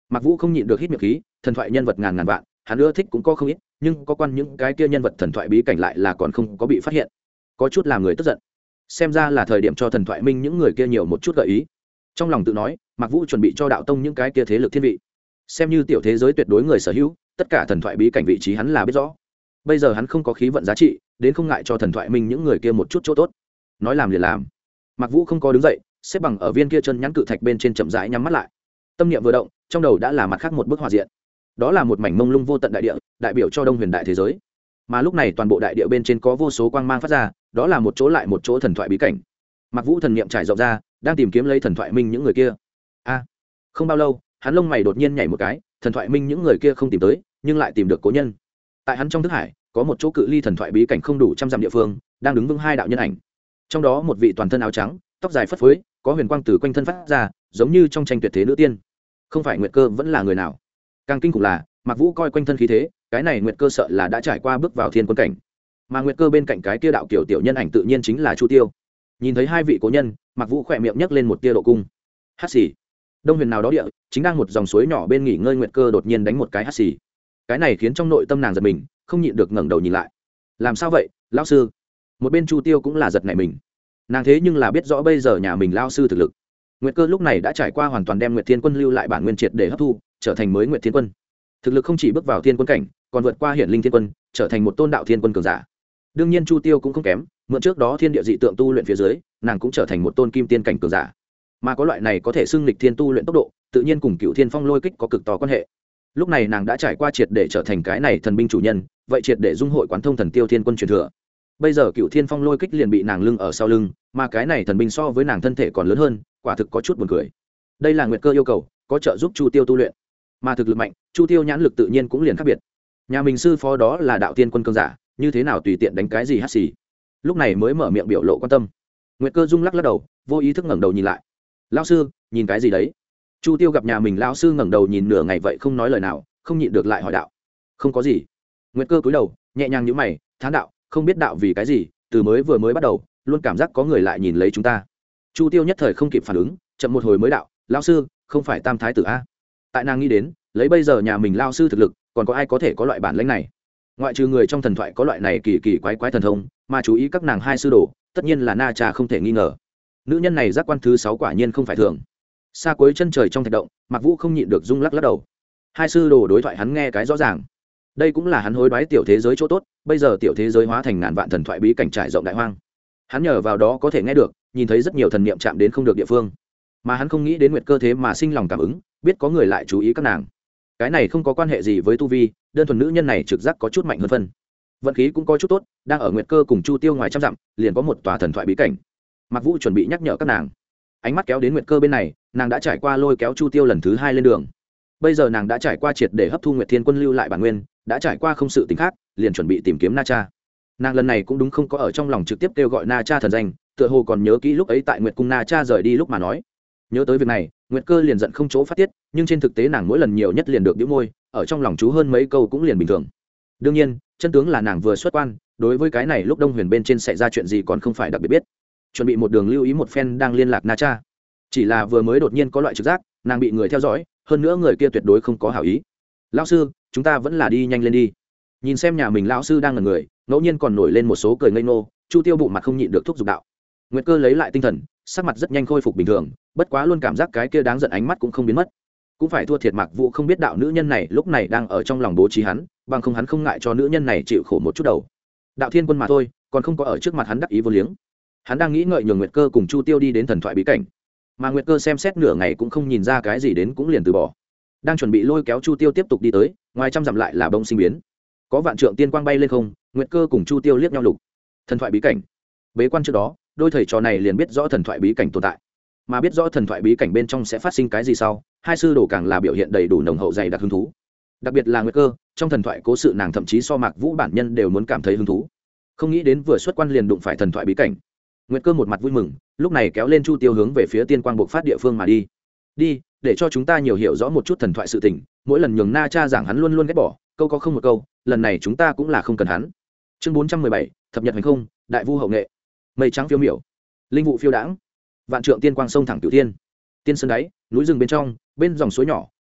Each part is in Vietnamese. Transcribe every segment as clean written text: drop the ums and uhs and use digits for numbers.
Mạc Vũ không nhịn được hít miệng khí, thần thoại nhân vật ngàn ngàn vạn, hắn ưa thích cũng có không ít, nhưng có quan những cái kia nhân vật thần thoại bí cảnh lại là còn không có bị phát hiện, có chút làm người tức giận. Xem ra là thời điểm cho thần thoại minh những người kia nhiều một chút gợi ý. Trong lòng tự nói, Mạc Vũ chuẩn bị cho đạo tông những cái kia thế lực thiên vị, xem như tiểu thế giới tuyệt đối người sở hữu, tất cả thần thoại bí cảnh vị trí hắn là biết rõ. Bây giờ hắn không có khí vận giá trị, đến không ngại cho thần thoại minh những người kia một chút chỗ tốt. Nói làm liền làm. Mạc Vũ không có đứng dậy, xếp bằng ở viên kia chân nhắn cự thạch bên trên chậm rãi nhắm mắt lại. Tâm niệm vừa động, trong đầu đã là mặt khác một bức họa diện. Đó là một mảnh mông lung vô tận đại địa, đại biểu cho Đông Huyền đại thế giới. Mà lúc này toàn bộ đại địa bên trên có vô số quang mang phát ra, đó là một chỗ lại một chỗ thần thoại bí cảnh. Mạc Vũ thần niệm trải rộng ra, đang tìm kiếm lấy thần thoại minh những người kia. Không bao lâu, hắn lông mày đột nhiên nhảy một cái, thần thoại minh những người kia không tìm tới, nhưng lại tìm được cố nhân. Tại hắn trong thức hải, có một chỗ cự ly thần thoại bí cảnh không đủ trăm dặm địa phương, đang đứng vững hai đạo nhân ảnh. Trong đó một vị toàn thân áo trắng, tóc dài phất phới, có huyền quang từ quanh thân phát ra, giống như trong tranh tuyệt thế nữ tiên. Không phải Nguyệt Cơ vẫn là người nào. Càng kinh khủng là, Mạc Vũ coi quanh thân khí thế, cái này Nguyệt Cơ sợ là đã trải qua bước vào thiên quân cảnh. Mà Nguyệt Cơ bên cạnh cái kia đạo kiểu tiểu nhân ảnh tự nhiên chính là Chu Tiêu. Nhìn thấy hai vị cố nhân, Mạc Vũ khỏe miệng nhấc lên một tia độ cung. Hắc xì. Đông Huyền nào đó địa, chính đang một dòng suối nhỏ bên nghỉ ngơi Nguyệt Cơ đột nhiên đánh một cái hắc xì. Cái này khiến trong nội tâm nàng giật mình, không nhịn được ngẩng đầu nhìn lại. Làm sao vậy, lão sư? Một bên Chu Tiêu cũng là giật nảy mình. Nàng thế nhưng là biết rõ bây giờ nhà mình lão sư thực lực. Nguyệt Cơ lúc này đã trải qua hoàn toàn đem Nguyệt Thiên Quân lưu lại bản nguyên triệt để hấp thu, trở thành mới Nguyệt Thiên Quân. Thực lực không chỉ bước vào thiên quân cảnh, còn vượt qua hiển linh thiên quân, trở thành một tôn đạo thiên quân cường giả. Đương nhiên Chu Tiêu cũng không kém, mượn trước đó thiên địa dị tượng tu luyện phía dưới, nàng cũng trở thành một tôn kim tiên cảnh cường giả. Mà có loại này có thể xưng lịch thiên tu luyện tốc độ, tự nhiên cùng Cựu Thiên Phong lôi kích có cực to quan hệ. Lúc này nàng đã trải qua triệt để trở thành cái này thần binh chủ nhân, vậy triệt để dung hội quán thông thần tiêu thiên quân truyền thừa. Bây giờ Cựu Thiên Phong lôi kích liền bị nàng lưng ở sau lưng, mà cái này thần binh so với nàng thân thể còn lớn hơn, quả thực có chút buồn cười. Đây là Nguyệt Cơ yêu cầu, có trợ giúp Chu Tiêu tu luyện. Mà thực lực mạnh, Chu Tiêu nhãn lực tự nhiên cũng liền khác biệt. Nhà mình sư phó đó là đạo tiên quân cường giả, như thế nào tùy tiện đánh cái gì hắt xì. Lúc này mới mở miệng biểu lộ quan tâm. Nguyệt Cơ rung lắc lắc đầu, vô ý thức ngẩng đầu nhìn lại. Lão sư, nhìn cái gì đấy? Chu Tiêu gặp nhà mình lão sư ngẩng đầu nhìn nửa ngày vậy không nói lời nào, không nhịn được lại hỏi đạo. Không có gì. Nguyệt Cơ cúi đầu, nhẹ nhàng nhíu mày, thán đạo, không biết đạo vì cái gì, từ vừa mới bắt đầu, luôn cảm giác có người lại nhìn lấy chúng ta. Chu Tiêu nhất thời không kịp phản ứng, chậm một hồi mới đạo, lão sư, không phải Tam thái tử a? Tại nàng nghĩ đến, lấy bây giờ nhà mình lão sư thực lực, còn có ai có thể có loại bản lĩnh này? Ngoại trừ người trong thần thoại có loại này kỳ kỳ quái quái thần thông, mà chú ý các nàng hai sư đồ, tất nhiên là Na Cha không thể nghi ngờ. Nữ nhân này giác quan thứ 6 quả nhiên không phải thường. Xa cuối chân trời trong thạch động, Mạc Vũ không nhịn được rung lắc lắc đầu. Hai sư đồ đối thoại hắn nghe cái rõ ràng. Đây cũng là hắn hối đoái tiểu thế giới chỗ tốt, bây giờ tiểu thế giới hóa thành ngàn vạn thần thoại bí cảnh trải rộng đại hoang. Hắn nhờ vào đó có thể nghe được, nhìn thấy rất nhiều thần niệm chạm đến không được địa phương. Mà hắn không nghĩ đến Nguyệt Cơ thế mà sinh lòng cảm ứng, biết có người lại chú ý các nàng. Cái này không có quan hệ gì với tu vi, đơn thuần nữ nhân này trực giác có chút mạnh hơn phân. Vận khí cũng có chút tốt, đang ở Nguyệt Cơ cùng Chu Tiêu ngoài trăm dặm, liền có một tòa thần thoại bí cảnh. Mạc Vũ chuẩn bị nhắc nhở các nàng. Ánh mắt kéo đến Nguyệt Cơ bên này, nàng đã trải qua lôi kéo Chu Tiêu lần thứ 2 lên đường. Bây giờ nàng đã trải qua triệt để hấp thu Nguyệt Thiên Quân lưu lại bản nguyên, đã trải qua không sự tình khác, liền chuẩn bị tìm kiếm Na Cha. Nàng lần này cũng đúng không có ở trong lòng trực tiếp kêu gọi Na Cha thần danh, tựa hồ còn nhớ kỹ lúc ấy tại Nguyệt cung Na Cha rời đi lúc mà nói. Nhớ tới việc này, Nguyệt Cơ liền giận không chỗ phát tiết, nhưng trên thực tế nàng mỗi lần nhiều nhất liền được bĩu môi, ở trong lòng chú hơn mấy câu cũng liền bình thường. Đương nhiên, chân tướng là nàng vừa xuất quan, đối với cái này lúc Đông Huyền bên trên xảy ra chuyện gì còn không phải đặc biệt biết. Chuẩn bị một đường lưu ý một phen đang liên lạc Na Cha. Chỉ là vừa mới đột nhiên có loại trực giác, nàng bị người theo dõi, hơn nữa người kia tuyệt đối không có hảo ý. Lão sư, chúng ta vẫn là đi nhanh lên đi. Nhìn xem nhà mình lão sư đang ngẩn người, ngẫu nhiên còn nổi lên một số cười ngây ngô, Chu Tiêu bụng mặt không nhịn được thúc giục đạo. Nguyệt Cơ lấy lại tinh thần, sắc mặt rất nhanh khôi phục bình thường, bất quá luôn cảm giác cái kia đáng giận ánh mắt cũng không biến mất. Cũng phải thua thiệt Mạc Vũ không biết đạo nữ nhân này lúc này đang ở trong lòng bố trí hắn, bằng không hắn không ngại cho nữ nhân này chịu khổ một chút đầu. Đạo Thiên Quân mà thôi, còn không có ở trước mặt hắn đắc ý vô liếng. Hắn đang nghĩ ngợi nhường Nguyệt Cơ cùng Chu Tiêu đi đến thần thoại bí cảnh, mà Nguyệt Cơ xem xét nửa ngày cũng không nhìn ra cái gì đến cũng liền từ bỏ. Đang chuẩn bị lôi kéo Chu Tiêu tiếp tục đi tới, ngoài trăm dặm lại là bông sinh biến. Có vạn trượng tiên quang bay lên không, Nguyệt Cơ cùng Chu Tiêu liếc nhau lục. Thần thoại bí cảnh. Bế quan trước đó, đôi thầy trò này liền biết rõ thần thoại bí cảnh tồn tại, mà biết rõ thần thoại bí cảnh bên trong sẽ phát sinh cái gì sau, hai sư đồ càng là biểu hiện đầy đủ nồng hậu dày đặc hứng thú. Đặc biệt là Nguyệt Cơ, trong thần thoại cố sự nàng thậm chí so Mạc Vũ bản nhân đều muốn cảm thấy hứng thú. Không nghĩ đến vừa xuất quan liền đụng phải thần thoại bí cảnh. Nguyệt Cơ một mặt vui mừng, lúc này kéo lên Chu Tiêu hướng về phía tiên quang bộc phát địa phương mà đi. Đi, để cho chúng ta nhiều hiểu rõ một chút thần thoại sự tình, mỗi lần nhường Na Cha giảng hắn luôn luôn ghét bỏ, câu có không một câu, lần này chúng ta cũng là không cần hắn. Chương 417, thập nhật hành không, đại vu hậu nghệ. Mây trắng phiêu miểu, linh vụ phiêu đãng, vạn trượng tiên quang sông thẳng cửu tiên. Tiên sơn đáy, núi rừng bên trong, bên dòng suối nhỏ,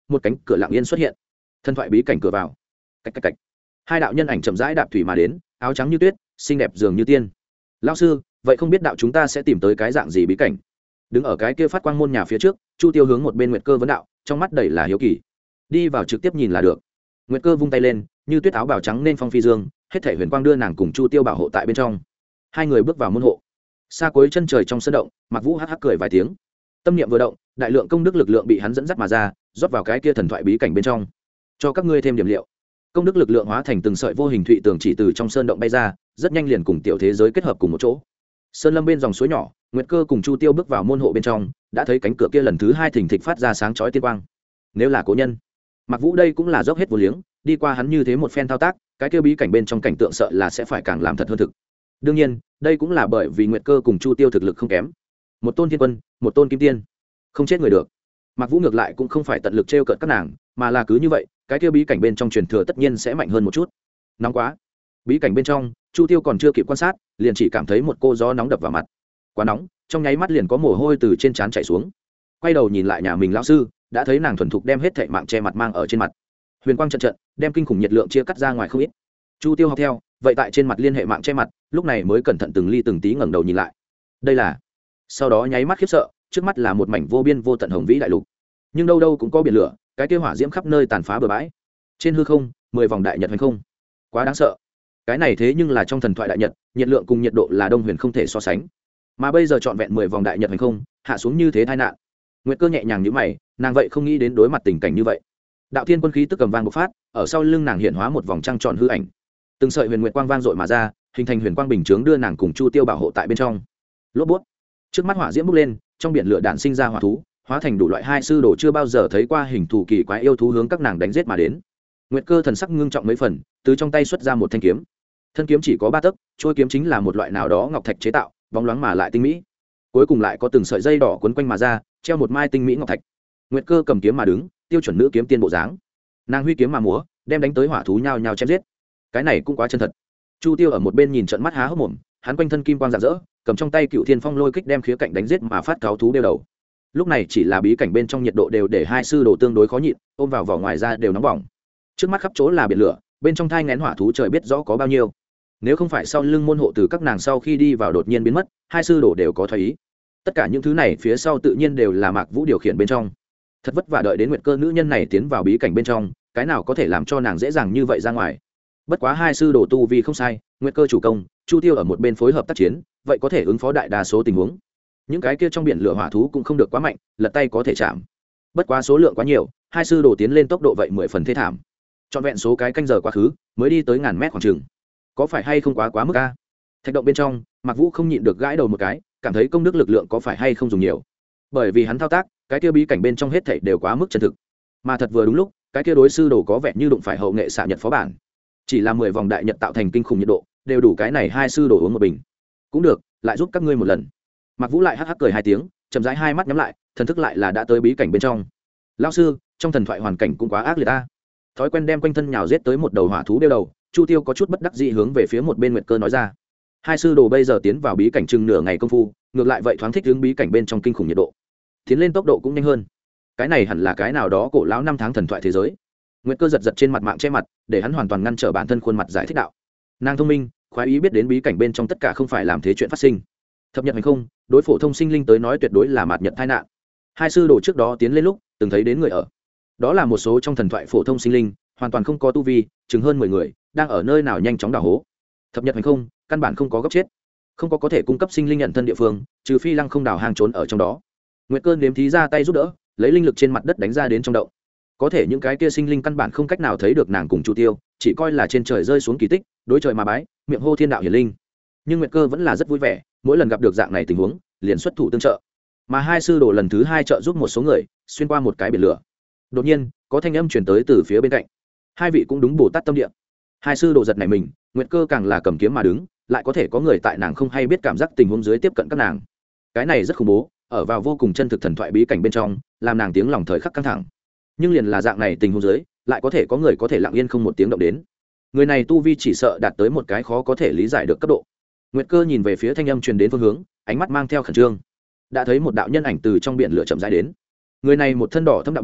một cánh cửa lặng yên xuất hiện, thần thoại bí cảnh cửa vào. Cạch cạch cạch. Hai đạo nhân ảnh chậm rãi đạp thủy mà đến, áo trắng như tuyết, xinh đẹp dường như tiên. Lão sư, vậy không biết đạo chúng ta sẽ tìm tới cái dạng gì bí cảnh? Đứng ở cái kia phát quang môn nhà phía trước, Chu Tiêu hướng một bên Nguyệt Cơ vấn đạo, trong mắt đầy là hiếu kỳ. Đi vào trực tiếp nhìn là được. Nguyệt Cơ vung tay lên, như tuyết áo bào trắng nên phong phi dương, hết thảy huyền quang đưa nàng cùng Chu Tiêu bảo hộ tại bên trong. Hai người bước vào môn hộ. Xa cuối chân trời trong sân động, Mạc Vũ hắc hắc cười vài tiếng. Tâm niệm vừa động, đại lượng công đức lực lượng bị hắn dẫn dắt mà ra, rót vào cái kia thần thoại bí cảnh bên trong. Cho các ngươi thêm điểm liệu. Công đức lực lượng hóa thành từng sợi vô hình thụy tường chỉ từ trong sơn động bay ra, rất nhanh liền cùng tiểu thế giới kết hợp cùng một chỗ. Sơn lâm bên dòng suối nhỏ, Nguyệt Cơ cùng Chu Tiêu bước vào môn hộ bên trong, đã thấy cánh cửa kia lần thứ hai thình thịch phát ra sáng chói tiên quang. Nếu là cố nhân, Mạc Vũ đây cũng là dốc hết vô liếng, đi qua hắn như thế một phen thao tác, cái kia bí cảnh bên trong cảnh tượng sợ là sẽ phải càng làm thật hơn thực. Đương nhiên, đây cũng là bởi vì Nguyệt Cơ cùng Chu Tiêu thực lực không kém. Một tôn thiên quân, một tôn kim tiên, không chết người được. Mạc Vũ ngược lại cũng không phải tận lực trêu cợt các nàng, mà là cứ như vậy, cái kia bí cảnh bên trong truyền thừa tất nhiên sẽ mạnh hơn một chút. Nóng quá. Bí cảnh bên trong, Chu Tiêu còn chưa kịp quan sát, liền chỉ cảm thấy một cô gió nóng đập vào mặt. Quá nóng, trong nháy mắt liền có mồ hôi từ trên trán chảy xuống. Quay đầu nhìn lại nhà mình lão sư, đã thấy nàng thuần thục đem hết thảy mạng che mặt mang ở trên mặt. Huyền quang trận trận, đem kinh khủng nhiệt lượng chia cắt ra ngoài không ít. Chu Tiêu học theo, vậy tại trên mặt liên hệ mạng che mặt, lúc này mới cẩn thận từng ly từng tí ngẩng đầu nhìn lại. Đây là. Sau đó nháy mắt khiếp sợ, trước mắt là một mảnh vô biên vô tận hồng vĩ đại lục. Nhưng đâu đâu cũng có biển lửa, cái kia hỏa diễm khắp nơi tàn phá bừa bãi. Trên hư không, 10 vòng đại nhật hành không. Quá đáng sợ. Cái này thế nhưng là trong thần thoại đại nhật, nhiệt lượng cùng nhiệt độ là Đông Huyền không thể so sánh. Mà bây giờ trọn vẹn 10 vòng đại nhật hành không, hạ xuống như thế tai nạn. Nguyệt Cơ nhẹ nhàng nhíu mày, nàng vậy không nghĩ đến đối mặt tình cảnh như vậy. Đạo thiên quân khí tức cầm vang bộc phát, ở sau lưng nàng hiện hóa một vòng trăng tròn hư ảnh. Từng sợi huyền nguyệt quang vang dội mà ra, hình thành huyền quang bình chướng đưa nàng cùng Chu Tiêu bảo hộ tại bên trong. Lốp bút. Trước mắt hỏa diễm bốc lên, trong biển lửa đạn sinh ra hỏa thú, hóa thành đủ loại hai sư đồ chưa bao giờ thấy qua hình thù kỳ quái yêu thú hướng các nàng đánh giết mà đến. Nguyệt Cơ thần sắc ngưng trọng mấy phần, từ trong tay xuất ra một thanh kiếm. Thân kiếm chỉ có 3 tấc, trôi kiếm chính là một loại nào đó ngọc thạch chế tạo, bóng loáng mà lại tinh mỹ. Cuối cùng lại có từng sợi dây đỏ quấn quanh mà ra, treo một mai tinh mỹ ngọc thạch. Nguyệt Cơ cầm kiếm mà đứng, tiêu chuẩn nữ kiếm tiên bộ dáng. Nàng huy kiếm mà múa, đem đánh tới hỏa thú nhao nhao chém giết. Cái này cũng quá chân thật. Chu Tiêu ở một bên nhìn trợn mắt há hốc mồm, hắn quanh thân kim quang rạng rỡ, cầm trong tay Cựu Thiên Phong lôi kích đem khía cạnh đánh giết mà phát cáo thú đeo đầu. Lúc này chỉ là bí cảnh bên trong nhiệt độ đều để hai sư đồ tương đối khó nhịn, ôm vào vỏ ngoài ra đều nóng bỏng. Trước mắt khắp chỗ là biển lửa, bên trong thai nghén hỏa thú trời biết rõ có bao nhiêu. Nếu không phải sau lưng môn hộ từ các nàng sau khi đi vào đột nhiên biến mất, hai sư đồ đều có thoái ý. Tất cả những thứ này phía sau tự nhiên đều là Mạc Vũ điều khiển bên trong. Thật vất vả đợi đến Nguyệt Cơ nữ nhân này tiến vào bí cảnh bên trong, cái nào có thể làm cho nàng dễ dàng như vậy ra ngoài. Bất quá hai sư đồ tu vi không sai, Nguyệt Cơ chủ công, Chu Tiêu ở một bên phối hợp tác chiến, vậy có thể ứng phó đại đa số tình huống. Những cái kia trong biển lửa hỏa thú cũng không được quá mạnh, lật tay có thể chạm. Bất quá số lượng quá nhiều, hai sư đồ tiến lên tốc độ vậy 10 phần thê thảm. Trọn vẹn số cái canh giờ quá khứ, mới đi tới ngàn mét khoảng chừng. Có phải hay không quá mức a? Thạch động bên trong, Mạc Vũ không nhịn được gãi đầu một cái, cảm thấy công đức lực lượng có phải hay không dùng nhiều. Bởi vì hắn thao tác, cái kia bí cảnh bên trong hết thảy đều quá mức chân thực. Mà thật vừa đúng lúc, cái kia đối sư đồ có vẻ như đụng phải hậu nghệ xạ nhật phó bản. Chỉ là 10 vòng đại nhật tạo thành kinh khủng nhiệt độ, đều đủ cái này hai sư đồ uống một bình. Cũng được, lại giúp các ngươi một lần. Mạc Vũ lại hắc hắc cười 2 tiếng, chậm rãi hai mắt nhắm lại, thần thức lại là đã tới bí cảnh bên trong. Lão sư, trong thần thoại hoàn cảnh cũng quá ác liệt a. Thói quen đem quanh thân nhào giết tới một đầu hỏa thú đeo đầu, Chu Tiêu có chút bất đắc dĩ hướng về phía một bên Nguyệt Cơ nói ra. Hai sư đồ bây giờ tiến vào bí cảnh chừng nửa ngày công phu, ngược lại vậy thoáng thích hướng bí cảnh bên trong kinh khủng nhiệt độ, tiến lên tốc độ cũng nhanh hơn. Cái này hẳn là cái nào đó cổ lão 5 tháng thần thoại thế giới. Nguyệt Cơ giật giật trên mặt mạng che mặt, để hắn hoàn toàn ngăn trở bản thân khuôn mặt giải thích đạo. Nàng thông minh, khoái ý biết đến bí cảnh bên trong tất cả không phải làm thế chuyện phát sinh. Thập nhật hành không, đối phổ thông sinh linh tới nói tuyệt đối là mạt nhật tai nạn. Hai sư đồ trước đó tiến lên lúc từng thấy đến người ở, đó là một số trong thần thoại phổ thông sinh linh, hoàn toàn không có tu vi, chừng hơn 10 người, đang ở nơi nào nhanh chóng đào hố. Thập nhật hành không, căn bản không có gấp chết, không có thể cung cấp sinh linh nhận thân địa phương, trừ phi lăng không đào hang trốn ở trong đó. Nguyệt Cơ nếm thí ra tay giúp đỡ, lấy linh lực trên mặt đất đánh ra đến trong động. Có thể những cái kia sinh linh căn bản không cách nào thấy được nàng cùng Chu Tiêu, chỉ coi là trên trời rơi xuống kỳ tích, đối trời mà bái, miệng hô thiên đạo hiển linh. Nhưng Nguyệt Cơ vẫn là rất vui vẻ, mỗi lần gặp được dạng này tình huống, liền xuất thủ tương trợ. Mà hai sư đồ lần thứ 2 trợ giúp một số người, xuyên qua một cái biển lửa. Đột nhiên, có thanh âm truyền tới từ phía bên cạnh. Hai vị cũng đúng Bồ Tát tâm địa. Hai sư đồ giật này mình, Nguyệt Cơ càng là cầm kiếm mà đứng, lại có thể có người tại nàng không hay biết cảm giác tình huống dưới tiếp cận các nàng. Cái này rất khủng bố, ở vào vô cùng chân thực thần thoại bí cảnh bên trong, làm nàng tiếng lòng thời khắc căng thẳng. Nhưng liền là dạng này tình huống dưới, lại có thể có người có thể lặng yên không một tiếng động đến. Người này tu vi chỉ sợ đạt tới một cái khó có thể lý giải được cấp độ. Nguyệt Cơ nhìn về phía thanh âm truyền đến phương hướng, ánh mắt mang theo khẩn trương. Đã thấy một đạo nhân ảnh từ trong biển lửa chậm rãi đến. Người này một thân đỏ thâm đạo bảo,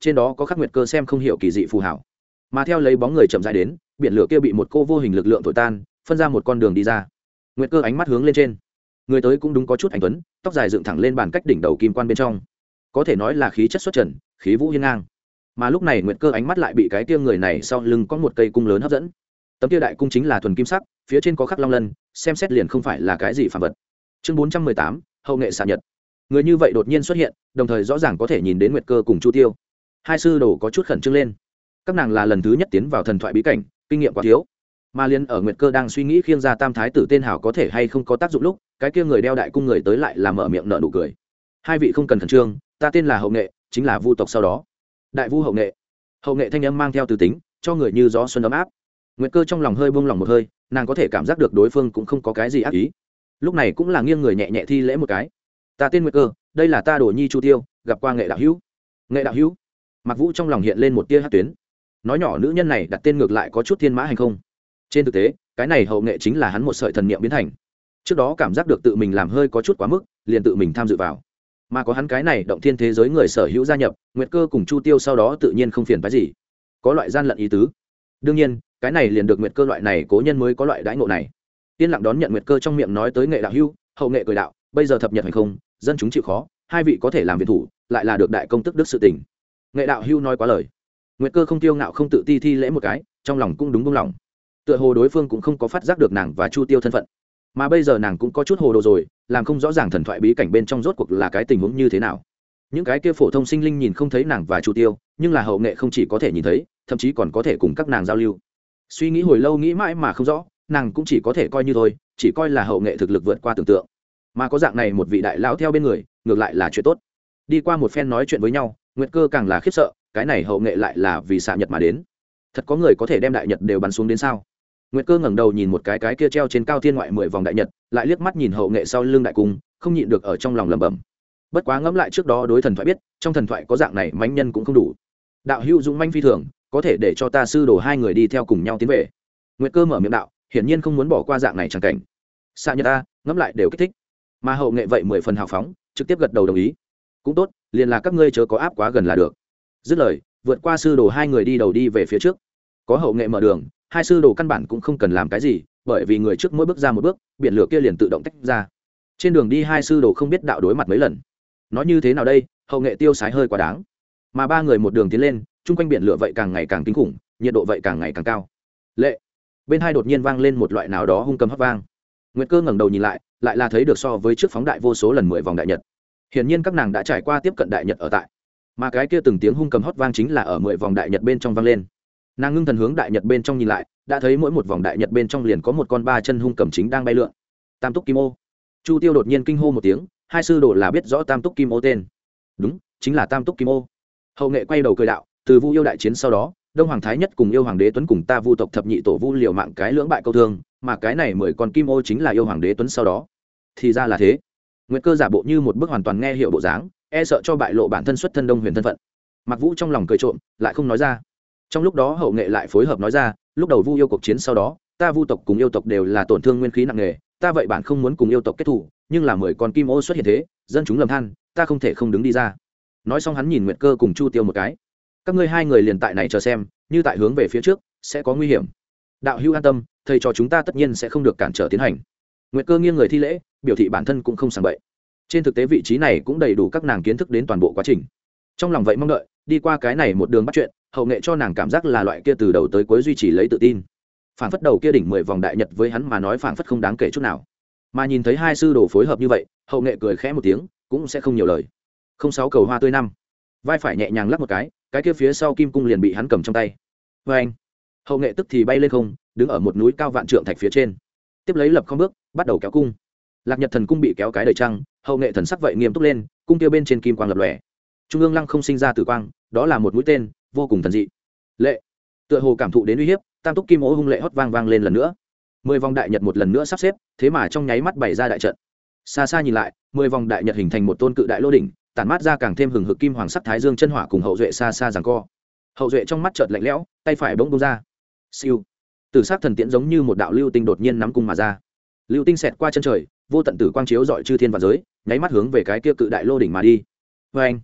trên đó có khắc nguyệt cơ xem không hiểu kỳ dị phù hảo. Mà theo lấy bóng người chậm rãi đến, biển lửa kia bị một cô vô hình lực lượng thổi tan, phân ra một con đường đi ra. Nguyệt cơ ánh mắt hướng lên trên, người tới cũng đúng có chút anh tuấn, tóc dài dựng thẳng lên bàn cách đỉnh đầu kim quan bên trong, có thể nói là khí chất xuất trần, khí vũ hiên ngang. Mà lúc này Nguyệt cơ ánh mắt lại bị cái kia người này sau lưng có một cây cung lớn hấp dẫn. Tấm kia đại cung chính là thuần kim sắc, phía trên có khắc long lân, xem xét liền không phải là cái gì phàm vật. Chương 418, hậu nghệ xạ nhật. Người như vậy đột nhiên xuất hiện, đồng thời rõ ràng có thể nhìn đến Nguyệt cơ cùng Chu Tiêu. Hai sư đồ có chút khẩn trương lên. Các nàng là lần thứ nhất tiến vào thần thoại bí cảnh, kinh nghiệm quá thiếu. Mà liên ở Nguyệt cơ đang suy nghĩ khiêng ra tam thái tử tên hảo có thể hay không có tác dụng lúc, cái kia người đeo đại cung người tới lại là mở miệng nở nụ cười. Hai vị không cần khẩn trương, ta tên là hậu nghệ, chính là vu tộc sau đó. Đại vu hậu nghệ. Hậu nghệ thanh âm mang theo từ tính, cho người như gió xuân ấm áp. Nguyệt cơ trong lòng hơi buông lòng một hơi, nàng có thể cảm giác được đối phương cũng không có cái gì ác ý. Lúc này cũng là nghiêng người nhẹ nhẹ thi lễ một cái. Ta tên Nguyệt cơ, đây là ta đồ nhi Chu Tiêu, gặp qua nghệ đạo hữu. Nghệ đạo hữu. Mặc Vũ trong lòng hiện lên một tia hắc tuyến. Nói nhỏ nữ nhân này đặt tên ngược lại có chút thiên mã hành không. Trên thực tế, cái này hậu nghệ chính là hắn một sợi thần niệm biến thành. Trước đó cảm giác được tự mình làm hơi có chút quá mức, liền tự mình tham dự vào. Mà có hắn cái này động thiên thế giới người sở hữu gia nhập, Nguyệt cơ cùng Chu Tiêu sau đó tự nhiên không phiền phái gì. Có loại gian lận ý tứ. Đương nhiên, cái này liền được Nguyệt cơ loại này cố nhân mới có loại đãi ngộ này. Tiên lặng đón nhận Nguyệt cơ trong miệng nói tới nghệ đạo hữu, hậu nghệ cười đạo, bây giờ thập nhật hành không, dân chúng chịu khó, hai vị có thể làm viện thủ, lại là được đại công tức đức sự tình. Nghệ đạo hữu nói quá lời. Nguyệt cơ không tiêu ngạo không tự ti thi lễ một cái, trong lòng cũng đúng buông lòng. Tựa hồ đối phương cũng không có phát giác được nàng và Chu Tiêu thân phận, mà bây giờ nàng cũng có chút hồ đồ rồi, làm không rõ ràng thần thoại bí cảnh bên trong rốt cuộc là cái tình huống như thế nào. Những cái kia phổ thông sinh linh nhìn không thấy nàng và Chu Tiêu, nhưng là hậu nghệ không chỉ có thể nhìn thấy, thậm chí còn có thể cùng các nàng giao lưu. Suy nghĩ hồi lâu nghĩ mãi mà không rõ, nàng cũng chỉ có thể coi như thôi, chỉ coi là hậu nghệ thực lực vượt qua tưởng tượng. Mà có dạng này một vị đại lão theo bên người, ngược lại là chuyện tốt. Đi qua một phen nói chuyện với nhau, Nguyệt cơ càng là khiếp sợ, cái này hậu nghệ lại là vì xạ nhật mà đến. Thật có người có thể đem đại nhật đều bắn xuống đến sao? Nguyệt cơ ngẩng đầu nhìn một cái kia treo trên cao thiên ngoại 10 vòng đại nhật, lại liếc mắt nhìn hậu nghệ sau lưng đại cung, không nhịn được ở trong lòng lẩm bẩm. Bất quá ngẫm lại trước đó đối thần thoại biết, trong thần thoại có dạng này mãnh nhân cũng không đủ. Đạo hữu dũng mãnh phi thường, có thể để cho ta sư đồ hai người đi theo cùng nhau tiến về. Nguyệt cơ mở miệng đạo, hiển nhiên không muốn bỏ qua dạng này chẳng cảnh. Xạ nhật ta, ngẫm lại đều kích thích. Mà hậu nghệ vậy 10 phần hào phóng, trực tiếp gật đầu đồng ý. Cũng tốt, liền là các ngươi chớ có áp quá gần là được. Dứt lời, vượt qua sư đồ hai người đi đầu đi về phía trước. Có hậu nghệ mở đường, hai sư đồ căn bản cũng không cần làm cái gì, bởi vì người trước mỗi bước ra một bước, biển lửa kia liền tự động tách ra. Trên đường đi hai sư đồ không biết đạo đối mặt mấy lần. Nói như thế nào đây, hậu nghệ tiêu sái hơi quá đáng. Mà ba người một đường tiến lên, chung quanh biển lửa vậy càng ngày càng kinh khủng, nhiệt độ vậy càng ngày càng cao. Lệ. Bên hai đột nhiên vang lên một loại nào đó hung cầm hót vang. Nguyệt cơ ngẩng đầu nhìn lại, lại là thấy được so với trước phóng đại vô số lần 10 vòng đại nhật. Hiển nhiên các nàng đã trải qua tiếp cận đại nhật ở tại. Mà cái kia từng tiếng hung cầm hót vang chính là ở 10 vòng đại nhật bên trong vang lên. Nàng ngưng thần hướng đại nhật bên trong nhìn lại, đã thấy mỗi một vòng đại nhật bên trong liền có một con ba chân hung cầm chính đang bay lượn. Tam túc kim ô. Chu Tiêu đột nhiên kinh hô một tiếng, hai sư đồ là biết rõ Tam túc kim ô tên. Đúng, chính là Tam túc kim ô. Hậu nghệ quay đầu cười đạo, từ Vu yêu đại chiến sau đó, Đông Hoàng Thái Nhất cùng yêu Hoàng Đế Tuấn cùng ta Vu tộc thập nhị tổ Vu liều mạng cái lưỡng bại câu thương, mà cái này 10 con kim ô chính là yêu Hoàng Đế Tuấn sau đó. Thì ra là thế. Nguyệt cơ giả bộ như một bức hoàn toàn nghe hiểu bộ dáng, e sợ cho bại lộ bản thân xuất thân Đông Huyền thân phận. Mặc Vũ trong lòng cười trộm, lại không nói ra. Trong lúc đó hậu nghệ lại phối hợp nói ra, lúc đầu Vu yêu cuộc chiến sau đó, ta Vu tộc cùng yêu tộc đều là tổn thương nguyên khí nặng nề, ta vậy bạn không muốn cùng yêu tộc kết thù, nhưng là 10 con kim ô xuất hiện thế, dân chúng lầm than, ta không thể không đứng đi ra. Nói xong hắn nhìn Nguyệt cơ cùng Chu Tiêu một cái. Các ngươi hai người liền tại này chờ xem, như tại hướng về phía trước sẽ có nguy hiểm. Đạo hữu an tâm, thầy trò chúng ta tất nhiên sẽ không được cản trở tiến hành. Nguyệt cơ nghiêng người thi lễ, biểu thị bản thân cũng không sảng bậy. Trên thực tế vị trí này cũng đầy đủ các nàng kiến thức đến toàn bộ quá trình. Trong lòng vậy mong đợi, đi qua cái này một đường bắt chuyện, hậu nghệ cho nàng cảm giác là loại kia từ đầu tới cuối duy trì lấy tự tin. Phảng phất đầu kia đỉnh 10 vòng đại nhật với hắn mà nói phảng phất không đáng kể chút nào. Mà nhìn thấy hai sư đồ phối hợp như vậy, hậu nghệ cười khẽ một tiếng, cũng sẽ không nhiều lời. 06 cầu hoa tươi năm. Vai phải nhẹ nhàng lắc một cái kia phía sau kim cung liền bị hắn cầm trong tay. Và anh, hậu nghệ tức thì bay lên không, đứng ở một núi cao vạn trượng thạch phía trên. Tiếp lấy lập không bước, bắt đầu kéo cung. Lạc Nhật thần cung bị kéo cái đầy trăng, hậu nghệ thần sắc vậy nghiêm túc lên, cung kia bên trên kim quang lập lòe. Trung ương lăng không sinh ra tử quang, đó là một mũi tên vô cùng thần dị. Lệ, tựa hồ cảm thụ đến uy hiếp, tam túc kim ô hung lệ hót vang vang lên lần nữa. 10 vòng đại nhật một lần nữa sắp xếp, thế mà trong nháy mắt bày ra đại trận. Xa xa nhìn lại, 10 vòng đại nhật hình thành một tôn cự đại lô đỉnh, tản mát ra càng thêm hừng hực kim hoàng sắc thái dương chân hỏa cùng hậu duệ xa xa giằng co. Hậu duệ trong mắt chợt lạnh lẽo, tay phải bỗng bung ra. Siêu. Tử sắc thần tiễn giống như một đạo lưu tinh đột nhiên nắm cung mà ra. Lưu tinh xẹt qua chân trời, vô tận tử quang chiếu rọi chư thiên và giới, nháy mắt hướng về cái kia cự đại lô đỉnh mà đi. Oeng.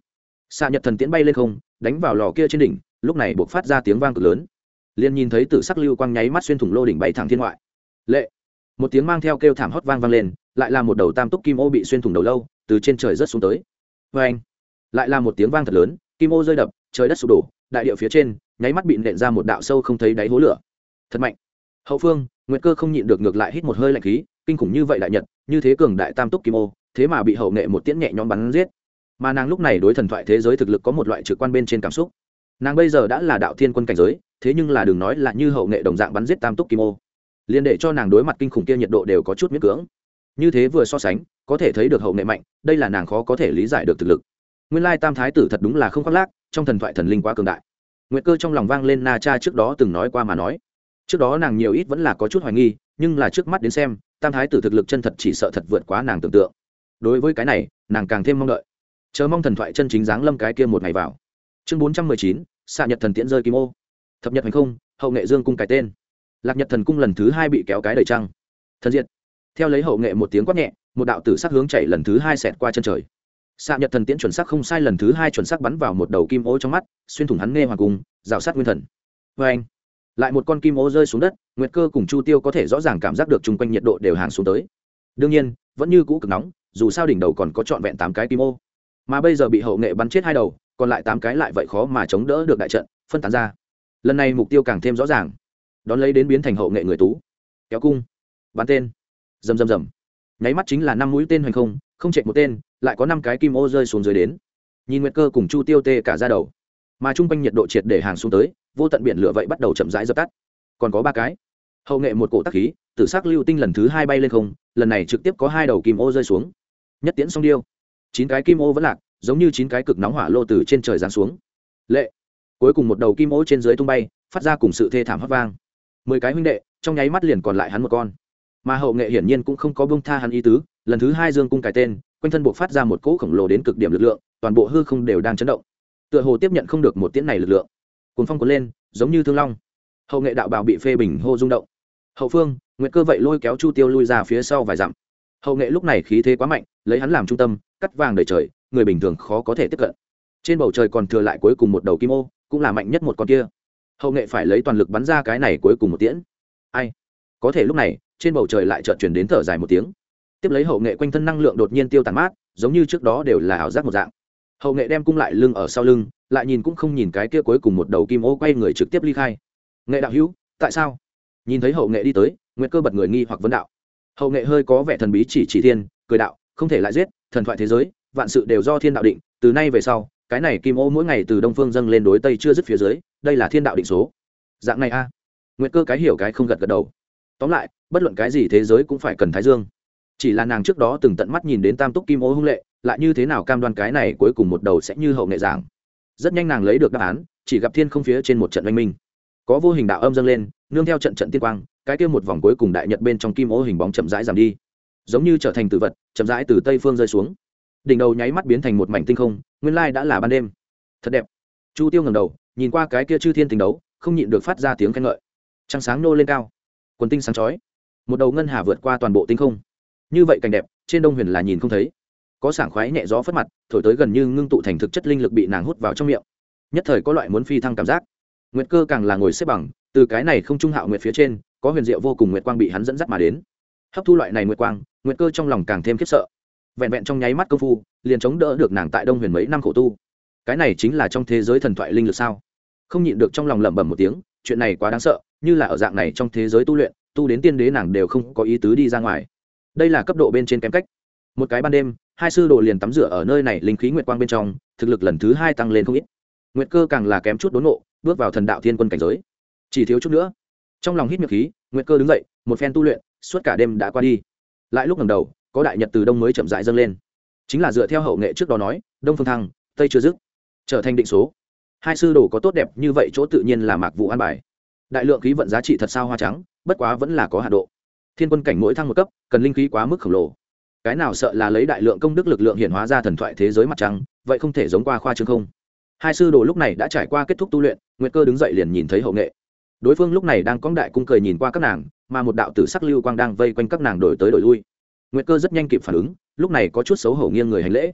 xạ nhật thần tiễn bay lên không đánh vào lò kia trên đỉnh, lúc này buộc phát ra tiếng vang cực lớn, liền nhìn thấy tử sắc lưu quang nháy mắt xuyên thủng lô đỉnh bay thẳng thiên ngoại. Lệ, một tiếng mang theo kêu thảm hót vang lên, lại là một đầu tam túc kim ô bị xuyên thủng đầu lâu từ trên trời rớt xuống tới. Vê anh, lại là một tiếng vang thật lớn, kim ô rơi đập, trời đất sụp đổ, đại địa phía trên nháy mắt bị nện ra một đạo sâu không thấy đáy hố lửa. Thật mạnh. Hậu phương Nguyệt Cơ không nhịn được ngược lại hít một hơi lạnh khí, kinh khủng như vậy đại nhật, như thế cường đại tam túc kim ô, thế mà bị hậu nghệ một tiễn nhẹ nhõm bắn giết. Mà nàng lúc này đối thần thoại thế giới thực lực có một loại trực quan bên trên cảm xúc. Nàng bây giờ đã là đạo thiên quân cảnh giới, thế nhưng là đừng nói là như hậu nghệ đồng dạng bắn giết tam túc kim ô, liền để cho nàng đối mặt kinh khủng kia nhiệt độ đều có chút miễn cưỡng. Như thế vừa so sánh, có thể thấy được hậu nghệ mạnh, đây là nàng khó có thể lý giải được thực lực. Nguyên lai tam thái tử thật đúng là không khoác lác, trong thần thoại thần linh quá cường đại. Nguyệt Cơ trong lòng vang lên Na Cha trước đó từng nói qua mà nói. Trước đó nàng nhiều ít vẫn là có chút hoài nghi, nhưng là trước mắt đến xem, tam thái tử thực lực chân thật chỉ sợ thật vượt quá nàng tưởng tượng. Đối với cái này, nàng càng thêm mong đợi, chờ mong thần thoại chân chính giáng lâm cái kia một ngày vào. Chương 419, xạ nhật thần tiễn rơi kim ô. Thập nhật hành không, hậu nghệ dương cung cái tên. Lạc nhật thần cung lần thứ hai bị kéo cái đầy trăng. Thần diệt. Theo lấy hậu nghệ một tiếng quát nhẹ, một đạo tử sắc hướng chạy lần thứ hai xẹt qua chân trời. Xạ nhật thần tiễn chuẩn xác không sai lần thứ hai chuẩn xác bắn vào một đầu kim ô trong mắt, xuyên thủng hắn nghe hoàng cung, rào sát nguyên thần. Vê anh, lại một con kim ô rơi xuống đất. Nguyệt Cơ cùng Chu Tiêu có thể rõ ràng cảm giác được chung quanh nhiệt độ đều hàng xuống tới. Đương nhiên vẫn như cũ cực nóng, dù sao đỉnh đầu còn có trọn vẹn 8 cái kim ô, mà bây giờ bị hậu nghệ bắn chết 2 đầu, còn lại 8 cái lại vậy khó mà chống đỡ được đại trận phân tán ra. Lần này mục tiêu càng thêm rõ ràng, đón lấy đến biến thành hậu nghệ người tú, kéo cung, bắn tên, rầm rầm rầm, nháy mắt chính là 5 mũi tên hoành không, không chạy một tên, lại có 5 cái kim ô rơi xuống dưới đến. Nhìn Nguyệt Cơ cùng Chu Tiêu tê cả da đầu, mà trung quanh nhiệt độ triệt để hàng xuống tới, vô tận biển lửa vậy bắt đầu chậm rãi dập tắt. Còn có 3 cái. Hậu nghệ một cổ tắc khí, tử sắc lưu tinh lần thứ 2 bay lên không, lần này trực tiếp có 2 đầu kim ô rơi xuống. Nhất tiễn song điêu, 9 cái kim ô vẫn lạc, giống như 9 cái cực nóng hỏa lô từ trên trời giáng xuống. Lệ, cuối cùng một đầu kim ô trên dưới tung bay, phát ra cùng sự thê thảm hót vang. 10 cái huynh đệ, trong nháy mắt liền còn lại hắn một con. Mà hậu nghệ hiển nhiên cũng không có buông tha hắn ý tứ, lần thứ 2 dương cung cài tên, quanh thân buộc phát ra một cỗ khổng lồ đến cực điểm lực lượng, toàn bộ hư không đều đang chấn động. Tựa hồ tiếp nhận không được một tiễn này lực lượng. Cuồng phong cuốn lên, giống như thương long. Hậu nghệ đạo bào bị phê bình hô rung động. Hậu phương, Nguyệt Cơ vậy lôi kéo Chu Tiêu lui ra phía sau vài dặm. Hậu nghệ lúc này khí thế quá mạnh, lấy hắn làm trung tâm, cắt vàng đầy trời, người bình thường khó có thể tiếp cận. Trên bầu trời còn thừa lại cuối cùng một đầu kim ô, cũng là mạnh nhất một con kia. Hậu nghệ phải lấy toàn lực bắn ra cái này cuối cùng một tiễn. Ai? Có thể lúc này, trên bầu trời lại chợt truyền đến thở dài một tiếng. Tiếp lấy hậu nghệ quanh thân năng lượng đột nhiên tiêu tán mát, giống như trước đó đều là ảo giác một dạng. Hậu nghệ đem cung lại lưng ở sau lưng, lại nhìn cũng không nhìn cái kia cuối cùng một đầu kim ô quay người trực tiếp ly khai. Nghệ đạo hữu, tại sao? Nhìn thấy hậu nghệ đi tới, Nguyệt Cơ bật người nghi hoặc vấn đạo. Hậu nghệ hơi có vẻ thần bí chỉ thiên, cười đạo, không thể lại giết, thần thoại thế giới, vạn sự đều do thiên đạo định, từ nay về sau, cái này kim ô mỗi ngày từ đông phương dâng lên đối tây chưa dứt phía dưới, đây là thiên đạo định số. Dạng này a? Nguyệt Cơ cái hiểu cái không gật gật đầu. Tóm lại, bất luận cái gì thế giới cũng phải cần thái dương. Chỉ là nàng trước đó từng tận mắt nhìn đến tam túc kim ô hung lệ, lại như thế nào cam đoan cái này cuối cùng một đầu sẽ như hậu nghệ giảng. Rất nhanh nàng lấy được đáp án, chỉ gặp thiên không phía trên một trận oanh minh, có vô hình đạo âm dâng lên, nương theo trận trận tiên quang, cái kia một vòng cuối cùng đại nhật bên trong kim ô hình bóng chậm rãi giảm đi, giống như trở thành tử vật, chậm rãi từ tây phương rơi xuống. Đỉnh đầu nháy mắt biến thành một mảnh tinh không, nguyên lai đã là ban đêm. Thật đẹp. Chu Tiêu ngẩng đầu, nhìn qua cái kia chư thiên tình đấu, không nhịn được phát ra tiếng khen ngợi. Trăng sáng nô lên cao, quần tinh sáng chói, một đầu ngân hà vượt qua toàn bộ tinh không. Như vậy cảnh đẹp, trên Đông Huyền là nhìn không thấy. Có sảng khoái nhẹ gió phất mặt, thổi tới gần như ngưng tụ thành thực chất linh lực bị nàng hút vào trong miệng. Nhất thời có loại muốn phi thăng cảm giác. Nguyệt Cơ càng là ngồi xếp bằng, từ cái này không trung hạo nguyệt phía trên, có huyền diệu vô cùng nguyệt quang bị hắn dẫn dắt mà đến. Hấp thu loại này nguyệt quang, Nguyệt Cơ trong lòng càng thêm khiếp sợ. Vẹn vẹn trong nháy mắt công phu, liền chống đỡ được nàng tại Đông Huyền mấy năm khổ tu. Cái này chính là trong thế giới thần thoại linh lực sao? Không nhịn được trong lòng lẩm bẩm một tiếng, chuyện này quá đáng sợ, như là ở dạng này trong thế giới tu luyện, tu đến tiên đế nàng đều không có ý tứ đi ra ngoài. Đây là cấp độ bên trên kém cách. Một cái ban đêm, hai sư đồ liền tắm rửa ở nơi này linh khí nguyệt quang bên trong, thực lực lần thứ 2 tăng lên không ít. Nguyệt Cơ càng là kém chút đốn ngộ, bước vào thần đạo thiên quân cảnh giới, chỉ thiếu chút nữa. Trong lòng hít miệng khí, Nguyệt Cơ đứng dậy, một phen tu luyện, suốt cả đêm đã qua đi. Lại lúc ngẩng đầu, có đại nhật từ đông mới chậm rãi dâng lên, chính là dựa theo hậu nghệ trước đó nói, đông phương thăng, tây chưa dứt, trở thành định số. Hai sư đồ có tốt đẹp như vậy chỗ tự nhiên là Mạc Vũ an bài. Đại lượng khí vận giá trị thật sao hoa trắng, bất quá vẫn là có hạ độ. Thiên quân cảnh mỗi thăng một cấp, cần linh khí quá mức khổng lồ. Cái nào sợ là lấy đại lượng công đức lực lượng hiển hóa ra thần thoại thế giới mặt trăng, vậy không thể giống qua khoa trương không. Hai sư đồ lúc này đã trải qua kết thúc tu luyện, Nguyệt Cơ đứng dậy liền nhìn thấy hậu nghệ. Đối phương lúc này đang cõng đại cung cười nhìn qua các nàng, mà một đạo tử sắc lưu quang đang vây quanh các nàng đổi tới đổi lui. Nguyệt Cơ rất nhanh kịp phản ứng, lúc này có chút xấu hổ nghiêng người hành lễ.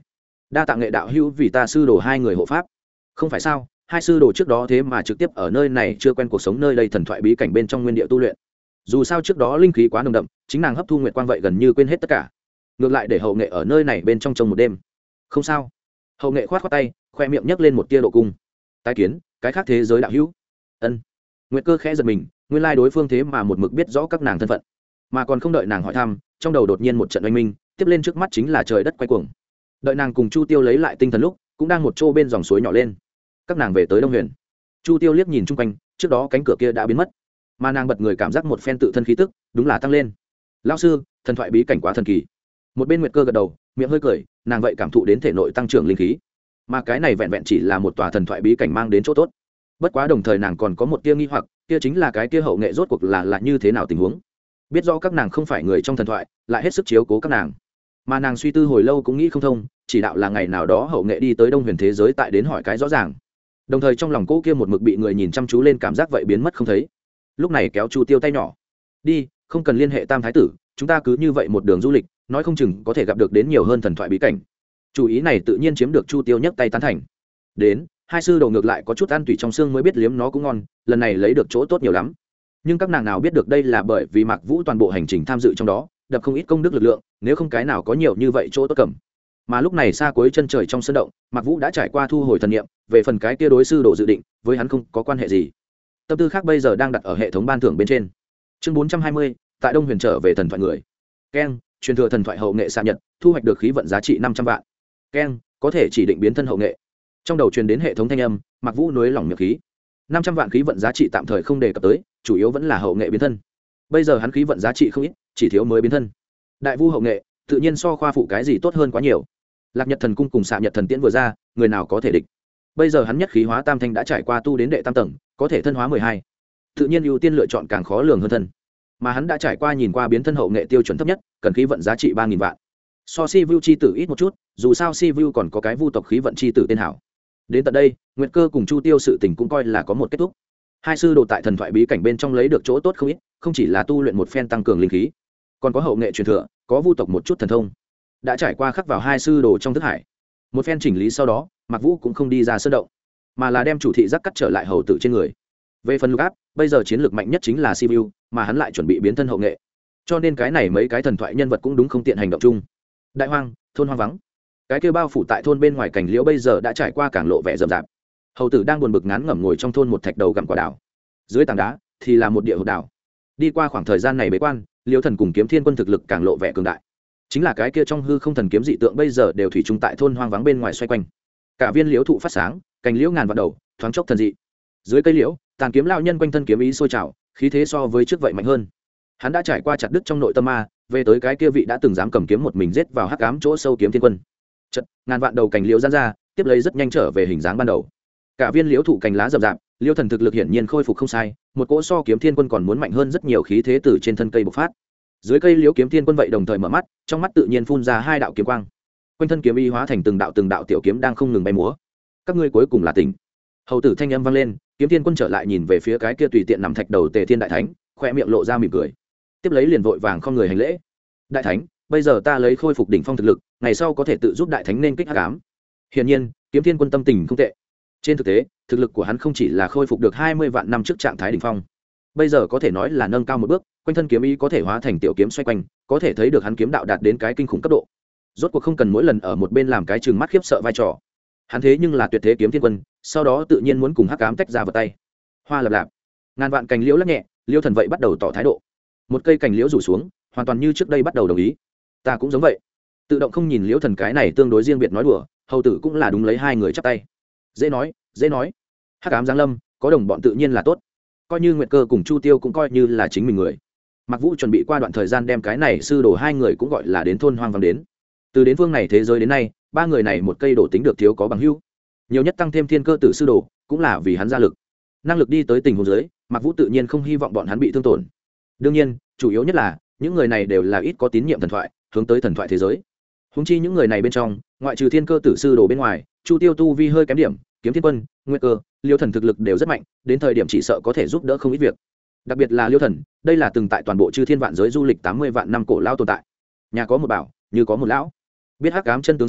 đa tạ nghệ đạo hữu vì ta sư đồ hai người hộ pháp. Không phải sao, hai sư đồ trước đó thế mà trực tiếp ở nơi này chưa quen cuộc sống nơi đây thần thoại bí cảnh bên trong nguyên địa tu luyện. Dù sao trước đó linh khí quá nồng đậm, chính nàng hấp thu nguyệt quang vậy gần như quên hết tất cả, ngược lại để hậu nghệ ở nơi này bên trong trông một đêm. Không sao. Hậu nghệ khoát khoát tay, khoe miệng nhấc lên một tia độ cung. Tái kiến cái khác thế giới đạo hữu. Ân. Nguyệt Cơ khẽ giật mình, nguyên lai đối phương thế mà một mực biết rõ các nàng thân phận, mà còn không đợi nàng hỏi thăm, trong đầu đột nhiên một trận oanh minh, tiếp lên trước mắt chính là trời đất quay cuồng. Đợi nàng cùng Chu Tiêu lấy lại tinh thần lúc, cũng đang một chỗ bên dòng suối nhỏ lên. Các nàng về tới Đông Huyền. Chu Tiêu liếc nhìn chung quanh, trước đó cánh cửa kia đã biến mất, mà nàng bật người cảm giác một phen tự thân khí tức đúng là tăng lên. Lão sư, thần thoại bí cảnh quá thần kỳ. Một bên Nguyệt Cơ gật đầu, miệng hơi cười, nàng vậy cảm thụ đến thể nội tăng trưởng linh khí, mà cái này vẹn vẹn chỉ là một tòa thần thoại bí cảnh mang đến chỗ tốt. Bất quá đồng thời nàng còn có một tia nghi hoặc, kia chính là cái kia hậu nghệ rốt cuộc là như thế nào tình huống. Biết rõ các nàng không phải người trong thần thoại, lại hết sức chiếu cố các nàng, mà nàng suy tư hồi lâu cũng nghĩ không thông, chỉ đạo là ngày nào đó hậu nghệ đi tới Đông Huyền thế giới tại đến hỏi cái rõ ràng. Đồng thời trong lòng cô kia một mực bị người nhìn chăm chú lên cảm giác vậy biến mất không thấy. Lúc này kéo Chu Tiêu tay nhỏ, đi, không cần liên hệ Tam thái tử, chúng ta cứ như vậy một đường du lịch, nói không chừng có thể gặp được đến nhiều hơn thần thoại bí cảnh. Chủ ý này tự nhiên chiếm được Chu Tiêu nhấc tay tán thành. Đến, hai sư đồ ngược lại có chút ăn tùy trong xương mới biết liếm nó cũng ngon, lần này lấy được chỗ tốt nhiều lắm. Nhưng các nàng nào biết được đây là bởi vì Mạc Vũ toàn bộ hành trình tham dự trong đó, đập không ít công đức lực lượng, nếu không cái nào có nhiều như vậy chỗ tốt cầm. Mà lúc này xa cuối chân trời trong sân động, Mạc Vũ đã trải qua thu hồi thần niệm, về phần cái kia đối sư đồ dự định, với hắn không có quan hệ gì. Tâm tư khác bây giờ đang đặt ở hệ thống ban thưởng bên trên. Chương 420, tại Đông Huyền trở về thần thoại người. Keng, truyền thừa thần thoại hậu nghệ xạ nhật, thu hoạch được khí vận giá trị 500 vạn. Keng, có thể chỉ định biến thân hậu nghệ. Trong đầu truyền đến hệ thống thanh âm, Mạc Vũ nuối lỏng miệng khí. 500 vạn khí vận giá trị tạm thời không đề cập tới, chủ yếu vẫn là hậu nghệ biến thân. Bây giờ hắn khí vận giá trị không ít, chỉ thiếu mới biến thân. Đại vu hậu nghệ, tự nhiên so khoa phụ cái gì tốt hơn quá nhiều. Lạc Nhật thần cung cùng xạ Nhật thần tiễn vừa ra, người nào có thể địch. Bây giờ hắn nhất khí hóa tam thanh đã trải qua tu đến đệ tam tầng, có thể thân hóa 12. Tự nhiên ưu tiên lựa chọn càng khó lường hơn thân. Mà hắn đã trải qua nhìn qua biến thân hậu nghệ tiêu chuẩn thấp nhất, cần khí vận giá trị 3000 vạn. So Si Vu chi tử ít một chút, dù sao Si Vu còn có cái vu tộc khí vận chi tử tên hảo. Đến tận đây, Nguyệt Cơ cùng Chu Tiêu sự tình cũng coi là có một kết thúc. Hai sư đồ tại thần thoại bí cảnh bên trong lấy được chỗ tốt không ít, không chỉ là tu luyện một phen tăng cường linh khí, còn có hậu nghệ truyền thừa, có vu tộc một chút thần thông, đã trải qua khắc vào hai sư đồ trong thức hải. Một phen chỉnh lý sau đó, Mạc Vũ cũng không đi ra sơn động, mà là đem chủ thị giác cắt trở lại hầu tử trên người. Về phần lục áp, bây giờ chiến lược mạnh nhất chính là Sibiu, mà hắn lại chuẩn bị biến thân hậu nghệ, cho nên cái này mấy cái thần thoại nhân vật cũng đúng không tiện hành động chung. Đại hoang, thôn hoang vắng, cái kêu bao phủ tại thôn bên ngoài cảnh liễu bây giờ đã trải qua cảng lộ vẻ rậm rạp. Hầu tử đang buồn bực ngán ngẩm ngồi trong thôn một thạch đầu gặm quả đào, dưới tảng đá thì là một địa hột đào. Đi qua khoảng thời gian này bế quan, Liễu Thần cùng Kiếm Thiên Quân thực lực càng lộ vẻ cường đại. Chính là cái kia trong hư không thần kiếm dị tượng bây giờ đều thủy chung tại thôn hoang vắng bên ngoài xoay quanh. Cả viên liễu thụ phát sáng, cành liễu ngàn vạn đầu, thoáng chốc thần dị. Dưới cây liễu, tàn kiếm lão nhân quanh thân kiếm ý sôi trào, khí thế so với trước vậy mạnh hơn. Hắn đã trải qua chặt đứt trong nội tâm ma, về tới cái kia vị đã từng dám cầm kiếm một mình giết vào hắc ám chỗ sâu Kiếm Thiên Quân. Chợt, ngàn vạn đầu cành liễu giãn ra, tiếp lấy rất nhanh trở về hình dáng ban đầu. Cả viên liễu thụ cành lá rậm rạp, Liễu Thần thực lực hiển nhiên khôi phục không sai, một cỗ so Kiếm Thiên Quân còn muốn mạnh hơn rất nhiều khí thế từ trên thân cây bộc phát. Dưới cây liễu Kiếm Thiên Quân vậy đồng thời mở mắt, trong mắt tự nhiên phun ra hai đạo kiếm quang. Quanh thân kiếm y hóa thành từng đạo tiểu kiếm đang không ngừng bay múa. Các ngươi cuối cùng là tỉnh. Hầu tử thanh âm vang lên, Kiếm Thiên Quân trở lại nhìn về phía cái kia tùy tiện nằm thạch đầu Tề Thiên đại thánh, khoe miệng lộ ra mỉm cười. Tiếp lấy liền vội vàng không người hành lễ. Đại thánh, bây giờ ta lấy khôi phục đỉnh phong thực lực, ngày sau có thể tự giúp đại thánh nên kích hắc ám. Hiển nhiên, Kiếm Thiên Quân tâm tình không tệ. Trên thực tế, thực lực của hắn không chỉ là khôi phục được 20 vạn năm trước trạng thái đỉnh phong, bây giờ có thể nói là nâng cao một bước, quanh thân kiếm ý có thể hóa thành tiểu kiếm xoay quanh, có thể thấy được hắn kiếm đạo đạt đến cái kinh khủng cấp độ. Rốt cuộc không cần mỗi lần ở một bên làm cái trừng mắt khiếp sợ vai trò. Hắn thế nhưng là tuyệt thế kiếm thiên quân, sau đó tự nhiên muốn cùng hắc ám tách ra vào tay. Hoa lập lạp, ngàn vạn cành liễu lắc nhẹ, Liễu Thần vậy bắt đầu tỏ thái độ. Một cây cành liễu rủ xuống, hoàn toàn như trước đây bắt đầu đồng ý. Ta cũng giống vậy. Tự động không nhìn Liễu Thần cái này tương đối riêng biệt nói đùa, hầu tử cũng là đúng lấy hai người chắp tay. Dễ nói. Hắc ám giáng lâm, có đồng bọn tự nhiên là tốt. Coi như Nguyệt Cơ cùng Chu Tiêu cũng coi như là chính mình người. Mạc Vũ chuẩn bị qua đoạn thời gian đem cái này sư đồ hai người cũng gọi là đến thôn hoang vắng đến. Từ đến phương này thế giới đến nay, ba người này một cây đổ tính được thiếu có bằng hữu. Nhiều nhất tăng thêm thiên cơ tử sư đồ, cũng là vì hắn ra lực. Năng lực đi tới tình huống dưới, Mạc Vũ tự nhiên không hy vọng bọn hắn bị thương tổn. Đương nhiên, chủ yếu nhất là những người này đều là ít có tín nhiệm thần thoại, hướng tới thần thoại thế giới. Huống chi những người này bên trong, ngoại trừ thiên cơ tử sư đồ bên ngoài, Chu Tiêu tu vi hơi kém điểm, Kiếm Thiên Quân, Nguyệt Cơ, Liêu Thần thực lực đều rất mạnh, đến thời điểm chỉ sợ có thể giúp đỡ không ít việc. Đặc biệt là Liêu Thần, đây là từng tại toàn bộ chư thiên vạn giới du lịch 80 vạn năm cổ lao tồn tại. Nhà có một bảo, như có một lão. Biết hắc ám chân tướng sau,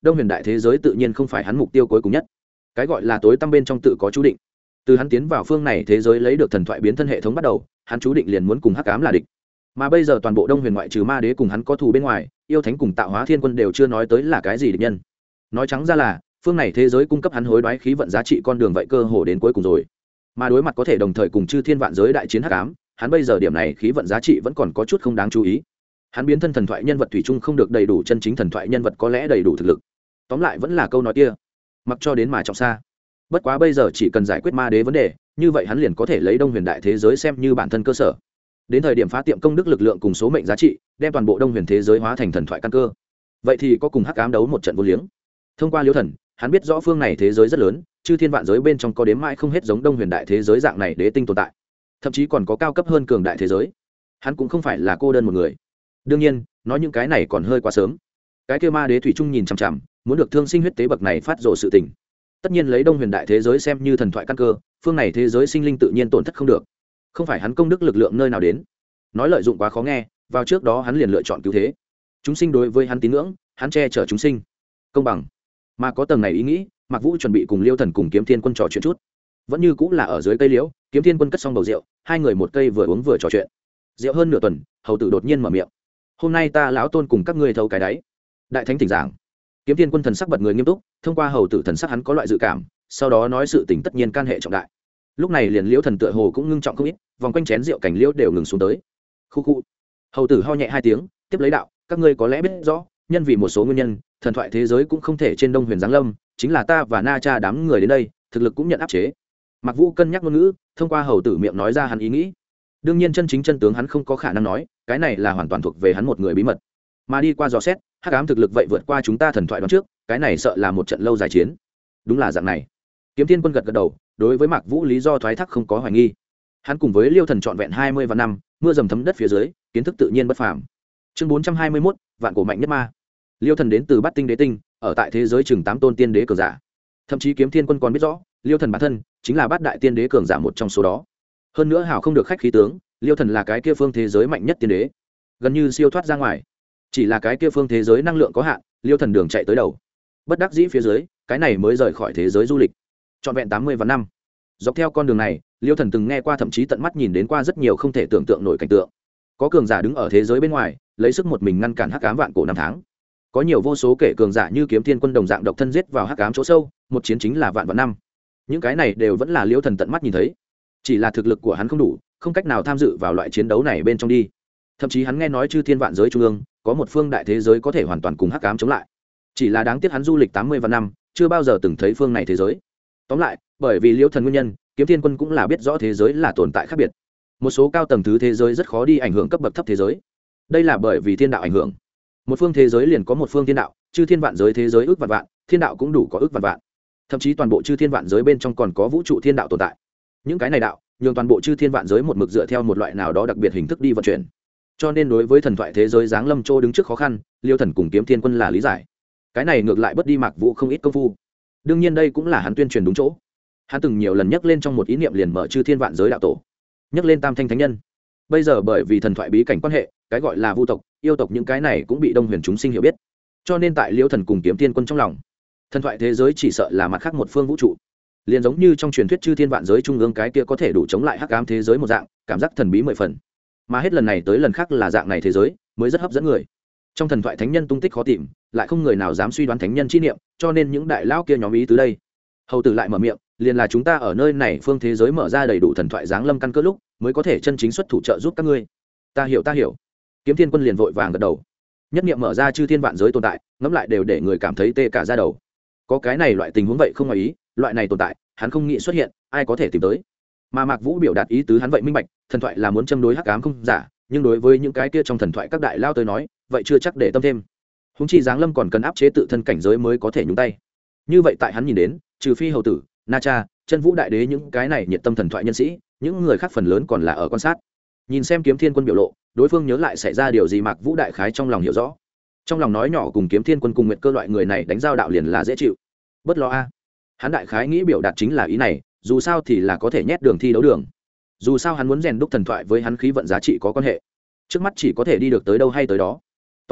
đông huyền đại thế giới tự nhiên không phải hắn mục tiêu cuối cùng nhất. Cái gọi là tối tăm bên trong tự có chú định. Từ hắn tiến vào phương này thế giới lấy được thần thoại biến thân hệ thống bắt đầu, hắn chú định liền muốn cùng hắc ám là địch. Mà bây giờ toàn bộ đông huyền ngoại trừ ma đế cùng hắn có thù bên ngoài, yêu thánh cùng tạo hóa thiên quân đều chưa nói tới là cái gì địch nhân. Nói trắng ra là phương này thế giới cung cấp hắn hối đoái khí vận giá trị con đường vậy cơ hồ đến cuối cùng rồi. Mà đối mặt có thể đồng thời cùng chư thiên vạn giới đại chiến hắc ám, hắn bây giờ điểm này khí vận giá trị vẫn còn có chút không đáng chú ý. Hắn biến thân thần thoại nhân vật thủy chung không được đầy đủ chân chính thần thoại nhân vật có lẽ đầy đủ thực lực. Tóm lại vẫn là câu nói kia, mặc cho đến mà trọng xa. Bất quá bây giờ chỉ cần giải quyết ma đế vấn đề, như vậy hắn liền có thể lấy đông huyền đại thế giới xem như bản thân cơ sở. Đến thời điểm phá tiệm công đức lực lượng cùng số mệnh giá trị, đem toàn bộ đông huyền thế giới hóa thành thần thoại căn cơ. Vậy thì có cùng hắc ám đấu một trận vô liếng. Thông qua liễu thần, hắn biết rõ phương này thế giới rất lớn, chư thiên vạn giới bên trong có đếm mãi không hết giống đông huyền đại thế giới dạng này đế tinh tồn tại, thậm chí còn có cao cấp hơn cường đại thế giới. Hắn cũng không phải là cô đơn một người. Đương nhiên, nói những cái này còn hơi quá sớm. Cái kia ma đế thủy trung nhìn chằm chằm, muốn được thương sinh huyết tế bậc này phát rồ sự tình. Tất nhiên lấy đông huyền đại thế giới xem như thần thoại căn cơ, phương này thế giới sinh linh tự nhiên tổn thất không được. Không phải hắn công đức lực lượng nơi nào đến. Nói lợi dụng quá khó nghe, vào trước đó hắn liền lựa chọn cứu thế. Chúng sinh đối với hắn tín ngưỡng, hắn che chở chúng sinh. Công bằng. Mà có tầng này ý nghĩ, Mạc Vũ chuẩn bị cùng Liêu Thần cùng Kiếm Thiên Quân trò chuyện chút. Vẫn như cũng là ở dưới cây liễu, Kiếm Thiên Quân cất xong bầu rượu, hai người một cây vừa uống vừa trò chuyện. Rượu hơn nửa tuần, hầu tử đột nhiên mở miệng. Hôm nay ta lão tôn cùng các ngươi thấu cái đáy. Đại thánh thỉnh giảng. Kiếm Thiên Quân thần sắc bật người nghiêm túc, thông qua hầu tử thần sắc hắn có loại dự cảm, sau đó nói sự tình tất nhiên can hệ trọng đại. Lúc này liền Liễu Thần tựa hồ cũng ngưng trọng không ít, vòng quanh chén rượu cảnh liễu đều ngừng xuống tới. Khu khu. Hầu tử ho nhẹ hai tiếng, tiếp lấy đạo, các ngươi có lẽ biết rõ, nhân vì một số nguyên nhân, thần thoại thế giới cũng không thể trên đông huyền giáng lâm, chính là ta và Na Cha đám người đến đây, thực lực cũng nhận áp chế. Mạc Vũ cân nhắc ngôn ngữ, thông qua hầu tử miệng nói ra hắn ý nghĩ. Đương nhiên chân chính chân tướng hắn không có khả năng nói, cái này là hoàn toàn thuộc về hắn một người bí mật. Mà đi qua dò xét, hắc ám thực lực vậy vượt qua chúng ta thần thoại đoán trước, cái này sợ là một trận lâu dài chiến. Đúng là dạng này. Kiếm Thiên Quân gật gật đầu, đối với Mạc Vũ lý do thoái thác không có hoài nghi. Hắn cùng với Liêu Thần trọn vẹn 20 và năm, mưa dầm thấm đất phía dưới, kiến thức tự nhiên bất phàm. Chương 421, vạn cổ mạnh nhất ma. Liêu Thần đến từ Bát Tinh Đế Tinh, ở tại thế giới chừng 8 tôn tiên đế cường giả. Thậm chí Kiếm Thiên Quân còn biết rõ, Liêu Thần bản thân chính là Bát đại tiên đế cường giả một trong số đó. Hơn nữa hảo không được khách khí tướng, Liêu Thần là cái kia phương thế giới mạnh nhất tiên đế, gần như siêu thoát ra ngoài. Chỉ là cái kia phương thế giới năng lượng có hạn, Liêu Thần đường chạy tới đầu. Bất đắc dĩ phía dưới, cái này mới rời khỏi thế giới du lịch. Trọn vẹn 80 và năm. Dọc theo con đường này, Liêu Thần từng nghe qua thậm chí tận mắt nhìn đến qua rất nhiều không thể tưởng tượng nổi cảnh tượng. Có cường giả đứng ở thế giới bên ngoài, lấy sức một mình ngăn cản hắc ám vạn cổ năm tháng. Có nhiều vô số kể cường giả như Kiếm Thiên Quân đồng dạng độc thân giết vào hắc ám chỗ sâu, một chiến chính là vạn vạn năm. Những cái này đều vẫn là Liêu Thần tận mắt nhìn thấy. Chỉ là thực lực của hắn không đủ, không cách nào tham dự vào loại chiến đấu này bên trong đi. Thậm chí hắn nghe nói chư thiên vạn giới trung ương có một phương đại thế giới có thể hoàn toàn cùng hắc ám chống lại. Chỉ là đáng tiếc hắn du lịch 80 và năm, chưa bao giờ từng thấy phương này thế giới. Tóm lại, bởi vì Liêu Thần nguyên nhân, Kiếm Thiên Quân cũng là biết rõ thế giới là tồn tại khác biệt. Một số cao tầng thứ thế giới rất khó đi ảnh hưởng cấp bậc thấp thế giới. Đây là bởi vì thiên đạo ảnh hưởng. Một phương thế giới liền có một phương thiên đạo, chư thiên vạn giới thế giới ước vạn vạn, thiên đạo cũng đủ có ước vạn vạn. Thậm chí toàn bộ chư thiên vạn giới bên trong còn có vũ trụ thiên đạo tồn tại. Những cái này đạo, nhường toàn bộ chư thiên vạn giới một mực dựa theo một loại nào đó đặc biệt hình thức đi vận chuyển. Cho nên đối với thần thoại thế giới giáng lâm châu đứng trước khó khăn, Liêu Thần cùng Kiếm Thiên Quân là lý giải. Cái này ngược lại bất đi Mạc Vũ không ít công phu. Đương nhiên đây cũng là hắn tuyên truyền đúng chỗ. Hắn từng nhiều lần nhắc lên trong một ý niệm liền mở chư thiên vạn giới đạo tổ, nhắc lên tam thanh thánh nhân. Bây giờ bởi vì thần thoại bí cảnh quan hệ, cái gọi là vu tộc, yêu tộc những cái này cũng bị đông huyền chúng sinh hiểu biết. Cho nên tại Liêu Thần cùng Kiếm Thiên Quân trong lòng, thần thoại thế giới chỉ sợ là mặt khác một phương vũ trụ, liền giống như trong truyền thuyết chư thiên vạn giới trung ương cái kia có thể đủ chống lại hắc ám thế giới một dạng, cảm giác thần bí 10 phần. Mà hết lần này tới lần khác là dạng này thế giới mới rất hấp dẫn người. Trong thần thoại thánh nhân tung tích khó tìm, lại không người nào dám suy đoán thánh nhân chi niệm, cho nên những đại lão kia nhóm ý từ đây. Hầu tử lại mở miệng, liền là chúng ta ở nơi này phương thế giới mở ra đầy đủ thần thoại giáng lâm căn cơ lúc, mới có thể chân chính xuất thủ trợ giúp các ngươi. Ta hiểu, ta hiểu. Kiếm Thiên Quân liền vội vàng gật đầu. Nhất niệm mở ra chư thiên vạn giới tồn tại, ngẫm lại đều để người cảm thấy tê cả da đầu. Có cái này loại tình huống vậy không ngoài ý, loại này tồn tại, hắn không nghĩ xuất hiện, ai có thể tìm tới. Mà Mạc Vũ biểu đạt ý tứ hắn vậy minh bạch, thần thoại là muốn châm đối hắc ám không giả, nhưng đối với những cái kia trong thần thoại các đại lao tới nói, vậy chưa chắc để tâm thêm. Huống chi giáng lâm còn cần áp chế tự thân cảnh giới mới có thể nhúng tay. Như vậy tại hắn nhìn đến, trừ phi hầu tử, Na Cha, Chân Vũ đại đế những cái này nhiệt tâm thần thoại nhân sĩ, những người khác phần lớn còn là ở quan sát. Nhìn xem Kiếm Thiên Quân biểu lộ, đối phương nhớ lại xảy ra điều gì Mạc Vũ đại khái trong lòng hiểu rõ. Trong lòng nói nhỏ cùng Kiếm Thiên Quân cùng Nguyệt Cơ loại người này đánh giao đạo liền là dễ chịu. Bất lo a. Hắn đại khái nghĩ biểu đạt chính là ý này, dù sao thì là có thể nhét đường thi đấu đường. Dù sao hắn muốn rèn đúc thần thoại với hắn khí vận giá trị có quan hệ. Trước mắt chỉ có thể đi được tới đâu hay tới đó. Tóm lại,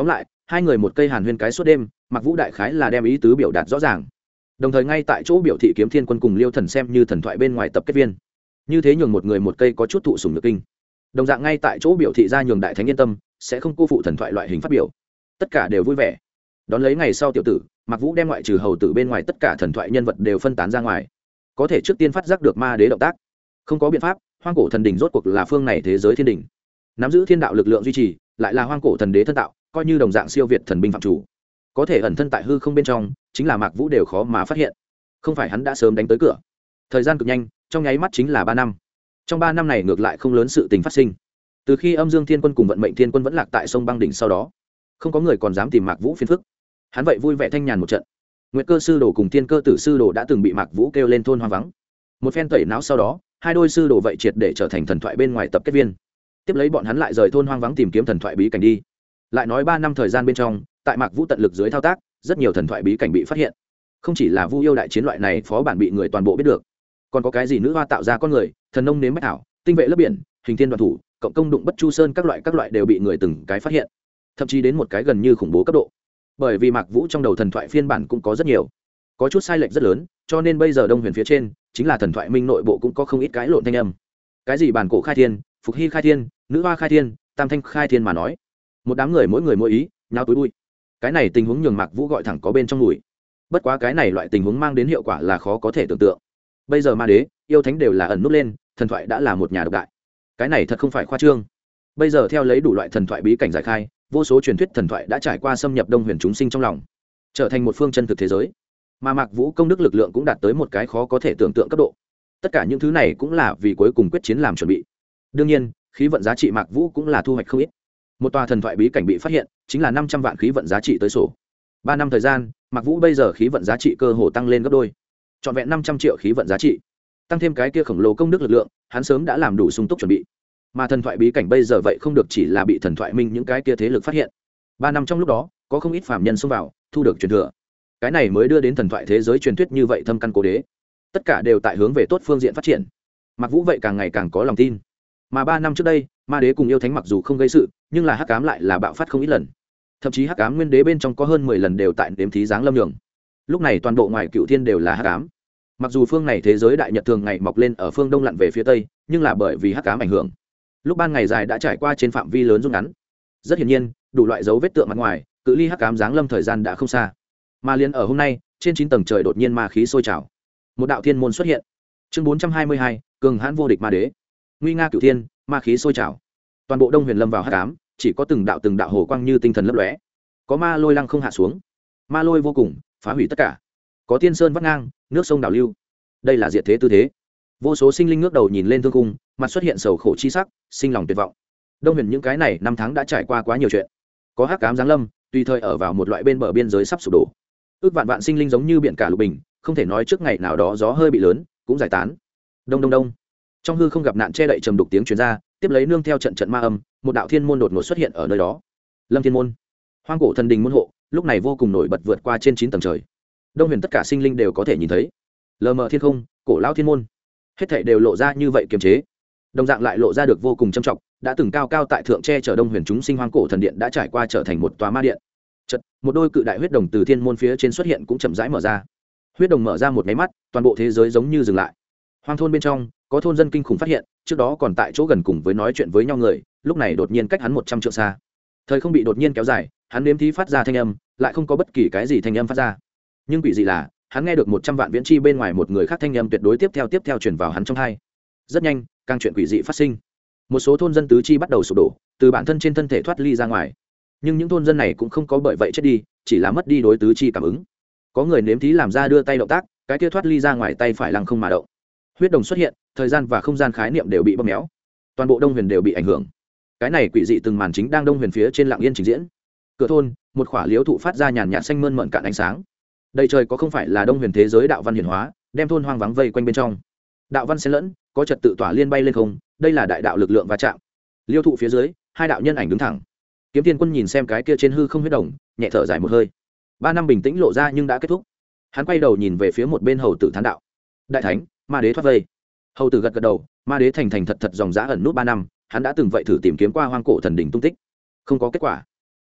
Hai người một cây hàn huyên cái suốt đêm, Mạc Vũ đại khái là đem ý tứ biểu đạt rõ ràng, đồng thời ngay tại chỗ biểu thị Kiếm Thiên Quân cùng Liêu Thần xem như thần thoại bên ngoài tập kết viên, như thế nhường một người một cây có chút thụ sủng nhược kinh. Đồng dạng ngay tại chỗ biểu thị ra nhường đại thánh yên tâm, sẽ không cô phụ thần thoại loại hình phát biểu. Tất cả đều vui vẻ. Đón lấy ngày sau tiểu tử, Mạc Vũ đem ngoại trừ hầu tử bên ngoài tất cả thần thoại nhân vật đều phân tán ra ngoài. Có thể trước tiên phát giác được ma đế động tác. Không có biện pháp, hoang cổ thần đỉnh rốt cuộc là phương này thế giới thiên đỉnh, nắm giữ thiên đạo lực lượng duy trì, lại là hoang cổ thần đế thân tạo, coi như đồng dạng siêu việt thần binh phạm chủ, có thể ẩn thân tại hư không bên trong, chính là Mạc Vũ đều khó mà phát hiện. Không phải hắn đã sớm đánh tới cửa. Thời gian cực nhanh, trong nháy mắt chính là 3 năm. Trong 3 năm này ngược lại không lớn sự tình phát sinh. Từ khi Âm Dương Thiên Quân cùng Vận Mệnh Thiên Quân vẫn lạc tại sông băng đỉnh sau đó, không có người còn dám tìm Mạc Vũ phiền phức. Hắn vậy vui vẻ thanh nhàn một trận. Nguyệt Cơ sư đồ cùng Thiên Cơ tử sư đồ đã từng bị Mạc Vũ kêu lên thôn hoang vắng. Một phen tẩy não sau đó, hai đôi sư đồ vậy triệt để trở thành thần thoại bên ngoài tập kết viên. Tiếp lấy bọn hắn lại rời thôn hoang vắng tìm kiếm thần thoại bí cảnh đi. Lại nói 3 năm thời gian bên trong, tại Mạc Vũ tận lực dưới thao tác, rất nhiều thần thoại bí cảnh bị phát hiện. Không chỉ là Vu yêu đại chiến loại này phó bản bị người toàn bộ biết được, còn có cái gì nữ hoa tạo ra con người, thần nông nếm bách thảo, tinh vệ lớp biển, hình thiên đoàn thủ, cộng công đụng bất chu sơn, các loại đều bị người từng cái phát hiện, thậm chí đến một cái gần như khủng bố cấp độ. Bởi vì Mạc Vũ trong đầu thần thoại phiên bản cũng có rất nhiều, có chút sai lệch rất lớn, cho nên bây giờ Đông Huyền phía trên chính là thần thoại minh nội bộ cũng có không ít cái lộn thanh âm. Cái gì bản cổ khai thiên, phục hy khai thiên, nữ hoa khai thiên, tam thanh khai thiên mà nói, một đám người mỗi người mỗi ý, nhao túi bụi. Cái này tình huống nhường Mạc Vũ gọi thẳng có bên trong mùi. Bất quá cái này loại tình huống mang đến hiệu quả là khó có thể tưởng tượng. Bây giờ ma đế, yêu thánh đều là ẩn núp lên, thần thoại đã là một nhà độc đại. Cái này thật không phải khoa trương. Bây giờ theo lấy đủ loại thần thoại bí cảnh giải khai, vô số truyền thuyết thần thoại đã trải qua xâm nhập Đông Huyền chúng sinh trong lòng, trở thành một phương chân thực thế giới. Mà Mạc Vũ công đức lực lượng cũng đạt tới một cái khó có thể tưởng tượng cấp độ. Tất cả những thứ này cũng là vì cuối cùng quyết chiến làm chuẩn bị. Đương nhiên, khí vận giá trị Mạc Vũ cũng là thu hoạch không ít. Một tòa thần thoại bí cảnh bị phát hiện, chính là 500 vạn khí vận giá trị tới sổ. 3 năm thời gian, Mạc Vũ bây giờ khí vận giá trị cơ hồ tăng lên gấp đôi. Trọn vẹn 500 triệu khí vận giá trị. Tăng thêm cái kia khổng lồ công đức lực lượng, hắn sớm đã làm đủ sung túc chuẩn bị. Mà thần thoại bí cảnh bây giờ vậy không được chỉ là bị thần thoại minh những cái kia thế lực phát hiện. 3 năm trong lúc đó, có không ít phàm nhân xông vào, thu được truyền thừa. Cái này mới đưa đến thần thoại thế giới truyền thuyết như vậy thâm căn cố đế. Tất cả đều tại hướng về tốt phương diện phát triển. Mạc Vũ vậy càng ngày càng có lòng tin. Mà 3 năm trước đây, ma đế cùng yêu thánh mặc dù không gây sự, nhưng là hắc ám lại là bạo phát không ít lần. Thậm chí hắc ám nguyên đế bên trong có hơn 10 lần đều tại đếm thí giáng lâm nhường. Lúc này toàn bộ ngoài cựu thiên đều là hắc ám. Mặc dù phương này thế giới đại nhật thường ngày mọc lên ở phương đông lặn về phía tây, nhưng là bởi vì hắc ám ảnh hưởng, lúc ban ngày dài đã trải qua trên phạm vi lớn rút ngắn. Rất hiển nhiên, đủ loại dấu vết tượng mặt ngoài, cự ly hắc ám giáng lâm thời gian đã không xa. Mà liền ở hôm nay, trên 9 tầng trời đột nhiên ma khí sôi trào. Một đạo thiên môn xuất hiện. Chương 422, cường hãn vô địch ma đế. Nguy nga cửu thiên, ma khí sôi trào. Toàn bộ Đông Huyền lâm vào hắc ám, chỉ có từng đạo hồ quang như tinh thần lấp lóe. Có ma lôi lăng không hạ xuống. Ma lôi vô cùng, phá hủy tất cả. Có tiên sơn vắt ngang, nước sông đảo lưu. Đây là diệt thế tư thế. Vô số sinh linh ngước đầu nhìn lên thương cung, mặt xuất hiện sầu khổ chi sắc, sinh lòng tuyệt vọng. Đông Huyền những cái này năm tháng đã trải qua quá nhiều chuyện. Có hắc ám giáng lâm, tùy thời ở vào một loại bên bờ biên giới sắp sụp đổ. Ước vạn vạn sinh linh giống như biển cả lục bình, không thể nói trước ngày nào đó gió hơi bị lớn, cũng giải tán. Đông đông đông. Trong hư không gặp nạn che đậy trầm đục tiếng truyền ra, tiếp lấy nương theo trận trận ma âm, một đạo thiên môn đột ngột xuất hiện ở nơi đó. Lâm Thiên môn, hoang cổ thần đình môn hộ, lúc này vô cùng nổi bật vượt qua trên 9 tầng trời. Đông Huyền tất cả sinh linh đều có thể nhìn thấy. Lờ mờ thiên không, cổ lão thiên môn, hết thảy đều lộ ra như vậy kiềm chế. Đồng dạng lại lộ ra được vô cùng trầm trọng, đã từng cao cao tại thượng che chở Đông Huyền chúng sinh hoang cổ thần điện đã trải qua trở thành một tòa ma điện. Chợt, một đôi cự đại huyết đồng từ thiên môn phía trên xuất hiện cũng chậm rãi mở ra. Huyết đồng mở ra một cái mắt, toàn bộ thế giới giống như dừng lại. Hoang thôn bên trong, có thôn dân kinh khủng phát hiện, trước đó còn tại chỗ gần cùng với nói chuyện với nhau người, lúc này đột nhiên cách hắn 100 trượng xa. Thời không bị đột nhiên kéo dài, hắn nếm thí phát ra thanh âm, lại không có bất kỳ cái gì thanh âm phát ra. Nhưng quỷ dị là, hắn nghe được 100 vạn viễn chi bên ngoài một người khác thanh âm tuyệt đối tiếp theo truyền vào hắn trong tai. Rất nhanh, càng chuyện quỷ dị phát sinh. Một số thôn dân tứ chi bắt đầu sụp đổ, từ bản thân trên thân thể thoát ly ra ngoài. Nhưng những thôn dân này cũng không có bởi vậy chết đi, chỉ là mất đi đối tứ chi cảm ứng. Có người nếm thí làm ra đưa tay động tác, cái kia thoát ly ra ngoài tay phải lăng không mà động. Huyết đồng xuất hiện, thời gian và không gian khái niệm đều bị bóp méo, toàn bộ Đông Huyền đều bị ảnh hưởng. Cái này quỷ dị từng màn chính đang Đông Huyền phía trên lặng yên trình diễn. Cửa thôn, một khỏa liễu thụ phát ra nhàn nhạt xanh mơn mởn cạn ánh sáng. Đây trời có không phải là Đông Huyền thế giới đạo văn hiển hóa, đem thôn hoang vắng vây quanh bên trong. Đạo văn xen lẫn, có trật tự tỏa liên bay lên không, đây là đại đạo lực lượng va chạm. Liễu thụ phía dưới, hai đạo nhân ảnh đứng thẳng. Kiếm Tiên Quân nhìn xem cái kia trên hư không huyết đồng, nhẹ thở dài một hơi. 3 năm bình tĩnh lộ ra nhưng đã kết thúc. Hắn quay đầu nhìn về phía một bên hầu tử thán đạo: đại thánh, ma đế thoát vây. Hầu tử gật gật đầu, ma đế thành thật dòng dã ẩn nút 3 năm, hắn đã từng vậy thử tìm kiếm qua hoang cổ thần đỉnh tung tích, không có kết quả.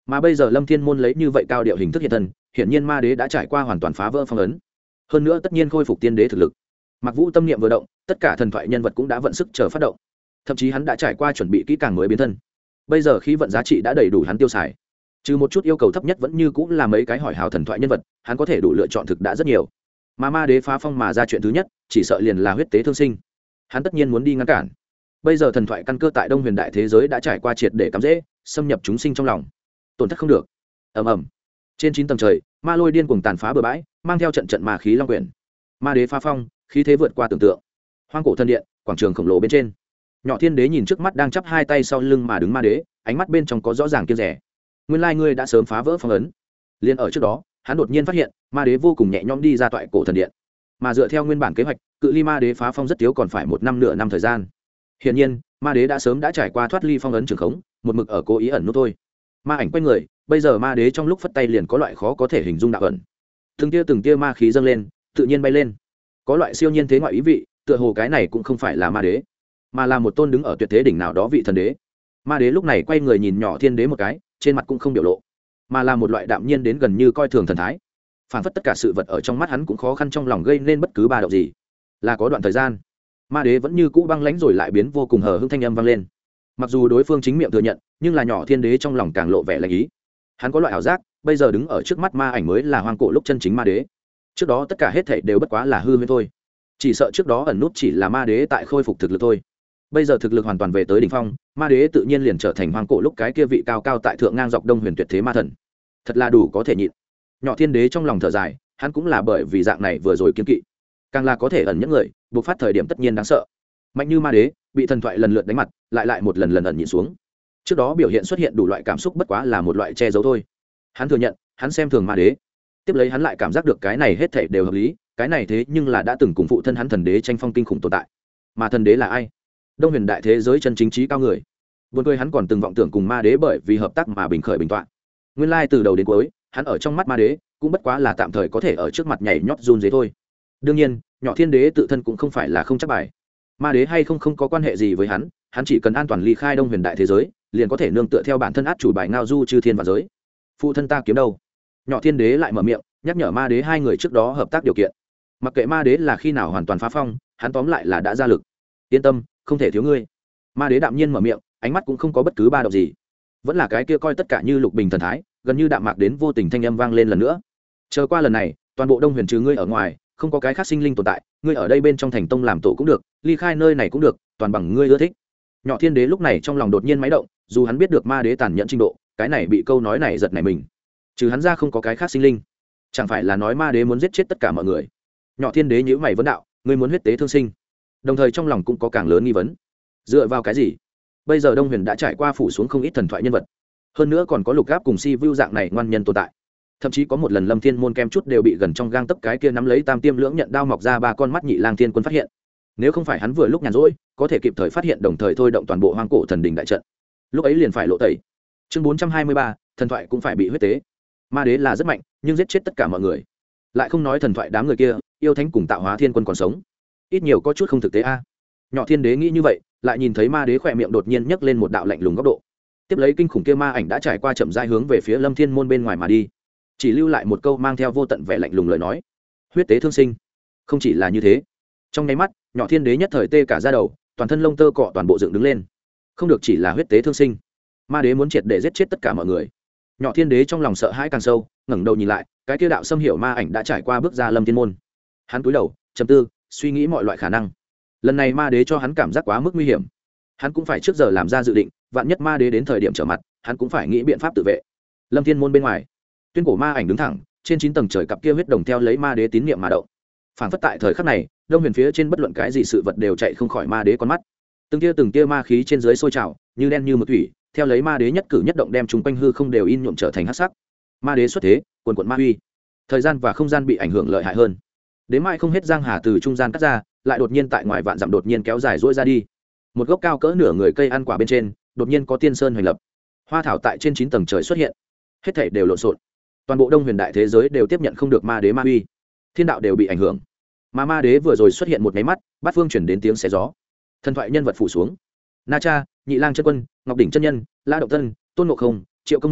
mà bây giờ lâm thiên môn lấy như vậy cao điệu hình thức hiện thân, hiển nhiên ma đế đã trải qua hoàn toàn phá vỡ phong ấn, hơn nữa tất nhiên khôi phục tiên đế thực lực. Mặc Vũ tâm niệm vừa động, tất cả thần thoại nhân vật cũng đã vận sức chờ phát động, thậm chí hắn đã trải qua chuẩn bị kỹ càng mới biến thân. Bây giờ khí vận giá trị đã đầy đủ hắn tiêu xài, trừ một chút yêu cầu thấp nhất vẫn như cũng là mấy cái hỏi hào thần thoại nhân vật, hắn có thể đủ lựa chọn thực đã rất nhiều. Mà ma đế phá phong mà ra chuyện thứ nhất, chỉ sợ liền là huyết tế thương sinh. Hắn tất nhiên muốn đi ngăn cản. Bây giờ thần thoại căn cơ tại Đông Huyền đại thế giới đã trải qua triệt để cắm rễ, xâm nhập chúng sinh trong lòng, tổn thất không được. Ầm ầm. Trên 9 tầng trời, ma lôi điên cuồng tàn phá bờ bãi, mang theo trận trận ma khí long quyển. Ma đế phá phong, khí thế vượt qua tưởng tượng. Hoang cổ thần điện, quảng trường khổng lồ bên trên, Nhỏ Thiên Đế nhìn trước mắt đang chắp hai tay sau lưng mà đứng ma đế, ánh mắt bên trong có rõ ràng kiêng rẻ. Nguyên lai ngươi đã sớm phá vỡ phong ấn. Liên ở trước đó, hắn đột nhiên phát hiện, ma đế vô cùng nhẹ nhõm đi ra toại cổ thần điện. Mà dựa theo nguyên bản kế hoạch, cự ly ma đế phá phong rất thiếu còn phải 1 năm nửa năm thời gian. Hiển nhiên, ma đế đã sớm đã trải qua thoát ly phong ấn trường khống, một mực ở cố ý ẩn nút thôi. Ma ảnh quay người, bây giờ ma đế trong lúc phất tay liền có loại khó có thể hình dung đạo ẩn. Từng tia ma khí dâng lên, tự nhiên bay lên. Có loại siêu nhiên thế ngoại ý vị, tựa hồ cái này cũng không phải là ma đế, mà là một tôn đứng ở tuyệt thế đỉnh nào đó vị thần đế. Ma đế lúc này quay người nhìn Nhỏ Thiên Đế một cái, trên mặt cũng không biểu lộ, mà là một loại đạm nhiên đến gần như coi thường thần thái. Phản phất tất cả sự vật ở trong mắt hắn cũng khó khăn trong lòng gây nên bất cứ ba động gì. Là có đoạn thời gian, ma đế vẫn như cũ băng lãnh rồi lại biến vô cùng hờ hững, thanh âm vang lên. Mặc dù đối phương chính miệng thừa nhận, nhưng là Nhỏ Thiên Đế trong lòng càng lộ vẻ lạnh ý. Hắn có loại ảo giác, bây giờ đứng ở trước mắt ma ảnh mới là hoang cổ lúc chân chính ma đế. Trước đó tất cả hết thảy đều bất quá là hư huyễn thôi. Chỉ sợ trước đó ẩn nút chỉ là ma đế tại khôi phục thực lực thôi. Bây giờ thực lực hoàn toàn về tới đỉnh phong, ma đế tự nhiên liền trở thành hoang cổ lúc cái kia vị cao cao tại thượng ngang dọc Đông Huyền tuyệt thế ma thần. Thật là đủ có thể nhịn. Nhỏ Thiên Đế trong lòng thở dài, hắn cũng là bởi vì dạng này vừa rồi kiên kỵ, càng là có thể ẩn những người, buộc phát thời điểm tất nhiên đáng sợ. Mạnh như ma đế, bị thần thoại lần lượt đánh mặt, lại một lần ẩn nhịn xuống. Trước đó biểu hiện xuất hiện đủ loại cảm xúc bất quá là một loại che giấu thôi. Hắn thừa nhận, hắn xem thường ma đế. Tiếp lấy hắn lại cảm giác được cái này hết thảy đều hợp lý, cái này thế nhưng là đã từng cùng phụ thân hắn thần đế tranh phong kinh khủng tồn tại. Mà thần đế là ai? Đông Huyền đại thế giới chân chính trí cao người. Buồn cười hắn còn từng vọng tưởng cùng ma đế bởi vì hợp tác mà bình khởi bình tọa. Nguyên lai từ đầu đến cuối, hắn ở trong mắt ma đế cũng bất quá là tạm thời có thể ở trước mặt nhảy nhót run rế thôi. Đương nhiên, Nhỏ Thiên Đế tự thân cũng không phải là không chắc bài. Ma đế hay không có quan hệ gì với hắn, hắn chỉ cần an toàn ly khai Đông Huyền đại thế giới, liền có thể nương tựa theo bản thân át chủ bài ngao du chư thiên và giới. Phụ thân ta kiếm đâu? Nhỏ Thiên Đế lại mở miệng, nhắc nhở ma đế hai người trước đó hợp tác điều kiện. Mặc kệ ma đế là khi nào hoàn toàn phá phong, hắn tóm lại là đã ra lực. Yên tâm, không thể thiếu ngươi. Ma đế đạm nhiên mở miệng, ánh mắt cũng không có bất cứ ba động gì, vẫn là cái kia coi tất cả như lục bình thần thái, gần như đạm mạc đến vô tình thanh âm vang lên lần nữa. Chờ qua lần này, toàn bộ Đông Huyền trừ ngươi ở ngoài, không có cái khác sinh linh tồn tại, ngươi ở đây bên trong thành tông làm tổ cũng được, ly khai nơi này cũng được, toàn bằng ngươi ưa thích. Nhỏ Thiên Đế lúc này trong lòng đột nhiên máy động, dù hắn biết được ma đế tàn nhẫn trình độ, cái này bị câu nói này giật nảy mình. Trừ hắn ra không có cái khác sinh linh, chẳng phải là nói ma đế muốn giết chết tất cả mọi người? Nhỏ Thiên Đế nhíu mày vấn đạo, ngươi muốn huyết tế thương sinh? Đồng thời trong lòng cũng có càng lớn nghi vấn. Dựa vào cái gì? Bây giờ Đông Huyền đã trải qua phủ xuống không ít thần thoại nhân vật, hơn nữa còn có Lục Gáp cùng Si Vu dạng này ngoan nhân tồn tại. Thậm chí có một lần Lâm Thiên môn kem chút đều bị gần trong gang tấc cái kia nắm lấy Tam Tiêm Lưỡng Nhận đao mọc ra 3 con mắt Nhị Lang Thiên Quân phát hiện. Nếu không phải hắn vừa lúc nhàn rỗi, có thể kịp thời phát hiện đồng thời thôi động toàn bộ hoang cổ thần đình đại trận, lúc ấy liền phải lộ tẩy. Chương 423, thần thoại cũng phải bị huyết tế. Ma đế là rất mạnh, nhưng giết chết tất cả mọi người, lại không nói thần thoại đám người kia, yêu thánh cùng Tạo Hóa Thiên Quân còn sống, ít nhiều có chút không thực tế a. Nhỏ Thiên Đế nghĩ như vậy, lại nhìn thấy ma đế khỏe miệng đột nhiên nhấc lên một đạo lạnh lùng góc độ, tiếp lấy kinh khủng kia ma ảnh đã trải qua chậm rãi hướng về phía Lâm Thiên môn bên ngoài mà đi, chỉ lưu lại một câu mang theo vô tận vẻ lạnh lùng lời nói: huyết tế thương sinh. Không chỉ là như thế, trong nháy mắt, Nhỏ Thiên Đế nhất thời tê cả da đầu, toàn thân lông tơ cọ toàn bộ dựng đứng lên. Không được chỉ là huyết tế thương sinh, ma đế muốn triệt để giết chết tất cả mọi người. Nhỏ Thiên Đế trong lòng sợ hãi càng sâu, ngẩng đầu nhìn lại, cái kia đạo xâm hiểu ma ảnh đã trải qua bước ra Lâm Thiên môn. Hắn cúi đầu, trầm tư, suy nghĩ mọi loại khả năng. Lần này ma đế cho hắn cảm giác quá mức nguy hiểm, hắn cũng phải trước giờ làm ra dự định, vạn nhất ma đế đến thời điểm trở mặt, hắn cũng phải nghĩ biện pháp tự vệ. Lâm Thiên môn bên ngoài, tuyên cổ ma ảnh đứng thẳng, trên 9 tầng trời cặp kia huyết đồng theo lấy ma đế tín niệm mà động. Phản phất tại thời khắc này, Đông Huyền phía trên bất luận cái gì sự vật đều chạy không khỏi ma đế con mắt. Từng tia ma khí trên dưới sôi trào, như đen như mực thủy, theo lấy ma đế nhất cử nhất động đem chúng quanh hư không đều in nhuộm trở thành hắc sắc. Ma đế xuất thế, quần quần ma uy, thời gian và không gian bị ảnh hưởng lợi hại hơn. Đến mai không hết giang hà từ trung gian cắt ra, lại đột nhiên tại ngoài vạn dặm đột nhiên kéo dài duỗi ra đi. Một gốc cao cỡ nửa người cây ăn quả bên trên, đột nhiên có tiên sơn hoành lập. Hoa thảo tại trên 9 tầng trời xuất hiện, hết thảy đều lộn xộn. Toàn bộ Đông Huyền đại thế giới đều tiếp nhận không được ma đế ma uy, thiên đạo đều bị ảnh hưởng. Mà ma đế vừa rồi xuất hiện một cái mắt, bát phương chuyển đến tiếng xé gió. Thần thoại nhân vật phủ xuống. Na Cha, Nhị Lang chân quân, Ngọc đỉnh chân nhân, La Động Tân, Tôn Ngộ Không, Triệu Công Minh,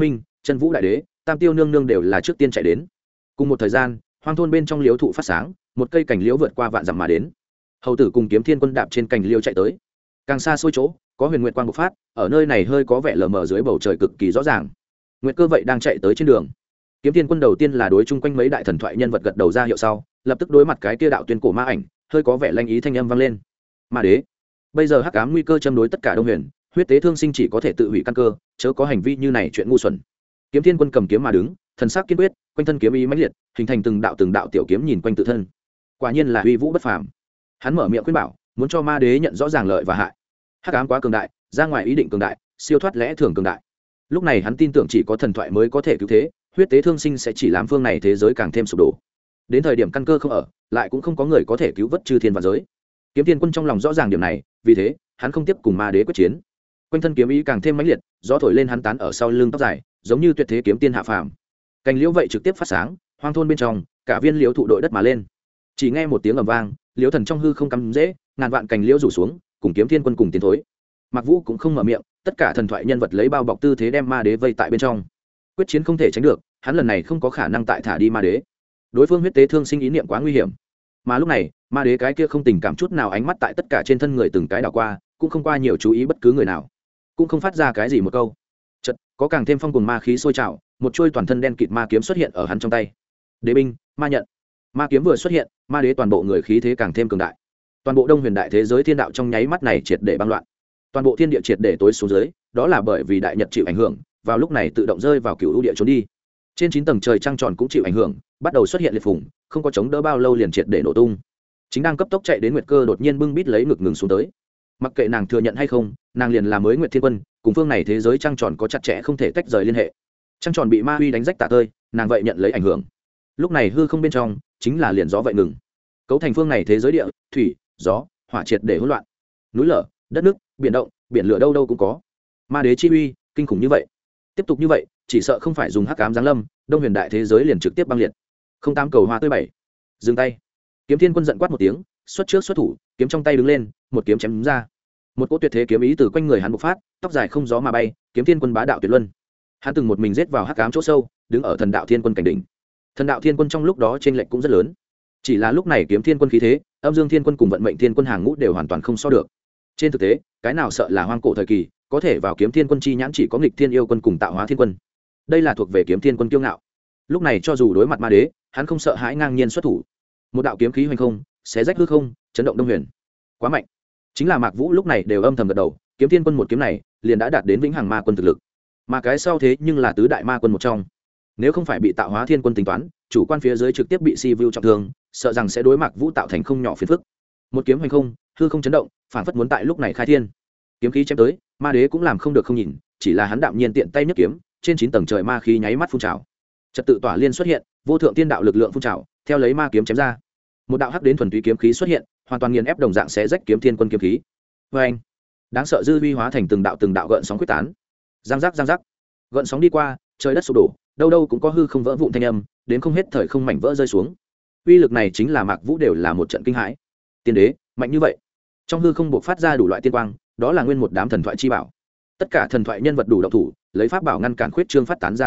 chân vũ đại đế, tam tiêu nương nương đều là trước tiên chạy đến. Cùng một thời gian, hoang thôn bên trong liễu thụ phát sáng, một cây cành liễu vượt qua vạn dặm mà đến. Hầu tử cùng Kiếm Thiên Quân đạp trên cành liễu chạy tới. Càng xa xôi chỗ, có huyền nguyệt quang bộc phát, ở nơi này hơi có vẻ lờ mờ dưới bầu trời cực kỳ rõ ràng. Nguyệt Cơ vậy đang chạy tới trên đường. Kiếm Thiên Quân đầu tiên là đối chung quanh mấy đại thần thoại nhân vật gật đầu ra hiệu sau, lập tức đối mặt cái kia đạo tuyên cổ ma ảnh, hơi có vẻ lanh ý thanh âm vang lên. Ma đế, bây giờ hắc ám nguy cơ châm đối tất cả Đông Huyền, huyết tế thương sinh chỉ có thể tự hủy căn cơ, chớ có hành vi như này chuyện ngu xuẩn. Kiếm Thiên Quân cầm kiếm mà đứng, thần sắc kiên quyết, quanh thân kiếm ý mãnh liệt, hình thành từng đạo tiểu kiếm nhìn quanh tự thân. Quả nhiên là uy vũ bất phàm. Hắn mở miệng khuyên bảo, muốn cho ma đế nhận rõ ràng lợi và hại. Hắc ám quá cường đại, ra ngoài ý định cường đại, siêu thoát lẽ thường cường đại. Lúc này hắn tin tưởng chỉ có thần thoại mới có thể cứu thế, huyết tế thương sinh sẽ chỉ làm phương này thế giới càng thêm sụp đổ. Đến thời điểm căn cơ không ở, lại cũng không có người có thể cứu vớt chư thiên và giới. Kiếm Thiên Quân trong lòng rõ ràng điểm này, vì thế hắn không tiếp cùng ma đế quyết chiến. Quanh thân kiếm ý càng thêm mãnh liệt, gió thổi lên hắn tán ở sau lưng tóc dài, giống như tuyệt thế kiếm tiên hạ phàm. Cành liễu vậy trực tiếp phát sáng, hoang thôn bên trong, cả viên liễu thụ đội đất mà lên. Chỉ nghe một tiếng ầm vang, liễu thần trong hư không cắm dễ, ngàn vạn cành liễu rủ xuống, cùng Kiếm Thiên Quân cùng tiến thối. Mạc Vũ cũng không mở miệng, tất cả thần thoại nhân vật lấy bao bọc tư thế đem ma đế vây tại bên trong. Quyết chiến không thể tránh được, hắn lần này không có khả năng tại thả đi ma đế. Đối phương huyết tế thương sinh ý niệm quá nguy hiểm. Mà lúc này, ma đế cái kia không tình cảm chút nào, ánh mắt tại tất cả trên thân người từng cái đảo qua, cũng không qua nhiều chú ý bất cứ người nào, cũng không phát ra cái gì một câu. Chợt, có càng thêm phong cuồng ma khí sôi trào, một chuôi toàn thân đen kịt ma kiếm xuất hiện ở hắn trong tay. Đế binh, ma nhận. Ma kiếm vừa xuất hiện, ma đế toàn bộ người khí thế càng thêm cường đại. Toàn bộ Đông Huyền đại thế giới thiên đạo trong nháy mắt này triệt để băng loạn. Toàn bộ thiên địa triệt để tối xuống dưới, đó là bởi vì đại nhật chịu ảnh hưởng, vào lúc này tự động rơi vào cựu lũ địa trốn đi. Trên 9 tầng trời trăng tròn cũng chịu ảnh hưởng, bắt đầu xuất hiện liệt phủng, không có chống đỡ bao lâu liền triệt để nổ tung. Chính đang cấp tốc chạy đến Nguyệt Cơ đột nhiên bưng bít lấy ngực ngừng xuống tới. Mặc kệ nàng thừa nhận hay không, nàng liền là mới Nguyệt Thiên Quân, cùng phương này thế giới trăng tròn có chặt chẽ không thể tách rời liên hệ. Trăng tròn bị ma huy đánh rách tả tơi, nàng vậy nhận lấy ảnh hưởng. Lúc này hư không bên trong chính là liền gió vậy ngừng, cấu thành phương này thế giới địa, thủy, gió, hỏa triệt để hỗn loạn. Núi lở, đất nước, biển động, biển lửa đâu đâu cũng có. Ma đế chi uy kinh khủng như vậy, tiếp tục như vậy chỉ sợ không phải dùng hắc ám giáng lâm, Đông Huyền đại thế giới liền trực tiếp băng liệt. Không tám cầu hoa tươi bảy, dừng tay. Kiếm Thiên Quân giận quát một tiếng, xuất trước xuất thủ, kiếm trong tay đứng lên, một kiếm chém đúng ra. Một cỗ tuyệt thế kiếm ý từ quanh người hắn bộc phát, tóc dài không gió mà bay, Kiếm Thiên Quân bá đạo tuyệt luân. Hắn từng một mình giết vào hắc ám chỗ sâu, đứng ở Thần Đạo Thiên Quân cảnh đỉnh. Thần Đạo Thiên Quân trong lúc đó chênh lệch cũng rất lớn. Chỉ là lúc này Kiếm Thiên Quân khí thế, Âm Dương Thiên Quân cùng Vận Mệnh Thiên Quân hàng ngũ đều hoàn toàn không so được. Trên thực tế, cái nào sợ là hoang cổ thời kỳ, có thể vào Kiếm Thiên Quân chi nhãn chỉ có Nghịch Thiên Yêu Quân cùng Tạo Hóa Thiên Quân. Đây là thuộc về Kiếm Thiên Quân kiêu ngạo. Lúc này cho dù đối mặt ma đế, hắn không sợ hãi, ngang nhiên xuất thủ. Một đạo kiếm khí hoành không, xé rách hư không, chấn động Đông Huyền. Quá mạnh. Chính là Mạc Vũ lúc này đều âm thầm gật đầu, Kiếm Thiên Quân một kiếm này, liền đã đạt đến vĩnh hằng ma quân thực lực. Mà cái sau thế nhưng là tứ đại ma quân một trong. Nếu không phải bị Tạo Hóa Thiên Quân tính toán, chủ quan phía dưới trực tiếp bị Si Vu trọng thương, sợ rằng sẽ đối Mạc Vũ tạo thành không nhỏ phiền phức. Một kiếm hoành không, hư không chấn động, phản phất muốn tại lúc này khai thiên. Kiếm khí chém tới, ma đế cũng làm không được không nhìn, chỉ là hắn đạm nhiên tiện tay nhấc kiếm, trên 9 tầng trời ma khí nháy mắt phun trào. Trật tự tỏa liên xuất hiện, vô thượng tiên đạo lực lượng phun trào, theo lấy ma kiếm chém ra. Một đạo hắc đến thuần túy kiếm khí xuất hiện, hoàn toàn nghiền ép đồng dạng xé rách Kiếm Thiên Quân kiếm khí. Oeng! Đáng sợ dư uy hóa thành từng đạo gợn sóng quyết tán. Giang giác giang giác. Gợn sóng đi qua, trời đất sụp đổ, đâu đâu cũng có hư không vỡ vụn thanh âm, đến không hết thời không mảnh vỡ rơi xuống. Uy lực này chính là Mạc Vũ đều là một trận kinh hãi. Tiên đế, mạnh như vậy. Trong hư không bộc phát ra đủ loại tiên quang, đó là nguyên một đám thần thoại chi bảo. Tất cả thần thoại nhân vật đủ động thủ, lấy pháp bảo ngăn cản khuyết trương phát tán ra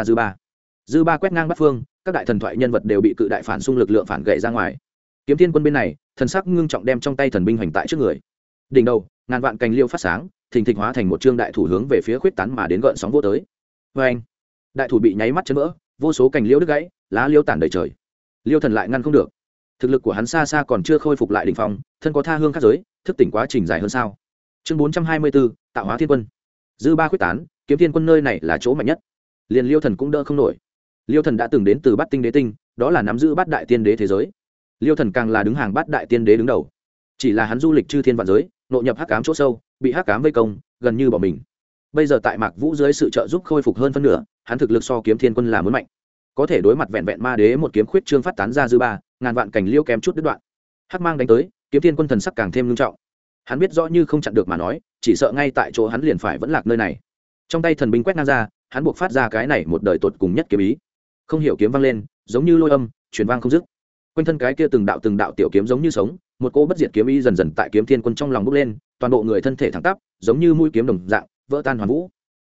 dư ba quét ngang bát phương, các đại thần thoại nhân vật đều bị cự đại phản xung lực lượng phản gậy ra ngoài. Kiếm Thiên Quân bên này, thần sắc ngưng trọng đem trong tay thần binh hoành tại trước người. Đỉnh đầu, ngàn vạn cành liêu phát sáng, thình thịch hóa thành một trương đại thủ hướng về phía khuyết tán mà đến gợn sóng vô tới. Oeng! Đại thủ bị nháy mắt chấn vỡ, vô số cành liêu đứt gãy, lá liêu tản đầy trời. Liêu Thần lại ngăn không được. Thực lực của hắn xa xa còn chưa khôi phục lại đỉnh phong, thân có tha hương khác giới, thức tỉnh quá trình dài hơn sao. Chương 424, Tạo Hóa Thiên Quân. Dư ba khuyết tán, Kiếm Thiên Quân nơi này là chỗ mạnh nhất. Liền Liêu Thần cũng đỡ không nổi. Liêu Thần đã từng đến từ Bát Tinh Đế Tinh, đó là nắm giữ Bát Đại Tiên Đế thế giới. Liêu Thần càng là đứng hàng Bát Đại Tiên Đế đứng đầu. Chỉ là hắn du lịch chư thiên vạn giới, nội nhập hắc ám chỗ sâu, bị hắc ám vây công, gần như bỏ mình. Bây giờ tại Mạc Vũ dưới sự trợ giúp khôi phục hơn phân nửa, hắn thực lực so Kiếm Thiên Quân là muốn mạnh. Có thể đối mặt vẹn vẹn ma đế một kiếm khuyết trương phát tán ra dư ba, ngàn vạn cảnh liêu kém chút đứt đoạn. Hắc mang đánh tới, Kiếm Thiên Quân thần sắc càng thêm nghiêm trọng. Hắn biết rõ như không chặn được mà nói, chỉ sợ ngay tại chỗ hắn liền phải vẫn lạc nơi này. Trong tay thần binh quét ngang ra, hắn buộc phát ra cái này một đời tột cùng nhất kiếm ý. Không hiểu kiếm vang lên, giống như lôi âm, truyền vang không dứt. Quanh thân cái kia từng đạo tiểu kiếm giống như sống, một cỗ bất diệt kiếm ý dần dần tại Kiếm Thiên Quân trong lòng bốc lên, toàn bộ người thân thể thẳng tắp, giống như mũi kiếm đồng dạng, vỡ tan hoàn vũ.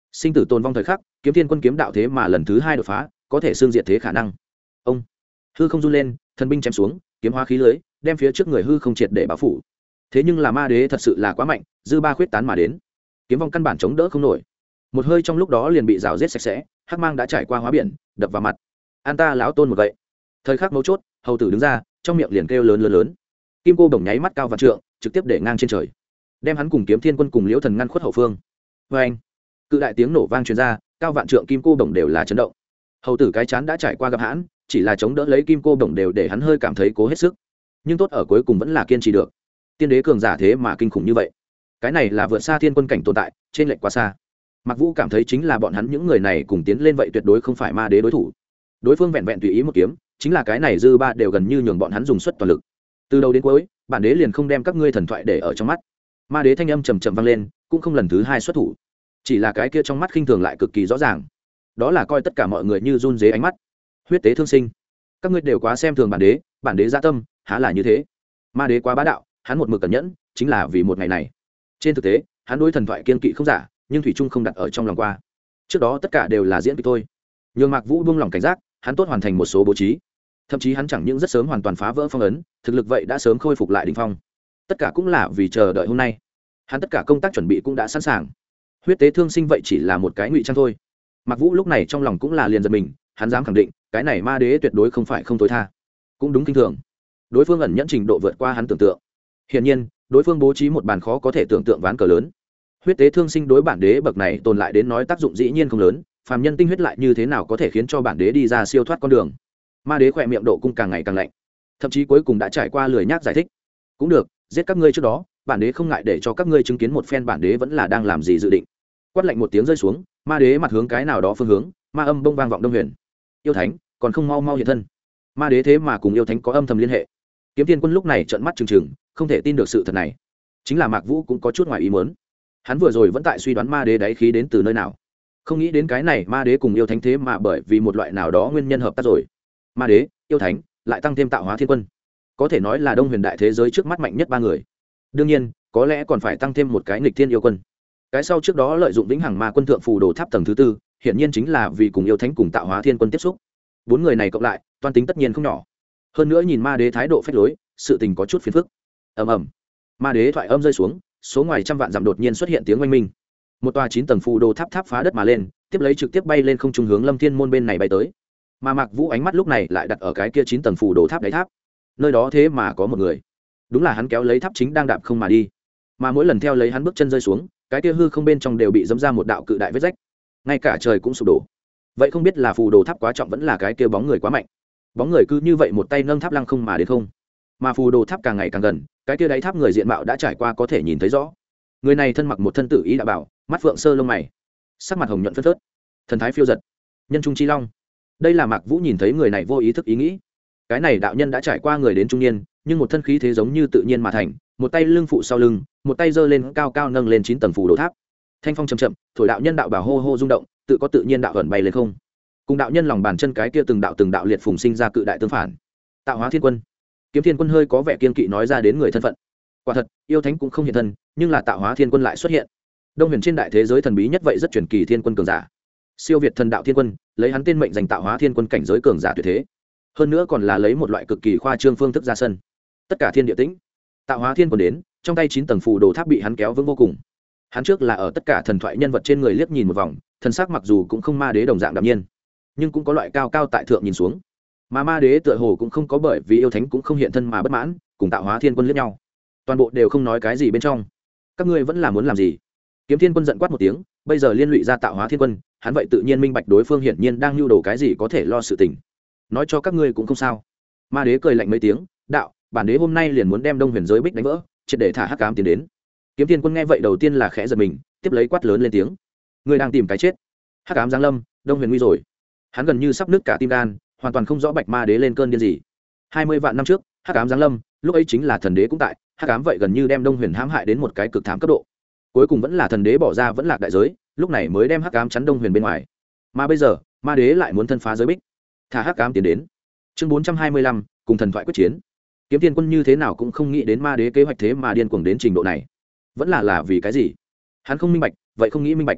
sinh tử tồn vong thời khắc, kiếm thiên quân kiếm đạo thế mà lần thứ hai đột phá, có thể xương diệt thế khả năng. Ông hư không run lên, thần binh chém xuống, kiếm hóa khí lưới đem phía trước người hư không triệt để bao phủ. Thế nhưng là ma đế thật sự là quá mạnh, dư ba khuyết tán mà đến, kiếm vong căn bản chống đỡ không nổi, một hơi trong lúc đó liền bị rào giết sạch sẽ. Hắc mang đã trải qua hóa biển, đập vào mặt. An ta lão tôn một gậy. Thời khắc mấu chốt, hầu tử đứng ra, trong miệng liền kêu lớn lớn lớn. Kim cô đồng nháy mắt cao vạn trượng, trực tiếp để ngang trên trời, đem hắn cùng kiếm thiên quân cùng liễu thần ngăn khuất hậu phương. Vê anh, cự đại tiếng nổ vang truyền ra, cao vạn trượng kim cô đồng đều là chấn động. Hầu tử cái chán đã trải qua gặp hãn, chỉ là chống đỡ lấy kim cô đồng đều để hắn hơi cảm thấy cố hết sức, nhưng tốt ở cuối cùng vẫn là kiên trì được. Tiên đế cường giả thế mà kinh khủng như vậy, cái này là vượt xa thiên quân cảnh tồn tại, trên lệch quá xa. Mạc Vũ cảm thấy chính là bọn hắn những người này cùng tiến lên vậy tuyệt đối không phải ma đế đối thủ. Đối phương vẹn vẹn tùy ý một kiếm, chính là cái này dư ba đều gần như nhường bọn hắn dùng suất toàn lực. Từ đầu đến cuối, bản đế liền không đem các ngươi thần thoại để ở trong mắt. Ma đế thanh âm trầm trầm vang lên, cũng không lần thứ hai xuất thủ, chỉ là cái kia trong mắt khinh thường lại cực kỳ rõ ràng, đó là coi tất cả mọi người như run rế ánh mắt. Huyết tế thương sinh, các ngươi đều quá xem thường bản đế dạ tâm há là như thế. Ma đế quá bá đạo, hắn một mực cẩn nhẫn chính là vì một ngày này. Trên thực tế hắn đối thần thoại kiên kỵ không giả, nhưng thủy trung không đặt ở trong lòng qua. Trước đó tất cả đều là diễn kịch thôi. Nhường Mạc Vũ buông lòng cảnh giác, hắn tốt hoàn thành một số bố trí, thậm chí hắn chẳng những rất sớm hoàn toàn phá vỡ phong ấn, thực lực vậy đã sớm khôi phục lại đỉnh phong. Tất cả cũng là vì chờ đợi hôm nay. Hắn tất cả công tác chuẩn bị cũng đã sẵn sàng. Huyết tế thương sinh vậy chỉ là một cái ngụy trang thôi. Mạc Vũ lúc này trong lòng cũng là liền giật mình, hắn dám khẳng định cái này ma đế tuyệt đối không phải không tối tha. Cũng đúng kinh thường, đối phương ẩn nhẫn trình độ vượt qua hắn tưởng tượng. Hiển nhiên đối phương bố trí một bàn khó có thể tưởng tượng ván cờ lớn. Huyết tế thương sinh đối bản đế bậc này tồn lại đến nói tác dụng dĩ nhiên không lớn, phàm nhân tinh huyết lại như thế nào có thể khiến cho bản đế đi ra siêu thoát con đường. Ma đế khỏe miệng độ cung càng ngày càng lạnh, thậm chí cuối cùng đã trải qua lười nhác giải thích. Cũng được, giết các ngươi trước đó, bản đế không ngại để cho các ngươi chứng kiến một phen bản đế vẫn là đang làm gì dự định. Quát lạnh một tiếng rơi xuống, ma đế mặt hướng cái nào đó phương hướng, ma âm bông vang vọng Đông Huyền. Yêu thánh còn không mau mau hiện thân. Ma đế thế mà cùng yêu thánh có âm thầm liên hệ. Kiếm Thiên Quân lúc này trợn mắt trừng trừng, không thể tin được sự thật này. Chính là Mạc Vũ cũng có chút ngoài ý muốn. Hắn vừa rồi vẫn tại suy đoán ma đế đáy khí đến từ nơi nào, không nghĩ đến cái này ma đế cùng yêu thánh thế mà bởi vì một loại nào đó nguyên nhân hợp tác rồi. Ma đế, yêu thánh, lại tăng thêm tạo hóa thiên quân, có thể nói là Đông Huyền đại thế giới trước mắt mạnh nhất ba người. Đương nhiên có lẽ còn phải tăng thêm một cái nghịch thiên yêu quân. Cái sau trước đó lợi dụng vĩnh hằng ma quân thượng phù đồ tháp tầng thứ tư, hiển nhiên chính là vì cùng yêu thánh cùng tạo hóa thiên quân tiếp xúc. Bốn người này cộng lại toan tính tất nhiên không nhỏ. Hơn nữa nhìn ma đế thái độ phách lối, sự tình có chút phiền phức. Ầm ầm, ma đế thoại âm rơi xuống, số ngoài trăm vạn dặm đột nhiên xuất hiện tiếng oanh minh. Một tòa 9 tầng phù đồ tháp tháp phá đất mà lên, tiếp lấy trực tiếp bay lên không trung hướng Lâm Thiên môn bên này bay tới. Mà Mạc Vũ ánh mắt lúc này lại đặt ở cái kia 9 tầng phù đồ tháp đáy tháp. Nơi đó thế mà có một người. Đúng là hắn kéo lấy tháp chính đang đạp không mà đi. Mà mỗi lần theo lấy hắn bước chân rơi xuống, cái kia hư không bên trong đều bị dẫm ra một đạo cự đại vết rách. Ngay cả trời cũng sụp đổ. Vậy không biết là phù đồ tháp quá trọng vẫn là cái kia bóng người quá mạnh. Bóng người cứ như vậy một tay nâng tháp lăng không mà đến không. Mà phù đồ tháp càng ngày càng gần, cái kia đáy tháp người diện mạo đã trải qua có thể nhìn thấy rõ. Người này thân mặc một thân tử ý đạo bảo, mắt phượng sơ lông mày, sắc mặt hồng nhuận phớt phớt, thần thái phiêu giật, nhân trung chi long. Đây là Mạc Vũ nhìn thấy người này vô ý thức ý nghĩ. Cái này đạo nhân đã trải qua người đến trung niên, nhưng một thân khí thế giống như tự nhiên mà thành, một tay lưng phụ sau lưng, một tay giơ lên cao cao nâng lên 9 tầng phù đồ tháp. Thanh phong chậm chậm, thổi đạo nhân đạo bảo hô hô rung động, tự có tự nhiên đạo ẩn bay lên không. Cùng đạo nhân lòng bàn chân cái kia từng đạo liệt phùng sinh ra cự đại tương phản. Tạo hóa thiên quân. Kiếm Thiên Quân hơi có vẻ kiên kỵ nói ra đến người thân phận. Quả thật, yêu thánh cũng không hiện thân, nhưng là tạo hóa thiên quân lại xuất hiện. Đông Huyền trên đại thế giới thần bí nhất vậy rất truyền kỳ thiên quân cường giả. Siêu việt thần đạo thiên quân, lấy hắn tên mệnh dành tạo hóa thiên quân cảnh giới cường giả tuyệt thế. Hơn nữa còn là lấy một loại cực kỳ khoa trương phương thức ra sân. Tất cả thiên địa tĩnh. Tạo hóa thiên quân đến, trong tay 9 tầng phù đồ tháp bị hắn kéo vững vô cùng. Hắn trước là ở tất cả thần thoại nhân vật trên người liếc nhìn một vòng, thần sắc mặc dù cũng không ma đế đồng dạng đạm nhiên, nhưng cũng có loại cao cao tại thượng nhìn xuống. Mà ma đế tựa hồ cũng không có bởi vì yêu thánh cũng không hiện thân mà bất mãn, cùng tạo hóa thiên quân liếc nhau. Toàn bộ đều không nói cái gì bên trong. Các ngươi vẫn là muốn làm gì? Kiếm Thiên Quân giận quát một tiếng, bây giờ liên lụy ra tạo hóa thiên quân, hắn vậy tự nhiên minh bạch đối phương hiển nhiên đang nưu đồ cái gì có thể lo sự tình. Nói cho các ngươi cũng không sao. Ma đế cười lạnh mấy tiếng, đạo, bản đế hôm nay liền muốn đem Đông Huyền giới bích đánh vỡ, triệt để thả hắc ám tiến đến. Kiếm Thiên Quân nghe vậy đầu tiên là khẽ giật mình, tiếp lấy quát lớn lên tiếng, ngươi đang tìm cái chết. Hắc ám giáng lâm, Đông Huyền nguy rồi. Hắn gần như sắp nứt cả tim gan, hoàn toàn không rõ bạch ma đế lên cơn điên gì. 20 vạn năm trước, hắc ám giáng lâm, lúc ấy chính là thần đế cũng tại, hắc ám vậy gần như đem Đông Huyền hãm hại đến một cái cực thảm cấp độ. Cuối cùng vẫn là thần đế bỏ ra vẫn lạc đại giới, lúc này mới đem hắc ám chắn Đông Huyền bên ngoài. Mà bây giờ, ma đế lại muốn thân phá giới bích, thả hắc ám tiến đến. Chương 425, cùng thần thoại quyết chiến. Kiếm Thiên Quân như thế nào cũng không nghĩ đến ma đế kế hoạch thế mà điên cuồng đến trình độ này. Vẫn là vì cái gì? Hắn không minh bạch, vậy không nghĩ minh bạch.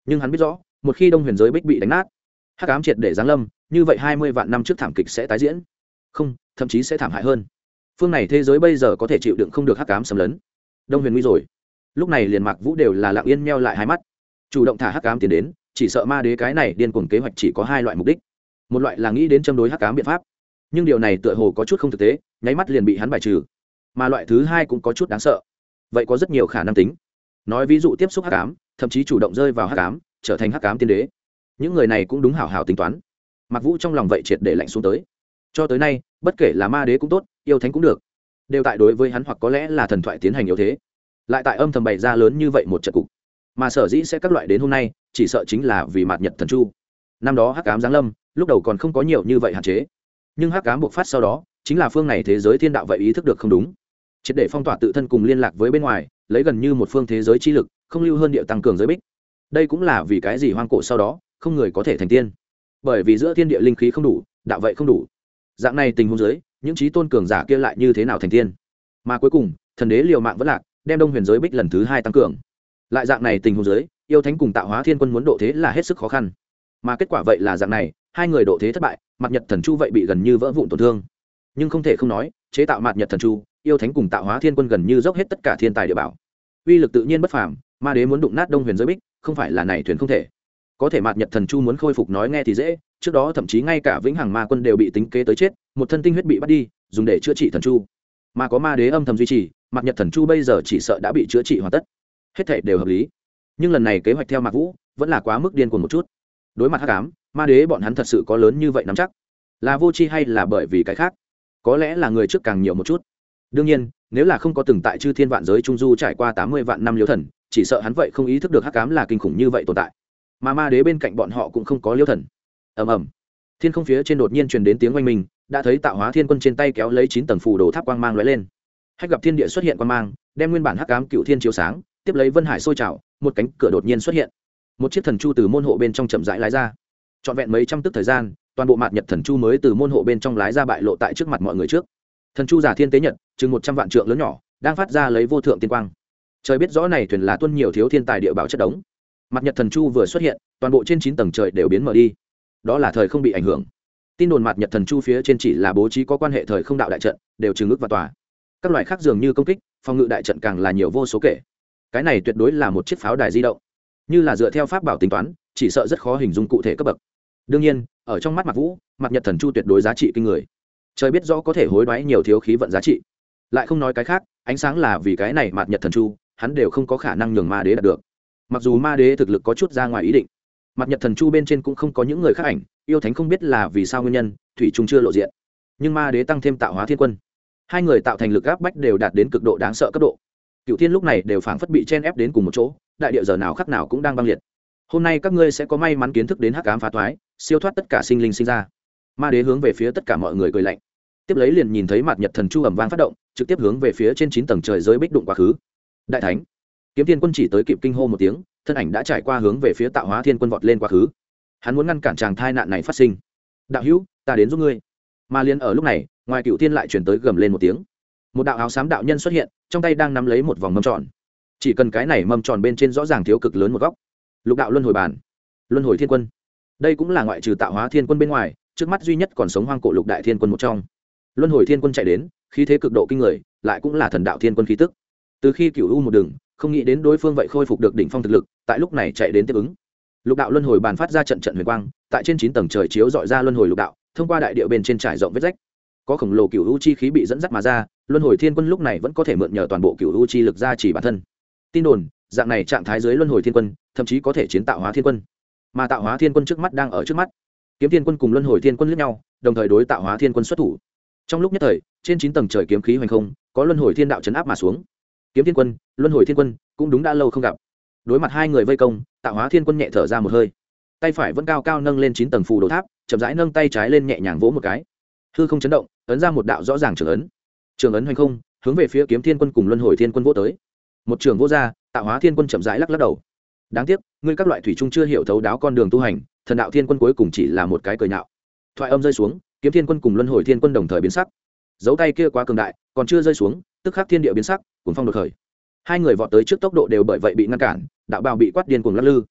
nhưng hắn biết rõ một khi đông huyền giới bích bị đánh nát, hắc ám triệt để giáng lâm, như vậy 20 vạn năm trước thảm kịch sẽ tái diễn, không, thậm chí sẽ thảm hại hơn. Phương này thế giới bây giờ có thể chịu đựng không được hắc ám xâm lấn. Đông huyền nguy rồi. Lúc này liền Mạc Vũ đều là lặng yên meo lại hai mắt, chủ động thả hắc ám tiến đến, chỉ sợ ma đế cái này điên cuồng kế hoạch chỉ có hai loại mục đích. Một loại là nghĩ đến châm đối hắc ám biện pháp, nhưng điều này tựa hồ có chút không thực tế, nháy mắt liền bị hắn bài trừ. Mà loại thứ hai cũng có chút đáng sợ. Vậy có rất nhiều khả năng tính. Nói ví dụ tiếp xúc hắc ám, thậm chí chủ động rơi vào hắc ám, trở thành hắc ám tiên đế. Những người này cũng đúng hảo hảo tính toán. Mạc Vũ trong lòng vậy triệt để lạnh xuống tới. Cho tới nay, bất kể là ma đế cũng tốt, yêu thánh cũng được, đều tại đối với hắn hoặc có lẽ là thần thoại tiến hành yếu thế, lại tại âm thầm bày ra lớn như vậy một trận cục. Mà sở dĩ sẽ các loại đến hôm nay, chỉ sợ chính là vì Mạt Nhật Thần Chu. Năm đó hắc ám giáng lâm, lúc đầu còn không có nhiều như vậy hạn chế, nhưng hắc ám bộc phát sau đó, chính là phương này thế giới thiên đạo vậy ý thức được không đúng, triệt để phong tỏa tự thân cùng liên lạc với bên ngoài, lấy gần như một phương thế giới chi lực, không lưu hơn địa tăng cường giới bích. Đây cũng là vì cái gì hoang cổ sau đó không người có thể thành tiên, bởi vì giữa thiên địa linh khí không đủ, đạo vậy không đủ. Dạng này tình huống dưới, những chí tôn cường giả kia lại như thế nào thành tiên? Mà cuối cùng, thần đế liều mạng vẫn lạc, đem đông huyền giới bích lần thứ hai tăng cường. Lại dạng này tình huống dưới, yêu thánh cùng tạo hóa thiên quân muốn độ thế là hết sức khó khăn. Mà kết quả vậy là dạng này, hai người độ thế thất bại, Mạt Nhật Thần Chu vậy bị gần như vỡ vụn tổn thương. Nhưng không thể không nói, chế tạo Mạt Nhật Thần Chu, yêu thánh cùng tạo hóa thiên quân gần như dốc hết tất cả thiên tài địa bảo, uy lực tự nhiên bất phàm. Ma đế muốn đụng nát đông huyền giới bích, không phải là này thuyền không thể. Có thể Mạt Nhật Thần Chu muốn khôi phục nói nghe thì dễ, trước đó thậm chí ngay cả vĩnh hằng ma quân đều bị tính kế tới chết, một thân tinh huyết bị bắt đi, dùng để chữa trị thần chu. Mà có ma đế âm thầm duy trì, Mạt Nhật Thần Chu bây giờ chỉ sợ đã bị chữa trị hoàn tất. Hết thảy đều hợp lý. Nhưng lần này kế hoạch theo Mạc Vũ vẫn là quá mức điên cuồng một chút. Đối mặt hắc ám, ma đế bọn hắn thật sự có lớn như vậy nắm chắc? Là vô tri hay là bởi vì cái khác? Có lẽ là người trước càng nhiều một chút. Đương nhiên, nếu là không có từng tại chư thiên vạn giới trung du trải qua 80 vạn năm liêu thần, chỉ sợ hắn vậy không ý thức được hắc ám là kinh khủng như vậy tồn tại. Mà ma đế bên cạnh bọn họ cũng không có liêu thần. Ầm ầm, thiên không phía trên đột nhiên truyền đến tiếng oanh minh, đã thấy tạo hóa thiên quân trên tay kéo lấy 9 tầng phù đồ tháp quang mang lóe lên. Hách gặp thiên địa xuất hiện quang mang, đem nguyên bản hắc ám cựu thiên chiếu sáng, tiếp lấy vân hải sôi trào, một cánh cửa đột nhiên xuất hiện, một chiếc thần chu từ môn hộ bên trong chậm rãi lái ra. Trọn vẹn mấy trăm tức thời gian, toàn bộ Mạt Nhật Thần Chu mới từ môn hộ bên trong lái ra bại lộ tại trước mặt mọi người trước. Thần chu giả thiên tế nhật, chừng 100 vạn trượng lớn nhỏ, đang phát ra lấy vô thượng tiên quang. Trời biết rõ này thuyền là tuân nhiều thiếu thiên tài địa bảo chất đống. Mạt Nhật Thần Chu vừa xuất hiện, toàn bộ trên 9 tầng trời đều biến mở đi. Đó là thời không bị ảnh hưởng. Tin đồn Mạt Nhật Thần Chu phía trên chỉ là bố trí có quan hệ thời không đạo đại trận, đều trừng ức và tòa. Các loại khác dường như công kích, phòng ngự đại trận càng là nhiều vô số kể. Cái này tuyệt đối là một chiếc pháo đài di động. Như là dựa theo pháp bảo tính toán, chỉ sợ rất khó hình dung cụ thể cấp bậc. Đương nhiên, ở trong mắt Mạc Vũ, Mạt Nhật Thần Chu tuyệt đối giá trị kinh người. Trời biết rõ có thể hối đoái nhiều thiếu khí vận giá trị. Lại không nói cái khác, ánh sáng là vì cái này Mạt Nhật Thần Chu, hắn đều không có khả năng nhường ma đế đạt được. Mặc dù ma đế thực lực có chút ra ngoài ý định, Mạt Nhật Thần Chu bên trên cũng không có những người khác ảnh, yêu thánh không biết là vì sao nguyên nhân, thủy trung chưa lộ diện. Nhưng ma đế tăng thêm tạo hóa thiên quân, hai người tạo thành lực áp bách đều đạt đến cực độ đáng sợ cấp độ. Cựu thiên lúc này đều phảng phất bị chen ép đến cùng một chỗ, đại địa giờ nào khắc nào cũng đang băng liệt. Hôm nay các ngươi sẽ có may mắn kiến thức đến hắc ám phá toái, siêu thoát tất cả sinh linh sinh ra. Ma đế hướng về phía tất cả mọi người cười lạnh, tiếp lấy liền nhìn thấy Mạt Nhật Thần Chu ầm vang phát động, trực tiếp hướng về phía trên 9 tầng trời giới bích đụng quá khứ. Đại thánh, Kiếm Thiên Quân chỉ tới kịp kinh hô một tiếng, thân ảnh đã trải qua hướng về phía tạo hóa thiên quân vọt lên quá khứ. Hắn muốn ngăn cản tràng thai nạn này phát sinh. Đạo hữu, ta đến giúp ngươi. Mà liền ở lúc này, ngoài Cựu Thiên lại truyền tới gầm lên một tiếng. Một đạo áo xám đạo nhân xuất hiện, trong tay đang nắm lấy một vòng mâm tròn. Chỉ cần cái này mâm tròn bên trên rõ ràng thiếu cực lớn một góc. Lục đạo luân hồi bản, luân hồi thiên quân. Đây cũng là ngoại trừ tạo hóa thiên quân bên ngoài, trước mắt duy nhất còn sống hoang cổ lục đại thiên quân một trong. Luân hồi thiên quân chạy đến, khí thế cực độ kinh người, lại cũng là thần đạo thiên quân khí tức. Từ khi Cửu U một đường, không nghĩ đến đối phương vậy khôi phục được đỉnh phong thực lực, tại lúc này chạy đến tiếp ứng. Lục đạo luân hồi bàn phát ra trận trận huyền quang, tại trên 9 tầng trời chiếu dọi ra luân hồi lục đạo, thông qua đại địa bên trên trải rộng vết rách. Có khổng lồ Cửu U chi khí bị dẫn dắt mà ra, luân hồi thiên quân lúc này vẫn có thể mượn nhờ toàn bộ Cửu U chi lực ra chỉ bản thân. Tin đồn, dạng này trạng thái dưới luân hồi thiên quân, thậm chí có thể chiến tạo hóa thiên quân. Mà tạo hóa thiên quân trước mắt đang ở trước mắt. Kiếm Thiên Quân cùng luân hồi thiên quân liếc nhau, đồng thời đối tạo hóa thiên quân xuất thủ. Trong lúc nhất thời, trên 9 tầng trời kiếm khí hoành không, có luân hồi thiên đạo chấn áp mà xuống. Kiếm Thiên Quân, luân hồi thiên quân, cũng đúng đã lâu không gặp. Đối mặt hai người vây công, tạo hóa thiên quân nhẹ thở ra một hơi, tay phải vẫn cao cao nâng lên 9 tầng phù đồ tháp, chậm rãi nâng tay trái lên nhẹ nhàng vỗ một cái, hư không chấn động, ấn ra một đạo rõ ràng trường ấn. Trường ấn hoành không, hướng về phía Kiếm Thiên Quân cùng luân hồi thiên quân vỗ tới. Một trường vỗ ra, tạo hóa thiên quân chậm rãi lắc lắc đầu. Đáng tiếc, ngươi các loại thủy chung chưa hiểu thấu đáo con đường tu hành, thần đạo thiên quân cuối cùng chỉ là một cái cười nhạo. Thoại âm rơi xuống, Kiếm Thiên Quân cùng luân hồi thiên quân đồng thời biến sắc. Dấu tay kia quá cường đại, còn chưa rơi xuống, tức khắc thiên địa biến sắc, cuồng phong đột khởi. Hai người vọt tới trước tốc độ đều bởi vậy bị ngăn cản, đạo bào bị quát điên cuồng lắc lư.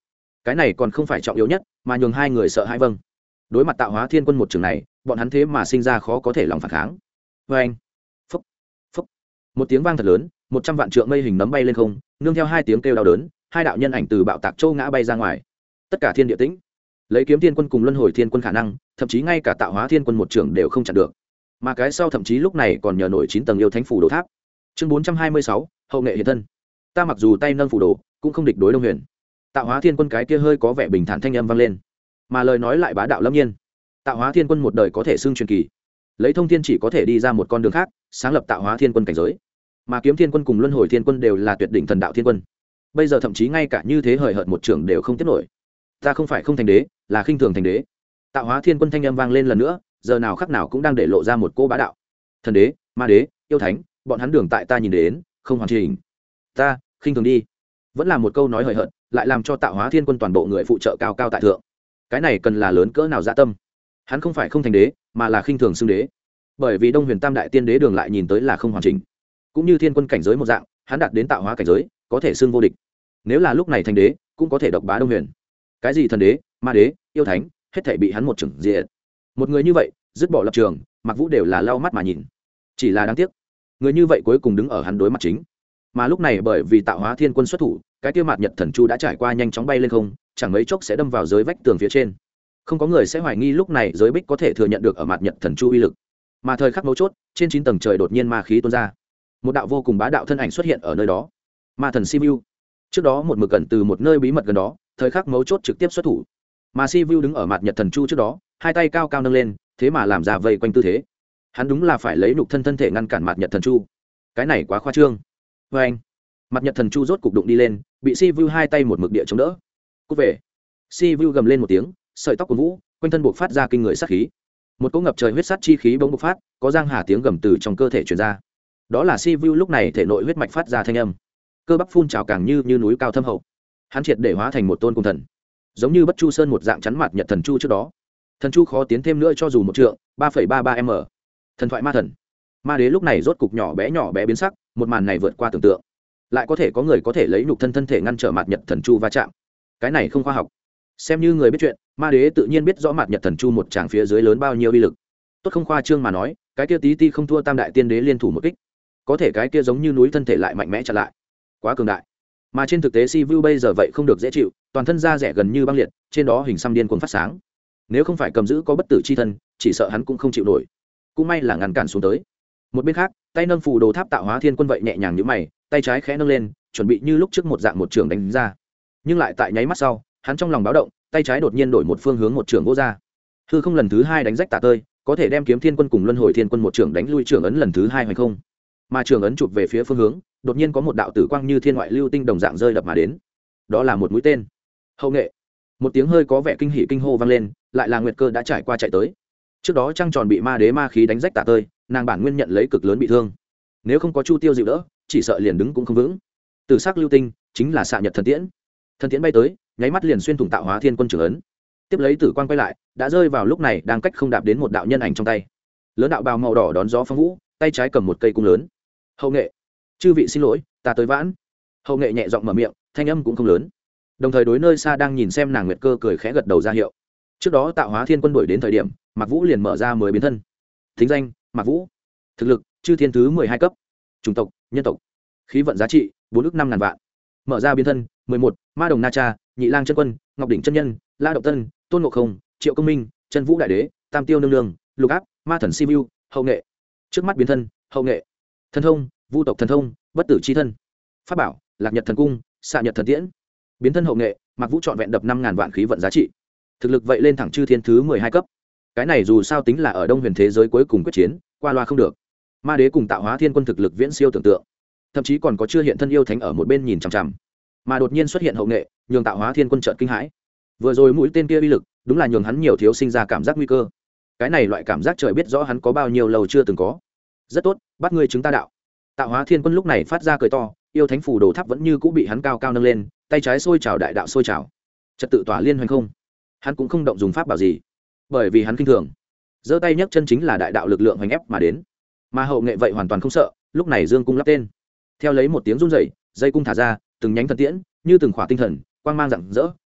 cái này còn không phải trọng yếu nhất mà nhường hai người sợ hãi. Vâng, đối mặt Tạo Hóa Thiên Quân một trường này, bọn hắn thế mà sinh ra khó có thể lòng phản kháng. Vê anh, phúc phúc, một tiếng vang thật lớn, 100 vạn trượng mây hình nấm bay lên không, nương theo hai tiếng kêu đau đớn, hai đạo nhân ảnh từ bạo tạc châu ngã bay ra ngoài. Tất cả thiên địa tĩnh, lấy Kiếm Thiên Quân cùng Luân Hồi Thiên Quân khả năng, thậm chí ngay cả Tạo Hóa Thiên Quân một trường đều không chặn được, mà cái sau thậm chí lúc này còn nhờ nổi 9 tầng yêu thánh phủ đồ tháp. Chương 426, hậu nghệ hiện thân. Ta mặc dù tay nâng phủ đồ, cũng không địch đối Đông Huyền. Tạo Hóa Thiên Quân cái kia hơi có vẻ bình thản thanh âm vang lên, mà lời nói lại bá đạo lâm nhiên. Tạo Hóa Thiên Quân một đời có thể xưng truyền kỳ, lấy thông thiên chỉ có thể đi ra một con đường khác, sáng lập Tạo Hóa Thiên Quân cảnh giới, mà Kiếm Thiên Quân cùng Luân Hồi Thiên Quân đều là tuyệt đỉnh thần đạo thiên quân. Bây giờ thậm chí ngay cả như thế hời hợt một trưởng đều không tiếp nổi. Ta không phải không thành đế, là khinh thường thành đế. Tạo Hóa Thiên Quân thanh âm vang lên lần nữa, giờ nào khắc nào cũng đang để lộ ra một cô bá đạo. Thần đế, ma đế, yêu thánh, bọn hắn đường tại ta nhìn đến, không hoàn chỉnh. Ta khinh thường đi. Vẫn là một câu nói hời hợt, lại làm cho Tạo Hóa Thiên Quân toàn bộ người phụ trợ cao cao tại thượng. Cái này cần là lớn cỡ nào dạ tâm. Hắn không phải không thành đế, mà là khinh thường xưng đế. Bởi vì Đông Huyền Tam đại tiên đế đường lại nhìn tới là không hoàn chỉnh, cũng như Thiên Quân cảnh giới một dạng, hắn đạt đến tạo hóa cảnh giới, có thể xưng vô địch. Nếu là lúc này thành đế, cũng có thể độc bá Đông Huyền. Cái gì thần đế, ma đế, yêu thánh, hết thảy bị hắn một chưởng diệt. Một người như vậy, dứt bỏ lập trường, Mặc Vũ đều là lau mắt mà nhìn. Chỉ là đáng tiếc, người như vậy cuối cùng đứng ở hắn đối mặt chính. Mà lúc này bởi vì Tạo Hóa Thiên Quân xuất thủ, cái tiêu mạt nhật thần chu đã trải qua nhanh chóng bay lên không, chẳng mấy chốc sẽ đâm vào giới vách tường phía trên. Không có người sẽ hoài nghi lúc này giới bích có thể thừa nhận được ở mạt nhật thần chu uy lực. Mà thời khắc mấu chốt, trên 9 tầng trời đột nhiên ma khí tuôn ra, một đạo vô cùng bá đạo thân ảnh xuất hiện ở nơi đó. Ma thần Sivu. Trước đó một mực gần từ một nơi bí mật gần đó, thời khắc mấu chốt trực tiếp xuất thủ. Mà Sivu đứng ở mạt nhật thần chu trước đó, hai tay cao cao nâng lên, thế mà làm ra vây quanh tư thế. Hắn đúng là phải lấy nhục thân thể ngăn cản mạt nhật thần chu. Cái này quá khoa trương. Và anh, mạt nhật thần chu rốt cục đụng đi lên, bị Sivu hai tay một mực địa chống đỡ. Cút về. Sivu gầm lên một tiếng, sợi tóc của vũ quanh thân buộc phát ra kinh người sát khí, một cỗ ngập trời huyết sát chi khí bỗng bộc phát, có giang hà tiếng gầm từ trong cơ thể truyền ra. Đó là Sivu lúc này thể nội huyết mạch phát ra thanh âm, cơ bắp phun trào càng như núi cao thâm hậu. Hắn triệt để hóa thành một tôn cung thần, giống như Bất Chu Sơn một dạng chắn mặt nhật thần chu trước đó. Thần chu khó tiến thêm nữa cho dù một trượng, 3,33 m. Thần thoại ma thần, ma đế lúc này rốt cục nhỏ bé biến sắc, một màn này vượt qua tưởng tượng. Lại có thể có người có thể lấy nhục thân thể ngăn trở mặt nhật thần chu va chạm, cái này không khoa học. Xem như người biết chuyện, ma đế tự nhiên biết rõ mặt nhật thần chu một tràng phía dưới lớn bao nhiêu uy lực. Tốt không khoa trương mà nói, cái kia tí ti không thua tam đại tiên đế liên thủ một kích, có thể cái kia giống như núi thân thể lại mạnh mẽ chặn lại, quá cường đại. Mà trên thực tế Sivu bây giờ vậy không được dễ chịu, toàn thân da rẻ gần như băng liệt, trên đó hình xăm điên cuồng phát sáng. Nếu không phải cầm giữ có bất tử chi thân, chỉ sợ hắn cũng không chịu nổi. Cũng may là ngăn cản xuống tới. Một bên khác, tay nâng phù đồ tháp Tạo Hóa Thiên Quân vậy nhẹ nhàng như mày, tay trái khẽ nâng lên, chuẩn bị như lúc trước một dạng một trường đánh ra. Nhưng lại tại nháy mắt sau, hắn trong lòng báo động, tay trái đột nhiên đổi một phương hướng một trường vô ra. Hư không lần thứ hai đánh rách tả tơi, có thể đem Kiếm Thiên Quân cùng Luân Hồi Thiên Quân một trường đánh lui, trường ấn lần thứ hai hoành không. Mà trường ấn chụp về phía phương hướng, đột nhiên có một đạo tử quang như thiên ngoại lưu tinh đồng dạng rơi đập mà đến. Đó là một mũi tên. Hậu nghệ. Một tiếng hơi có vẻ kinh hỉ kinh hô vang lên, lại là Nguyệt Cơ đã trải qua chạy tới. Trước đó trăng tròn bị ma đế ma khí đánh rách tả tơi, nàng bản nguyên nhận lấy cực lớn bị thương. Nếu không có Chu Tiêu dịu đỡ, chỉ sợ liền đứng cũng không vững. Tử sắc lưu tinh chính là xạ nhật thần tiễn. Thần tiễn bay tới, nháy mắt liền xuyên thủng Tạo Hóa Thiên Quân trường ấn. Tiếp lấy tử quang quay lại, đã rơi vào lúc này đang cách không đạp đến một đạo nhân ảnh trong tay. Lớn đạo bào màu đỏ đón gió phong vũ, tay trái cầm một cây cung lớn. Hậu nghệ, chư vị xin lỗi, ta tới vãn. Hậu nghệ nhẹ giọng mở miệng, thanh âm cũng không lớn. Đồng thời đối nơi xa đang nhìn xem nàng Nguyệt Cơ cười khẽ gật đầu ra hiệu. Trước đó Tạo Hóa Thiên Quân đuổi đến thời điểm, Mạc Vũ liền mở ra mới biến thân. Thính danh: Mạc Vũ. Thực lực: chư thiên thứ 12 cấp. Chủng tộc: nhân tộc. Khí vận giá trị: 4 ức 5.000 vạn. Mở ra biến thân: 11, Ma Đồng Na Cha, Nhị Lang Chân Quân, Ngọc Đỉnh Chân Nhân, La Động Tân, Tôn Ngộ Không, Triệu Công Minh, Chân Vũ Đại Đế, Tam Tiêu Nương Nương, Lục Áp, Ma Thần Simu. Hậu nghệ. Trước mắt biến thân: hậu nghệ. Thần thông: Vu tộc thần thông, bất tử chi thân. Pháp bảo: Lạc Nhật Thần Cung, Xạ Nhật Thần Tiễn. Biến thân hậu nghệ, Mạc Vũ trọn vẹn đập 5.000 vạn khí vận giá trị. Thực lực vậy lên thẳng chư thiên thứ 12 cấp. Cái này dù sao tính là ở Đông Huyền thế giới cuối cùng quyết chiến, qua loa không được. Ma đế cùng Tạo Hóa Thiên Quân thực lực viễn siêu tưởng tượng, thậm chí còn có chưa hiện thân yêu thánh ở một bên nhìn chằm chằm. Mà đột nhiên xuất hiện hậu nghệ, nhường Tạo Hóa Thiên Quân chợt kinh hãi. Vừa rồi mũi tên kia uy lực, đúng là nhường hắn nhiều thiếu sinh ra cảm giác nguy cơ. Cái này loại cảm giác trời biết rõ hắn có bao nhiêu lâu chưa từng có. Rất tốt, bắt ngươi chứng ta đạo. Tạo Hóa Thiên Quân lúc này phát ra cười to, yêu thánh phù đồ tháp vẫn như cũ bị hắn cao cao nâng lên, tay trái sôi trào đại đạo sôi trào, trật tự tỏa liên hoành không. Hắn cũng không động dùng pháp bảo gì, bởi vì hắn kinh thường, giơ tay nhấc chân chính là đại đạo lực lượng hoành ép mà đến. Mà hậu nghệ vậy hoàn toàn không sợ, lúc này dương cung lắp tên, theo lấy một tiếng run rẩy, dây cung thả ra, từng nhánh thần tiễn như từng khỏa tinh thần, quang mang rạng rỡ,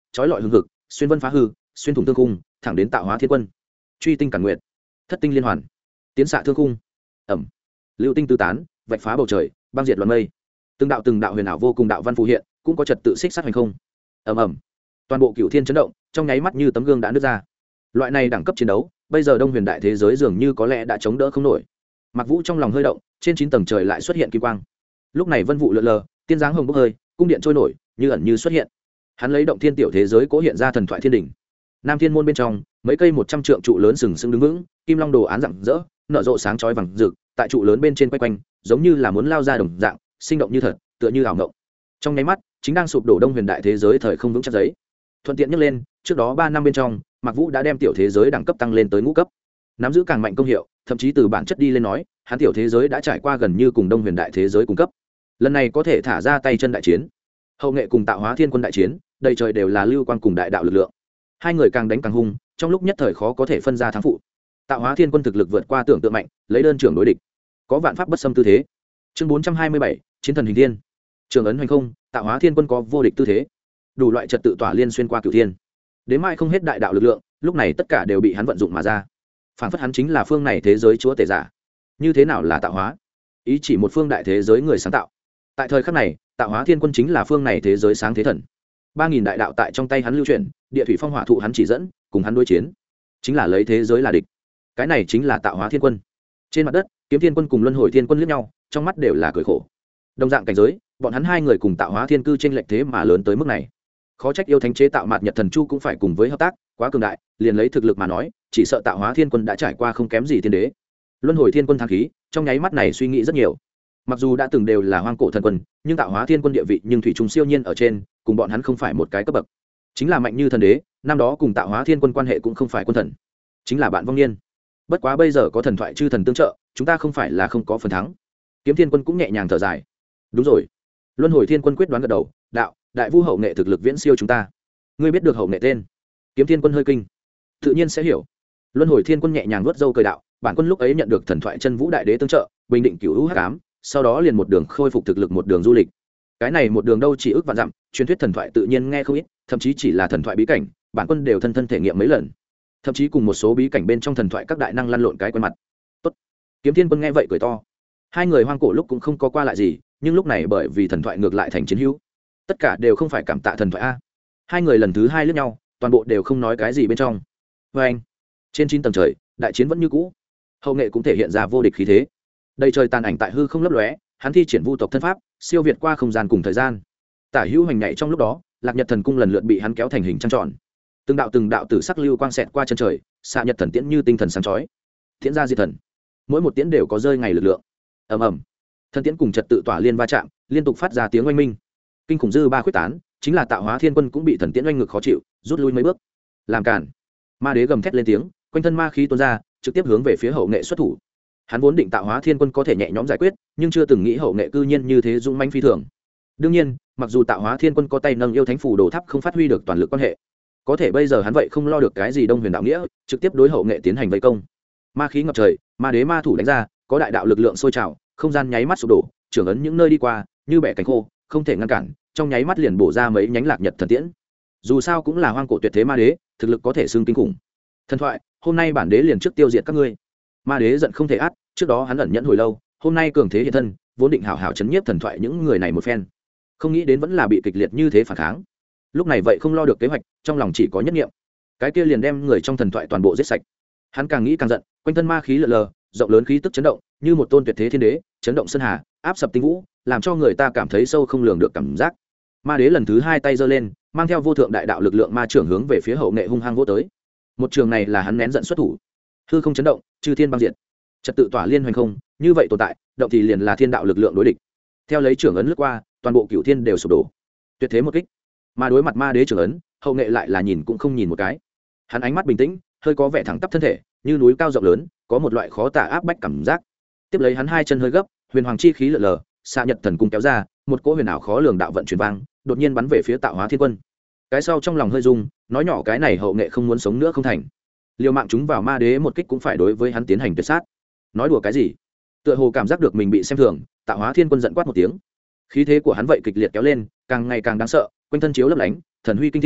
trói lọi hương hực, xuyên vân phá hư, xuyên thủng thương khung, thẳng đến tạo hóa thiên quân. Truy tinh cản nguyệt, thất tinh liên hoàn, tiến xạ thương khung. Ẩm. Lưu tinh tứ tán, vạch phá bầu trời, băng diệt loạn mây. Từng đạo huyền ảo vô cùng đạo văn phù hiện, cũng có trật tự xích sát hành không. Ầm ầm. Toàn bộ cửu thiên chấn động, trong nháy mắt như tấm gương đã nứt ra. Loại này đẳng cấp chiến đấu, bây giờ Đông Huyền đại thế giới dường như có lẽ đã chống đỡ không nổi. Mặc Vũ trong lòng hơi động, trên 9 tầng trời lại xuất hiện kim quang. Lúc này vân vụ lượn lờ, tiên dáng hồng bốc hơi, cung điện trôi nổi, như ẩn như xuất hiện. Hắn lấy động thiên tiểu thế giới cố hiện ra thần thoại thiên đỉnh. Nam thiên môn bên trong, mấy cây 100 trượng trụ lớn sừng sững đứng vững, kim long đồ án rạng rỡ, nở rộ sáng chói vàng rực, tại trụ lớn bên trên quay quanh, giống như là muốn lao ra đồng dạng, sinh động như thật, tựa như ảo ngộng. Trong nháy mắt, chính đang sụp đổ Đông Huyền đại thế giới thời không vững chắc giấy. Thuận tiện nhắc lên, trước đó 3 năm bên trong, Mạc Vũ đã đem tiểu thế giới đẳng cấp tăng lên tới ngũ cấp, nắm giữ càng mạnh công hiệu, thậm chí từ bản chất đi lên nói, hắn tiểu thế giới đã trải qua gần như cùng Đông Huyền đại thế giới cùng cấp. Lần này có thể thả ra tay chân đại chiến. Hậu nghệ cùng Tạo Hóa Thiên Quân đại chiến, đầy trời đều là lưu quang cùng đại đạo lực lượng. Hai người càng đánh càng hung, trong lúc nhất thời khó có thể phân ra thắng phụ. Tạo Hóa Thiên Quân thực lực vượt qua tưởng tượng mạnh, lấy đơn trưởng đối địch, có vạn pháp bất xâm tư thế. Chương 427, chiến thần hình thiên. Trường ấn hoành không, Tạo Hóa Thiên Quân có vô địch tư thế. Đủ loại trật tự tỏa liên xuyên qua cửu thiên. Đến mai không hết đại đạo lực lượng, lúc này tất cả đều bị hắn vận dụng mà ra. Phản phất hắn chính là phương này thế giới chúa tể giả. Như thế nào là tạo hóa? Ý chỉ một phương đại thế giới người sáng tạo. Tại thời khắc này, Tạo Hóa Thiên Quân chính là phương này thế giới sáng thế thần. 3000 đại đạo tại trong tay hắn lưu chuyển, địa thủy phong hỏa thụ hắn chỉ dẫn, cùng hắn đối chiến, chính là lấy thế giới là địch. Cái này chính là Tạo Hóa Thiên Quân. Trên mặt đất, Kiếm Thiên Quân cùng Luân Hồi Thiên Quân liếc nhau, trong mắt đều là cười khổ. Đồng dạng cảnh giới, bọn hắn hai người cùng Tạo Hóa Thiên Cư chênh lệch thế mà lớn tới mức này. Khó trách yêu thánh chế tạo Mạt Nhật Thần Chu cũng phải cùng với hợp tác, quá cường đại, liền lấy thực lực mà nói, chỉ sợ Tạo Hóa Thiên Quân đã trải qua không kém gì thiên đế. Luân Hồi Thiên Quân thang khí, trong nháy mắt này suy nghĩ rất nhiều. Mặc dù đã từng đều là hoang cổ thần quân, nhưng Tạo Hóa Thiên Quân địa vị nhưng thủy trùng siêu nhiên ở trên, cùng bọn hắn không phải một cái cấp bậc. Chính là mạnh như thần đế, năm đó cùng Tạo Hóa Thiên Quân quan hệ cũng không phải quân thần, chính là bạn vong niên. Bất quá bây giờ có thần thoại chư thần tương trợ, chúng ta không phải là không có phần thắng. Kiếm Thiên Quân cũng nhẹ nhàng thở dài. Đúng rồi. Luân Hồi Thiên Quân quyết đoán gật đầu, đạo, đại vu hậu nghệ thực lực viễn siêu chúng ta. Ngươi biết được hậu nghệ tên? Kiếm Thiên Quân hơi kinh. Tự nhiên sẽ hiểu. Luân Hồi Thiên Quân nhẹ nhàng vuốt râu cười đạo, bản quân lúc ấy nhận được thần thoại chân vũ đại đế tương trợ, bình định cửu hữu hắc ám, sau đó liền một đường khôi phục thực lực, một đường du lịch. Cái này một đường đâu chỉ ước vạn dặm, truyền thuyết thần thoại tự nhiên nghe không ít, thậm chí chỉ là thần thoại bí cảnh, bản quân đều thân thân thể nghiệm mấy lần. Thậm chí cùng một số bí cảnh bên trong thần thoại các đại năng lăn lộn cái quen mặt. Tốt. Kiếm Thiên Quân nghe vậy cười to. Hai người hoang cổ lúc cũng không có qua lại gì, nhưng lúc này bởi vì thần thoại ngược lại thành chiến hữu. Tất cả đều không phải cảm tạ thần thoại a. Hai người lần thứ hai liếc nhau, toàn bộ đều không nói cái gì bên trong. Và anh, trên 9 tầng trời, đại chiến vẫn như cũ. Hậu nghệ cũng thể hiện ra vô địch khí thế. Đầy trời tàn ảnh tại hư không lấp lóe, hắn thi triển vu tộc thân pháp, siêu việt qua không gian cùng thời gian. Tả hữu hành nhảy trong lúc đó, Lạc Nhật Thần Cung lần lượt bị hắn kéo thành hình trăng tròn. Từng đạo tử sắc lưu quang xẹt qua chân trời, xạ nhật thần tiễn như tinh thần sáng chói. Tiễn ra diệt thần. Mỗi một tiễn đều có rơi ngày lực lượng. Ầm ầm. Thần tiễn cùng trật tự tỏa liên va chạm, liên tục phát ra tiếng oanh minh. Kinh khủng dư ba khuyết tán, chính là Tạo Hóa Thiên Quân cũng bị thần tiễn oanh ngực khó chịu, rút lui mấy bước. Làm cản. Ma đế gầm thét lên tiếng, quanh thân ma khí tuôn ra, trực tiếp hướng về phía hậu nghệ xuất thủ. Hắn vốn định Tạo Hóa Thiên Quân có thể nhẹ nhõm giải quyết, nhưng chưa từng nghĩ hậu nghệ cư nhiên như thế dũng mãnh phi thường. Đương nhiên, mặc dù Tạo Hóa Thiên Quân có tay nâng yêu thánh phù đồ tháp không phát huy được toàn lực quan hệ, có thể bây giờ hắn vậy không lo được cái gì Đông Huyền đạo nghĩa, trực tiếp đối hậu nghệ tiến hành vây công. Ma khí ngập trời, ma đế ma thủ đánh ra, có đại đạo lực lượng sôi trào, không gian nháy mắt sụp đổ, trưởng ấn những nơi đi qua, như bẻ cánh khô, không thể ngăn cản, trong nháy mắt liền bổ ra mấy nhánh Lạc Nhật thần tiễn. Dù sao cũng là hoang cổ tuyệt thế ma đế, thực lực có thể xưng kinh khủng. Thần thoại, hôm nay bản đế liền trước tiêu diệt các ngươi. Ma đế giận không thể át, trước đó hắn ẩn nhẫn hồi lâu, hôm nay cường thế hiện thân, vốn định hảo hảo chấn nhiếp thần thoại những người này một phen, không nghĩ đến vẫn là bị kịch liệt như thế phản kháng. Lúc này vậy không lo được kế hoạch, trong lòng chỉ có nhất niệm, cái kia liền đem người trong thần thoại toàn bộ giết sạch. Hắn càng nghĩ càng giận, quanh thân ma khí lờ lờ, rộng lớn khí tức chấn động, như một tôn tuyệt thế thiên đế, chấn động sơn hà, áp sập tinh vũ, làm cho người ta cảm thấy sâu không lường được cảm giác. Ma đế lần thứ hai tay giơ lên, mang theo vô thượng đại đạo lực lượng ma trưởng hướng về phía hậu nghệ hung hăng vỗ tới. Một trường này là hắn nén giận xuất thủ, hư không chấn động, chư thiên băng diệt, trật tự tỏa liên hoành không, như vậy tồn tại, động thì liền là thiên đạo lực lượng đối địch. Theo lấy trưởng ấn lướt qua, toàn bộ cửu thiên đều sụp đổ. Tuyệt thế một kích. Mà đối mặt ma đế trưởng ấn, hậu nghệ lại là nhìn cũng không nhìn một cái. Hắn ánh mắt bình tĩnh, hơi có vẻ thẳng tắp thân thể, như núi cao rộng lớn, có một loại khó tả áp bách cảm giác. Tiếp lấy hắn hai chân hơi gấp, huyền hoàng chi khí lờ lờ, xạ nhật thần cung kéo ra, một cỗ huyền ảo khó lường đạo vận truyền vang, đột nhiên bắn về phía Tạo Hóa Thiên Quân. Cái sau trong lòng hơi rung, nói nhỏ cái này hậu nghệ không muốn sống nữa không thành. Liều mạng chúng vào ma đế một kích cũng phải đối với hắn tiến hành tuyệt sát. Nói đùa cái gì? Tựa hồ cảm giác được mình bị xem thường, Tạo Hóa Thiên Quân giận quát một tiếng. Khí thế của hắn vậy kịch liệt kéo lên, càng ngày càng đáng sợ, quanh thân chiếu lấp lánh, thần huy kinh thiên,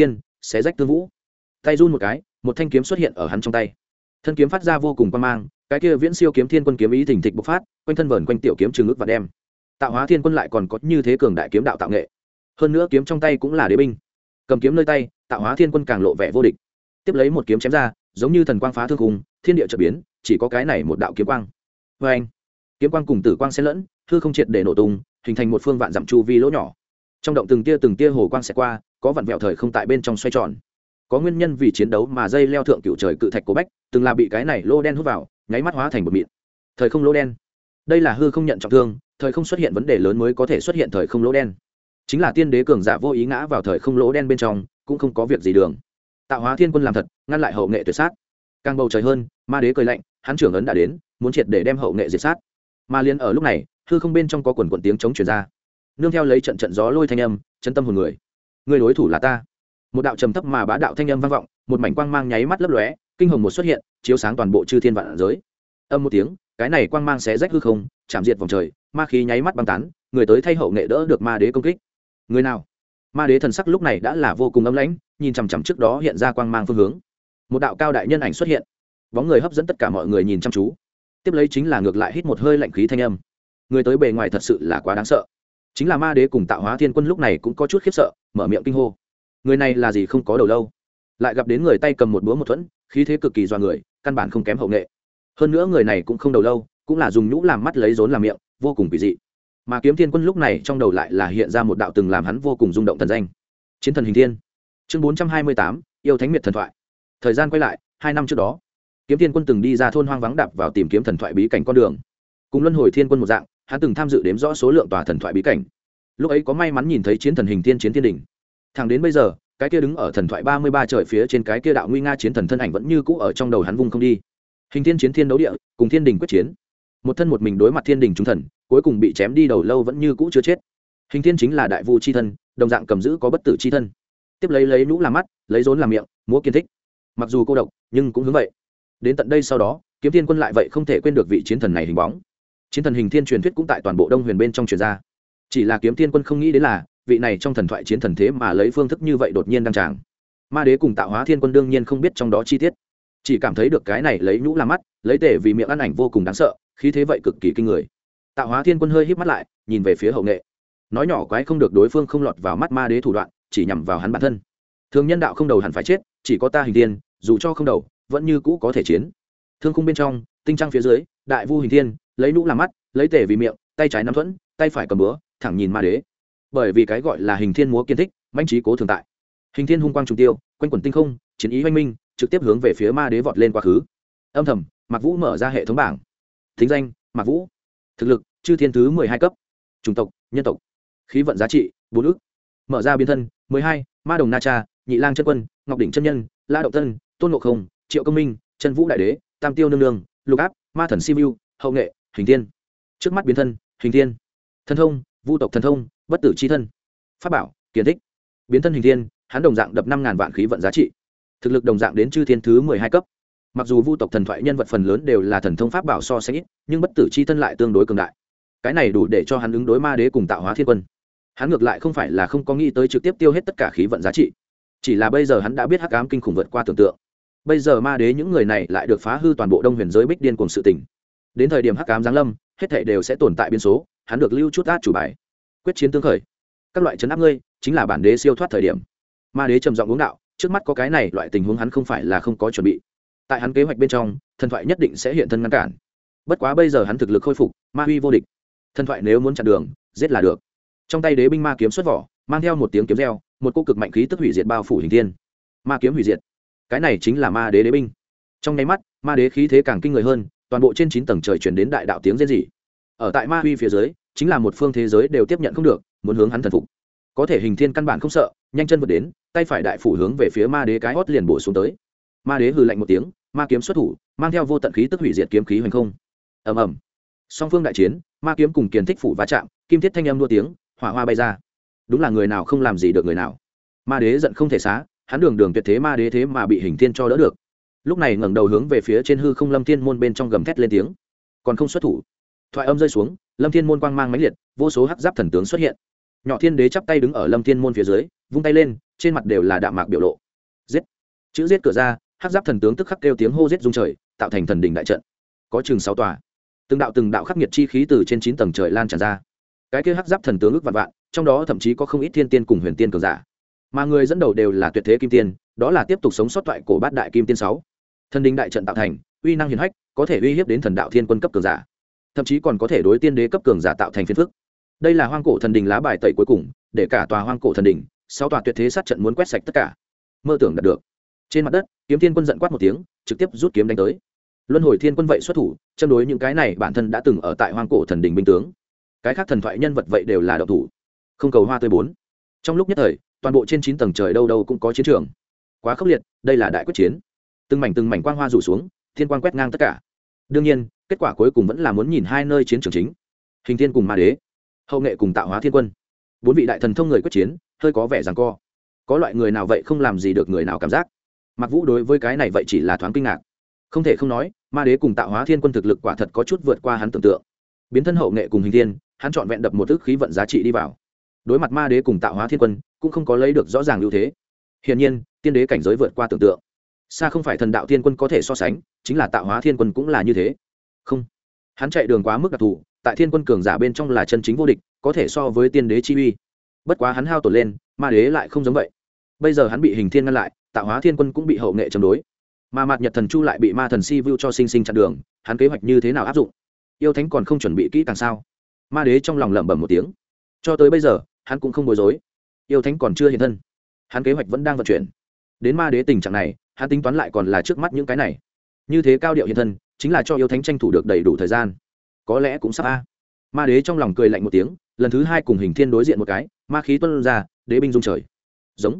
xé rách tương vũ. Tay run một cái, một thanh kiếm xuất hiện ở hắn trong tay. Thân kiếm phát ra vô cùng quang mang, cái kia viễn siêu kiếm thiên quân kiếm ý thình thịch bộc phát, quanh thân vờn quanh tiểu kiếm trường ức và đem. Tạo Hóa Thiên Quân lại còn có như thế cường đại kiếm đạo tạo nghệ. Hơn nữa kiếm trong tay cũng là đế binh. Cầm kiếm nơi tay, Tạo Hóa Thiên Quân càng lộ vẻ vô địch. Tiếp lấy một kiếm chém ra, giống như thần quang phá thương khung, thiên địa chợt biến, chỉ có cái này một đạo kiếm quang. Oeng! Kiếm quang cùng tử quang xen lẫn, hư không triệt để nổ tung, hình thành một phương vạn dặm chu vi lỗ nhỏ. Trong động từng tia hồ quang sẽ qua, có vặn vẹo thời không tại bên trong xoay tròn. Có nguyên nhân vì chiến đấu mà dây leo thượng cựu trời cự thạch của bách, từng là bị cái này lô đen hút vào, nháy mắt hóa thành một mịn. Thời không lỗ đen. Đây là hư không nhận trọng thương, thời không xuất hiện vấn đề lớn mới có thể xuất hiện thời không lỗ đen. Chính là tiên đế cường giả vô ý ngã vào thời không lỗ đen bên trong, cũng không có việc gì đường. Tạo Hóa Thiên Quân làm thật, ngăn lại hậu nghệ tuyệt sát. Càng bầu trời hơn, ma đế cười lạnh, hắn trưởng ấn đã đến, muốn triệt để đem hậu nghệ diệt sát. Mà liên ở lúc này, hư không bên trong có quần quần tiếng chống truyền ra, nương theo lấy trận trận gió lôi thanh âm, chân tâm hồn người. Người đối thủ là ta. Một đạo trầm thấp mà bá đạo thanh âm vang vọng, một mảnh quang mang nháy mắt lấp lóe, kinh hồng một xuất hiện, chiếu sáng toàn bộ chư thiên vạn giới. Âm một tiếng, cái này quang mang xé rách hư không, chạm diệt vòng trời, ma khí nháy mắt băng tán, người tới thay hậu nghệ đỡ được ma đế công kích. Người nào? Ma đế thần sắc lúc này đã là vô cùng âm lãnh, nhìn chằm chằm trước đó hiện ra quang mang phương hướng. Một đạo cao đại nhân ảnh xuất hiện, bóng người hấp dẫn tất cả mọi người nhìn chăm chú. Tiếp lấy chính là ngược lại hít một hơi lạnh khí thanh âm. Người tới bề ngoài thật sự là quá đáng sợ. Chính là ma đế cùng Tạo Hóa Thiên Quân lúc này cũng có chút khiếp sợ, mở miệng kinh hô. Người này là gì không có đầu lâu, lại gặp đến người tay cầm một búa một thuẫn, khí thế cực kỳ doa người, căn bản không kém hậu nghệ. Hơn nữa người này cũng không đầu lâu, cũng là dùng nhũ làm mắt lấy rốn làm miệng, vô cùng kỳ dị. Mà Kiếm Thiên Quân lúc này trong đầu lại là hiện ra một đạo từng làm hắn vô cùng rung động thần danh, Chiến Thần Hình Thiên. Chương 428, yêu thánh miệt thần thoại. Thời gian quay lại 2 năm trước đó, Kiếm Thiên Quân từng đi ra thôn hoang vắng đạp vào tìm kiếm thần thoại bí cảnh con đường. Cùng Luân Hồi Thiên Quân một dạng, hắn từng tham dự đếm rõ số lượng tòa thần thoại bí cảnh. Lúc ấy có may mắn nhìn thấy Chiến Thần Hình Thiên chiến thiên đỉnh. Thẳng đến bây giờ, cái kia đứng ở thần thoại 33 trời phía trên cái kia đạo nguy nga chiến thần thân ảnh vẫn như cũ ở trong đầu hắn vung không đi. Hình Thiên chiến thiên đấu địa, cùng thiên đình quyết chiến. Một thân một mình đối mặt thiên đình chúng thần, cuối cùng bị chém đi đầu lâu vẫn như cũ chưa chết. Hình Thiên chính là đại vu chi thân, đồng dạng cầm giữ có bất tử chi thân. Tiếp lấy nhũ làm mắt, lấy rốn làm miệng, múa kiên thích. Mặc dù cô độc, nhưng cũng hướng vậy. Đến tận đây sau đó, Kiếm Thiên Quân lại vậy không thể quên được vị chiến thần này hình bóng. Chiến thần Hình Thiên truyền thuyết cũng tại toàn bộ Đông Huyền bên trong truyền ra. Chỉ là Kiếm Thiên Quân không nghĩ đến là, vị này trong thần thoại chiến thần thế mà lấy phương thức như vậy đột nhiên đăng tràng. Ma đế cùng Tạo Hóa Thiên Quân đương nhiên không biết trong đó chi tiết, chỉ cảm thấy được cái này lấy nhũ làm mắt, lấy tể vì miệng ăn ảnh vô cùng đáng sợ, khí thế vậy cực kỳ kinh người. Tạo Hóa Thiên Quân hơi híp mắt lại, nhìn về phía hậu nghệ, nói nhỏ quái không được đối phương không lọt vào mắt ma đế thủ đoạn, chỉ nhằm vào hắn bản thân. Thường nhân đạo không đầu hẳn phải chết, chỉ có ta Hình Thiên, dù cho không đầu, vẫn như cũ có thể chiến. Thương khung bên trong, tinh trăng phía dưới, đại vu Hình Thiên lấy nhũ làm mắt, lấy tể vì miệng, tay trái nắm thuẫn, tay phải cầm búa, thẳng nhìn ma đế. Bởi vì cái gọi là Hình Thiên múa kiên thích, mãnh trí cố thường tại. Hình Thiên hung quang trùng tiêu, quanh quẩn tinh không, chiến ý oanh minh, trực tiếp hướng về phía ma đế vọt lên quá khứ. Âm thầm, Mạc Vũ mở ra hệ thống bảng. Thính danh: Mạc Vũ. Thực lực: chư thiên thứ 12 cấp. Chủng tộc: nhân tộc. Khí vận giá trị: 4 ức. Mở ra biến thân: 12, Ma Đồng Na Cha, Nhị Lang chân quân, Ngọc Đỉnh chân nhân, La Động Tân, Tôn Ngộ Không, Triệu Công Minh, Chân Vũ đại đế, Tam Tiêu nương nương, Lục Áp, Ma Thần Simu, Hậu Nghệ, Hình Thiên. Trước mắt biến thân: Hình Thiên. Thần thông: Vu tộc thần thông, bất tử chi thân. Pháp bảo: Kiền thích. Biến thân Hình Thiên, hắn đồng dạng đập 5.000 vạn khí vận giá trị. Thực lực đồng dạng đến chư thiên thứ 12 cấp. Mặc dù vu tộc thần thoại nhân vật phần lớn đều là thần thông pháp bảo so sánh ít, nhưng bất tử chi thân lại tương đối cường đại. Cái này đủ để cho hắn ứng đối ma đế cùng Tạo Hóa Thiên Quân. Hắn ngược lại không phải là không có nghĩ tới trực tiếp tiêu hết tất cả khí vận giá trị, chỉ là bây giờ hắn đã biết hắc ám kinh khủng vượt qua tưởng tượng. Bây giờ ma đế những người này lại được phá hư toàn bộ Đông Huyền giới bích điên cuồng sự tình. Đến thời điểm hắc ám giáng lâm, hết thảy đều sẽ tồn tại biến số, hắn được lưu chút át chủ bài. Quyết chiến tương khởi, các loại trấn áp ngươi, chính là bản đế siêu thoát thời điểm. Ma đế trầm giọng uống đạo, trước mắt có cái này loại tình huống hắn không phải là không có chuẩn bị. Tại hắn kế hoạch bên trong, thần thoại nhất định sẽ hiện thân ngăn cản. Bất quá bây giờ hắn thực lực khôi phục, ma huy vô địch. Thần thoại nếu muốn chặn đường, giết là được. Trong tay đế binh ma kiếm xuất vỏ, mang theo một tiếng kiếm reo, một cỗ cực mạnh khí tức hủy diệt bao phủ Hình Thiên. Ma kiếm hủy diệt, cái này chính là ma đế đế binh. Trong nháy mắt, ma đế khí thế càng kinh người hơn, toàn bộ trên 9 tầng trời truyền đến đại đạo tiếng rên rỉ. Ở tại ma huy phía dưới, chính là một phương thế giới đều tiếp nhận không được, muốn hướng hắn thần phục. Có thể Hình Thiên căn bản không sợ, nhanh chân vượt đến, tay phải đại phủ hướng về phía ma đế cái hót liền bổ xuống tới. Ma đế hừ lạnh một tiếng, ma kiếm xuất thủ, mang theo vô tận khí tức hủy diệt kiếm khí hoành không. Ầm ầm. Song phương đại chiến, ma kiếm cùng Kiền thích phủ va chạm, kim thiết thanh âm đua tiếng, hỏa hoa bay ra. Đúng là người nào không làm gì được người nào. Ma đế giận không thể xá, hắn đường đường tuyệt thế ma đế thế mà bị Hình Thiên cho đỡ được. Lúc này ngẩng đầu hướng về phía trên hư không Lâm Thiên môn bên trong gầm thét lên tiếng, còn không xuất thủ. Thoại âm rơi xuống, Lâm Thiên môn quang mang mãnh liệt, vô số hắc giáp thần tướng xuất hiện. Nhỏ Thiên đế chắp tay đứng ở Lâm Thiên môn phía dưới, vung tay lên, trên mặt đều là đạm mạc biểu lộ. giết. Chữ giết cửa ra, hắc giáp thần tướng tức khắc kêu tiếng hô giết rung trời, tạo thành thần đỉnh đại trận, có chừng 6 tòa, từng đạo khắc nghiệt chi khí từ trên 9 tầng trời lan tràn ra. Cái kia hắc giáp thần tướng ước vạn vạn, trong đó thậm chí có không ít thiên tiên cùng huyền tiên cường giả, mà người dẫn đầu đều là tuyệt thế kim tiên, đó là tiếp tục sống sót toại cổ bát đại kim tiên 6. Thần đỉnh đại trận tạo thành, uy năng hiển hách, có thể uy hiếp đến thần đạo thiên quân cấp cường giả, thậm chí còn có thể đối tiên đế cấp cường giả tạo thành phiền phức. Đây là hoang cổ thần đỉnh lá bài tẩy cuối cùng, để cả tòa hoang cổ thần đỉnh, 6 tòa tuyệt thế sát trận muốn quét sạch tất cả. Mơ tưởng đạt được. Trên mặt đất, kiếm thiên quân giận quát một tiếng, trực tiếp rút kiếm đánh tới. Luân hồi thiên quân vậy xuất thủ, châm đối những cái này bản thân đã từng ở tại hoang cổ thần đỉnh binh tướng. Cái khác thần thoại nhân vật vậy đều là động thủ. Không cầu hoa tươi 4. Trong lúc nhất thời, toàn bộ trên 9 tầng trời đâu đâu cũng có chiến trường. Quá khốc liệt, đây là đại quyết chiến. Từng mảnh quang hoa rủ xuống, thiên quang quét ngang tất cả. Đương nhiên, kết quả cuối cùng vẫn là muốn nhìn hai nơi chiến trường chính. Hình thiên cùng ma đế, hậu nghệ cùng tạo hóa thiên quân. 4 vị đại thần thông người quyết chiến, hơi có vẻ giằng co. Có loại người nào vậy không làm gì được người nào cảm giác. Mặc Vũ đối với cái này vậy chỉ là thoáng kinh ngạc. Không thể không nói, ma đế cùng tạo hóa thiên quân thực lực quả thật có chút vượt qua hắn tưởng tượng. Biến thân hậu nghệ cùng hình thiên, hắn chọn vẹn đập một ức khí vận giá trị đi vào. Đối mặt ma đế cùng tạo hóa thiên quân, cũng không có lấy được rõ ràng ưu thế. Hiển nhiên, tiên đế cảnh giới vượt qua tưởng tượng. Xa không phải thần đạo thiên quân có thể so sánh, chính là tạo hóa thiên quân cũng là như thế. Không, hắn chạy đường quá mức đặc thù, tại thiên quân cường giả bên trong là chân chính vô địch, có thể so với tiên đế chi uy. Bất quá hắn hao tổn lên, ma đế lại không giống vậy. Bây giờ hắn bị hình thiên ngăn lại, tạo hóa thiên quân cũng bị hậu nghệ chống đối, mà mạt nhật thần chu lại bị ma thần si vu cho sinh sinh chặn đường. Hắn kế hoạch như thế nào áp dụng? Yêu thánh còn không chuẩn bị kỹ càng sao? Ma đế trong lòng lẩm bẩm một tiếng. Cho tới bây giờ hắn cũng không bối rối. Yêu thánh còn chưa hiện thân, hắn kế hoạch vẫn đang vận chuyển. Đến ma đế tình trạng này, hắn tính toán lại còn là trước mắt những cái này. Như thế cao điệu hiện thân, chính là cho yêu thánh tranh thủ được đầy đủ thời gian. Có lẽ cũng sắp a. Ma đế trong lòng cười lạnh một tiếng, lần thứ hai cùng hình thiên đối diện một cái, ma khí tuôn ra, đế binh rung trời. Giống.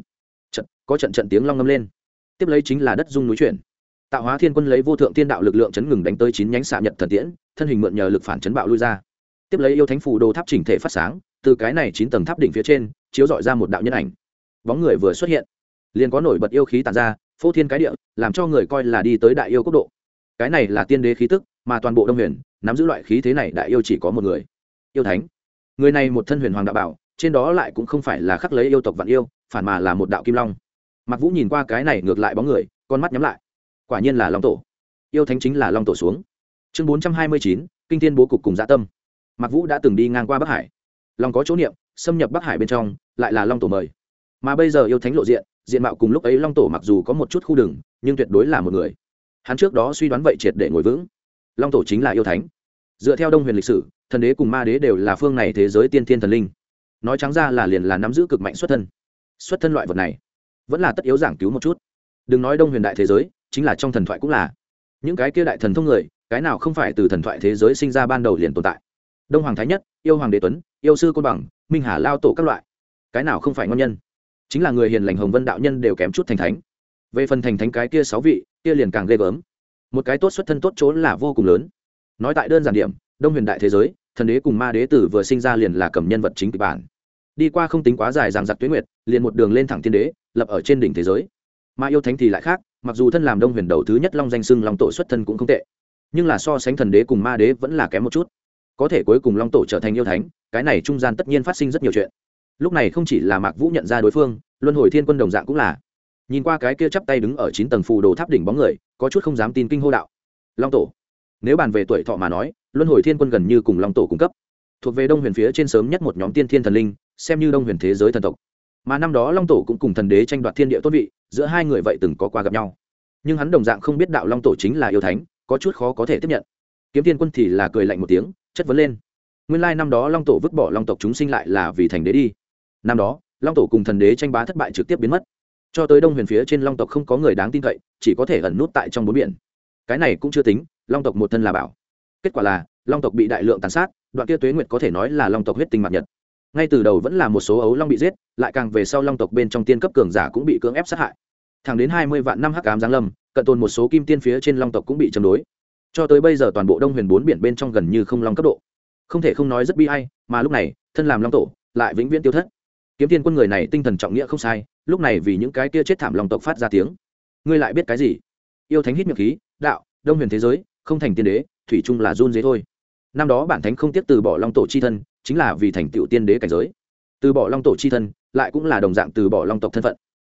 Có trận tiếng long ngâm lên, tiếp lấy chính là đất rung núi chuyển. Tạo hóa thiên quân lấy vô thượng tiên đạo lực lượng chấn ngừng đánh tới 9 nhánh xạ nhật thần tiễn, thân hình mượn nhờ lực phản chấn bạo lui ra. Tiếp lấy yêu thánh phù đồ tháp chỉnh thể phát sáng, từ cái này 9 tầng tháp đỉnh phía trên chiếu dọi ra một đạo nhân ảnh. Bóng người vừa xuất hiện, liền có nổi bật yêu khí tản ra, phô thiên cái địa, làm cho người coi là đi tới đại yêu cấp độ. Cái này là tiên đế khí tức, mà toàn bộ Đông Huyền nắm giữ loại khí thế này đại yêu chỉ có một người, yêu thánh. Người này một thân huyền hoàng đạo bảo, trên đó lại cũng không phải là khắc lấy yêu tộc vạn yêu, phản mà là một đạo kim long. Mạc Vũ nhìn qua cái này ngược lại bóng người, con mắt nhắm lại. Quả nhiên là long tổ. Yêu thánh chính là long tổ xuống. Chương 429, kinh thiên bố cục cùng dạ tâm. Mạc Vũ đã từng đi ngang qua Bắc Hải, long có chỗ niệm, xâm nhập Bắc Hải bên trong, lại là long tổ mời. Mà bây giờ yêu thánh lộ diện, diện mạo cùng lúc ấy long tổ mặc dù có một chút khu đường, nhưng tuyệt đối là một người. Hắn trước đó suy đoán vậy triệt để ngồi vững. Long tổ chính là yêu thánh. Dựa theo Đông Huyền lịch sử, thần đế cùng ma đế đều là phương này thế giới tiên thiên thần linh. Nói trắng ra là liền là nắm giữ cực mạnh xuất thân. Xuất thân loại vật này, vẫn là tất yếu giảng cứu một chút. Đừng nói Đông Huyền đại thế giới, chính là trong thần thoại cũng là. Những cái kia đại thần thông người, cái nào không phải từ thần thoại thế giới sinh ra ban đầu liền tồn tại. Đông Hoàng Thái Nhất, yêu Hoàng Đế Tuấn, yêu sư Côn Bằng, Minh Hà Lao tổ các loại, cái nào không phải ngon nhân. Chính là người hiền lành Hồng Vân đạo nhân đều kém chút thành thánh. Về phần thành thánh cái kia 6 vị, kia liền càng ghê gớm. Một cái tốt xuất thân tốt chỗ là vô cùng lớn. Nói tại đơn giản điểm, Đông Huyền đại thế giới, thần đế cùng ma đế tử vừa sinh ra liền là cầm nhân vật chính kịch bản. Đi qua không tính quá dài dằng dặc tuyết nguyệt, liền một đường lên thẳng tiên đế, lập ở trên đỉnh thế giới. Mà yêu thánh thì lại khác, mặc dù thân làm Đông Huyền đầu thứ nhất long danh xưng long tổ xuất thân cũng không tệ, nhưng là so sánh thần đế cùng ma đế vẫn là kém một chút. Có thể cuối cùng long tổ trở thành yêu thánh, cái này trung gian tất nhiên phát sinh rất nhiều chuyện. Lúc này không chỉ là Mạc Vũ nhận ra đối phương, Luân Hồi Thiên Quân đồng dạng cũng là. Nhìn qua cái kia chắp tay đứng ở 9 tầng phù đồ tháp đỉnh bóng người, có chút không dám tin kinh hô đạo: Long tổ. Nếu bàn về tuổi thọ mà nói, Luân Hồi Thiên Quân gần như cùng long tổ cung cấp, thuộc về Đông Huyền phía trên sớm nhất một nhóm tiên thiên thần linh, xem như Đông Huyền thế giới thần tộc. Mà năm đó long tổ cũng cùng thần đế tranh đoạt thiên địa tôn vị, giữa hai người vậy từng có qua gặp nhau. Nhưng hắn đồng dạng không biết đạo long tổ chính là yêu thánh, có chút khó có thể tiếp nhận. Kiếm Thiên Quân thì là cười lạnh một tiếng, chất vấn lên: nguyên lai năm đó long tổ vứt bỏ long tộc chúng sinh lại là vì thành đế đi. Năm đó long tổ cùng thần đế tranh bá thất bại trực tiếp biến mất, cho tới Đông Huyền phía trên long tộc không có người đáng tin cậy, chỉ có thể ẩn nút tại trong bốn biển. Cái này cũng chưa tính, long tộc một thân là bảo. Kết quả là long tộc bị đại lượng tàn sát, đoạn kia tuế nguyệt có thể nói là long tộc huyết tinh mạt nhật. Ngay từ đầu vẫn là một số ấu long bị giết, lại càng về sau long tộc bên trong tiên cấp cường giả cũng bị cưỡng ép sát hại. Thẳng đến 20 vạn năm hắc ám giáng lâm, cận tồn một số kim tiên phía trên long tộc cũng bị chống đối. Cho tới bây giờ toàn bộ Đông Huyền bốn biển bên trong gần như không long cấp độ. Không thể không nói rất bi ai, mà lúc này thân làm long tổ lại vĩnh viễn tiêu thất. Kiếm Tiên Quân người này tinh thần trọng nghĩa không sai, lúc này vì những cái kia chết thảm long tộc phát ra tiếng. Ngươi lại biết cái gì? Yêu thánh hít miệng khí, đạo: Đông Huyền thế giới không thành tiên đế, thủy chung là run dế thôi. Năm đó bản thánh không tiếc từ bỏ long tổ chi thân, chính là vì thành tựu tiên đế cảnh giới. Từ bỏ long tổ chi thân, lại cũng là đồng dạng từ bỏ long tộc thân phận.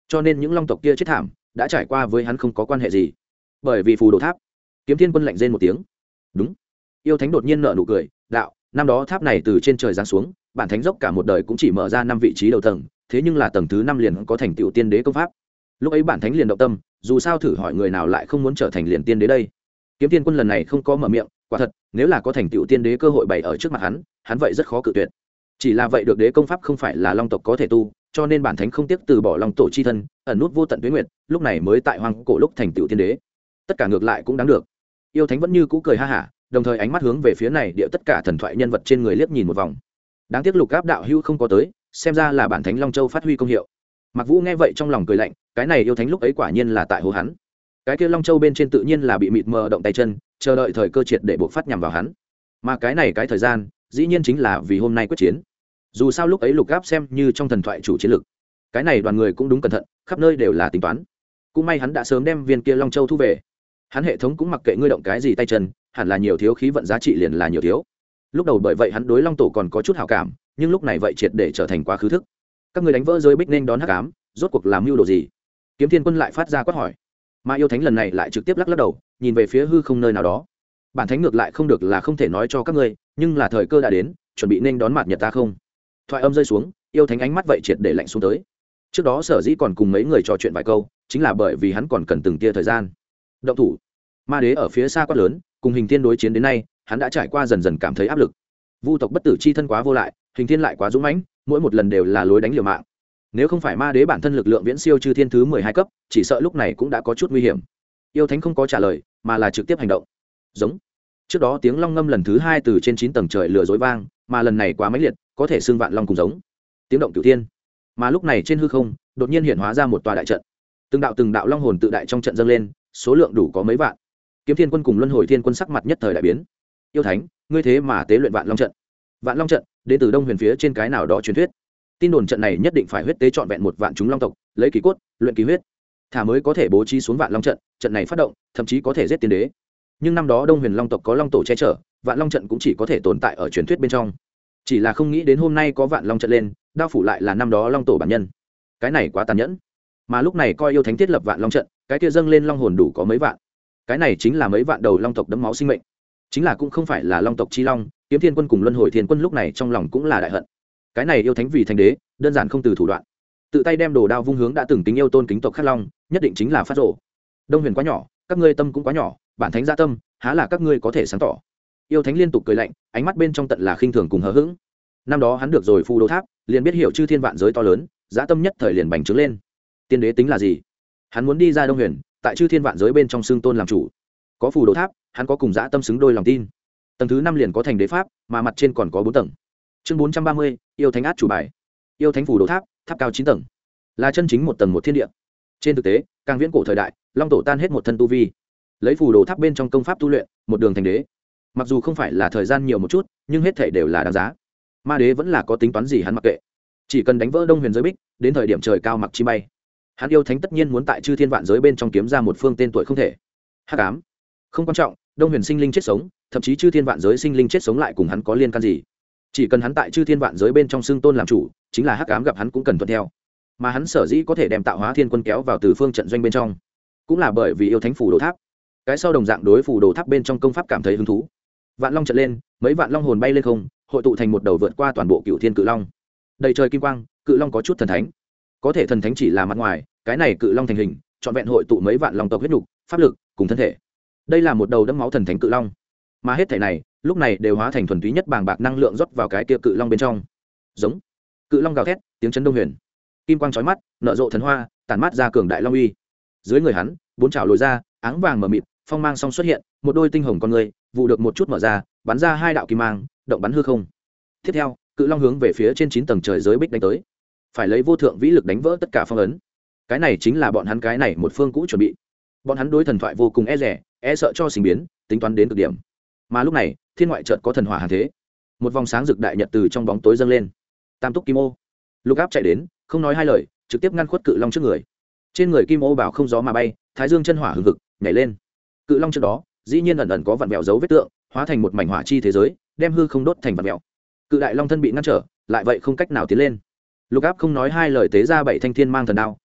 cho nên những long tộc kia chết thảm đã trải qua với hắn không có quan hệ gì. Bởi vì phù đồ tháp. Kiếm Thiên Quân lạnh rên một tiếng. Đúng. Yêu thánh đột nhiên nở nụ cười, đạo, năm đó tháp này từ trên trời giáng xuống, bản thánh dốc cả một đời cũng chỉ mở ra 5 vị trí đầu tầng, thế nhưng là tầng thứ 5 liền có thành tựu tiên đế công pháp. Lúc ấy bản thánh liền động tâm, dù sao thử hỏi người nào lại không muốn trở thành liền tiên đế đây. Kiếm Thiên Quân lần này không có mở miệng, quả thật, nếu là có thành tựu tiên đế cơ hội bày ở trước mặt hắn vậy rất khó cự tuyệt. Chỉ là vậy được đế công pháp không phải là long tộc có thể tu, cho nên bản thánh không tiếc từ bỏ long tổ chi thân, ẩn nút vô tận tuyết nguyệt, lúc này mới tại hoang cổ lúc thành tựu tiên đế. Tất cả ngược lại cũng đáng được. Yêu thánh vẫn như cũ cười ha hả, đồng thời ánh mắt hướng về phía này địa tất cả thần thoại nhân vật trên người liếc nhìn một vòng. Đáng tiếc Lục Áp đạo hữu không có tới, xem ra là bản thánh Long Châu phát huy công hiệu. Mặc Vũ nghe vậy trong lòng cười lạnh, cái này yêu thánh lúc ấy quả nhiên là tại hố hắn. Cái kia Long Châu bên trên tự nhiên là bị mịt mờ động tay chân, chờ đợi thời cơ triệt để buộc phát nhằm vào hắn. Mà cái này cái thời gian, dĩ nhiên chính là vì hôm nay quyết chiến. Dù sao lúc ấy Lục Áp xem như trong thần thoại chủ chiến lực, cái này đoàn người cũng đúng cẩn thận, khắp nơi đều là tính toán. Cũng may hắn đã sớm đem viên kia Long Châu thu về. Hắn hệ thống cũng mặc kệ ngươi động cái gì tay chân, hẳn là nhiều thiếu khí vận giá trị liền là nhiều thiếu. Lúc đầu bởi vậy hắn đối Long Tổ còn có chút hảo cảm, nhưng lúc này vậy triệt để trở thành quá khứ thức. Các người đánh vỡ giới bích nên đón hắc ám, rốt cuộc làm mưu đồ gì? Kiếm Thiên Quân lại phát ra quát hỏi. Mà yêu thánh lần này lại trực tiếp lắc lắc đầu, nhìn về phía hư không nơi nào đó. Bản thánh ngược lại không được là không thể nói cho các ngươi, nhưng là thời cơ đã đến, chuẩn bị nên đón mạt nhật ta không. Thoại âm rơi xuống, yêu thánh ánh mắt vậy triệt để lạnh xuống tới. Trước đó sở dĩ còn cùng mấy người trò chuyện vài câu, chính là bởi vì hắn còn cần từng tia thời gian. Động thủ. Ma đế ở phía xa quát lớn, cùng Hình Thiên đối chiến đến nay, hắn đã trải qua dần dần cảm thấy áp lực. Vu tộc bất tử chi thân quá vô lại, Hình Thiên lại quá dũng mãnh, mỗi một lần đều là lối đánh liều mạng. Nếu không phải ma đế bản thân lực lượng viễn siêu chư thiên thứ 12 cấp, chỉ sợ lúc này cũng đã có chút nguy hiểm. Yêu thánh không có trả lời, mà là trực tiếp hành động. Giống. Trước đó tiếng long ngâm lần thứ 2 từ trên 9 tầng trời lừa dối vang, mà lần này quá mãnh liệt, có thể xưng vạn long cùng giống. Tiếng động cửu thiên. Mà lúc này trên hư không, đột nhiên hiện hóa ra một tòa đại trận. Từng đạo long hồn tự đại trong trận dâng lên, số lượng đủ có mấy vạn. Kiếm Thiên Quân cùng Luân Hồi Thiên Quân sắc mặt nhất thời đại biến. Yêu thánh, ngươi thế mà tế luyện vạn long trận? Vạn long trận đến từ Đông Huyền phía trên cái nào đó truyền thuyết. Tin đồn trận này nhất định phải huyết tế trọn vẹn một vạn chúng long tộc, lấy kỳ cốt, luyện kỳ huyết, thả mới có thể bố trí xuống vạn long trận. Trận này phát động, thậm chí có thể giết tiên đế. Nhưng năm đó Đông Huyền long tộc có long tổ che chở, vạn long trận cũng chỉ có thể tồn tại ở truyền thuyết bên trong. Chỉ là không nghĩ đến hôm nay có vạn long trận lên, đao phủ lại là năm đó long tổ bản nhân. Cái này quá tàn nhẫn. Mà lúc này coi yêu thánh thiết lập vạn long trận, cái kia dâng lên long hồn đủ có mấy vạn. Cái này chính là mấy vạn đầu long tộc đẫm máu sinh mệnh. Chính là cũng không phải là long tộc chi long, Kiếm Thiên Quân cùng Luân Hồi Thiên Quân lúc này trong lòng cũng là đại hận. Cái này yêu thánh vì thành đế, đơn giản không từ thủ đoạn, tự tay đem đồ đao vung hướng đã từng kính yêu tôn kính tộc khắc long, nhất định chính là phát rổ. Đông Huyền quá nhỏ, các ngươi tâm cũng quá nhỏ, bản thánh gia tâm, há là các ngươi có thể sáng tỏ. Yêu thánh liên tục cười lạnh, ánh mắt bên trong tận là khinh thường cùng hờ hững. Năm đó hắn được rồi phù đồ tháp, liền biết hiểu chư thiên vạn giới to lớn, dã tâm nhất thời liền bành trướng lên. Tiên đế tính là gì? Hắn muốn đi ra Đông Huyền, tại chư thiên vạn giới bên trong xương tôn làm chủ. Có phù đồ tháp, hắn có cùng dã tâm xứng đôi lòng tin. Tầng thứ 5 liền có thành đế pháp, mà mặt trên còn có 4 tầng. Chương 430, yêu thánh át chủ bài. Yêu thánh phù đồ tháp, tháp cao 9 tầng, là chân chính một tầng một thiên địa. Trên thực tế, càng viễn cổ thời đại, long tổ tan hết một thân tu vi, lấy phù đồ tháp bên trong công pháp tu luyện, một đường thành đế. Mặc dù không phải là thời gian nhiều một chút, nhưng hết thảy đều là đáng giá. Ma đế vẫn là có tính toán gì hắn mặc kệ, chỉ cần đánh vỡ Đông Huyền giới bích, đến thời điểm trời cao mặc chi bay, hắn yêu thánh tất nhiên muốn tại chư thiên vạn giới bên trong kiếm ra một phương tên tuổi không thể. Hắc ám không quan trọng, Đông Huyền sinh linh chết sống, thậm chí chư thiên vạn giới sinh linh chết sống lại cùng hắn có liên can gì? Chỉ cần hắn tại chư thiên vạn giới bên trong xưng tôn làm chủ, chính là hắc ám gặp hắn cũng cần thuận theo. Mà hắn sở dĩ có thể đem Tạo Hóa Thiên Quân kéo vào từ phương trận doanh bên trong, cũng là bởi vì yêu thánh phù đồ tháp. Cái sau đồng dạng đối phù đồ tháp bên trong công pháp cảm thấy hứng thú. Vạn long trận lên, mấy vạn long hồn bay lên không, hội tụ thành một đầu vượt qua toàn bộ cựu thiên cự long. Đầy trời kim quang, cự long có chút thần thánh. Có thể thần thánh chỉ là mặt ngoài, cái này cự long thành hình, trọn vẹn hội tụ mấy vạn long tộc huyết nục, pháp lực cùng thân thể. Đây là một đầu đẫm máu thần thánh cự long. Mà hết thảy này, lúc này đều hóa thành thuần túy nhất bàng bạc năng lượng rót vào cái kia cự long bên trong. Giống. Cự long gào thét, tiếng chấn Đông Huyền. Kim quang chói mắt, nở rộ thần hoa, tản mát ra cường đại long uy. Dưới người hắn, 4 chảo lồi ra, áng vàng mở mịt, phong mang song xuất hiện, một đôi tinh hồng con người, vụ được một chút mở ra, bắn ra 2 đạo kim mang, động bắn hư không. Tiếp theo, cự long hướng về phía trên 9 tầng trời giới bích đánh tới, phải lấy vô thượng vĩ lực đánh vỡ tất cả phong ấn. Cái này chính là bọn hắn cái này một phương cũ chuẩn bị. Bọn hắn đối thần thoại vô cùng e dè, e sợ cho sinh biến, tính toán đến cực điểm. Mà lúc này, thiên ngoại chợt có thần hỏa hàng thế, một vòng sáng rực đại nhật từ trong bóng tối dâng lên. Tam túc kim ô, Lục Áp chạy đến, không nói hai lời, trực tiếp ngăn khuất cự long trước người. Trên người kim ô bảo không gió mà bay, thái dương chân hỏa hừng hực nhảy lên. Cự long trước đó, dĩ nhiên ẩn ẩn có vặn vẹo dấu vết tượng, hóa thành một mảnh hỏa chi thế giới, đem hư không đốt thành vặn vẹo. Cự đại long thân bị ngăn trở, lại vậy không cách nào tiến lên. Lục Áp không nói hai lời tế ra 7 thanh thiên mang thần đao,